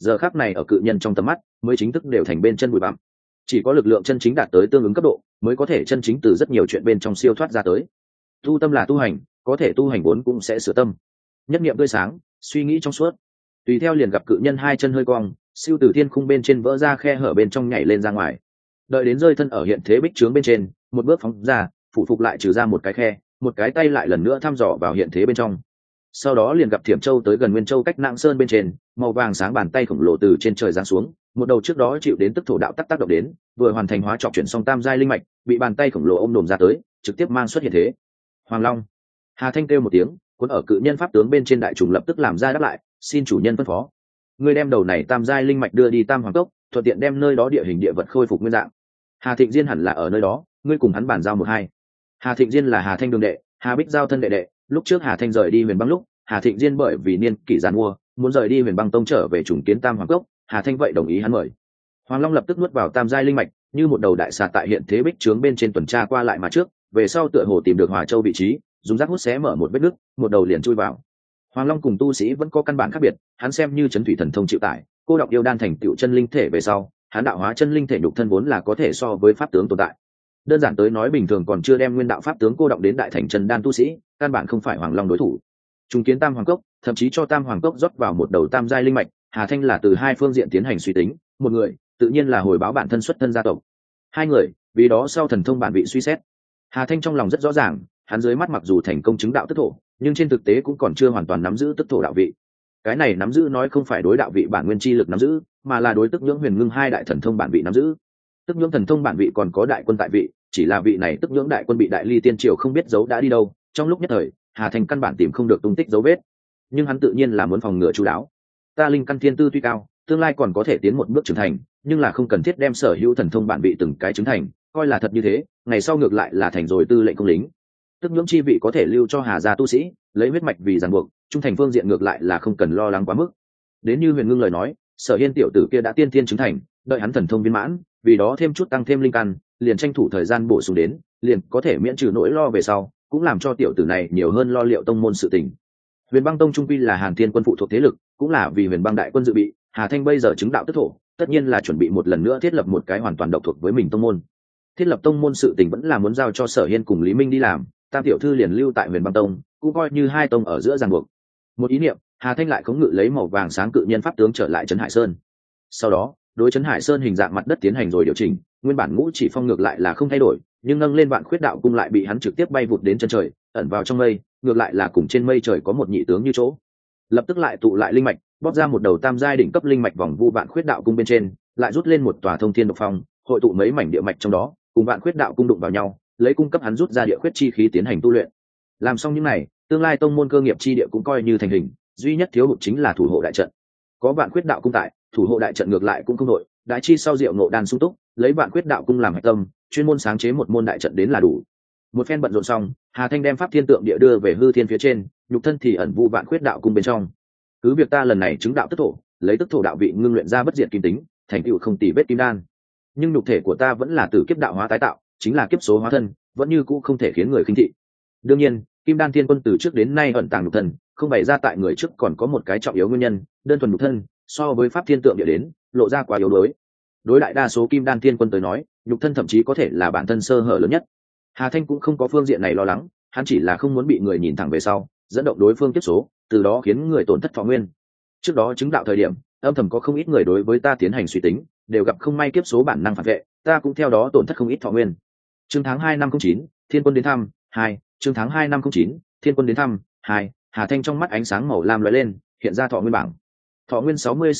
S1: giờ khắc này ở cự nhân trong tầm mắt mới chính thức đều thành bên chân bụi bặm. Chỉ có lực lượng chân chính đạt tới tương ứng cấp độ mới có thể chân chính từ rất nhiều chuyện bên trong siêu thoát ra tới. Tu tâm là tu hành, có thể tu hành vốn cũng sẽ sửa tâm. Nhất niệm tươi sáng, suy nghĩ trong suốt. Tùy theo liền gặp cự nhân hai chân hơi cong, siêu từ thiên khung bên trên vỡ ra khe hở bên trong nhảy lên ra ngoài. Đợi đến rơi thân ở hiện thế bích trướng bên trên, một bước phóng ra, phụ phục lại trừ ra một cái khe, một cái tay lại lần nữa thăm dò vào hiện thế bên trong. Sau đó liền gặp Thiểm Châu tới gần Nguyên Châu cách Nạng Sơn bên trên, màu vàng sáng bàn tay khổng lồ từ trên trời giáng xuống, một đầu trước đó chịu đến tức thổ đạo tác động đến, vừa hoàn thành hóa trọc chuyển xong tam giai linh mạch, bị bàn tay khổng lồ ôm đồm ra tới, trực tiếp mang xuất hiện thế. Hoàng Long. Hà Thanh kêu một tiếng, cuốn ở cự nhân pháp tướng bên trên đại trùng lập tức làm ra đáp lại, xin chủ nhân phân phó. Ngươi đem đầu này tam giai linh mạch đưa đi Tam Hoàng Cốc, thuận tiện đem nơi đó địa hình địa vật khôi phục nguyên dạng. Hà Thịnh Diên hẳn là ở nơi đó, ngươi cùng hắn bàn giao một hai. Hà Thịnh Diên là Hà Thanh đường đệ, Hà Bích giao thân đệ đệ, lúc trước Hà Thanh rời đi Huyền Băng lúc, Hà Thịnh Diên bởi vì niên kỷ giàn mua, muốn rời đi Huyền Băng Tông trở về trùng kiến Tam Hoàng Cốc, Hà Thanh vậy đồng ý hắn mời. Hoàng Long lập tức nuốt vào tam giai linh mạch, như một đầu đại xà tại hiện thế bích trướng bên trên tuần tra qua lại mà trước, về sau tựa hồ tìm được Hòa Châu vị trí, dùng rác hút xé mở một vết nứt, một đầu liền chui vào. Hoàng Long cùng tu sĩ vẫn có căn bản khác biệt, hắn xem như chấn thủy thần thông chịu tải, cô độc yêu đan thành tựu chân linh thể về sau, hắn đạo hóa chân linh thể nhục thân vốn là có thể so với pháp tướng tồn tại. Đơn giản tới nói bình thường còn chưa đem nguyên đạo pháp tướng cô động đến đại thành chân đan tu sĩ, căn bản không phải Hoàng Long đối thủ. Trung kiến Tam Hoàng Cốc, thậm chí cho Tam Hoàng Cốc rót vào một đầu tam giai linh mạch, Hà Thanh là từ hai phương diện tiến hành suy tính, một người, tự nhiên là hồi báo bản thân xuất thân gia tộc. Hai người, vì đó sau thần thông bản vị suy xét. Hà Thanh trong lòng rất rõ ràng, hắn dưới mắt mặc dù thành công chứng đạo tức thổ, nhưng trên thực tế cũng còn chưa hoàn toàn nắm giữ tức thổ đạo vị. Cái này nắm giữ nói không phải đối đạo vị bản nguyên chi lực nắm giữ, mà là đối tức nhưỡng huyền ngưng hai đại thần thông bản vị nắm giữ. Tức nhưỡng thần thông bản vị còn có đại quân tại vị, chỉ là vị này tức nhưỡng đại quân bị đại ly tiên triều không biết giấu đã đi đâu, trong lúc nhất thời, Hà Thanh căn bản tìm không được tung tích dấu vết. Nhưng hắn tự nhiên là muốn phòng ngừa chu đáo. Ta linh căn thiên tư tuy cao, tương lai còn có thể tiến một bước trưởng thành, nhưng là không cần thiết đem sở hữu thần thông bản vị từng cái chứng thành, coi là thật như thế, ngày sau ngược lại là thành rồi tư lệnh công lính. Tức nhưỡng chi vị có thể lưu cho Hà gia tu sĩ, lấy huyết mạch vì ràng buộc, trung thành phương diện ngược lại là không cần lo lắng quá mức. Đến như Huyền Ngưng lời nói, Sở Hiên tiểu tử kia đã tiên thiên chứng thành, đợi hắn thần thông viên mãn, vì đó thêm chút tăng thêm linh căn, liền tranh thủ thời gian bổ sung đến, liền có thể miễn trừ nỗi lo về sau, cũng làm cho tiểu tử này nhiều hơn lo liệu tông môn sự tình. Huyền Băng Tông trung quy là Hàn Thiên quân phụ thuộc thế lực, cũng là vì Huyền Băng đại quân dự bị, Hà Thanh bây giờ chứng đạo tức thổ, tất nhiên là chuẩn bị một lần nữa thiết lập một cái hoàn toàn độc thuộc với mình tông môn. Thiết lập tông môn sự tình vẫn là muốn giao cho Sở Hiên cùng Lý Minh đi làm, Tam tiểu thư liền lưu tại Huyền Băng Tông, cũng coi như hai tông ở giữa ràng buộc. Một ý niệm, Hà Thanh lại khống ngự lấy màu vàng sáng cự nhân pháp tướng trở lại Trấn Hải Sơn. Sau đó, đối Trấn Hải Sơn hình dạng mặt đất tiến hành rồi điều chỉnh, nguyên bản ngũ chỉ phong ngược lại là không thay đổi, nhưng nâng lên Vạn Khuyết đạo cung lại bị hắn trực tiếp bay vụt đến chân trời, ẩn vào trong mây, ngược lại là cùng trên mây trời có một nhị tướng như chỗ. Lập tức lại tụ lại linh mạch, bóp ra một đầu tam giai đỉnh cấp linh mạch vòng vu Vạn Khuyết đạo cung bên trên, lại rút lên một tòa thông thiên độc phong, hội tụ mấy mảnh địa mạch trong đó, cùng Vạn Khuyết đạo cung đụng vào nhau, lấy cung cấp hắn rút ra địa khuyết chi khí tiến hành tu luyện. Làm xong những này, tương lai tông môn cơ nghiệp chi địa cũng coi như thành hình, duy nhất thiếu hụt chính là thủ hộ đại trận. Có Vạn Khuyết đạo cung tại, thủ hộ đại trận ngược lại cũng không đội, đại chi sau diệu ngộ đan sung túc, lấy Vạn Khuyết đạo cung làm hạch tâm, chuyên môn sáng chế một môn đại trận đến là đủ. Một phen bận rộn xong, Hà Thanh đem pháp thiên tượng địa đưa về hư thiên phía trên, nhục thân thì ẩn vụ Vạn Khuyết đạo cung bên trong. Cứ việc ta lần này chứng đạo tức thổ, lấy tức thổ đạo vị ngưng luyện ra bất diệt kim tính, thành tựu không tì vết kim đan, nhưng nhục thể của ta vẫn là từ kiếp đạo hóa tái tạo, chính là kiếp số hóa thân, vẫn như cũ không thể khiến người khinh thị. Đương nhiên, Kim Đan Thiên Quân từ trước đến nay ẩn tàng nhục thân, không bày ra tại người trước còn có một cái trọng yếu nguyên nhân, đơn thuần nhục thân, so với pháp thiên tượng địa đến, lộ ra quá yếu đuối. Đối đại đa số Kim Đan Thiên Quân tới nói, nhục thân thậm chí có thể là bản thân sơ hở lớn nhất. Hà Thanh cũng không có phương diện này lo lắng, hắn chỉ là không muốn bị người nhìn thẳng về sau, dẫn động đối phương tiếp số, từ đó khiến người tổn thất thọ nguyên. Trước đó chứng đạo thời điểm, âm thầm có không ít người đối với ta tiến hành suy tính, đều gặp không may kiếp số bản năng phản vệ, ta cũng theo đó tổn thất không ít thọ nguyên. Chương tháng 2 năm 09, Thiên Quân đến thăm, 2, chương tháng 2 năm 09, Thiên Quân đến thăm, 2, Hà Thanh trong mắt ánh sáng màu lam lóe lên, hiện ra thọ nguyên bảng. Thọ nguyên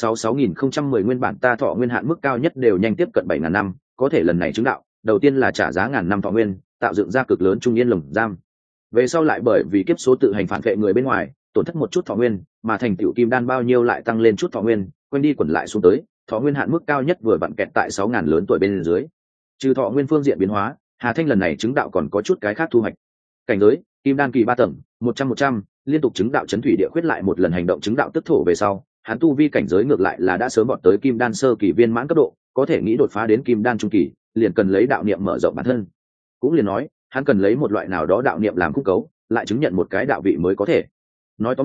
S1: 66.010 nguyên bản ta thọ nguyên hạn mức cao nhất đều nhanh tiếp cận 7.000 năm, có thể lần này chứng đạo, đầu tiên là trả giá ngàn năm thọ nguyên, tạo dựng ra cực lớn trung yên lồng giam. Về sau lại bởi vì kiếp số tự hành phản vệ người bên ngoài, tổn thất một chút thọ nguyên, mà thành tựu kim đan bao nhiêu lại tăng lên chút thọ nguyên, quanh đi quẩn lại xuống tới, thọ nguyên hạn mức cao nhất vừa vặn kẹt tại 6.000 lớn tuổi bên dưới. Trừ thọ nguyên phương diện biến hóa, Hà Thanh lần này chứng đạo còn có chút cái khác thu hoạch. Cảnh giới, kim đan kỳ 3 tầng, 100-100, liên tục chứng đạo chấn thủy địa khuyết lại một lần hành động chứng đạo tức thổ về sau, hắn tu vi cảnh giới ngược lại là đã sớm vọt tới kim đan sơ kỳ viên mãn cấp độ, có thể nghĩ đột phá đến kim đan trung kỳ, liền cần lấy đạo niệm mở rộng bản thân. Cũng liền nói, hắn cần lấy một loại nào đó đạo niệm làm khung cấu, lại chứng nhận một cái đạo vị mới có thể. Nói tóm lại,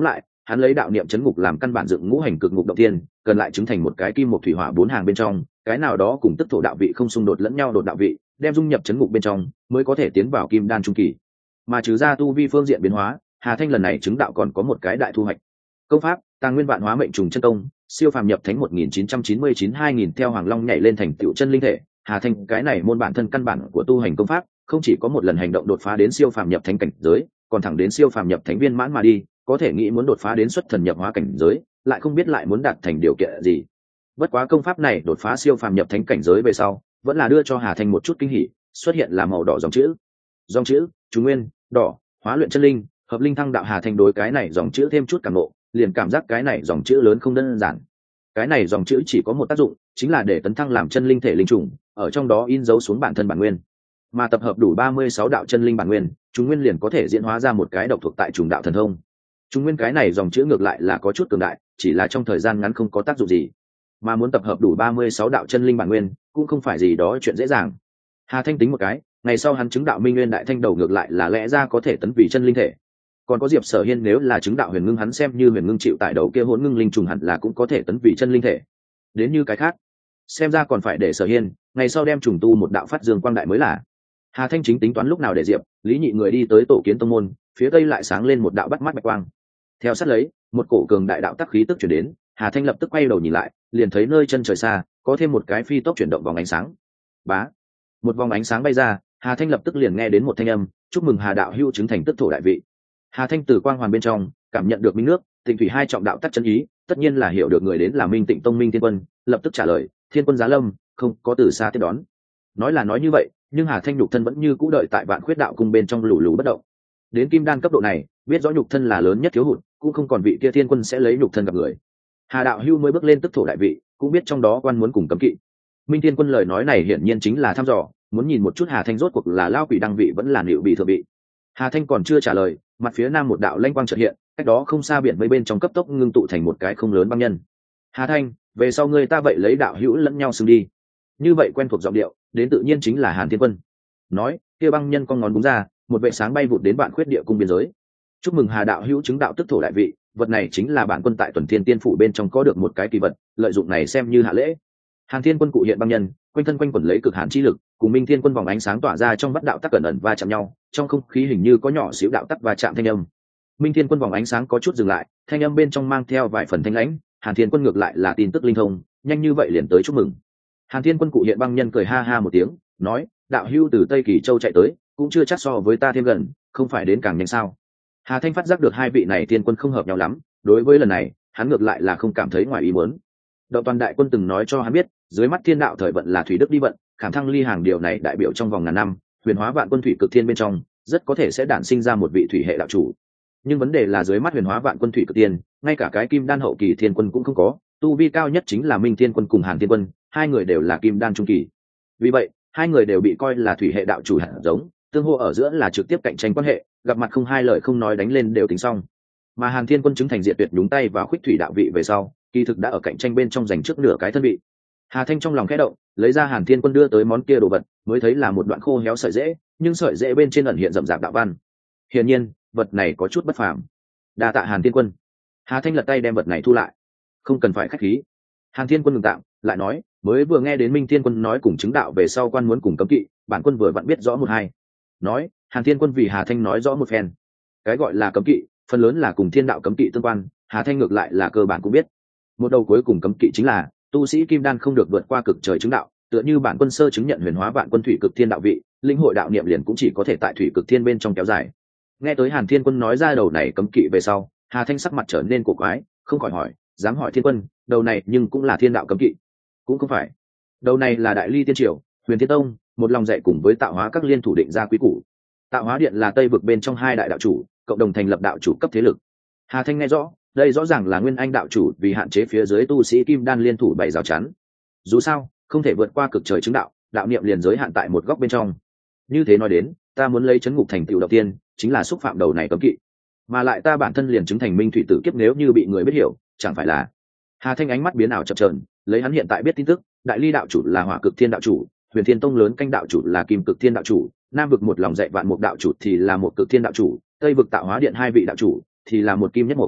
S1: hắn lấy đạo niệm chấn ngục làm căn bản dựng ngũ hành cực ngục động tiên, cần lại chứng thành một cái kim một thủy hỏa bốn hàng bên trong, cái nào đó cùng tức thổ đạo vị không xung đột lẫn nhau đột đạo vị, đem dung nhập chấn ngục bên trong, mới có thể tiến vào kim đan trung kỳ. Mà trừ ra tu vi phương diện biến hóa, Hà Thanh lần này chứng đạo còn có một cái đại thu hoạch. Công pháp, Tàng Nguyên Vạn Hóa Mệnh Trùng Chân Công, siêu phàm nhập thánh 1999-2000 theo Hoàng Long nhảy lên thành tựu chân linh thể, Hà Thanh cái này môn bản thân căn bản của tu hành công pháp, không chỉ có một lần hành động đột phá đến siêu phàm nhập thánh cảnh giới, còn thẳng đến siêu phàm nhập thánh viên mãn mà đi, có thể nghĩ muốn đột phá đến xuất thần nhập hóa cảnh giới, lại không biết lại muốn đạt thành điều kiện gì. Bất quá công pháp này đột phá siêu phàm nhập thánh cảnh giới về sau, vẫn là đưa cho Hà Thanh một chút kinh hỉ, xuất hiện là màu đỏ dòng chữ. Dòng chữ, Trung Nguyên, đỏ, hóa luyện chân linh, hợp linh thăng đạo. Hà Thanh đối cái này dòng chữ thêm chút cảm ngộ, liền cảm giác cái này dòng chữ lớn không đơn giản. Cái này dòng chữ chỉ có một tác dụng, chính là để tấn thăng làm chân linh thể linh trùng, ở trong đó in dấu xuống bản thân bản nguyên. Mà tập hợp đủ 36 đạo chân linh bản nguyên, Trung Nguyên liền có thể diễn hóa ra một cái độc thuộc tại trùng đạo thần thông. Trung Nguyên cái này dòng chữ ngược lại là có chút cường đại, chỉ là trong thời gian ngắn không có tác dụng gì. Mà muốn tập hợp đủ 36 đạo chân linh bản nguyên, cũng không phải gì đó chuyện dễ dàng. Hà Thanh tính một cái, ngày sau hắn chứng đạo Minh Nguyên Đại Thanh đầu ngược lại là lẽ ra có thể tấn vì chân linh thể. Còn có Diệp Sở Hiên nếu là chứng đạo Huyền Ngưng, hắn xem như Huyền Ngưng chịu tại đầu kia Hỗn Ngưng linh trùng hẳn là cũng có thể tấn vì chân linh thể. Đến như cái khác, xem ra còn phải để Sở Hiên ngày sau đem trùng tu một đạo phát dương quang đại mới là. Hà Thanh chính tính toán lúc nào để Diệp, Lý Nhị người đi tới tổ kiến tông môn, phía tây lại sáng lên một đạo bắt mắt bạch quang. Theo sát lấy, một cổ cường đại đạo tắc khí tức chuyển đến, Hà Thanh lập tức quay đầu nhìn lại, liền thấy nơi chân trời xa có thêm một cái phi tốc chuyển động vòng ánh sáng. Bá, một vòng ánh sáng bay ra, Hà Thanh lập tức liền nghe đến một thanh âm, chúc mừng Hà đạo hữu chứng thành tức thổ đại vị. Hà Thanh từ quang hoàn bên trong cảm nhận được minh nước, tịnh thủy hai trọng đạo tắc chân ý, tất nhiên là hiểu được người đến là Minh Tịnh Tông Minh Thiên Quân, lập tức trả lời, Thiên Quân giá lâm, không có từ xa tiếp đón. Nói là nói như vậy, nhưng Hà Thanh nhục thân vẫn như cũ đợi tại Vạn Khuyết đạo cung bên trong lù lù bất động. Đến kim đan cấp độ này, biết rõ nhục thân là lớn nhất thiếu hụt, cũng không còn vị kia Thiên Quân sẽ lấy nhục thân gặp người. Hà đạo hưu mới bước lên tức thổ đại vị, cũng biết trong đó quan muốn cùng cấm kỵ. Minh Thiên Quân lời nói này hiển nhiên chính là thăm dò, muốn nhìn một chút Hà Thanh rốt cuộc là lao quỷ đăng vị vẫn là liệu bị thượng vị. Hà Thanh còn chưa trả lời, mặt phía nam một đạo lanh quang chợt hiện, cách đó không xa biển mây bên trong cấp tốc ngưng tụ thành một cái không lớn băng nhân. Hà Thanh, về sau ngươi ta vậy lấy đạo hữu lẫn nhau xưng đi. Như vậy quen thuộc giọng điệu, đến tự nhiên chính là Hàn Thiên Quân. Nói, kia băng nhân con ngón búng ra, một vệ sáng bay vụt đến Vạn Khuyết địa cung biên giới. Chúc mừng Hà đạo hữu chứng đạo tức thổ đại vị, vật này chính là bản quân tại Tuần Thiên Tiên phủ bên trong có được một cái kỳ vật, lợi dụng này xem như hạ lễ. Hàn Thiên Quân cụ hiện băng nhân, quanh thân quanh quẩn lấy cực hàn chi lực, cùng Minh Thiên Quân vòng ánh sáng tỏa ra trong bắt đạo tắc cẩn ẩn va chạm nhau, trong không khí hình như có nhỏ xíu đạo tắc va chạm thanh âm. Minh Thiên Quân vòng ánh sáng có chút dừng lại, thanh âm bên trong mang theo vài phần thanh lãnh. Hàn Thiên Quân ngược lại là tin tức linh thông, nhanh như vậy liền tới chúc mừng. Hàn Thiên Quân cụ hiện băng nhân cười ha ha một tiếng, nói, đạo hưu từ Tây Kỳ Châu chạy tới, cũng chưa chắc so với ta thêm gần, không phải đến càng nhanh sao? Hà Thanh phát giác được hai vị này Thiên Quân không hợp nhau lắm, đối với lần này, hắn ngược lại là không cảm thấy ngoài ý muốn. Động Toàn đại quân từng nói cho hắn biết, dưới mắt thiên đạo thời vận là thủy đức đi vận, khảm thăng ly hàng điều này đại biểu trong vòng ngàn năm, huyền hóa vạn quân thủy cực thiên bên trong, rất có thể sẽ đản sinh ra một vị thủy hệ đạo chủ. Nhưng vấn đề là dưới mắt huyền hóa vạn quân thủy cực thiên, ngay cả cái kim đan hậu kỳ thiên quân cũng không có, tu vi cao nhất chính là Minh Thiên Quân cùng Hàn Thiên Quân, hai người đều là kim đan trung kỳ. Vì vậy, hai người đều bị coi là thủy hệ đạo chủ hạt giống, tương hô ở giữa là trực tiếp cạnh tranh quan hệ, gặp mặt không hai lời không nói đánh lên đều tính xong. Mà Hàn Thiên Quân chứng thành diệt tuyệt nhúng tay vào khuyết thủy đạo vị về sau, kỳ thực đã ở cạnh tranh bên trong giành trước nửa cái thân vị. Hà Thanh trong lòng khẽ động, lấy ra Hàn Thiên Quân đưa tới món kia đồ vật, mới thấy là một đoạn khô héo sợi rễ, nhưng sợi rễ bên trên ẩn hiện rậm rạp đạo văn. Hiển nhiên, vật này có chút bất phàm. Đa tạ Hàn Thiên Quân. Hà Thanh lật tay đem vật này thu lại. Không cần phải khách khí. Hàn Thiên Quân ngừng tạm, lại nói, mới vừa nghe đến Minh Thiên Quân nói cùng chứng đạo về sau quan muốn cùng cấm kỵ, bản quân vừa vặn biết rõ một hai. Nói, Hàn Thiên Quân vì Hà Thanh nói rõ một phen. Cái gọi là cấm kỵ, phần lớn là cùng thiên đạo cấm kỵ tương quan, Hà Thanh ngược lại là cơ bản cũng biết. Một đầu cuối cùng cấm kỵ chính là tu sĩ kim đan không được vượt qua cực trời chứng đạo, tựa như bản quân sơ chứng nhận huyền hóa vạn quân thủy cực thiên đạo vị, linh hội đạo niệm liền cũng chỉ có thể tại thủy cực thiên bên trong kéo dài. Nghe tới Hàn Thiên Quân nói ra đầu này cấm kỵ về sau, Hà Thanh sắc mặt trở nên cổ quái, không khỏi hỏi, dám hỏi Thiên Quân, đầu này nhưng cũng là thiên đạo cấm kỵ? Cũng không phải, đầu này là Đại Ly Tiên Triều, Huyền Thiên Tông một lòng dạy cùng với Tạo Hóa các liên thủ định ra quý củ. Tạo Hóa điện là Tây vực bên trong hai đại đạo chủ, cộng đồng thành lập đạo chủ cấp thế lực. Hà Thanh nghe rõ, đây rõ ràng là Nguyên Anh đạo chủ vì hạn chế phía dưới tu sĩ kim đan liên thủ bày rào chắn. Dù sao, không thể vượt qua cực trời chứng đạo, đạo niệm liền giới hạn tại một góc bên trong. Như thế nói đến, ta muốn lấy chấn ngục thành tựu đầu tiên, chính là xúc phạm đầu này cấm kỵ. Mà lại ta bản thân liền chứng thành minh thủy tử kiếp, nếu như bị người biết hiểu, chẳng phải là. Hà Thanh ánh mắt biến ảo chập chờn, lấy hắn hiện tại biết tin tức, Đại Ly đạo chủ là Hỏa Cực Thiên đạo chủ, Huyền Thiên Tông lớn canh đạo chủ là Kim Cực Thiên đạo chủ, Nam vực một lòng dạy vạn mục đạo chủ thì là một Cực Thiên đạo chủ, Tây vực Tạo Hóa điện hai vị đạo chủ thì là một Kim nhất mục.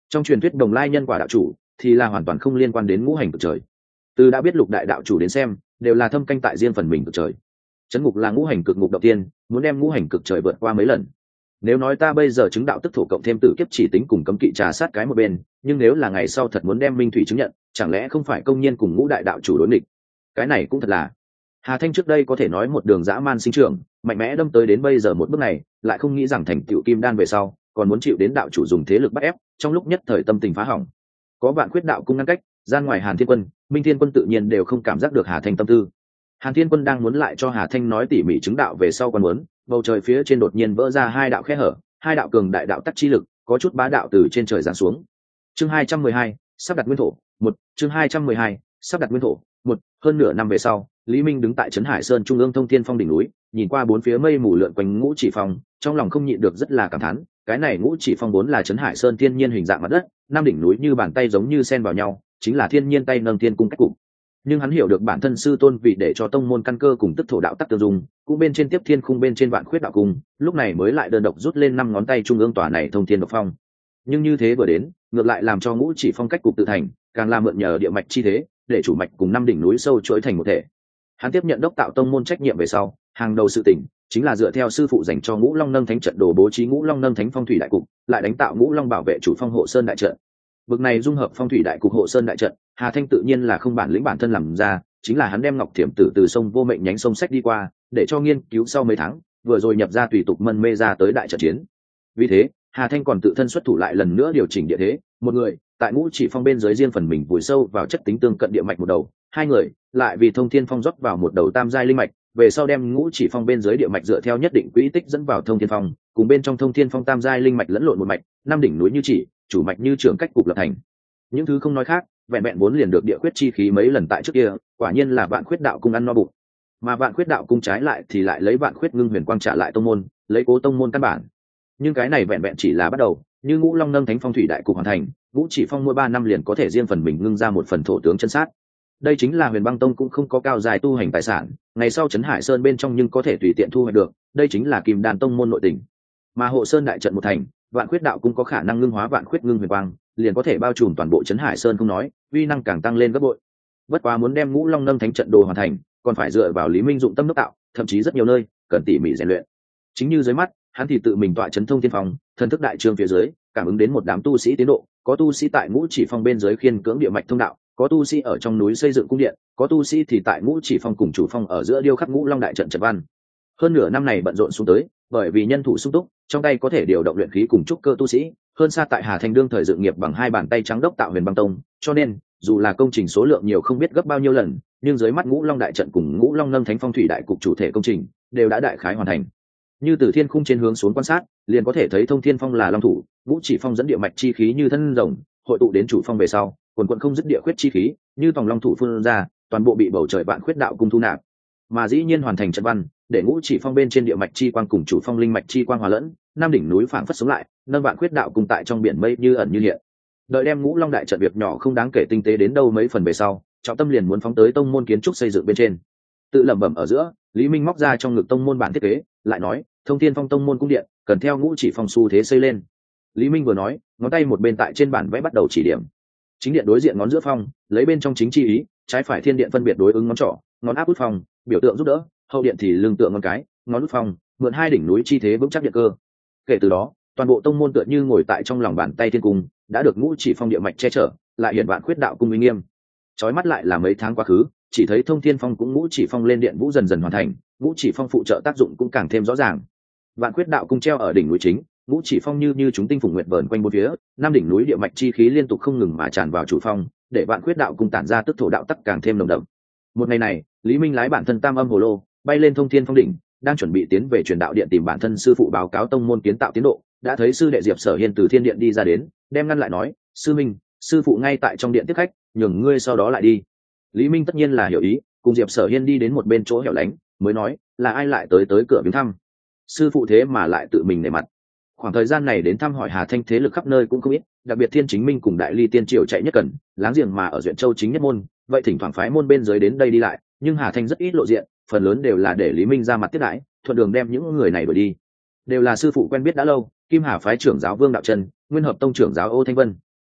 S1: Trong truyền thuyết đồng lai nhân quả đạo chủ thì là hoàn toàn không liên quan đến ngũ hành cực trời. Từ đã biết lục đại đạo chủ đến xem, đều là thâm canh tại riêng phần mình cực trời. Chấn ngục là ngũ hành cực ngục đầu tiên, muốn đem ngũ hành cực trời vượt qua mấy lần. Nếu nói ta bây giờ chứng đạo tức thổ cộng thêm tử kiếp chỉ tính cùng cấm kỵ trà sát cái một bên, nhưng nếu là ngày sau thật muốn đem minh thủy chứng nhận, chẳng lẽ không phải công nhiên cùng ngũ đại đạo chủ đối nghịch? Cái này cũng thật là. Hà Thanh trước đây có thể nói một đường dã man sinh trưởng, mạnh mẽ đâm tới đến bây giờ một bước này, lại không nghĩ rằng thành tựu kim đan về sau, còn muốn chịu đến đạo chủ dùng thế lực bắt ép, trong lúc nhất thời tâm tình phá hỏng. Có Vạn Khuyết đạo cung ngăn cách, gian ngoài Hàn Thiên Quân, Minh Thiên Quân tự nhiên đều không cảm giác được Hà Thanh tâm tư. Hàn Thiên Quân đang muốn lại cho Hà Thanh nói tỉ mỉ chứng đạo về sau còn muốn, bầu trời phía trên đột nhiên vỡ ra hai đạo khe hở, hai đạo cường đại đạo tắc chi lực, có chút bá đạo từ trên trời giáng xuống. Chương 212, sắp đặt nguyên thổ, một. Chương 212, sắp đặt nguyên thổ, một. Hơn nửa năm về sau, Lý Minh đứng tại trấn Hải Sơn trung ương Thông Thiên Phong đỉnh núi, nhìn qua bốn phía mây mù lượn quanh Ngũ Chỉ Phong, trong lòng không nhịn được rất là cảm thán, cái này Ngũ Chỉ Phong vốn là trấn Hải Sơn thiên nhiên hình dạng mặt đất, năm đỉnh núi như bàn tay giống như xen vào nhau, chính là thiên nhiên tay nâng thiên cung cách cục. Nhưng hắn hiểu được bản thân sư tôn vì để cho tông môn căn cơ cùng tức thổ đạo tắc tương dung, cũng bên trên tiếp thiên khung bên trên Vạn Khuyết đạo cung, lúc này mới lại đơn độc rút lên năm ngón tay trung ương tòa này Thông Thiên Độc Phong. Nhưng như thế vừa đến, ngược lại làm cho Ngũ Chỉ Phong cách cục tự thành, càng làm mượn nhờ địa mạch chi thế, để chủ mạch cùng năm đỉnh núi sâu chuỗi thành một thể. Hắn tiếp nhận đốc tạo tông môn trách nhiệm về sau, hàng đầu sự tỉnh chính là dựa theo sư phụ dành cho Ngũ Long Nâng Thánh trận đồ bố trí Ngũ Long Nâng Thánh phong thủy đại cục, lại đánh tạo Ngũ Long bảo vệ chủ phong hộ sơn đại trận. Bực này dung hợp phong thủy đại cục hộ sơn đại trận, Hà Thanh tự nhiên là không bản lĩnh bản thân làm ra, chính là hắn đem Ngọc Thiểm Tử từ sông vô mệnh nhánh sông sách đi qua, để cho nghiên cứu sau mấy tháng, vừa rồi nhập ra tùy tục mân mê ra tới đại trận chiến. Vì thế, Hà Thanh còn tự thân xuất thủ lại lần nữa điều chỉnh địa thế, một người tại Ngũ Chỉ Phong bên dưới riêng phần mình vùi sâu vào chất tính tương cận địa mạch một đầu, hai người lại vì Thông Thiên Phong rót vào một đầu tam giai linh mạch, về sau đem Ngũ Chỉ Phong bên dưới địa mạch dựa theo nhất định quỹ tích dẫn vào Thông Thiên Phong, cùng bên trong Thông Thiên Phong tam giai linh mạch lẫn lộn một mạch, năm đỉnh núi như chỉ, chủ mạch như trưởng cách cục lập thành. Những thứ không nói khác, vẹn vẹn vốn liền được địa khuyết chi khí mấy lần tại trước kia, quả nhiên là Vạn Khuyết đạo cung ăn no bụng. Mà Vạn Khuyết đạo cung trái lại thì lại lấy Vạn Khuyết ngưng huyền quang trả lại tông môn, lấy cố tông môn căn bản. Nhưng cái này vẹn vẹn chỉ là bắt đầu, như Ngũ Long Nâng Thánh phong thủy đại cục hoàn thành, Ngũ Chỉ Phong mỗi 3 năm liền có thể riêng phần mình ngưng ra một phần thổ tướng chân sát. Đây chính là Huyền Băng Tông cũng không có cao dài tu hành tài sản, ngày sau trấn Hải Sơn bên trong nhưng có thể tùy tiện thu hoạch được, đây chính là Kim Đan tông môn nội tình. Mà hộ sơn đại trận một thành, Vạn Khuyết đạo cũng có khả năng ngưng hóa Vạn Khuyết ngưng huyền quang, liền có thể bao trùm toàn bộ trấn Hải Sơn không nói, uy năng càng tăng lên gấp bội. Bất quá muốn đem Ngũ Long Nâng Thánh trận đồ hoàn thành, còn phải dựa vào Lý Minh dụng tâm nước tạo, thậm chí rất nhiều nơi cần tỉ mỉ rèn luyện. Chính như dưới mắt, hắn thì tự mình tọa trấn Thông Thiên Phong, thần thức đại trương phía dưới, cảm ứng đến một đám tu sĩ tiến độ, có tu sĩ tại Ngũ Chỉ Phong bên dưới khiên cưỡng địa mạch thông đạo, có tu sĩ ở trong núi xây dựng cung điện, có tu sĩ thì tại Ngũ Chỉ Phong cùng chủ phong ở giữa điêu khắc Ngũ Long đại trận trận văn. Hơn nửa năm này bận rộn xuống tới, bởi vì nhân thủ sung túc, trong tay có thể điều động luyện khí cùng trúc cơ tu sĩ, hơn xa tại Hà Thanh đương thời dự nghiệp bằng hai bàn tay trắng đốc tạo Huyền Băng Tông, cho nên dù là công trình số lượng nhiều không biết gấp bao nhiêu lần, nhưng dưới mắt Ngũ Long đại trận cùng Ngũ Long Nâng Thánh phong thủy đại cục chủ thể công trình đều đã đại khái hoàn thành. Như từ thiên khung trên hướng xuống quan sát, liền có thể thấy Thông Thiên Phong là long thủ, Ngũ Chỉ Phong dẫn địa mạch chi khí như thân rồng, hội tụ đến chủ phong về sau, quần quần không dứt địa khuyết chi khí, như tòng long thủ phun ra, toàn bộ bị bầu trời Vạn Khuyết đạo cung thu nạp. Mà dĩ nhiên hoàn thành trận văn, để Ngũ Chỉ Phong bên trên địa mạch chi quang cùng chủ phong linh mạch chi quang hòa lẫn, năm đỉnh núi phảng phất sống lại, nâng Vạn Khuyết đạo cung tại trong biển mây như ẩn như hiện. Đợi đem Ngũ Long đại trận việc nhỏ không đáng kể tinh tế đến đâu mấy phần về sau, trọng tâm liền muốn phóng tới tông môn kiến trúc xây dựng bên trên. Tự lẩm bẩm ở giữa, Lý Minh móc ra trong ngực tông môn bản thiết kế, lại nói, Thông Thiên Phong tông môn cung điện, cần theo Ngũ Chỉ Phong xu thế xây lên. Lý Minh vừa nói, ngón tay một bên tại trên bản vẽ bắt đầu chỉ điểm. Chính điện đối diện ngón giữa phong, lấy bên trong chính chi ý, trái phải thiên điện phân biệt đối ứng ngón trỏ, ngón áp út phong, biểu tượng giúp đỡ, hậu điện thì lưng tượng ngón cái, ngón út phong, mượn hai đỉnh núi chi thế vững chắc điện cơ. Kể từ đó, toàn bộ tông môn tựa như ngồi tại trong lòng bàn tay thiên cung, đã được Ngũ Chỉ Phong địa mạch che chở, lại hiện Vạn Khuyết đạo cung uy nghiêm. Chói mắt lại là mấy tháng quá khứ, chỉ thấy Thông Thiên Phong cũng Ngũ Chỉ Phong lên điện vũ dần dần hoàn thành, Ngũ Chỉ Phong phụ trợ tác dụng cũng càng thêm rõ ràng. Vạn Khuyết đạo cung treo ở đỉnh núi chính, Ngũ Chỉ Phong như chúng tinh phùng nguyệt vờn quanh bốn phía, năm đỉnh núi địa mạch chi khí liên tục không ngừng mà tràn vào chủ phong, để Vạn Khuyết đạo cung tản ra tức thổ đạo tắc càng thêm nồng đậm. Một ngày này, Lý Minh lái bản thân Tam Âm Hồ Lô, bay lên Thông Thiên Phong đỉnh, đang chuẩn bị tiến về truyền đạo điện tìm bản thân sư phụ báo cáo tông môn kiến tạo tiến độ, đã thấy sư đệ Diệp Sở Hiên từ thiên điện đi ra đến, đem ngăn lại nói, sư minh, sư phụ ngay tại trong điện tiếp khách, nhường ngươi sau đó lại đi. Lý Minh tất nhiên là hiểu ý, cùng Diệp Sở Hiên đi đến một bên chỗ hẻo lánh, mới nói, là ai lại tới cửa viếng thăm. Sư phụ thế mà lại tự mình nể mặt. Khoảng thời gian này đến thăm hỏi Hà Thanh thế lực khắp nơi cũng không ít, đặc biệt Thiên Chính Minh cùng Đại Ly Tiên Triều chạy nhất cần, láng giềng mà ở Duyện Châu chính nhất môn, vậy thỉnh thoảng phái môn bên dưới đến đây đi lại, nhưng Hà Thanh rất ít lộ diện, phần lớn đều là để Lý Minh ra mặt tiếp đãi, thuận đường đem những người này đuổi đi. Đều là sư phụ quen biết đã lâu, Kim Hà phái trưởng giáo Vương Đạo Trân, Nguyên Hợp tông trưởng giáo Ô Thanh Vân.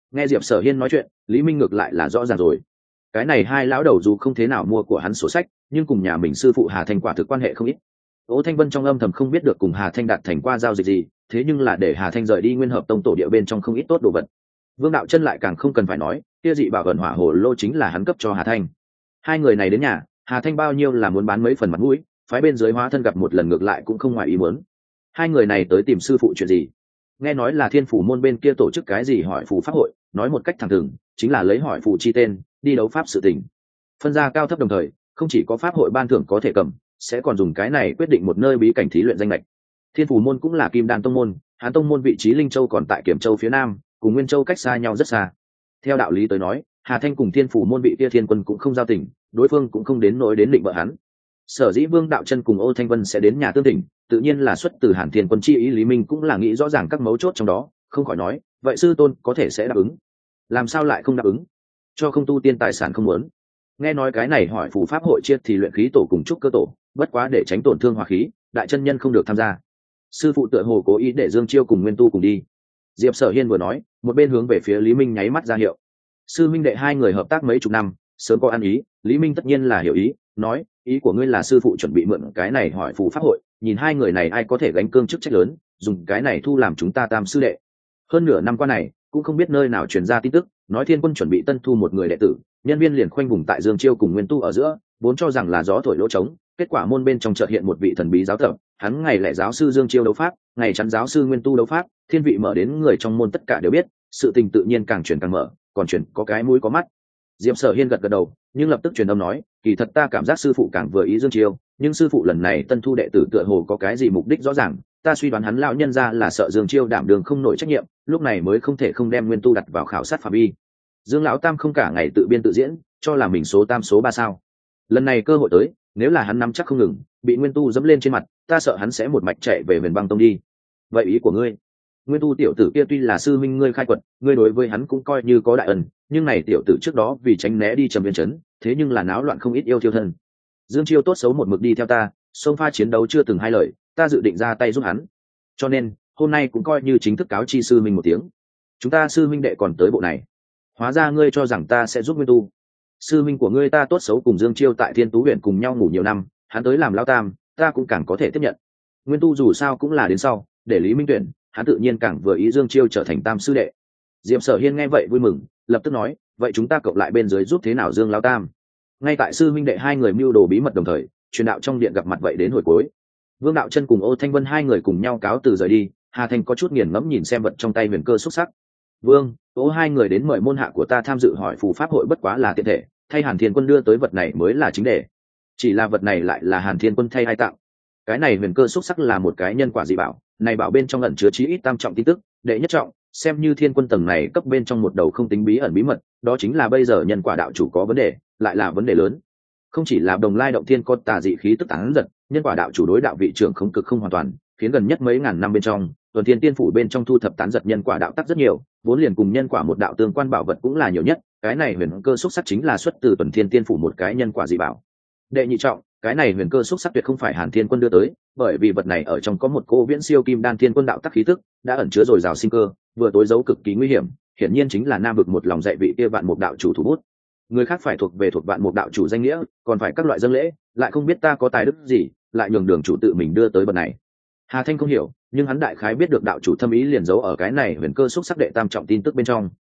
S1: Nghe Diệp Sở Hiên nói chuyện, Lý Minh ngược lại là rõ ràng rồi. Cái này hai lão đầu dù không thế nào mua của hắn sổ sách, nhưng cùng nhà mình sư phụ Hà Thanh quả thực quan hệ không ít. Ô Thanh Vân trong âm thầm không biết được cùng Hà Thanh đạt thành qua giao dịch gì, thế nhưng là để Hà Thanh rời đi Nguyên Hợp Tông tổ địa bên trong không ít tốt đồ vật. Vương Đạo Chân lại càng không cần phải nói, kia dị bảo ẩn hỏa hồ lô chính là hắn cấp cho Hà Thanh. Hai người này đến nhà, Hà Thanh bao nhiêu là muốn bán mấy phần mặt mũi, phái bên dưới hóa thân gặp một lần ngược lại cũng không ngoài ý muốn. Hai người này tới tìm sư phụ chuyện gì? Nghe nói là Thiên Phủ môn bên kia tổ chức cái gì hỏi phù pháp hội, nói một cách thẳng thừng, chính là lấy hỏi phù chi tên, đi đấu pháp sự tình. Phân ra cao thấp đồng thời, không chỉ có pháp hội ban thưởng có thể cầm, sẽ còn dùng cái này quyết định một nơi bí cảnh thí luyện danh lệch. Thiên Phủ môn cũng là Kim Đan tông môn, Hán tông môn vị trí Linh Châu còn tại Kiểm Châu phía nam, cùng Nguyên Châu cách xa nhau rất xa. Theo đạo lý tới nói, Hà Thanh cùng Thiên Phủ môn vị kia Thiên Quân cũng không giao tình, đối phương cũng không đến nỗi đến định bợ hắn. Sở dĩ Vương Đạo Chân cùng Ô Thanh Vân sẽ đến nhà tương tỉnh, tự nhiên là xuất từ Hàn Thiên Quân chi ý. Lý Minh cũng là nghĩ rõ ràng các mấu chốt trong đó, không khỏi nói, vậy sư tôn có thể sẽ đáp ứng. Làm sao lại không đáp ứng? Cho không tu tiên tài sản không muốn. Nghe nói cái này hỏi phù pháp hội chia thì luyện khí tổ cùng trúc cơ tổ, bất quá để tránh tổn thương hòa khí, đại chân nhân không được tham gia. Sư phụ tựa hồ cố ý để Dương Chiêu cùng Nguyên Tu cùng đi. Diệp Sở Hiên vừa nói, một bên hướng về phía Lý Minh nháy mắt ra hiệu. Sư minh đệ hai người hợp tác mấy chục năm, sớm có ăn ý. Lý Minh tất nhiên là hiểu ý, nói, ý của ngươi là sư phụ chuẩn bị mượn cái này hỏi phù pháp hội, nhìn hai người này ai có thể gánh cương chức trách lớn, dùng cái này thu làm chúng ta tam sư đệ. Hơn nửa năm qua này, cũng không biết nơi nào truyền ra tin tức, nói Thiên Quân chuẩn bị tân thu một người đệ tử, nhân viên liền khoanh vùng tại Dương Chiêu cùng Nguyên Tu ở giữa, vốn cho rằng là gió thổi lỗ trống, kết quả môn bên trong chợt hiện một vị thần bí giáo tập, hắn ngày lẻ giáo sư Dương Chiêu đấu pháp, ngày chắn giáo sư Nguyên Tu đấu pháp, thiên vị mở đến người trong môn tất cả đều biết, sự tình tự nhiên càng truyền càng mở, còn truyền có cái mũi có mắt. Diệp Sở Hiên gật gật đầu, nhưng lập tức truyền âm nói, kỳ thật ta cảm giác sư phụ càng vừa ý Dương Chiêu, nhưng sư phụ lần này tân thu đệ tử tựa hồ có cái gì mục đích rõ ràng, ta suy đoán hắn lão nhân ra là sợ Dương Chiêu đảm đường không nổi trách nhiệm, lúc này mới không thể không đem Nguyên Tu đặt vào khảo sát phạm vi. Dương lão tam không cả ngày tự biên tự diễn, cho là mình số tam số ba sao. Lần này cơ hội tới, nếu là hắn nắm chắc không ngừng, bị Nguyên Tu dẫm lên trên mặt, ta sợ hắn sẽ một mạch chạy về Huyền Băng Tông đi. Vậy ý của ngươi? Nguyên Tu tiểu tử kia tuy là sư minh ngươi khai quật, ngươi đối với hắn cũng coi như có đại ân, nhưng này tiểu tử trước đó vì tránh né đi Trầm Viên trấn, thế nhưng là náo loạn không ít yêu thiêu thân. Dương Chiêu tốt xấu một mực đi theo ta, xông pha chiến đấu chưa từng hai lời, ta dự định ra tay giúp hắn. Cho nên, hôm nay cũng coi như chính thức cáo chi sư minh một tiếng. Chúng ta sư minh đệ còn tới bộ này. Hóa ra ngươi cho rằng ta sẽ giúp Nguyên Tu. Sư minh của ngươi ta tốt xấu cùng Dương Chiêu tại Thiên Tú huyện cùng nhau ngủ nhiều năm, hắn tới làm lão tam, ta cũng càng có thể tiếp nhận. Nguyên Tu dù sao cũng là đến sau, để Lý Minh tuyển, hắn tự nhiên càng vừa ý Dương Chiêu trở thành tam sư đệ. Diệp Sở Hiên nghe vậy vui mừng, lập tức nói, vậy chúng ta cộng lại bên dưới giúp thế nào Dương lão tam? Ngay tại sư minh đệ hai người mưu đồ bí mật đồng thời, truyền đạo trong điện gặp mặt vậy đến hồi cuối. Vương Đạo Chân cùng Ô Thanh Vân hai người cùng nhau cáo từ rời đi, Hà Thanh có chút nghiền ngẫm nhìn xem vật trong tay huyền cơ xúc sắc. Vương, Ô hai người đến mời môn hạ của ta tham dự hỏi phù pháp hội bất quá là tiện thể, thay Hàn Thiên Quân đưa tới vật này mới là chính đề. Chỉ là vật này lại là Hàn Thiên Quân thay ai tặng. Cái này huyền cơ xúc sắc là một cái nhân quả dị bảo, này bảo bên trong ẩn chứa chí ít tam trọng tin tức, đệ nhất trọng, xem như Thiên Quân tầng này cấp bên trong một đầu không tính bí ẩn bí mật, đó chính là bây giờ nhân quả đạo chủ có vấn đề, lại là vấn đề lớn. Không chỉ là Đồng Lai động thiên có tà dị khí tức tán giật, nhân quả đạo chủ đối đạo vị trưởng không cực không hoàn toàn, khiến gần nhất mấy ngàn năm bên trong, Tuần Thiên Tiên phủ bên trong thu thập tán giật nhân quả đạo tắc rất nhiều, vốn liền cùng nhân quả một đạo tương quan bảo vật cũng là nhiều nhất, cái này huyền cơ xúc sắc chính là xuất từ Tuần Thiên Tiên phủ một cái nhân quả dị bảo. Đệ nhị trọng, cái này huyền cơ xúc sắc tuyệt không phải Hàn Thiên Quân đưa tới, bởi vì vật này ở trong có một cô viễn siêu kim đan thiên quân đạo tắc khí tức, đã ẩn chứa dồi dào sinh cơ, vừa tối giấu cực kỳ nguy hiểm, hiển nhiên chính là Nam vực một lòng dạy vị kia vạn mục đạo chủ thủ bút. Người khác phải thuộc về thuộc vạn mục đạo chủ danh nghĩa, còn phải các loại dâng lễ, lại không biết ta có tài đức gì, lại nhường đường chủ tự mình đưa tới vật này. Hà Thanh không hiểu, nhưng hắn đại khái biết được đạo chủ thâm ý liền giấu ở cái này huyền cơ xúc sắc đệ tam trọng tin tức bên trong.